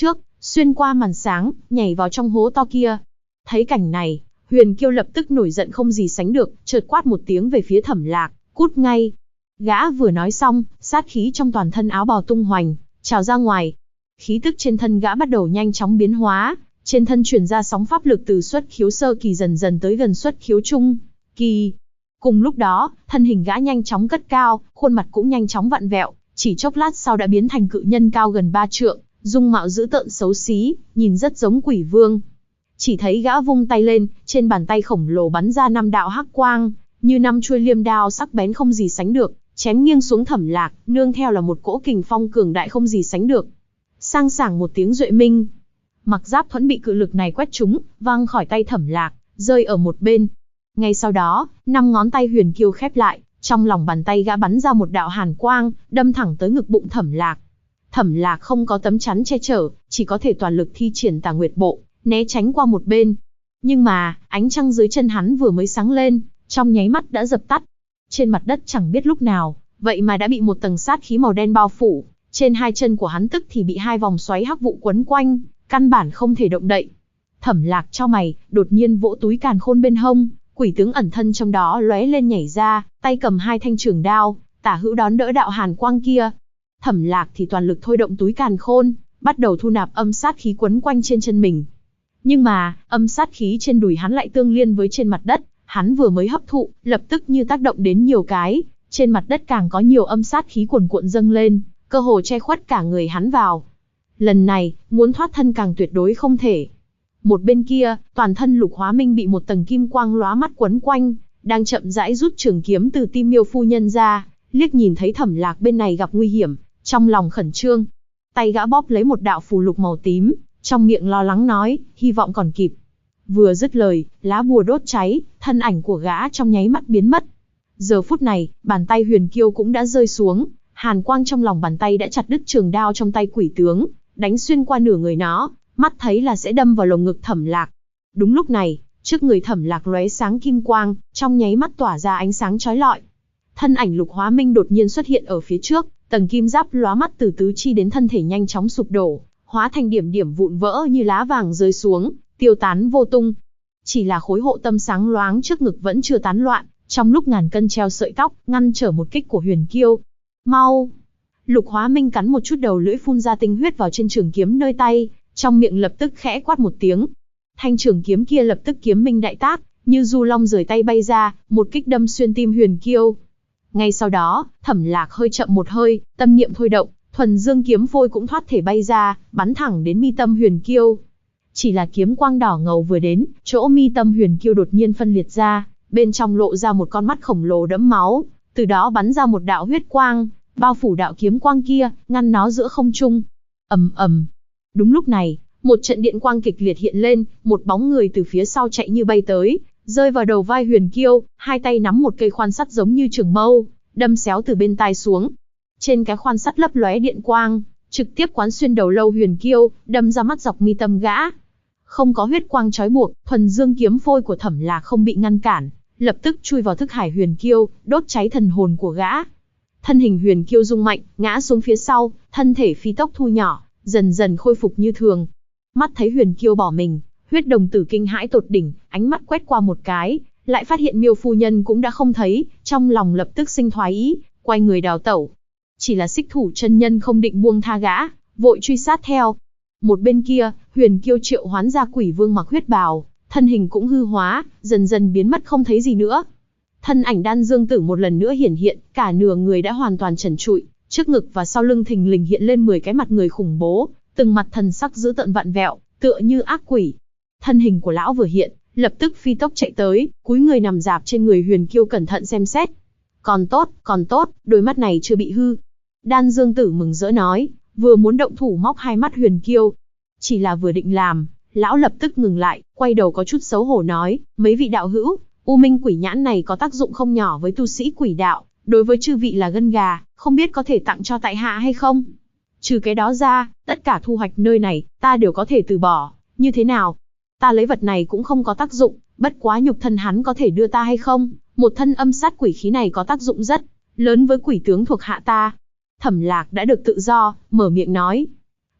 xuyên qua màn sáng, nhảy vào trong hố to kia. Thấy cảnh này, Huyền Kiêu lập tức nổi giận không gì sánh được, chợt quát một tiếng về phía Thẩm Lạc, cút ngay. Gã vừa nói xong, sát khí trong toàn thân áo bào tung hoành, trào ra ngoài. Khí tức trên thân gã bắt đầu nhanh chóng biến hóa, trên thân truyền ra sóng pháp lực từ xuất khiếu sơ kỳ dần dần tới gần xuất khiếu trung kỳ. Cùng lúc đó, thân hình gã nhanh chóng cất cao, khuôn mặt cũng nhanh chóng vặn vẹo, chỉ chốc lát sau đã biến thành cự nhân cao gần 3 trượng, dung mạo dữ tợn xấu xí, nhìn rất giống quỷ vương. Chỉ thấy gã vung tay lên, trên bàn tay khổng lồ bắn ra 5 đạo hắc quang, như 5 chuôi liêm đao sắc bén không gì sánh được, chém nghiêng xuống Thẩm Lạc, nương theo là một cỗ kình phong cường đại không gì sánh được. Sang sảng một tiếng duệ minh, mặc giáp thuẫn bị cự lực này quét trúng, văng khỏi tay Thẩm Lạc, rơi ở một bên. Ngay sau đó, 5 ngón tay Huyền Kiêu khép lại, trong lòng bàn tay gã bắn ra một đạo hàn quang, đâm thẳng tới ngực bụng Thẩm Lạc. Thẩm Lạc không có tấm chắn che chở, chỉ có thể toàn lực thi triển Tà Nguyệt Bộ, né tránh qua một bên. Nhưng mà, ánh trăng dưới chân hắn vừa mới sáng lên, trong nháy mắt đã dập tắt. Trên mặt đất chẳng biết lúc nào, vậy mà đã bị một tầng sát khí màu đen bao phủ, trên hai chân của hắn tức thì bị 2 vòng xoáy hắc vụ quấn quanh, căn bản không thể động đậy. Thẩm Lạc chau mày, đột nhiên vỗ túi càn khôn bên hông, quỷ tướng ẩn thân trong đó lóe lên nhảy ra, tay cầm 2 thanh trường đao, tả hữu đón đỡ đạo hàn quang kia. Thẩm Lạc thì toàn lực thôi động túi càn khôn, bắt đầu thu nạp âm sát khí quấn quanh trên chân mình. Nhưng mà, âm sát khí trên đùi hắn lại tương liên với trên mặt đất, hắn vừa mới hấp thụ, lập tức như tác động đến nhiều cái, trên mặt đất càng có nhiều âm sát khí cuồn cuộn dâng lên, cơ hồ che khuất cả người hắn vào. Lần này, muốn thoát thân càng tuyệt đối không thể. Một bên kia, toàn thân Lục Hóa Minh bị một tầng kim quang lóa mắt quấn quanh, đang chậm rãi rút trường kiếm từ tim Miêu phu nhân ra, liếc nhìn thấy Thẩm Lạc bên này gặp nguy hiểm, trong lòng khẩn trương. Tay gã bóp lấy một đạo phù lục màu tím, trong miệng lo lắng nói, hy vọng còn kịp. Vừa dứt lời, lá bùa đốt cháy, thân ảnh của gã trong nháy mắt biến mất. Giờ phút này, bàn tay Huyền Kiêu cũng đã rơi xuống, hàn quang trong lòng bàn tay đã chặt đứt trường đao trong tay quỷ tướng, đánh xuyên qua nửa người nó, mắt thấy là sẽ đâm vào lồng ngực Thẩm Lạc. Đúng lúc này, trước người Thẩm Lạc lóe sáng kim quang, trong nháy mắt tỏa ra ánh sáng chói lọi. Thân ảnh Lục Hóa Minh đột nhiên xuất hiện ở phía trước, tầng kim giáp lóa mắt từ tứ chi đến thân thể nhanh chóng sụp đổ, hóa thành điểm điểm vụn vỡ như lá vàng rơi xuống, tiêu tán vô tung. Chỉ là khối hộ tâm sáng loáng trước ngực vẫn chưa tán loạn, trong lúc ngàn cân treo sợi tóc, ngăn trở một kích của Huyền Kiêu. Mau! Lục Hóa Minh cắn một chút đầu lưỡi phun ra tinh huyết vào trên trường kiếm nơi tay, trong miệng lập tức khẽ quát một tiếng. Thanh trường kiếm kia lập tức kiếm minh đại tác, như du long rời tay bay ra, một kích đâm xuyên tim Huyền Kiêu. Ngay sau đó, Thẩm Lạc hơi chậm một hơi, tâm niệm thôi động, thuần dương kiếm phôi cũng thoát thể bay ra, bắn thẳng đến mi tâm Huyền Kiêu. Chỉ là kiếm quang đỏ ngầu vừa đến, chỗ mi tâm Huyền Kiêu đột nhiên phân liệt ra, bên trong lộ ra một con mắt khổng lồ đẫm máu, từ đó bắn ra một đạo huyết quang, bao phủ đạo kiếm quang kia, ngăn nó giữa không trung. Ầm ầm. Đúng lúc này, một trận điện quang kịch liệt hiện lên, một bóng người từ phía sau chạy như bay tới, rơi vào đầu vai Huyền Kiêu, hai tay nắm một cây khoan sắt giống như trường mâu, đâm xéo từ bên tai xuống. Trên cái khoan sắt lấp lóe điện quang, trực tiếp quán xuyên đầu lâu Huyền Kiêu, đâm ra mắt dọc mi tâm gã. Không có huyết quang trói buộc, thuần dương kiếm phôi của Thẩm Lạc không bị ngăn cản, lập tức chui vào thức hải Huyền Kiêu, đốt cháy thần hồn của gã. Thân hình Huyền Kiêu rung mạnh, ngã xuống phía sau, thân thể phi tốc thu nhỏ, dần dần khôi phục như thường. Mắt thấy Huyền Kiêu bỏ mình, Huyết Đồng Tử kinh hãi tột đỉnh, ánh mắt quét qua một cái, lại phát hiện Miêu phu nhân cũng đã không thấy, trong lòng lập tức sinh thoái ý, quay người đào tẩu. Chỉ là Xích Thủ chân nhân không định buông tha gã, vội truy sát theo. Một bên kia, Huyền Kiêu triệu hoán ra quỷ vương mặc huyết bào, thân hình cũng hư hóa, dần dần biến mất không thấy gì nữa. Thân ảnh Đan Dương Tử một lần nữa hiển hiện, cả nửa người đã hoàn toàn trần trụi, trước ngực và sau lưng thình lình hiện lên 10 cái mặt người khủng bố, từng mặt thần sắc dữ tợn vặn vẹo, tựa như ác quỷ. Thân hình của lão vừa hiện, lập tức phi tốc chạy tới, cúi người nằm rạp trên người Huyền Kiêu cẩn thận xem xét. Còn tốt, đôi mắt này chưa bị hư. Đan Dương Tử mừng rỡ nói, vừa muốn động thủ móc hai mắt Huyền Kiêu. Chỉ là vừa định làm, lão lập tức ngừng lại, quay đầu có chút xấu hổ nói, mấy vị đạo hữu, U Minh quỷ nhãn này có tác dụng không nhỏ với tu sĩ quỷ đạo, đối với chư vị là gân gà, không biết có thể tặng cho tại hạ hay không? Trừ cái đó ra, tất cả thu hoạch nơi này, ta đều có thể từ bỏ, như thế nào? Ta lấy vật này cũng không có tác dụng, bất quá nhục thân hắn có thể đưa ta hay không? Một thân âm sát quỷ khí này có tác dụng rất lớn với quỷ tướng thuộc hạ ta. Thẩm Lạc đã được tự do, mở miệng nói.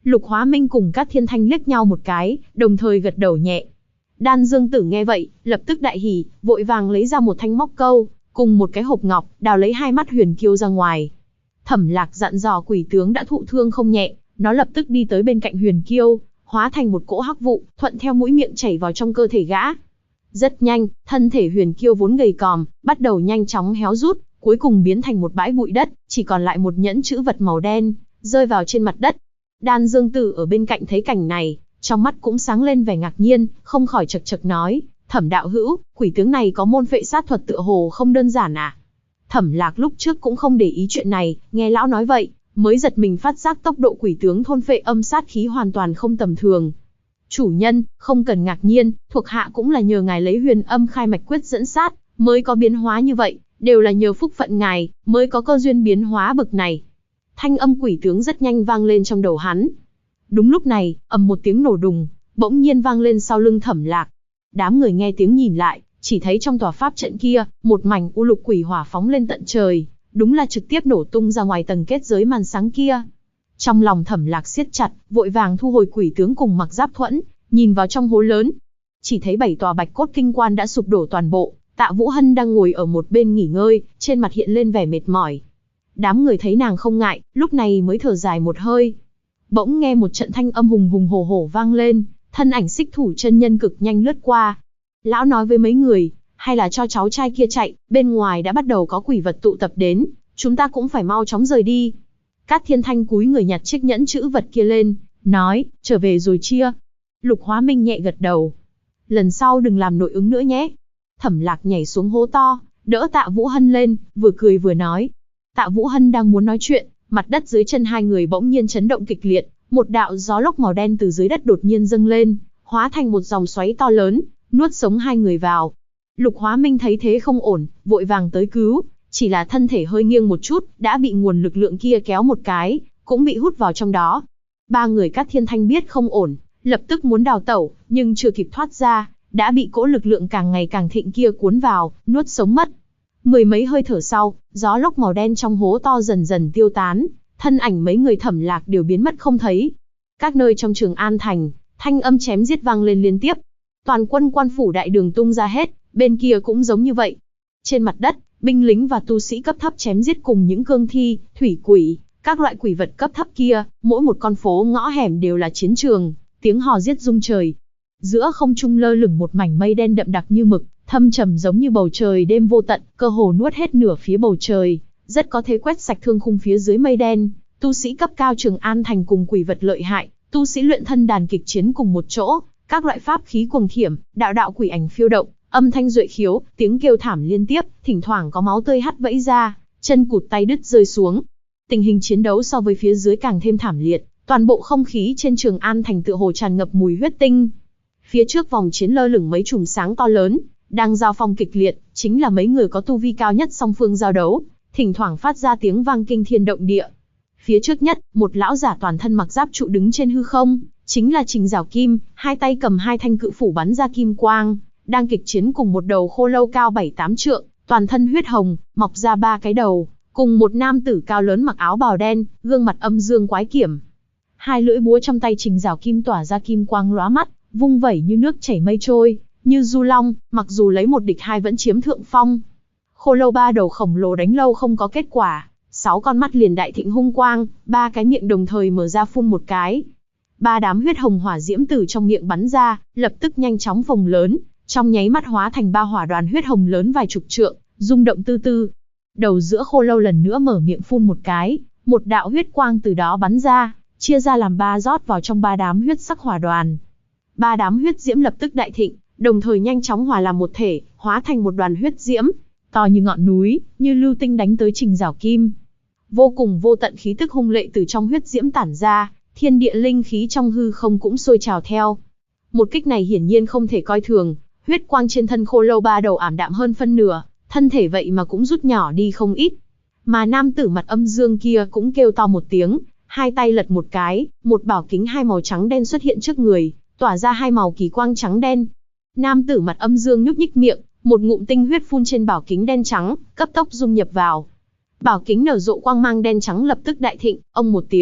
Lục Hóa Minh cùng Cát Thiên Thanh liếc nhau một cái, đồng thời gật đầu nhẹ. Đan Dương Tử nghe vậy, lập tức đại hỉ, vội vàng lấy ra một thanh móc câu, cùng một cái hộp ngọc, đào lấy hai mắt Huyền Kiêu ra ngoài. Thẩm Lạc dặn dò quỷ tướng đã thụ thương không nhẹ, nó lập tức đi tới bên cạnh Huyền Kiêu, hóa thành một cỗ hắc vụ, thuận theo mũi miệng chảy vào trong cơ thể gã. Rất nhanh, thân thể Huyền Kiêu vốn gầy còm, bắt đầu nhanh chóng héo rút, cuối cùng biến thành một bãi bụi đất, chỉ còn lại một nhẫn chữ vật màu đen, rơi vào trên mặt đất. Đan Dương Tử ở bên cạnh thấy cảnh này, trong mắt cũng sáng lên vẻ ngạc nhiên, không khỏi chậc chậc nói, Thẩm đạo hữu, quỷ tướng này có môn phệ sát thuật tựa hồ không đơn giản à? Thẩm Lạc lúc trước cũng không để ý chuyện này, nghe lão nói vậy, mới giật mình phát giác tốc độ quỷ tướng thôn phệ âm sát khí hoàn toàn không tầm thường. Chủ nhân, không cần ngạc nhiên, thuộc hạ cũng là nhờ ngài lấy Huyền Âm Khai Mạch Quyết dẫn sát, mới có biến hóa như vậy, đều là nhờ phúc phận ngài, mới có cơ duyên biến hóa bực này. Thanh âm quỷ tướng rất nhanh vang lên trong đầu hắn. Đúng lúc này, ầm một tiếng nổ đùng, bỗng nhiên vang lên sau lưng Thẩm Lạc. Đám người nghe tiếng nhìn lại, chỉ thấy trong tòa pháp trận kia, một mảnh u lục quỷ hỏa phóng lên tận trời, đúng là trực tiếp nổ tung ra ngoài tầng kết giới màn sáng kia. Trong lòng Thẩm Lạc siết chặt, vội vàng thu hồi quỷ tướng cùng Mặc Giáp Thuẫn, nhìn vào trong hố lớn. Chỉ thấy 7 tòa bạch cốt kinh quan đã sụp đổ toàn bộ, Tạ Vũ Hân đang ngồi ở một bên nghỉ ngơi, trên mặt hiện lên vẻ mệt mỏi. Đám người thấy nàng không ngại, lúc này mới thở dài một hơi. Bỗng nghe một trận thanh âm hùng hùng hổ hổ vang lên, thân ảnh Xích Thủ chân nhân cực nhanh lướt qua. Lão nói với mấy người, hay là cho cháu trai kia chạy, bên ngoài đã bắt đầu có quỷ vật tụ tập đến, chúng ta cũng phải mau chóng rời đi. Cát Thiên Thanh cúi người nhặt chiếc nhẫn chữ vật kia lên, nói, trở về rồi chia. Lục Hóa Minh nhẹ gật đầu. Lần sau đừng làm nội ứng nữa nhé. Thẩm Lạc nhảy xuống hố to, đỡ Tạ Vũ Hân lên, vừa cười vừa nói. Tạ Vũ Hân đang muốn nói chuyện, mặt đất dưới chân hai người bỗng nhiên chấn động kịch liệt, một đạo gió lốc màu đen từ dưới đất đột nhiên dâng lên, hóa thành một dòng xoáy to lớn, nuốt sống hai người vào. Lục Hóa Minh thấy thế không ổn, vội vàng tới cứu, chỉ là thân thể hơi nghiêng một chút, đã bị nguồn lực lượng kia kéo một cái, cũng bị hút vào trong đó. Ba người Cát Thiên Thanh biết không ổn, lập tức muốn đào tẩu, nhưng chưa kịp thoát ra, đã bị cỗ lực lượng càng ngày càng thịnh kia cuốn vào, nuốt sống mất. Mười mấy hơi thở sau, gió lốc màu đen trong hố to dần dần tiêu tán, thân ảnh mấy người Thẩm Lạc đều biến mất không thấy. Các nơi trong Trường An thành, thanh âm chém giết vang lên liên tiếp. Toàn quân quan phủ đại đường tung ra hết, bên kia cũng giống như vậy. Trên mặt đất, binh lính và tu sĩ cấp thấp chém giết cùng những cương thi, thủy quỷ, các loại quỷ vật cấp thấp kia, mỗi một con phố ngõ hẻm đều là chiến trường, tiếng hò giết rung trời. Giữa không trung lơ lửng một mảnh mây đen đậm đặc như mực, thâm trầm giống như bầu trời đêm vô tận, cơ hồ nuốt hết nửa phía bầu trời, rất có thể quét sạch thương khung phía dưới mây đen. Tu sĩ cấp cao Trường An thành cùng quỷ vật lợi hại, tu sĩ luyện thân đàn kịch chiến cùng một chỗ, các loại pháp khí cuồng thiểm, đạo đạo quỷ ảnh phiêu động, âm thanh duệ khiếu, tiếng kêu thảm liên tiếp, thỉnh thoảng có máu tươi hắt vẫy ra, chân cụt tay đứt rơi xuống. Tình hình chiến đấu so với phía dưới càng thêm thảm liệt, toàn bộ không khí trên Trường An thành tựa hồ tràn ngập mùi huyết tinh. Phía trước vòng chiến lơ lửng mấy chùm sáng to lớn, đang giao phong kịch liệt, chính là mấy người có tu vi cao nhất song phương giao đấu, thỉnh thoảng phát ra tiếng vang kinh thiên động địa. Phía trước nhất, một lão giả toàn thân mặc giáp trụ đứng trên hư không, chính là Trình Giảo Kim, hai tay cầm hai thanh cự phủ bắn ra kim quang, đang kịch chiến cùng một đầu khô lâu cao 7-8 trượng, toàn thân huyết hồng, mọc ra 3 cái đầu, cùng một nam tử cao lớn mặc áo bào đen, gương mặt âm dương quái kiểm. Hai lưỡi búa trong tay Trình Giảo Kim tỏa ra kim quang lóa mắt, vung vẩy như nước chảy mây trôi, như du long, mặc dù lấy một địch hai vẫn chiếm thượng phong. Khô lâu 3 đầu khổng lồ đánh lâu không có kết quả, 6 con mắt liền đại thịnh hung quang, 3 cái miệng đồng thời mở ra phun một cái. 3 đám huyết hồng hỏa diễm từ trong miệng bắn ra, lập tức nhanh chóng phồng lớn, trong nháy mắt hóa thành 3 hỏa đoàn huyết hồng lớn vài chục trượng, rung động tư tư. Đầu giữa khô lâu lần nữa mở miệng phun một cái, một đạo huyết quang từ đó bắn ra, chia ra làm 3 rót vào trong 3 đám huyết sắc hỏa đoàn. 3 đám huyết diễm lập tức đại thịnh, đồng thời nhanh chóng hòa làm một thể, hóa thành một đoàn huyết diễm, to như ngọn núi, như lưu tinh đánh tới Trình Giảo Kim. Vô cùng vô tận khí tức hung lệ từ trong huyết diễm tản ra, thiên địa linh khí trong hư không cũng sôi trào theo. Một kích này hiển nhiên không thể coi thường, huyết quang trên thân khô lâu 3 đầu ảm đạm hơn phân nửa, thân thể vậy mà cũng rút nhỏ đi không ít. Mà nam tử mặt âm dương kia cũng kêu to một tiếng, hai tay lật một cái, một bảo kính hai màu trắng đen xuất hiện trước người, tỏa ra hai màu kỳ quang trắng đen. Nam tử mặt âm dương nhúc nhích miệng, một ngụm tinh huyết phun trên bảo kính đen trắng, cấp tốc dung nhập vào. Bảo kính nở rộ quang mang đen trắng lập tức đại thịnh, ông một tiếng,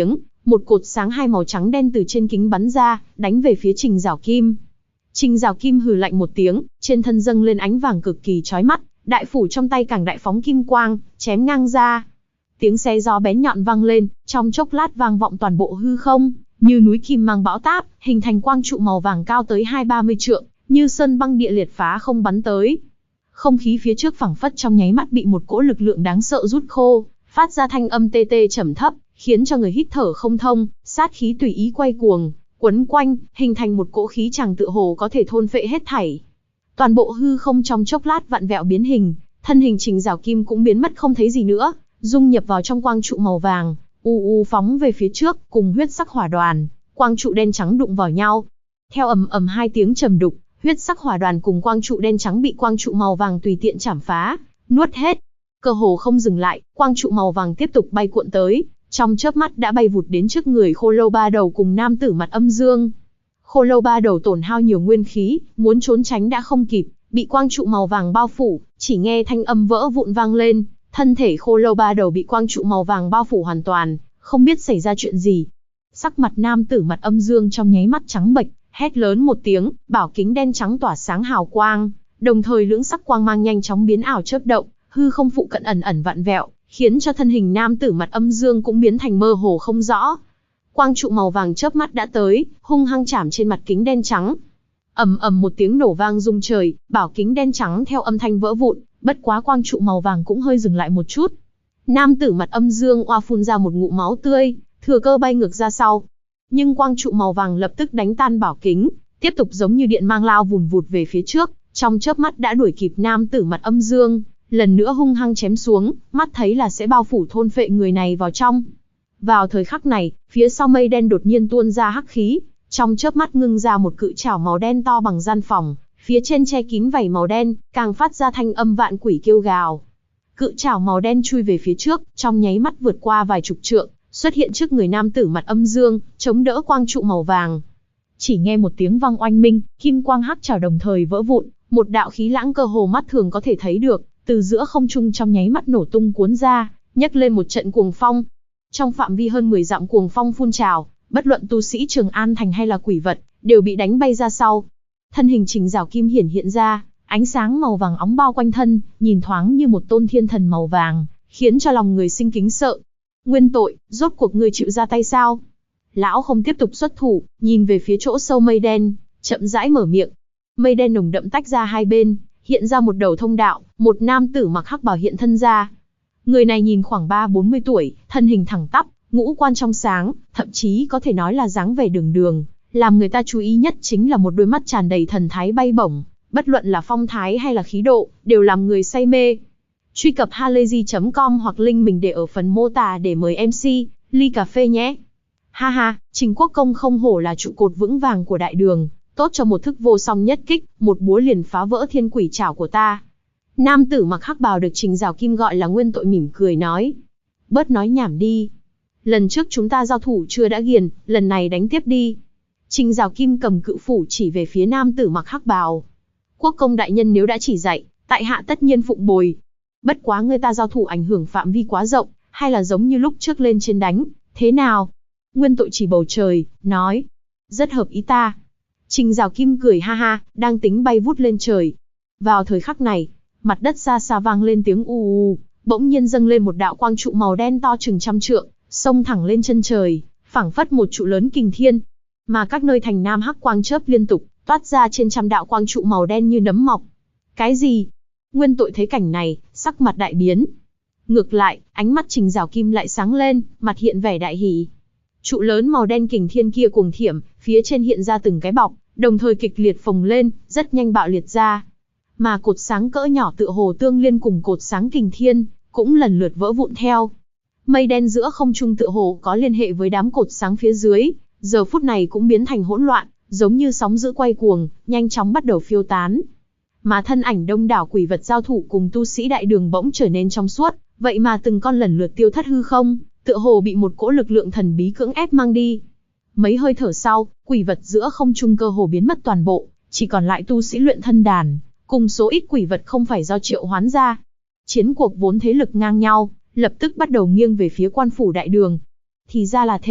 một cột sáng hai màu trắng đen từ trên kính bắn ra, đánh về phía Trình Giảo Kim. Trình Giảo Kim hừ lạnh một tiếng, trên thân dâng lên ánh vàng cực kỳ chói mắt, đại phủ trong tay càng đại phóng kim quang, chém ngang ra. Tiếng xé gió bén nhọn vang lên, trong chốc lát vang vọng toàn bộ hư không, như núi kim mang bão táp, hình thành quang trụ màu vàng cao tới 20-30 trượng, như sơn băng địa liệt phá không bắn tới. Không khí phía trước phảng phất trong nháy mắt bị một cỗ lực lượng đáng sợ rút khô, phát ra thanh âm tê tê trầm thấp, khiến cho người hít thở không thông, sát khí tùy ý quay cuồng, quấn quanh, hình thành một cỗ khí chàng tựa hồ có thể thôn phệ hết thảy. Toàn bộ hư không trong chốc lát vặn vẹo biến hình, thân hình Trình Giảo Kim cũng biến mất không thấy gì nữa, dung nhập vào trong quang trụ màu vàng, phóng về phía trước, cùng huyết sắc hỏa đoàn, quang trụ đen trắng đụng vào nhau. Theo ầm ầm hai tiếng trầm đục, huyết sắc hỏa đoàn cùng quang trụ đen trắng bị quang trụ màu vàng tùy tiện chảm phá, nuốt hết. Cơ hồ không dừng lại, quang trụ màu vàng tiếp tục bay cuộn tới, trong chớp mắt đã bay vụt đến trước người Khô Lâu Ba Đầu cùng nam tử mặt âm dương. Khô Lâu Ba Đầu tổn hao nhiều nguyên khí, muốn trốn tránh đã không kịp, bị quang trụ màu vàng bao phủ, chỉ nghe thanh âm vỡ vụn vang lên, thân thể Khô Lâu Ba Đầu bị quang trụ màu vàng bao phủ hoàn toàn, không biết xảy ra chuyện gì. Sắc mặt nam tử mặt âm dương trong nháy mắt trắng bệch, hét lớn một tiếng, bảo kính đen trắng tỏa sáng hào quang, đồng thời lưỡng sắc quang mang nhanh chóng biến ảo chớp động, hư không phụ cận ẩn ẩn vặn vẹo, khiến cho thân hình nam tử mặt âm dương cũng biến thành mơ hồ không rõ. Quang trụ màu vàng chớp mắt đã tới, hung hăng chạm trên mặt kính đen trắng. Ầm ầm một tiếng nổ vang rung trời, bảo kính đen trắng theo âm thanh vỡ vụn, bất quá quang trụ màu vàng cũng hơi dừng lại một chút. Nam tử mặt âm dương oa phun ra một ngụm máu tươi, thừa cơ bay ngược ra sau. Nhưng quang trụ màu vàng lập tức đánh tan bảo kính, tiếp tục giống như điện mang lao vùn vụt về phía trước, trong chớp mắt đã đuổi kịp nam tử mặt âm dương, lần nữa hung hăng chém xuống, mắt thấy là sẽ bao phủ thôn phệ người này vào trong. Vào thời khắc này, phía sau mây đen đột nhiên tuôn ra hắc khí, trong chớp mắt ngưng ra một cự trảo màu đen to bằng gian phòng, phía trên che kín vảy màu đen, càng phát ra thanh âm vạn quỷ kêu gào. Cự trảo màu đen chui về phía trước, trong nháy mắt vượt qua vài chục trượng, xuất hiện trước người nam tử mặt âm dương, chống đỡ quang trụ màu vàng. Chỉ nghe một tiếng vang oanh minh, kim quang hắc trảo đồng thời vỡ vụn, một đạo khí lãng cơ hồ mắt thường có thể thấy được, từ giữa không trung trong nháy mắt nổ tung cuốn ra, nhấc lên một trận cuồng phong. Trong phạm vi hơn 10 dặm cuồng phong phun trào, bất luận tu sĩ Trường An Thành hay là quỷ vật, đều bị đánh bay ra sau. Thân hình Trình Giảo Kim hiện ra, ánh sáng màu vàng óng bao quanh thân, nhìn thoáng như một tôn thiên thần màu vàng, khiến cho lòng người sinh kính sợ. Nguyên tội, rốt cuộc ngươi chịu ra tay sao? Lão không tiếp tục xuất thủ, nhìn về phía chỗ sâu mây đen, chậm rãi mở miệng. Mây đen nồng đậm tách ra hai bên, hiện ra một đầu thông đạo, một nam tử mặc hắc bào hiện thân ra. Người này nhìn khoảng 30-40 tuổi, thân hình thẳng tắp, ngũ quan trong sáng, thậm chí có thể nói là dáng vẻ đường đường, làm người ta chú ý nhất chính là một đôi mắt tràn đầy thần thái bay bổng, bất luận là phong thái hay là khí độ, đều làm người say mê. Truy cập halayzi.com hoặc link mình để ở phần mô tả để mời MC, ly cà phê nhé. Ha ha, Trình Quốc Công không hổ là trụ cột vững vàng của đại đường, tốt cho một thức vô song nhất kích, một búa liền phá vỡ thiên quỷ trảo của ta. Nam tử mặc hắc bào được Trình Giảo Kim gọi là Nguyên Tội mỉm cười nói. Bớt nói nhảm đi. Lần trước chúng ta giao thủ chưa đã ghiền, lần này đánh tiếp đi. Trình Giảo Kim cầm cự phủ chỉ về phía nam tử mặc hắc bào. Quốc công đại nhân nếu đã chỉ dạy, tại hạ tất nhiên phụng bồi. Bất quá người ta giao thủ ảnh hưởng phạm vi quá rộng, hay là giống như lúc trước lên trên đánh, thế nào? Nguyên Tội chỉ bầu trời, nói. Rất hợp ý ta. Trình Giảo Kim cười ha ha, đang tính bay vút lên trời. Vào thời khắc này, mặt đất xa xa vang lên tiếng u, bỗng nhiên dâng lên một đạo quang trụ màu đen to chừng trăm trượng, xông thẳng lên chân trời, phảng phất một trụ lớn kình thiên. Mà các nơi thành nam hắc quang chớp liên tục, toát ra trên trăm đạo quang trụ màu đen như nấm mọc. Cái gì? Nguyên Tội thấy cảnh này, sắc mặt đại biến. Ngược lại, ánh mắt Trình Giảo Kim lại sáng lên, mặt hiện vẻ đại hỉ. Trụ lớn màu đen kình thiên kia cuồng thiểm, phía trên hiện ra từng cái bọc, đồng thời kịch liệt phồng lên, rất nhanh bạo liệt ra. Mà cột sáng cỡ nhỏ tựa hồ tương liên cùng cột sáng kình thiên, cũng lần lượt vỡ vụn theo. Mây đen giữa không trung tựa hồ có liên hệ với đám cột sáng phía dưới, giờ phút này cũng biến thành hỗn loạn, giống như sóng dữ quay cuồng, nhanh chóng bắt đầu phiêu tán. Mà thân ảnh đông đảo quỷ vật giao thủ cùng tu sĩ đại đường bỗng trở nên trong suốt, vậy mà từng con lần lượt tiêu thất hư không, tựa hồ bị một cỗ lực lượng thần bí cưỡng ép mang đi. Mấy hơi thở sau, quỷ vật giữa không trung cơ hồ biến mất toàn bộ, chỉ còn lại tu sĩ luyện thân đàn, cùng số ít quỷ vật không phải do triệu hoán ra. Chiến cuộc vốn thế lực ngang nhau, lập tức bắt đầu nghiêng về phía quan phủ đại đường. Thì ra là thế,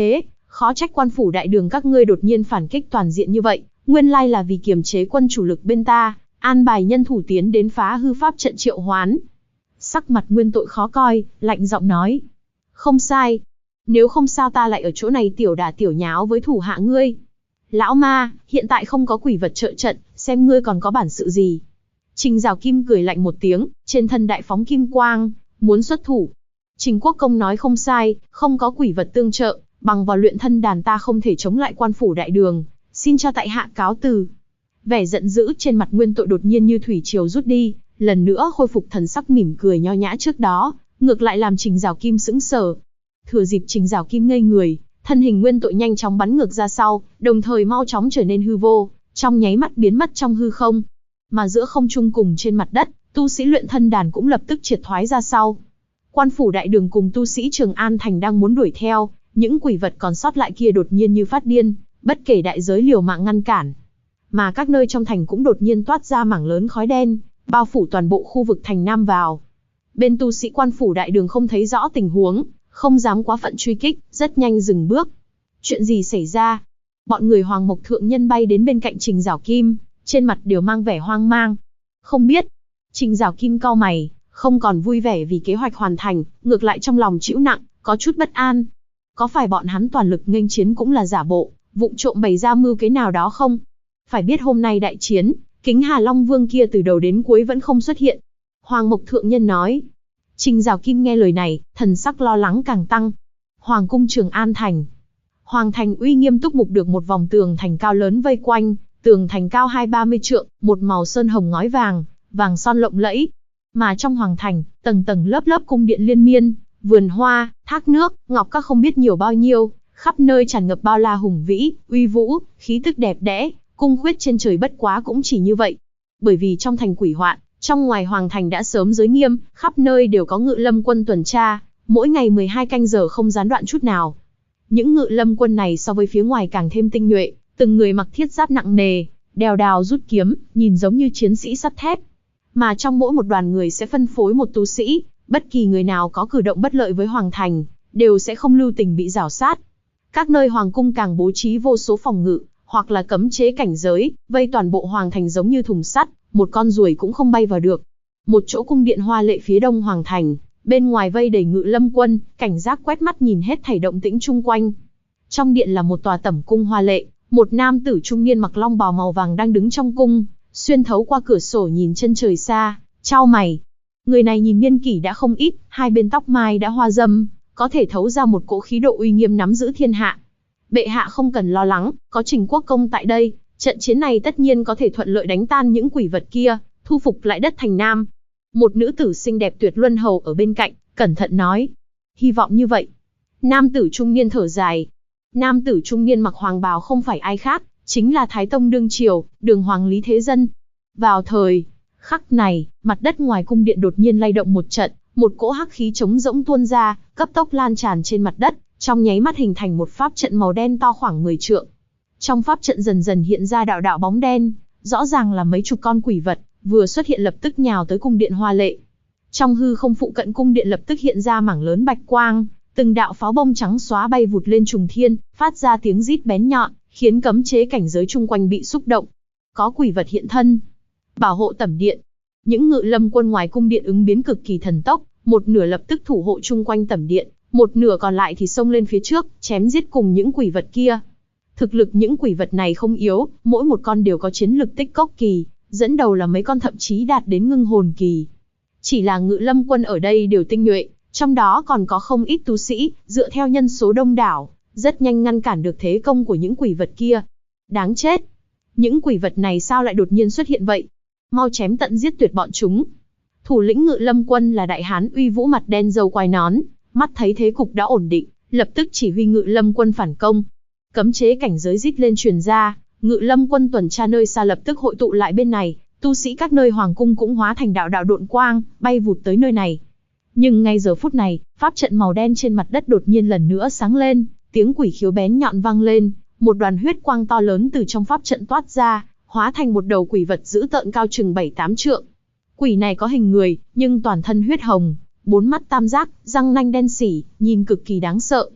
Khó trách quan phủ đại đường các ngươi đột nhiên phản kích toàn diện như vậy, nguyên lai là vì kiềm chế quân chủ lực bên ta, an bài nhân thủ tiến đến phá hư pháp trận triệu hoán. Sắc mặt Nguyên Tội khó coi, lạnh giọng nói. Không sai. Nếu không sao ta lại ở chỗ này tiểu đả tiểu nháo với thủ hạ ngươi. Lão ma, hiện tại không có quỷ vật trợ trận, xem ngươi còn có bản sự gì. Trình Giảo Kim cười lạnh một tiếng, trên thân đại phóng kim quang, muốn xuất thủ. Trình Quốc Công nói không sai, không có quỷ vật tương trợ, bằng vào luyện thân đàn ta không thể chống lại quan phủ đại đường, xin cho tại hạ cáo từ. Vẻ giận dữ trên mặt Nguyên Tội đột nhiên như thủy triều rút đi, lần nữa khôi phục thần sắc mỉm cười nho nhã trước đó, ngược lại làm Trình Giảo Kim sững sờ. Thừa dịp Trình Giảo Kim ngây người, thân hình Nguyên Tội nhanh chóng bắn ngược ra sau, đồng thời mau chóng trở nên hư vô, trong nháy mắt biến mất trong hư không. Mà giữa không trung cùng trên mặt đất, tu sĩ luyện thân đàn cũng lập tức triệt thoái ra sau. Quan phủ đại đường cùng tu sĩ Trường An Thành đang muốn đuổi theo, những quỷ vật còn sót lại kia đột nhiên như phát điên, bất kể đại giới liều mạng ngăn cản. Mà các nơi trong thành cũng đột nhiên toát ra mảng lớn khói đen, bao phủ toàn bộ khu vực thành Nam vào. Bên tu sĩ quan phủ đại đường không thấy rõ tình huống, không dám quá phận truy kích, rất nhanh dừng bước. Chuyện gì xảy ra? Bọn người Hoàng Mộc Thượng Nhân bay đến bên cạnh Trình Giảo Kim, trên mặt đều mang vẻ hoang mang. Không biết. Trình Giảo Kim cau mày, không còn vui vẻ vì kế hoạch hoàn thành, ngược lại trong lòng trĩu nặng, có chút bất an. Có phải bọn hắn toàn lực nghênh chiến cũng là giả bộ, vụng trộm bày ra mưu kế nào đó không? Phải biết hôm nay đại chiến, Kính Hà Long Vương kia từ đầu đến cuối vẫn không xuất hiện. Hoàng Mộc Thượng Nhân nói. Trình Giảo Kim nghe lời này, thần sắc lo lắng càng tăng. Hoàng cung Trường An Thành. Hoàng thành uy nghiêm túc mục được một vòng tường thành cao lớn vây quanh, tường thành cao 20-30 trượng, một màu sơn hồng ngói vàng, vàng son lộng lẫy. Mà trong hoàng thành, tầng tầng lớp lớp cung điện liên miên, vườn hoa, thác nước, ngọc các không biết nhiều bao nhiêu, khắp nơi tràn ngập bao la hùng vĩ, uy vũ, khí tức đẹp đẽ, cung khuyết trên trời bất quá cũng chỉ như vậy. Bởi vì trong thành quỷ hoạn, trong ngoài hoàng thành đã sớm giới nghiêm, khắp nơi đều có ngự lâm quân tuần tra, mỗi ngày 12 canh giờ không gián đoạn chút nào. Những ngự lâm quân này so với phía ngoài càng thêm tinh nhuệ, từng người mặc thiết giáp nặng nề, đèo đào rút kiếm, nhìn giống như chiến sĩ sắt thép. Mà trong mỗi một đoàn người sẽ phân phối một tu sĩ, bất kỳ người nào có cử động bất lợi với hoàng thành, đều sẽ không lưu tình bị rảo sát. Các nơi hoàng cung càng bố trí vô số phòng ngự, hoặc là cấm chế cảnh giới, vây toàn bộ hoàng thành giống như thùng sắt, một con ruồi cũng không bay vào được. Một chỗ cung điện hoa lệ phía đông hoàng thành, bên ngoài vây đầy ngự lâm quân, cảnh giác quét mắt nhìn hết thảy động tĩnh chung quanh. Trong điện là một tòa tẩm cung hoa lệ, một nam tử trung niên mặc long bào màu vàng đang đứng trong cung, xuyên thấu qua cửa sổ nhìn chân trời xa, chau mày. Người này nhìn niên kỷ đã không ít, hai bên tóc mai đã hoa râm, có thể thấu ra một cỗ khí độ uy nghiêm nắm giữ thiên hạ. Bệ hạ không cần lo lắng, có Trình Quốc Công tại đây, trận chiến này tất nhiên có thể thuận lợi đánh tan những quỷ vật kia, thu phục lại đất thành Nam. Một nữ tử xinh đẹp tuyệt luân hầu ở bên cạnh, cẩn thận nói. Hy vọng như vậy. Nam tử trung niên thở dài. Nam tử trung niên mặc hoàng bào không phải ai khác, chính là Thái Tông đương triều, Đường Hoàng Lý Thế Dân. Vào thời khắc này, mặt đất ngoài cung điện đột nhiên lay động một trận, một cỗ hắc khí trống rỗng tuôn ra, cấp tốc lan tràn trên mặt đất, trong nháy mắt hình thành một pháp trận màu đen to khoảng 10 trượng. Trong pháp trận dần dần hiện ra đạo đạo bóng đen, rõ ràng là mấy chục con quỷ vật, vừa xuất hiện lập tức nhào tới cung điện hoa lệ. Trong hư không phụ cận cung điện lập tức hiện ra mảng lớn bạch quang, từng đạo pháo bông trắng xóa bay vụt lên trùng thiên, phát ra tiếng rít bén nhọn, khiến cấm chế cảnh giới chung quanh bị xúc động. Có quỷ vật hiện thân, bảo hộ tẩm điện. Những ngự lâm quân ngoài cung điện ứng biến cực kỳ thần tốc, một nửa lập tức thủ hộ chung quanh tẩm điện, một nửa còn lại thì xông lên phía trước, chém giết cùng những quỷ vật kia. Thực lực những quỷ vật này không yếu, mỗi một con đều có chiến lực tích cốc kỳ, dẫn đầu là mấy con thậm chí đạt đến ngưng hồn kỳ. Chỉ là ngự lâm quân ở đây đều tinh nhuệ, trong đó còn có không ít tu sĩ, dựa theo nhân số đông đảo, rất nhanh ngăn cản được thế công của những quỷ vật kia. Đáng chết! Những quỷ vật này sao lại đột nhiên xuất hiện vậy? Mau chém tận giết tuyệt bọn chúng. Thủ lĩnh ngự lâm quân là đại hán uy vũ mặt đen râu quai nón, mắt thấy thế cục đã ổn định, lập tức chỉ huy ngự lâm quân phản công. Cấm chế cảnh giới rít lên truyền ra, ngự lâm quân tuần tra nơi xa lập tức hội tụ lại bên này, tu sĩ các nơi hoàng cung cũng hóa thành đạo đạo độn quang, bay vụt tới nơi này. Nhưng ngay giờ phút này, pháp trận màu đen trên mặt đất đột nhiên lần nữa sáng lên, tiếng quỷ khiếu bén nhọn vang lên, một đoàn huyết quang to lớn từ trong pháp trận toát ra, hóa thành một đầu quỷ vật dữ tợn cao chừng 7-8 trượng. Quỷ này có hình người, nhưng toàn thân huyết hồng, bốn mắt tam giác, răng nanh đen sì, nhìn cực kỳ đáng sợ.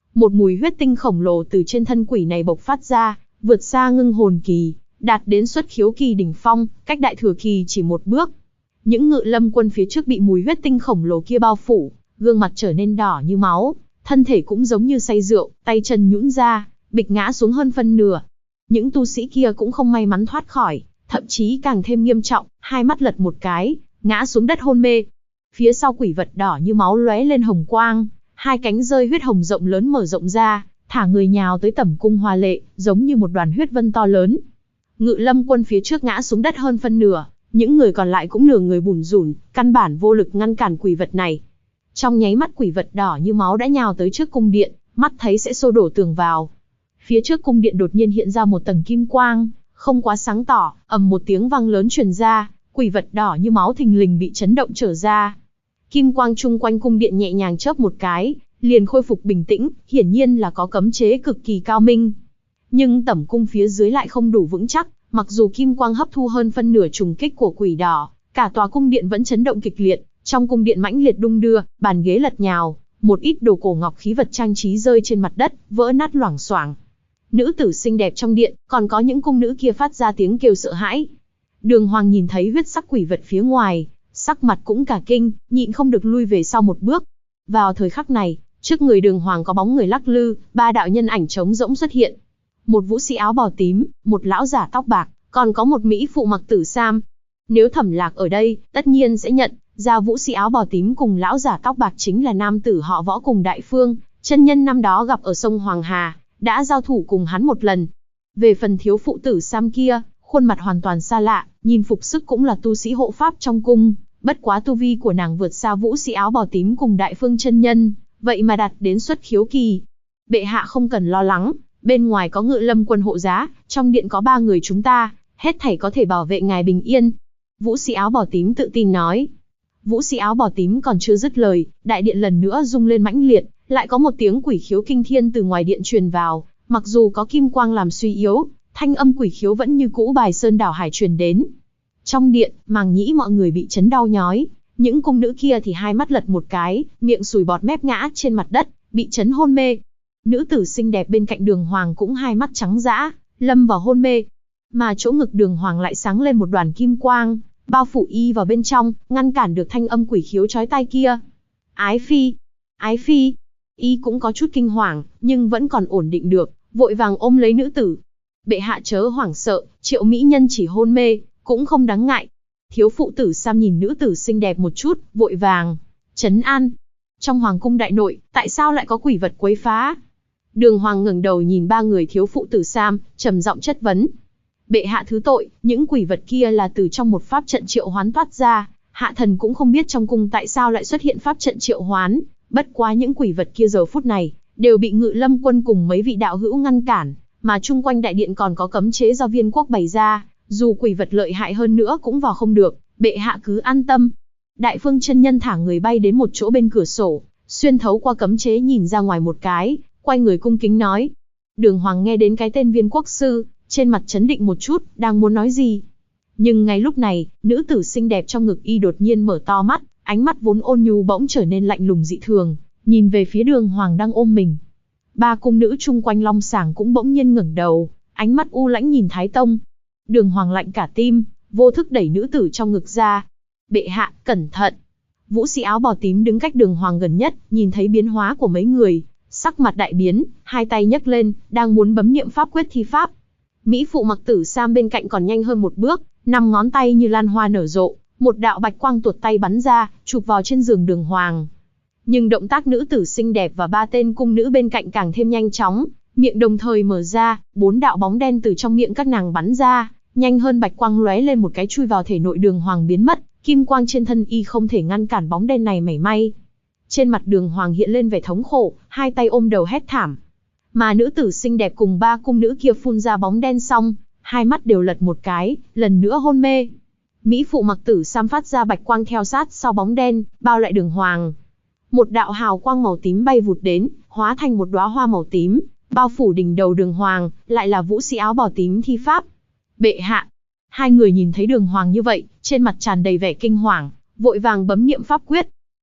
một mùi huyết tinh khổng lồ từ trên thân quỷ này bộc phát ra, vượt xa ngưng hồn kỳ, đạt đến xuất khiếu kỳ đỉnh phong, cách đại thừa kỳ chỉ một bước. Những Ngự Lâm quân phía trước bị mùi huyết tinh khổng lồ kia bao phủ, gương mặt trở nên đỏ như máu, thân thể cũng giống như say rượu, tay chân nhũn ra, bịch ngã xuống hơn phân nửa. Những tu sĩ kia cũng không may mắn thoát khỏi, thậm chí càng thêm nghiêm trọng, hai mắt lật một cái, ngã xuống đất hôn mê. Phía sau quỷ vật đỏ như máu lóe lên hồng quang, hai cánh rơi huyết hồng rộng lớn mở rộng ra, thả người nhào tới Tẩm Cung Hoa Lệ, giống như một đoàn huyết vân to lớn. Ngự Lâm quân phía trước ngã xuống đất hơn phân nửa, những người còn lại cũng nửa người bủn rủn, căn bản vô lực ngăn cản quỷ vật này. Trong nháy mắt quỷ vật đỏ như máu đã nhào tới trước cung điện, mắt thấy sẽ xô đổ tường vào. Phía trước cung điện đột nhiên hiện ra một tầng kim quang, không quá sáng tỏ, ầm một tiếng vang lớn truyền ra, quỷ vật đỏ như máu thình lình bị chấn động trở ra. Kim quang chung quanh cung điện nhẹ nhàng chớp một cái, liền khôi phục bình tĩnh, hiển nhiên là có cấm chế cực kỳ cao minh. Nhưng tẩm cung phía dưới lại không đủ vững chắc, mặc dù kim quang hấp thu hơn phân nửa trùng kích của quỷ đỏ, cả tòa cung điện vẫn chấn động kịch liệt, trong cung điện mãnh liệt đung đưa, bàn ghế lật nhào, một ít đồ cổ ngọc khí vật trang trí rơi trên mặt đất, vỡ nát loảng xoảng. Nữ tử xinh đẹp trong điện, còn có những cung nữ kia phát ra tiếng kêu sợ hãi. Đường Hoàng nhìn thấy huyết sắc quỷ vật phía ngoài, sắc mặt cũng cả kinh, nhịn không được lui về sau một bước. Vào thời khắc này, trước người Đường Hoàng có bóng người lắc lư, ba đạo nhân ảnh trống rỗng xuất hiện. Một vũ sĩ áo bào tím, một lão giả tóc bạc, còn có một mỹ phụ mặc tử sam. Nếu Thẩm Lạc ở đây, tất nhiên sẽ nhận ra vũ sĩ áo bào tím cùng lão giả tóc bạc chính là nam tử họ Võ cùng Đại Phương, chân nhân năm đó gặp ở sông Hoàng Hà, đã giao thủ cùng hắn một lần. Về phần thiếu phụ tử sam kia, khuôn mặt hoàn toàn xa lạ, nhìn phục sức cũng là tu sĩ hộ pháp trong cung, bất quá tu vi của nàng vượt xa vũ sĩ áo bào tím cùng Đại Phương chân nhân, vậy mà đạt đến xuất khiếu kỳ. Bệ hạ không cần lo lắng, bên ngoài có Ngự Lâm quân hộ giá, trong điện có 3 người chúng ta, hết thảy có thể bảo vệ ngài bình yên. Vũ sĩ áo bào tím tự tin nói. Vũ sĩ áo bào tím còn chưa dứt lời, đại điện lần nữa rung lên mãnh liệt, lại có một tiếng quỷ khiếu kinh thiên từ ngoài điện truyền vào, mặc dù có kim quang làm suy yếu, thanh âm quỷ khiếu vẫn như cũ bài sơn đảo hải truyền đến. Trong điện, màng nhĩ mọi người bị chấn đau nhói, những cung nữ kia thì hai mắt lật một cái, miệng sùi bọt mép ngã trên mặt đất, bị chấn hôn mê. Nữ tử xinh đẹp bên cạnh Đường Hoàng cũng hai mắt trắng dã, lâm vào hôn mê. Mà chỗ ngực Đường Hoàng lại sáng lên một đoàn kim quang, bao phủ y vào bên trong, ngăn cản được thanh âm quỷ khiếu chói tai kia. Ái phi, ái phi, y cũng có chút kinh hoàng, nhưng vẫn còn ổn định được, vội vàng ôm lấy nữ tử. Bệ hạ chớ hoảng sợ, Triệu mỹ nhân chỉ hôn mê, cũng không đáng ngại. Thiếu phụ tử Sam nhìn nữ tử xinh đẹp một chút, vội vàng trấn an. Trong hoàng cung đại nội, tại sao lại có quỷ vật quấy phá? Đường Hoàng ngẩng đầu nhìn 3 người thiếu phụ tử Sam, trầm giọng chất vấn. Bệ hạ thứ tội, những quỷ vật kia là từ trong một pháp trận triệu hoán thoát ra, hạ thần cũng không biết trong cung tại sao lại xuất hiện pháp trận triệu hoán, bất quá những quỷ vật kia giờ phút này đều bị Ngự Lâm quân cùng mấy vị đạo hữu ngăn cản, mà chung quanh đại điện còn có cấm chế do Viên quốc bày ra, dù quỷ vật lợi hại hơn nữa cũng vào không được, bệ hạ cứ an tâm. Đại Phương chân nhân thả người bay đến một chỗ bên cửa sổ, xuyên thấu qua cấm chế nhìn ra ngoài một cái, quay người cung kính nói. Đường Hoàng nghe đến cái tên Viên quốc sư, trên mặt chấn định một chút, đang muốn nói gì. Nhưng ngay lúc này, nữ tử xinh đẹp trong ngực y đột nhiên mở to mắt, ánh mắt vốn ôn nhu bỗng trở nên lạnh lùng dị thường, nhìn về phía Đường Hoàng đang ôm mình. 3 cung nữ chung quanh Long Sàng cũng bỗng nhiên ngẩng đầu, ánh mắt u lãnh nhìn Thái Tông. Đường Hoàng lạnh cả tim, vô thức đẩy nữ tử trong ngực ra. Bệ hạ, cẩn thận. Vũ sĩ áo bào tím đứng cách Đường Hoàng gần nhất, nhìn thấy biến hóa của mấy người, sắc mặt đại biến, hai tay nhấc lên, đang muốn bấm niệm pháp quyết thi pháp. Mỹ phụ mặc tử Sam bên cạnh còn nhanh hơn một bước, 5 ngón tay như lan hoa nở rộ, một đạo bạch quang tuột tay bắn ra, chụp vào trên giường Đường Hoàng. Nhưng động tác nữ tử xinh đẹp và 3 tên cung nữ bên cạnh càng thêm nhanh chóng, miệng đồng thời mở ra, 4 đạo bóng đen từ trong miệng các nàng bắn ra, nhanh hơn bạch quang lóe lên một cái chui vào thể nội Đường Hoàng biến mất, kim quang trên thân y không thể ngăn cản bóng đen này mảy may. Trên mặt Đường Hoàng hiện lên vẻ thống khổ, hai tay ôm đầu hét thảm. Mà nữ tử xinh đẹp cùng 3 cung nữ kia phun ra bóng đen xong, hai mắt đều lật một cái, lần nữa hôn mê. Mỹ phụ mặc tử Sam phát ra bạch quang theo sát sau bóng đen, bao lại Đường Hoàng. Một đạo hào quang màu tím bay vụt đến, hóa thành một đóa hoa màu tím, bao phủ đỉnh đầu Đường Hoàng, lại là vũ sĩ áo bào tím thi pháp. Bệ hạ. Hai người nhìn thấy Đường Hoàng như vậy, trên mặt tràn đầy vẻ kinh hoàng, vội vàng bấm niệm pháp quyết.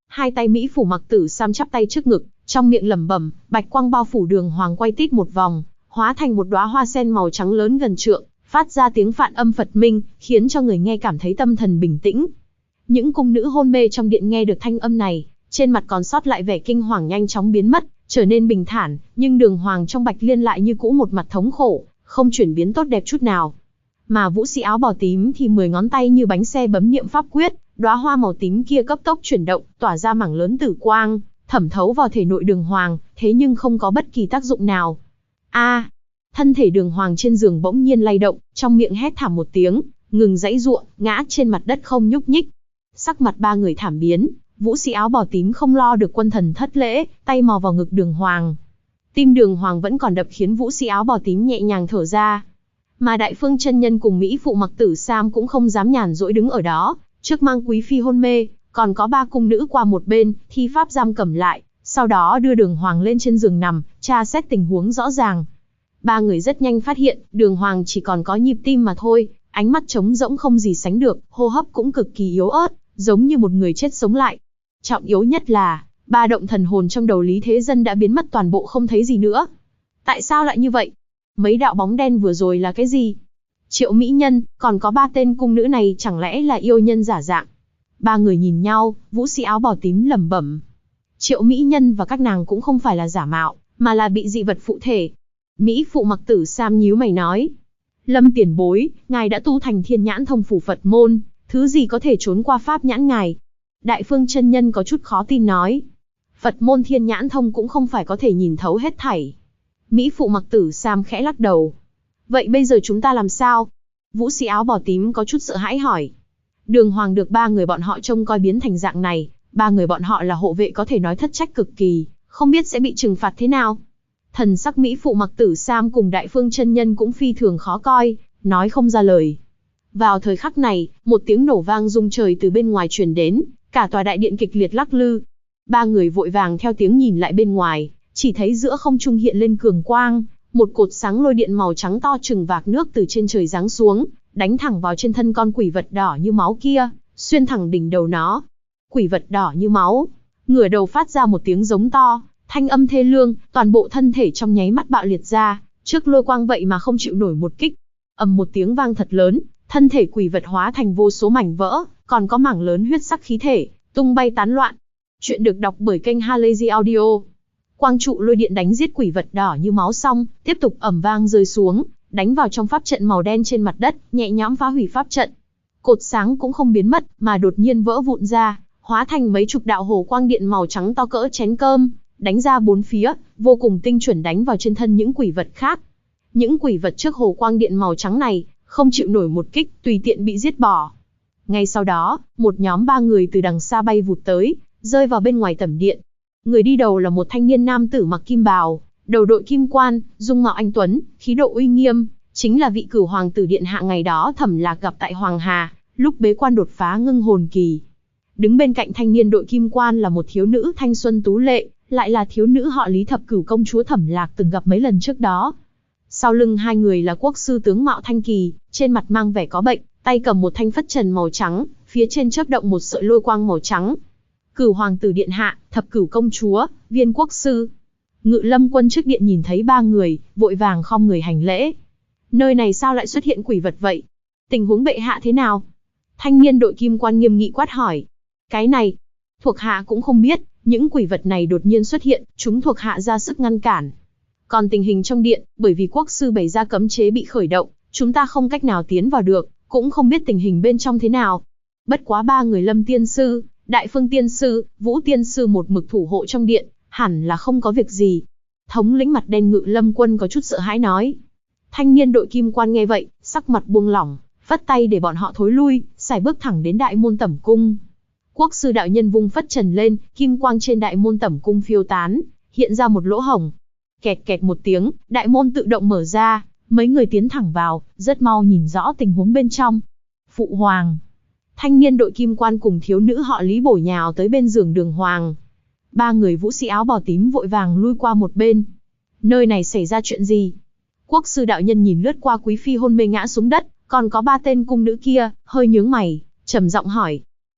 Hai tay Mỹ Phủ Mặc Tử Sam chắp tay trước ngực, trong miệng lẩm bẩm, bạch quang bao phủ Đường Hoàng quay tít một vòng, hóa thành một đóa hoa sen màu trắng lớn gần trượng, phát ra tiếng phạn âm Phật minh, khiến cho người nghe cảm thấy tâm thần bình tĩnh. Những cung nữ hôn mê trong điện nghe được thanh âm này, trên mặt còn sót lại vẻ kinh hoàng nhanh chóng biến mất, trở nên bình thản, nhưng Đường Hoàng trong Bạch Liên lại như cũ một mặt thống khổ, không chuyển biến tốt đẹp chút nào. Mà vũ sĩ áo bào tím thì 10 ngón tay như bánh xe bấm niệm pháp quyết, đóa hoa màu tím kia cấp tốc chuyển động, tỏa ra mảng lớn tử quang, thẩm thấu vào thể nội Đường Hoàng, thế nhưng không có bất kỳ tác dụng nào. A! Thân thể Đường Hoàng trên giường bỗng nhiên lay động, trong miệng hét thảm một tiếng, ngừng giãy giụa, ngã trên mặt đất không nhúc nhích. Sắc mặt ba người thảm biến, vũ sĩ áo bào tím không lo được quân thần thất lễ, tay mò vào ngực Đường Hoàng. Tim Đường Hoàng vẫn còn đập khiến vũ sĩ áo bào tím nhẹ nhàng thở ra. Mà Đại Phương chân nhân cùng Mỹ Phụ Mặc Tử Sam cũng không dám nhàn rỗi đứng ở đó, trước mang quý phi hôn mê, còn có 3 cung nữ qua một bên, thi pháp giam cầm lại, sau đó đưa Đường Hoàng lên trên giường nằm, tra xét tình huống rõ ràng. Ba người rất nhanh phát hiện, Đường Hoàng chỉ còn có nhịp tim mà thôi, ánh mắt trống rỗng không gì sánh được, hô hấp cũng cực kỳ yếu ớt, giống như một người chết sống lại. Trọng yếu nhất là, 3 động thần hồn trong đầu Lý Thế Dân đã biến mất toàn bộ không thấy gì nữa. Tại sao lại như vậy? Mấy đạo bóng đen vừa rồi là cái gì? Triệu Mỹ Nhân, còn có 3 tên cung nữ này chẳng lẽ là yêu nhân giả dạng? Ba người nhìn nhau, vũ sĩ áo bào tím lẩm bẩm. Triệu Mỹ Nhân và các nàng cũng không phải là giả mạo, mà là bị dị vật phụ thể. Mỹ Phụ Mặc Tử Sam nhíu mày nói. Lâm tiền bối, ngài đã tu thành Thiên Nhãn Thông Phủ Phật môn, thứ gì có thể trốn qua pháp nhãn ngài? Đại Phương chân nhân có chút khó tin nói. Phật môn Thiên Nhãn Thông cũng không phải có thể nhìn thấu hết thảy. Mỹ Phụ Mặc Tử Sam khẽ lắc đầu. Vậy bây giờ chúng ta làm sao? Vũ sĩ áo bào tím có chút sợ hãi hỏi. Đường Hoàng được 3 người bọn họ trông coi biến thành dạng này, 3 người bọn họ là hộ vệ có thể nói thất trách cực kỳ, không biết sẽ bị trừng phạt thế nào. Thần sắc Mỹ Phụ Mặc Tử Sam cùng Đại Phương chân nhân cũng phi thường khó coi, nói không ra lời. Vào thời khắc này, một tiếng nổ vang rung trời từ bên ngoài truyền đến, cả tòa đại điện kịch liệt lắc lư. 3 người vội vàng theo tiếng nhìn lại bên ngoài, chỉ thấy giữa không trung hiện lên cường quang, một cột sáng lôi điện màu trắng to chừng vạc nước từ trên trời giáng xuống, đánh thẳng vào trên thân con quỷ vật đỏ như máu kia, xuyên thẳng đỉnh đầu nó. Quỷ vật đỏ như máu, ngửa đầu phát ra một tiếng giống to, thanh âm thê lương, toàn bộ thân thể trong nháy mắt bạo liệt ra, trước lôi quang vậy mà không chịu nổi một kích. Ầm một tiếng vang thật lớn, thân thể quỷ vật hóa thành vô số mảnh vỡ, còn có mảng lớn huyết sắc khí thể, tung bay tán loạn. Chuyện được đọc bởi kênh Halazy Audio. Quang trụ lôi điện đánh giết quỷ vật đỏ như máu xong, tiếp tục ầm vang rơi xuống, đánh vào trong pháp trận màu đen trên mặt đất, nhẹ nhõm phá hủy pháp trận. Cột sáng cũng không biến mất, mà đột nhiên vỡ vụn ra, hóa thành mấy chục đạo hồ quang điện màu trắng to cỡ chén cơm, đánh ra bốn phía, vô cùng tinh chuẩn đánh vào trên thân những quỷ vật khác. Những quỷ vật trước hồ quang điện màu trắng này, không chịu nổi một kích, tùy tiện bị giết bỏ. Ngay sau đó, một nhóm 3 người từ đằng xa bay vụt tới, rơi vào bên ngoài tẩm điện. Người đi đầu là một thanh niên nam tử mặc kim bào, đầu đội kim quan, dung mạo anh tuấn, khí độ uy nghiêm, chính là vị Cửu Hoàng tử điện hạ ngày đó Thẩm Lạc gặp tại Hoàng Hà, lúc bế quan đột phá ngưng hồn kỳ. Đứng bên cạnh thanh niên đội kim quan là một thiếu nữ thanh xuân tú lệ, lại là thiếu nữ họ Lý Thập Cửu công chúa Thẩm Lạc từng gặp mấy lần trước đó. Sau lưng hai người là quốc sư tướng mạo thanh kỳ, trên mặt mang vẻ có bệnh, tay cầm một thanh phất trần màu trắng, phía trên chớp động một sợi lôi quang màu trắng. Cửu Hoàng tử điện hạ, Thập Cửu công chúa, Viên quốc sư. Ngự Lâm quân trước điện nhìn thấy 3 người, vội vàng khom người hành lễ. Nơi này sao lại xuất hiện quỷ vật vậy? Tình huống bệ hạ thế nào? Thanh niên đội kim quan nghiêm nghị quát hỏi. Cái này, thuộc hạ cũng không biết, những quỷ vật này đột nhiên xuất hiện, chúng thuộc hạ ra sức ngăn cản. Còn tình hình trong điện, bởi vì quốc sư bày ra cấm chế bị khởi động, chúng ta không cách nào tiến vào được, cũng không biết tình hình bên trong thế nào. Bất quá 3 người Lâm tiên sư, Đại Phương tiên sư, Vũ tiên sư một mực thủ hộ trong điện, hẳn là không có việc gì. Thống lĩnh mặt đen Ngự Lâm quân có chút sợ hãi nói. Thanh niên đội kim quan nghe vậy, sắc mặt buông lỏng, phất tay để bọn họ thối lui, sải bước thẳng đến đại môn tẩm cung. Quốc sư đạo nhân vung phất trần lên, kim quang trên đại môn tẩm cung phiêu tán, hiện ra một lỗ hổng. Kẹt kẹt một tiếng, đại môn tự động mở ra, mấy người tiến thẳng vào, rất mau nhìn rõ tình huống bên trong. Phụ hoàng. Thanh niên đội kim quan cùng thiếu nữ họ Lý bổ nhào tới bên giường Đường Hoàng. 3 người vũ sĩ áo bào tím vội vàng lui qua một bên. Nơi này xảy ra chuyện gì? Quốc sư đạo nhân nhìn lướt qua quý phi hôn mê ngã xuống đất, còn có 3 tên cung nữ kia, hơi nhướng mày, trầm giọng hỏi.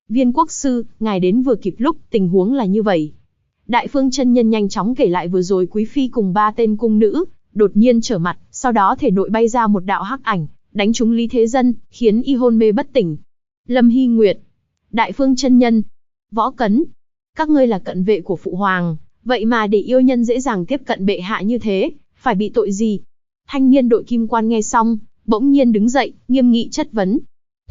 Viên quốc sư, ngài đến vừa kịp lúc, tình huống là như vậy. Đại Phương chân nhân nhanh chóng kể lại vừa rồi quý phi cùng 3 tên cung nữ, đột nhiên trở mặt, sau đó thể nội bay ra một đạo hắc ảnh, đánh trúng Lý Thế Dân, khiến y hôn mê bất tỉnh. Lâm Hy Nguyệt, Đại Phương chân nhân, Võ Cấn, các ngươi là cận vệ của phụ hoàng, vậy mà để yêu nhân dễ dàng tiếp cận bệ hạ như thế, phải bị tội gì? Thanh niên đội kim quan nghe xong, bỗng nhiên đứng dậy, nghiêm nghị chất vấn.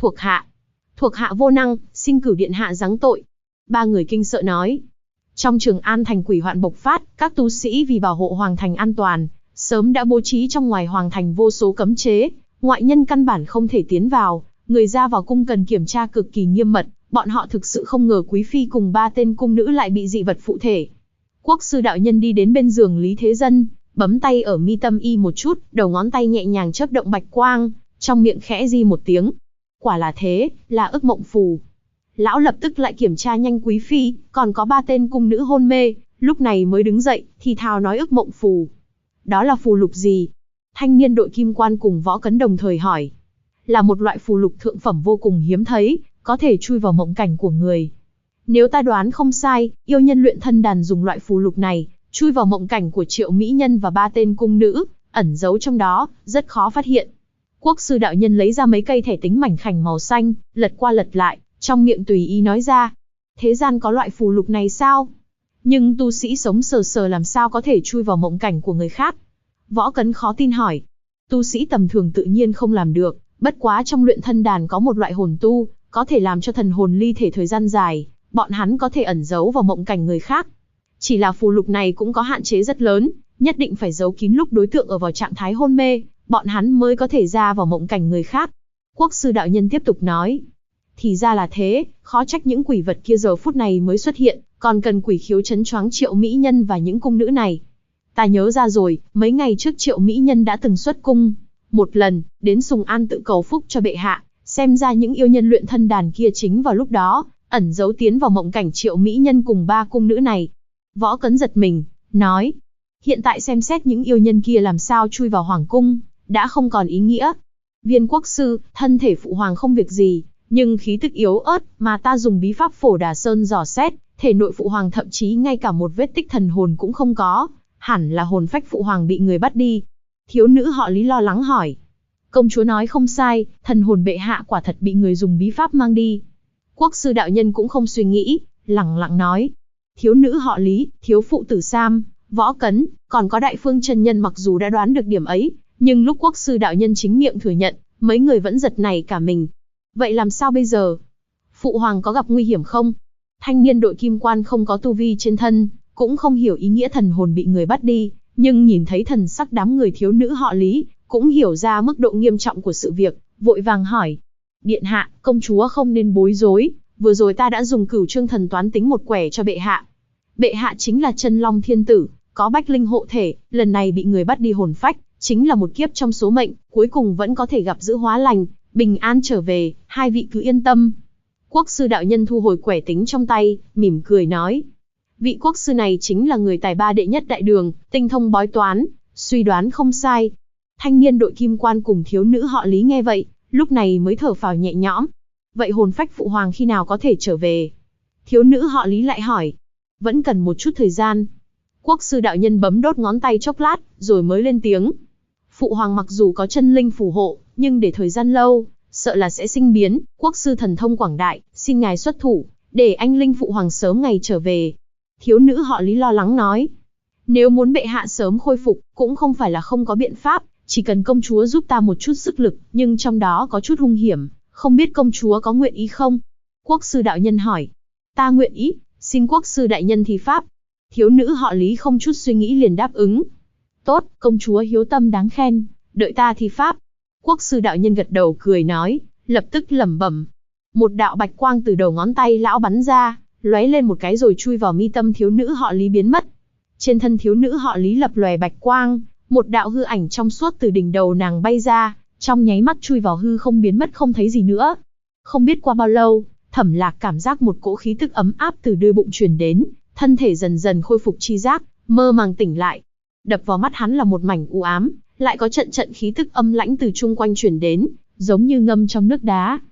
Thuộc hạ vô năng, xin cửu điện hạ giáng tội. 3 người kinh sợ nói. Trong Trường An thành quỷ hoạn bộc phát, các tu sĩ vì bảo hộ hoàng thành an toàn, sớm đã bố trí trong ngoài hoàng thành vô số cấm chế, ngoại nhân căn bản không thể tiến vào, người ra vào cung cần kiểm tra cực kỳ nghiêm mật, bọn họ thực sự không ngờ quý phi cùng 3 tên cung nữ lại bị dị vật phụ thể. Quốc sư đạo nhân đi đến bên giường Lý Thế Dân, bấm tay ở mi tâm y một chút, đầu ngón tay nhẹ nhàng chớp động bạch quang, trong miệng khẽ di một tiếng. Quả là thế, là ức mộng phù. Lão lập tức lại kiểm tra nhanh quý phi, còn có 3 tên cung nữ hôn mê, lúc này mới đứng dậy, thì thào nói ức mộng phù. Đó là phù lục gì? Thanh niên đội kim quan cùng Võ Cấn đồng thời hỏi. Là một loại phù lục thượng phẩm vô cùng hiếm thấy, có thể chui vào mộng cảnh của người. Nếu ta đoán không sai, yêu nhân luyện thân đàn dùng loại phù lục này, chui vào mộng cảnh của Triệu mỹ nhân và 3 tên cung nữ, ẩn giấu trong đó, rất khó phát hiện. Quốc sư đạo nhân lấy ra mấy cây thẻ tính mảnh khảnh màu xanh, lật qua lật lại, trong miệng tùy ý nói ra. Thế gian có loại phù lục này sao? Nhưng tu sĩ sống sờ sờ làm sao có thể chui vào mộng cảnh của người khác? Võ Cấn khó tin hỏi. Tu sĩ tầm thường tự nhiên không làm được, bất quá trong luyện thân đàn có một loại hồn tu, có thể làm cho thần hồn ly thể thời gian dài, bọn hắn có thể ẩn giấu vào mộng cảnh người khác. Chỉ là phù lục này cũng có hạn chế rất lớn, nhất định phải giấu kín lúc đối tượng ở vào trạng thái hôn mê, bọn hắn mới có thể ra vào mộng cảnh người khác. Quốc sư đạo nhân tiếp tục nói. Thì ra là thế, khó trách những quỷ vật kia giờ phút này mới xuất hiện, còn cần quỷ khiếu trấn choáng Triệu mỹ nhân và những cung nữ này. Ta nhớ ra rồi, mấy ngày trước Triệu mỹ nhân đã từng xuất cung một lần, đến Sùng An tự cầu phúc cho bệ hạ, xem ra những yêu nhân luyện thân đàn kia chính vào lúc đó, ẩn giấu tiến vào mộng cảnh Triệu mỹ nhân cùng 3 cung nữ này. Võ Cấn giật mình, nói, hiện tại xem xét những yêu nhân kia làm sao chui vào hoàng cung, đã không còn ý nghĩa. Viên quốc sư, thân thể phụ hoàng không việc gì, nhưng khí tức yếu ớt mà ta dùng bí pháp Phổ Đà Sơn dò xét, thể nội phụ hoàng thậm chí ngay cả một vết tích thần hồn cũng không có, hẳn là hồn phách phụ hoàng bị người bắt đi. Thiếu nữ họ Lý lo lắng hỏi. Công chúa nói không sai, thần hồn bệ hạ quả thật bị người dùng bí pháp mang đi. Quốc sư đạo nhân cũng không suy nghĩ, lẳng lặng nói. Thiếu nữ họ Lý, thiếu phụ Tử Sam, Võ Cấn, còn có Đại Phương chân nhân mặc dù đã đoán được điểm ấy, nhưng lúc quốc sư đạo nhân chính miệng thừa nhận, mấy người vẫn giật nảy cả mình. Vậy làm sao bây giờ? Phụ hoàng có gặp nguy hiểm không? Thanh niên đội kim quan không có tu vi trên thân, cũng không hiểu ý nghĩa thần hồn bị người bắt đi, nhưng nhìn thấy thần sắc đám người thiếu nữ họ Lý, cũng hiểu ra mức độ nghiêm trọng của sự việc, vội vàng hỏi. Điện hạ, công chúa không nên bối rối, vừa rồi ta đã dùng Cửu Chương Thần Toán tính một quẻ cho bệ hạ. Bệ hạ chính là Chân Long Thiên Tử, có bách linh hộ thể, lần này bị người bắt đi hồn phách, chính là một kiếp trong số mệnh, cuối cùng vẫn có thể gặp giữ hóa lành, bình an trở về, hai vị cứ yên tâm. Quốc sư đạo nhân thu hồi quẻ tính trong tay, mỉm cười nói. Vị quốc sư này chính là người tài ba đệ nhất đại đường, tinh thông bói toán, suy đoán không sai. Thanh niên đội kim quan cùng thiếu nữ họ Lý nghe vậy, lúc này mới thở phào nhẹ nhõm. Vậy hồn phách phụ hoàng khi nào có thể trở về? Thiếu nữ họ Lý lại hỏi. Vẫn cần một chút thời gian. Quốc sư đạo nhân bấm đốt ngón tay chốc lát, rồi mới lên tiếng. Phụ hoàng mặc dù có chân linh phù hộ, nhưng để thời gian lâu, sợ là sẽ sinh biến. Quốc sư thần thông quảng đại, xin ngài xuất thủ, để anh linh phụ hoàng sớm ngày trở về. Thiếu nữ họ Lý lo lắng nói. Nếu muốn bệ hạ sớm khôi phục, cũng không phải là không có biện pháp, chỉ cần công chúa giúp ta một chút sức lực, nhưng trong đó có chút hung hiểm, không biết công chúa có nguyện ý không? Quốc sư đạo nhân hỏi. Ta nguyện ý, xin quốc sư đại nhân thi pháp. Thiếu nữ họ Lý không chút suy nghĩ liền đáp ứng. Tốt, công chúa hiếu tâm đáng khen, đợi ta thi pháp. Quốc sư đạo nhân gật đầu cười nói, lập tức lẩm bẩm. Một đạo bạch quang từ đầu ngón tay lão bắn ra, lóe lên một cái rồi chui vào mi tâm thiếu nữ họ Lý biến mất. Trên thân thiếu nữ họ Lý lập lòe bạch quang, một đạo hư ảnh trong suốt từ đỉnh đầu nàng bay ra, trong nháy mắt chui vào hư không biến mất không thấy gì nữa. Không biết qua bao lâu, Thẩm Lạc cảm giác một cỗ khí tức ấm áp từ đôi bụng truyền đến, thân thể dần dần khôi phục tri giác, mơ màng tỉnh lại. Đập vào mắt hắn là một mảnh u ám, lại có trận trận khí tức âm lãnh từ chung quanh truyền đến, giống như ngâm trong nước đá.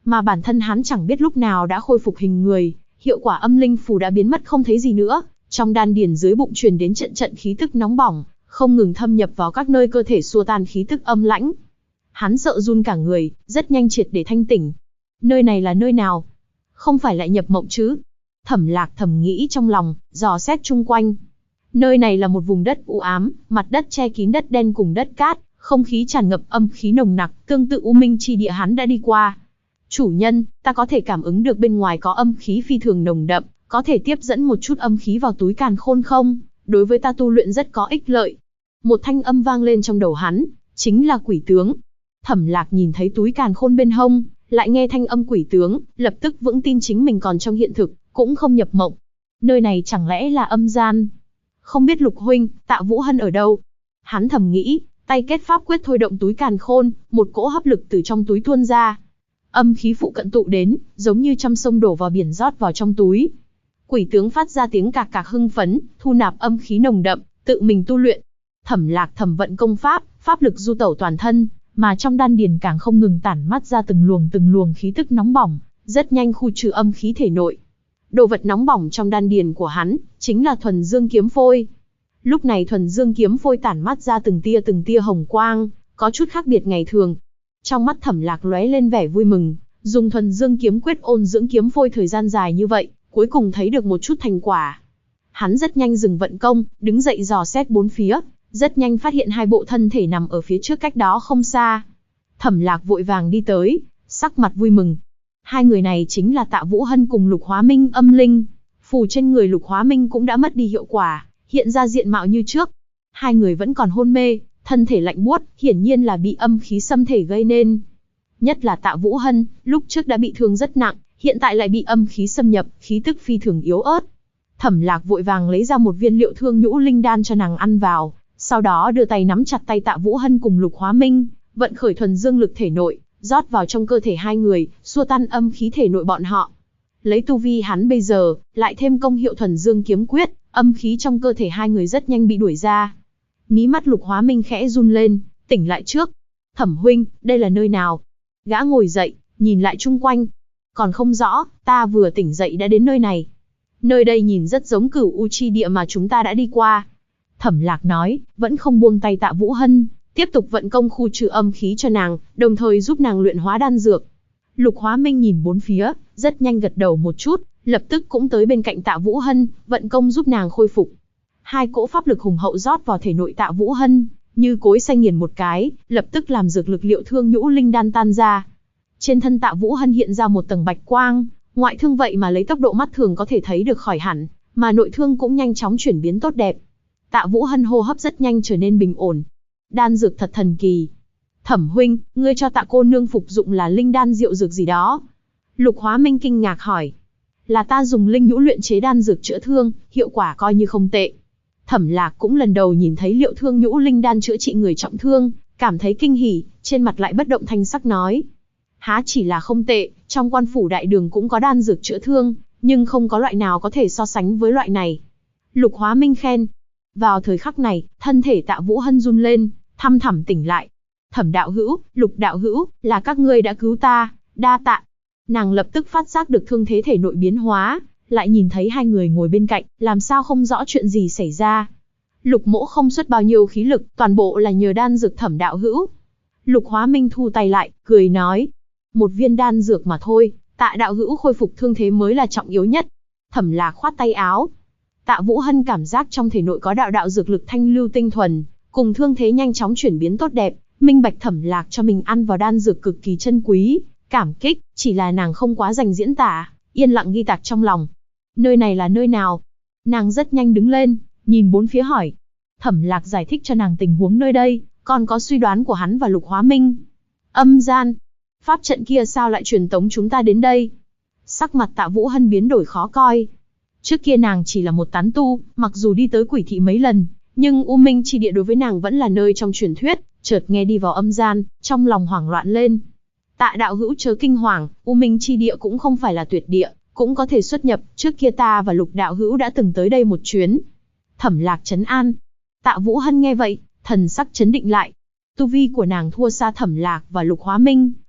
mà bản thân hắn chẳng biết lúc nào đã khôi phục hình người, hiệu quả âm linh phù đã biến mất không thấy gì nữa, trong đan điền dưới bụng truyền đến trận trận khí tức nóng bỏng, không ngừng thâm nhập vào các nơi cơ thể xua tan khí tức âm lãnh. Hắn sợ run cả người, rất nhanh triệt để thanh tỉnh. Nơi này là nơi nào? Không phải lại nhập mộng chứ? Thẩm Lạc thầm nghĩ trong lòng, dò xét chung quanh. Nơi này là một vùng đất u ám, mặt đất che kín đất đen cùng đất cát, không khí tràn ngập âm khí nồng nặc, tương tự U Minh chi địa hắn đã đi qua. Chủ nhân, ta có thể cảm ứng được bên ngoài có âm khí phi thường nồng đậm, có thể tiếp dẫn một chút âm khí vào túi càn khôn không? Đối với ta tu luyện rất có ích lợi. Một thanh âm vang lên trong đầu hắn, chính là quỷ tướng. Thẩm Lạc nhìn thấy túi càn khôn bên hông, lại nghe thanh âm quỷ tướng, lập tức vững tin chính mình còn trong hiện thực, cũng không nhập mộng. Nơi này chẳng lẽ là âm gian? Không biết Lục huynh, Tạ Vũ Hân ở đâu? Hắn thầm nghĩ, tay kết pháp quyết thôi động túi càn khôn, một cỗ hấp lực từ trong túi tuôn ra. Âm khí phụ cận tụ đến, giống như trăm sông đổ vào biển rót vào trong túi. Quỷ tướng phát ra tiếng cạc cạc hưng phấn, thu nạp âm khí nồng đậm, tự mình tu luyện. Thẩm Lạc thầm vận công pháp, pháp lực du tẩu toàn thân, mà trong đan điền càng không ngừng tản mắt ra từng luồng khí tức nóng bỏng, rất nhanh khu trừ âm khí thể nội. Đồ vật nóng bỏng trong đan điền của hắn, chính là thuần dương kiếm phôi. Lúc này thuần dương kiếm phôi tản mắt ra từng tia hồng quang, có chút khác biệt ngày thường. Trong mắt Thẩm Lạc lóe lên vẻ vui mừng, dùng thuần dương kiếm quyết ôn dưỡng kiếm phôi thời gian dài như vậy, cuối cùng thấy được một chút thành quả. Hắn rất nhanh dừng vận công, đứng dậy dò xét bốn phía, rất nhanh phát hiện hai bộ thân thể nằm ở phía trước cách đó không xa. Thẩm Lạc vội vàng đi tới, sắc mặt vui mừng. Hai người này chính là Tạ Vũ Hân cùng Lục Hóa Minh âm linh. Phù trên người Lục Hóa Minh cũng đã mất đi hiệu quả, hiện ra diện mạo như trước. Hai người vẫn còn hôn mê, thân thể lạnh buốt, hiển nhiên là bị âm khí xâm thể gây nên. Nhất là Tạ Vũ Hân, lúc trước đã bị thương rất nặng, hiện tại lại bị âm khí xâm nhập, khí tức phi thường yếu ớt. Thẩm Lạc vội vàng lấy ra một viên liệu thương nhũ linh đan cho nàng ăn vào, sau đó đưa tay nắm chặt tay Tạ Vũ Hân cùng Lục Hóa Minh, vận khởi thuần dương lực thể nội, rót vào trong cơ thể hai người, xua tan âm khí thể nội bọn họ. Lấy tu vi hắn bây giờ, lại thêm công hiệu thuần dương kiếm quyết, âm khí trong cơ thể hai người rất nhanh bị đuổi ra. Mí mắt Lục Hóa Minh khẽ run lên, tỉnh lại trước. Thẩm huynh, đây là nơi nào? Gã ngồi dậy, nhìn lại chung quanh. Còn không rõ, ta vừa tỉnh dậy đã đến nơi này. Nơi đây nhìn rất giống Cửu U chi địa mà chúng ta đã đi qua. Thẩm Lạc nói, vẫn không buông tay Tạ Vũ Hân, tiếp tục vận công khu trừ âm khí cho nàng, đồng thời giúp nàng luyện hóa đan dược. Lục Hóa Minh nhìn bốn phía, rất nhanh gật đầu một chút, lập tức cũng tới bên cạnh Tạ Vũ Hân, vận công giúp nàng khôi phục. Hai cỗ pháp lực hùng hậu rót vào thể nội Tạ Vũ Hân, như cối xay nghiền một cái, lập tức làm dược lực liệu thương nhũ linh đan tan ra. Trên thân Tạ Vũ Hân hiện ra một tầng bạch quang, ngoại thương vậy mà lấy tốc độ mắt thường có thể thấy được khỏi hẳn, mà nội thương cũng nhanh chóng chuyển biến tốt đẹp. Tạ Vũ Hân hô hấp rất nhanh trở nên bình ổn. Đan dược thật thần kỳ. Thẩm huynh, ngươi cho Tạ cô nương phục dụng là linh đan diệu dược gì đó? Lục Hóa Minh kinh ngạc hỏi. Là ta dùng linh nhũ luyện chế đan dược chữa thương, hiệu quả coi như không tệ. Thẩm Lạc cũng lần đầu nhìn thấy liệu thương nhũ linh đan chữa trị người trọng thương, cảm thấy kinh hỉ, trên mặt lại bất động thanh sắc nói. Há chỉ là không tệ, trong quan phủ đại đường cũng có đan dược chữa thương, nhưng không có loại nào có thể so sánh với loại này. Lục Hóa Minh khen. Vào thời khắc này, thân thể Tạ Vũ Hân run lên, thăm thẳm tỉnh lại. Thẩm đạo hữu, Lục đạo hữu, là các ngươi đã cứu ta, đa tạ. Nàng lập tức phát giác được thương thế thể nội biến hóa, lại nhìn thấy hai người ngồi bên cạnh, làm sao không rõ chuyện gì xảy ra. Lục mỗ không xuất bao nhiêu khí lực, toàn bộ là nhờ đan dược Thẩm đạo hữu. Lục Hóa Minh thu tay lại, cười nói. Một viên đan dược mà thôi, Tạ đạo hữu khôi phục thương thế mới là trọng yếu nhất. Thẩm Lạc khoát tay áo. Tạ Vũ Hân cảm giác trong thể nội có đạo dược lực thanh lưu tinh thuần, cùng thương thế nhanh chóng chuyển biến tốt đẹp, minh bạch Thẩm Lạc cho mình ăn vào đan dược cực kỳ chân quý, cảm kích, chỉ là nàng không quá dành diễn tả, yên lặng ghi tạc trong lòng. Nơi này là nơi nào? Nàng rất nhanh đứng lên, nhìn bốn phía hỏi. Thẩm Lạc giải thích cho nàng tình huống nơi đây, còn có suy đoán của hắn và Lục Hóa Minh. Âm gian. Pháp trận kia sao lại truyền tống chúng ta đến đây? Sắc mặt Tạ Vũ Hân biến đổi khó coi. Trước kia nàng chỉ là một tán tu, mặc dù đi tới Quỷ thị mấy lần, nhưng U Minh chi địa đối với nàng vẫn là nơi trong truyền thuyết, chợt nghe đi vào âm gian, trong lòng hoảng loạn lên. Tạ đạo hữu chớ kinh hoàng, U Minh chi địa cũng không phải là tuyệt địa, cũng có thể xuất nhập, trước kia ta và Lục đạo hữu đã từng tới đây một chuyến. Thẩm Lạc trấn an. Tạ Vũ Hân nghe vậy, thần sắc chấn định lại. Tu vi của nàng thua xa Thẩm Lạc và Lục Hóa Minh,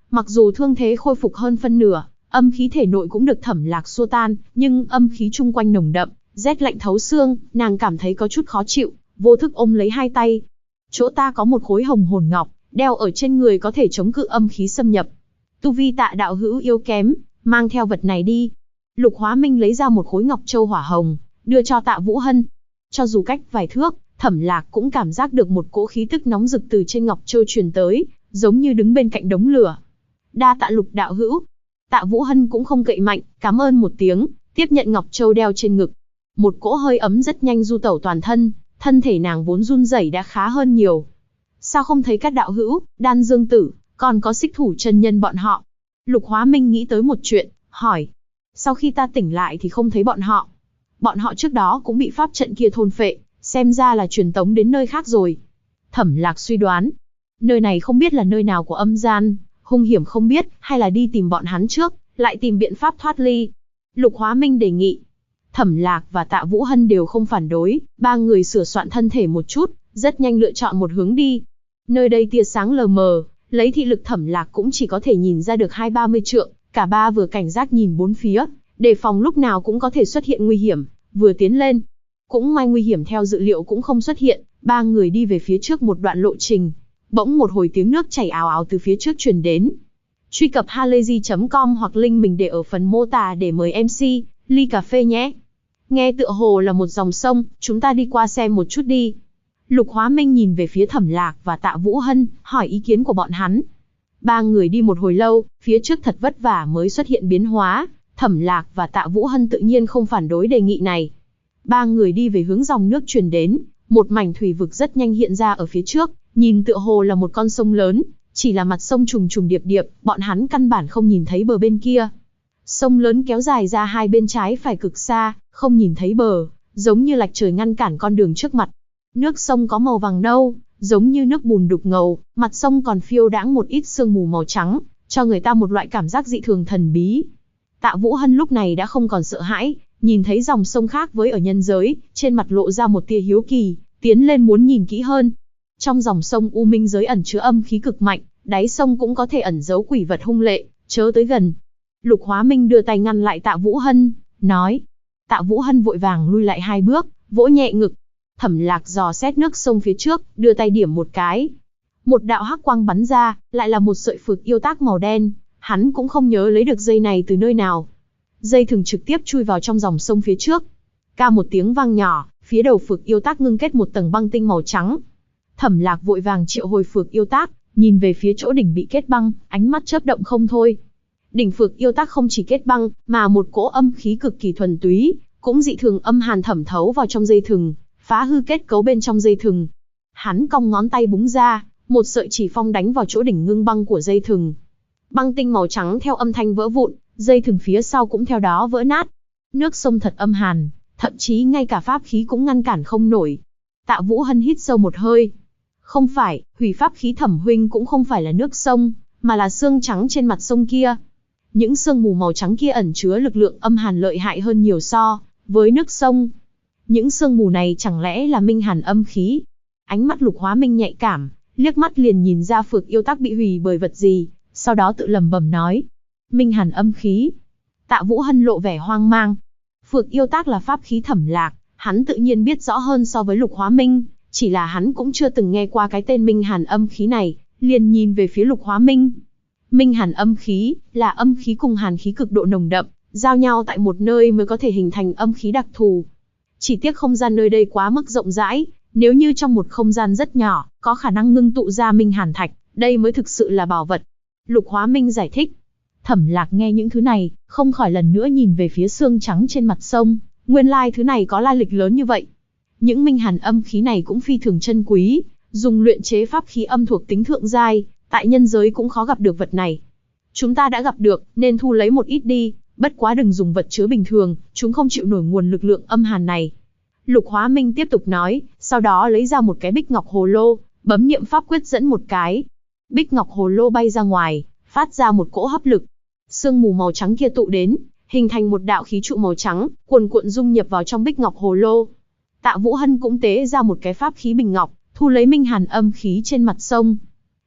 Mặc dù thương thế khôi phục hơn phân nửa, âm khí thể nội cũng được Thẩm Lạc xua tan, nhưng âm khí chung quanh nồng đậm, rét lạnh thấu xương, nàng cảm thấy có chút khó chịu, vô thức ôm lấy hai tay. Chỗ ta có một khối hồng hồn ngọc, đeo ở trên người có thể chống cự âm khí xâm nhập. Tu vi Tạ đạo hữu yếu kém, mang theo vật này đi. Lục Hóa Minh lấy ra một khối ngọc châu hỏa hồng, đưa cho Tạ Vũ Hân. Cho dù cách vài thước, Thẩm Lạc cũng cảm giác được một cỗ khí tức nóng rực từ trên ngọc châu truyền tới, giống như đứng bên cạnh đống lửa. Đa tạ Lục đạo hữu. Tạ Vũ Hân cũng không cậy mạnh, cảm ơn một tiếng, tiếp nhận ngọc châu đeo trên ngực. Một cỗ hơi ấm rất nhanh du tẩu toàn thân, thân thể nàng vốn run rẩy đã khá hơn nhiều. Sao không thấy các đạo hữu, Đan Dương Tử, còn có Xích Thủ chân nhân bọn họ? Lục Hóa Minh nghĩ tới một chuyện, hỏi. Sau khi ta tỉnh lại thì không thấy bọn họ. Bọn họ trước đó cũng bị pháp trận kia thôn phệ, xem ra là truyền tống đến nơi khác rồi. Thẩm Lạc suy đoán, nơi này không biết là nơi nào của âm gian, hung hiểm không biết, hay là đi tìm bọn hắn trước, lại tìm biện pháp thoát ly. Lục Hóa Minh đề nghị. Thẩm Lạc và Tạ Vũ Hân đều không phản đối, ba người sửa soạn thân thể một chút, rất nhanh lựa chọn một hướng đi. Nơi đây tia sáng lờ mờ, lấy thị lực Thẩm Lạc cũng chỉ có thể nhìn ra được 20-30 trượng, cả ba vừa cảnh giác nhìn bốn phía, đề phòng lúc nào cũng có thể xuất hiện nguy hiểm, vừa tiến lên. Cũng may nguy hiểm theo dự liệu cũng không xuất hiện, ba người đi về phía trước một đoạn lộ trình. Bỗng một hồi tiếng nước chảy ào ào từ phía trước truyền đến. Truy cập halayzi.com hoặc link mình để ở phần mô tả để mời MC, ly cà phê nhé. Nghe tựa hồ là một dòng sông, chúng ta đi qua xem một chút đi. Lục Hóa Minh nhìn về phía Thẩm Lạc và Tạ Vũ Hân, hỏi ý kiến của bọn hắn. Ba người đi một hồi lâu, phía trước thật vất vả mới xuất hiện biến hóa. Thẩm Lạc và Tạ Vũ Hân tự nhiên không phản đối đề nghị này. Ba người đi về hướng dòng nước truyền đến, một mảnh thủy vực rất nhanh hiện ra ở phía trước, nhìn tựa hồ là một con sông lớn, chỉ là mặt sông trùng trùng điệp điệp, bọn hắn căn bản không nhìn thấy bờ bên kia. Sông lớn kéo dài ra hai bên trái phải cực xa, không nhìn thấy bờ, giống như lạch trời ngăn cản con đường trước mặt. Nước sông có màu vàng nâu, giống như nước bùn đục ngầu, mặt sông còn phiêu đãng một ít sương mù màu trắng, cho người ta một loại cảm giác dị thường thần bí. Tạ Vũ Hân lúc này đã không còn sợ hãi, nhìn thấy dòng sông khác với ở nhân giới, trên mặt lộ ra một tia hiếu kỳ, tiến lên muốn nhìn kỹ hơn. Trong dòng sông U Minh giới ẩn chứa âm khí cực mạnh, đáy sông cũng có thể ẩn giấu quỷ vật hung lệ, chớ tới gần. Lục Hóa Minh đưa tay ngăn lại Tạ Vũ Hân, nói. Tạ Vũ Hân vội vàng lui lại hai bước, vỗ nhẹ ngực. Thẩm Lạc dò xét nước sông phía trước, đưa tay điểm một cái. Một đạo hắc quang bắn ra, lại là một sợi phược yêu tác màu đen. Hắn cũng không nhớ lấy được dây này từ nơi nào. Dây thừng trực tiếp chui vào trong dòng sông phía trước. Ca một tiếng vang nhỏ, phía đầu phược yêu tác ngưng kết một tầng băng tinh màu trắng. Thẩm Lạc vội vàng triệu hồi phược yêu tác, nhìn về phía chỗ đỉnh bị kết băng, ánh mắt chớp động không thôi. Đỉnh phược yêu tác không chỉ kết băng, mà một cỗ âm khí cực kỳ thuần túy, cũng dị thường âm hàn thẩm thấu vào trong dây thừng, phá hư kết cấu bên trong dây thừng. Hắn cong ngón tay búng ra, một sợi chỉ phong đánh vào chỗ đỉnh ngưng băng của dây thừng. Băng tinh màu trắng theo âm thanh vỡ vụn, dây thừng phía sau cũng theo đó vỡ nát. Nước sông thật âm hàn, thậm chí ngay cả pháp khí cũng ngăn cản không nổi. Tạ Vũ Hân hít sâu một hơi. Không phải, hủy pháp khí Thẩm huynh cũng không phải là nước sông, mà là xương trắng trên mặt sông kia. Những sương mù màu trắng kia ẩn chứa lực lượng âm hàn lợi hại hơn nhiều so với nước sông. Những sương mù này chẳng lẽ là minh hàn âm khí? Ánh mắt Lục Hóa Minh nhạy cảm, liếc mắt liền nhìn ra phược yêu tác bị hủy bởi vật gì, sau đó tự lẩm bẩm nói. Minh hàn âm khí. Tạ Vũ Hân lộ vẻ hoang mang. Phược yêu tác là pháp khí Thẩm Lạc, hắn tự nhiên biết rõ hơn so với Lục Hóa Minh, chỉ là hắn cũng chưa từng nghe qua cái tên minh hàn âm khí này, liền nhìn về phía Lục Hóa Minh. Minh hàn âm khí là âm khí cùng hàn khí cực độ nồng đậm, giao nhau tại một nơi mới có thể hình thành âm khí đặc thù. Chỉ tiếc không gian nơi đây quá mức rộng rãi, nếu như trong một không gian rất nhỏ, có khả năng ngưng tụ ra minh hàn thạch, đây mới thực sự là bảo vật. Lục Hóa Minh giải thích. Thẩm Lạc nghe những thứ này, không khỏi lần nữa nhìn về phía xương trắng trên mặt sông, nguyên lai thứ này có lai lịch lớn như vậy. Những minh hàn âm khí này cũng phi thường chân quý, dùng luyện chế pháp khí âm thuộc tính thượng giai, tại nhân giới cũng khó gặp được vật này. Chúng ta đã gặp được, nên thu lấy một ít đi, bất quá đừng dùng vật chứa bình thường, chúng không chịu nổi nguồn lực lượng âm hàn này. Lục Hóa Minh tiếp tục nói, sau đó lấy ra một cái bích ngọc hồ lô, bấm niệm pháp quyết dẫn một cái. Bích ngọc hồ lô bay ra ngoài, phát ra một cỗ hấp lực. Sương mù màu trắng kia tụ đến, hình thành một đạo khí trụ màu trắng, cuồn cuộn dung nhập vào trong bích ngọc hồ lô. Tạ Vũ Hân cũng tế ra một cái pháp khí bình ngọc, thu lấy minh hàn âm khí trên mặt sông.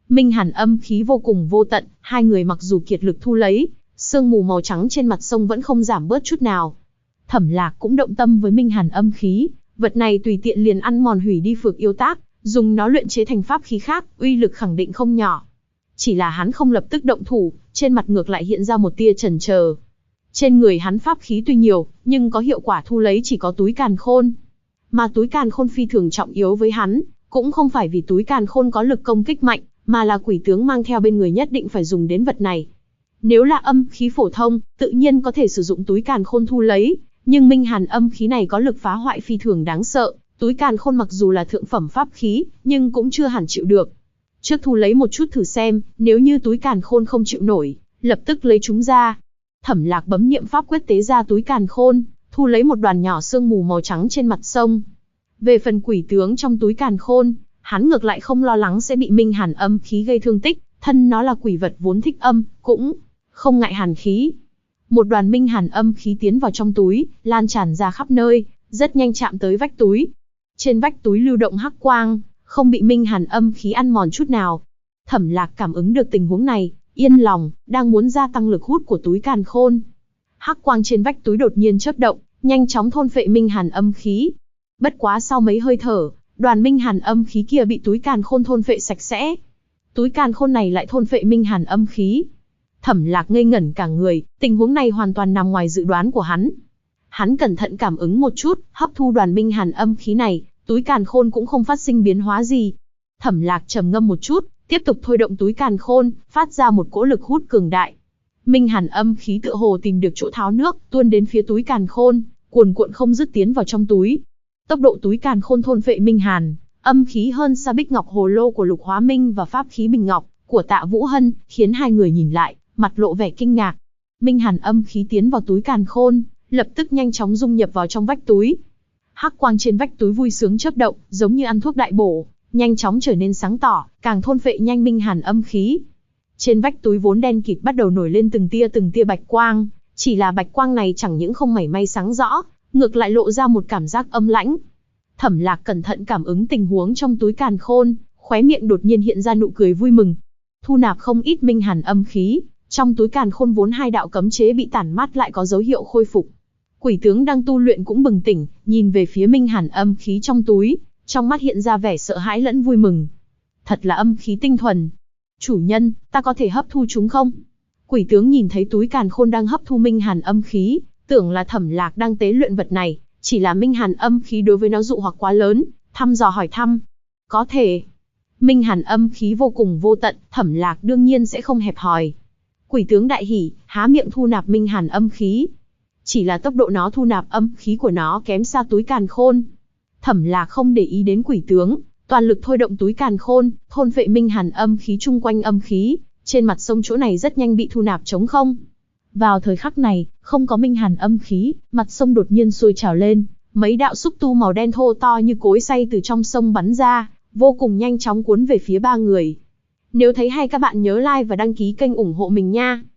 Minh hàn âm khí vô cùng vô tận, hai người mặc dù kiệt lực thu lấy, sương mù màu trắng trên mặt sông vẫn không giảm bớt chút nào. Thẩm Lạc cũng động tâm với minh hàn âm khí, vật này tùy tiện liền ăn mòn hủy đi phược yêu tác, dùng nó luyện chế thành pháp khí khác, uy lực khẳng định không nhỏ. Chỉ là hắn không lập tức động thủ, trên mặt ngược lại hiện ra một tia chần chờ. Trên người hắn pháp khí tuy nhiều, nhưng có hiệu quả thu lấy chỉ có túi càn khôn. Mà túi càn khôn phi thường trọng yếu với hắn, cũng không phải vì túi càn khôn có lực công kích mạnh, mà là quỷ tướng mang theo bên người nhất định phải dùng đến vật này. Nếu là âm khí phổ thông, tự nhiên có thể sử dụng túi càn khôn thu lấy, nhưng minh hàn âm khí này có lực phá hoại phi thường đáng sợ, túi càn khôn mặc dù là thượng phẩm pháp khí, nhưng cũng chưa hẳn chịu được. Trước thu lấy một chút thử xem, nếu như túi càn khôn không chịu nổi, lập tức lấy chúng ra. Thẩm Lạc bấm niệm pháp quyết tế ra túi càn khôn, thu lấy một đoàn nhỏ sương mù màu trắng trên mặt sông. Về phần quỷ tướng trong túi càn khôn, hắn ngược lại không lo lắng sẽ bị minh hàn âm khí gây thương tích, thân nó là quỷ vật vốn thích âm, cũng không ngại hàn khí. Một đoàn minh hàn âm khí tiến vào trong túi, lan tràn ra khắp nơi, rất nhanh chạm tới vách túi. Trên vách túi lưu động hắc quang, không bị minh hàn âm khí ăn mòn chút nào. Thẩm Lạc cảm ứng được tình huống này, yên lòng, đang muốn gia tăng lực hút của túi càn khôn. Hắc quang trên vách túi đột nhiên chớp động, nhanh chóng thôn phệ minh hàn âm khí. Bất quá sau mấy hơi thở, đoàn minh hàn âm khí kia bị túi càn khôn thôn phệ sạch sẽ. Túi càn khôn này lại thôn phệ minh hàn âm khí. Thẩm Lạc ngây ngẩn cả người, tình huống này hoàn toàn nằm ngoài dự đoán của hắn. Hắn cẩn thận cảm ứng một chút, hấp thu đoàn minh hàn âm khí này, túi càn khôn cũng không phát sinh biến hóa gì. Thẩm Lạc trầm ngâm một chút, tiếp tục thôi động túi càn khôn, phát ra một cỗ lực hút cường đại. Minh hàn âm khí tựa hồ tìm được chỗ tháo nước, tuôn đến phía túi càn khôn, cuồn cuộn không dứt tiến vào trong túi. Tốc độ túi càn khôn thôn phệ minh hàn âm khí hơn xa bích ngọc hồ lô của Lục Hóa Minh và pháp khí bình ngọc của Tạ Vũ Hân, khiến hai người nhìn lại, mặt lộ vẻ kinh ngạc. Minh hàn âm khí tiến vào túi càn khôn, lập tức nhanh chóng dung nhập vào trong vách túi. Hắc quang trên vách túi vui sướng chớp động, giống như ăn thuốc đại bổ, nhanh chóng trở nên sáng tỏ, càng thôn phệ nhanh minh hàn âm khí. Trên vách túi vốn đen kịt bắt đầu nổi lên từng tia bạch quang, chỉ là bạch quang này chẳng những không mảy may sáng rõ, ngược lại lộ ra một cảm giác âm lãnh. Thẩm Lạc cẩn thận cảm ứng tình huống trong túi càn khôn, khóe miệng đột nhiên hiện ra nụ cười vui mừng. Thu nạp không ít minh hàn âm khí, trong túi càn khôn vốn hai đạo cấm chế bị tản mát lại có dấu hiệu khôi phục. Quỷ tướng đang tu luyện cũng bừng tỉnh, nhìn về phía minh hàn âm khí trong túi, trong mắt hiện ra vẻ sợ hãi lẫn vui mừng. Thật là âm khí tinh thuần. Chủ nhân, ta có thể hấp thu chúng không? Quỷ tướng nhìn thấy túi càn khôn đang hấp thu minh hàn âm khí, tưởng là Thẩm Lạc đang tế luyện vật này, chỉ là minh hàn âm khí đối với nó dụ hoặc quá lớn, thăm dò hỏi thăm. Có thể. Minh hàn âm khí vô cùng vô tận, Thẩm Lạc đương nhiên sẽ không hẹp hòi. Quỷ tướng đại hỉ, há miệng thu nạp minh hàn âm khí. Chỉ là tốc độ nó thu nạp âm khí của nó kém xa túi càn khôn. Thẩm Lạc không để ý đến quỷ tướng, toàn lực thôi động túi càn khôn, thôn phệ minh hàn âm khí chung quanh âm khí, trên mặt sông chỗ này rất nhanh bị thu nạp trống không. Vào thời khắc này, không có minh hàn âm khí, mặt sông đột nhiên sôi trào lên, mấy đạo xúc tu màu đen thô to như cối xay từ trong sông bắn ra, vô cùng nhanh chóng cuốn về phía ba người. Nếu thấy hay các bạn nhớ like và đăng ký kênh ủng hộ mình nha.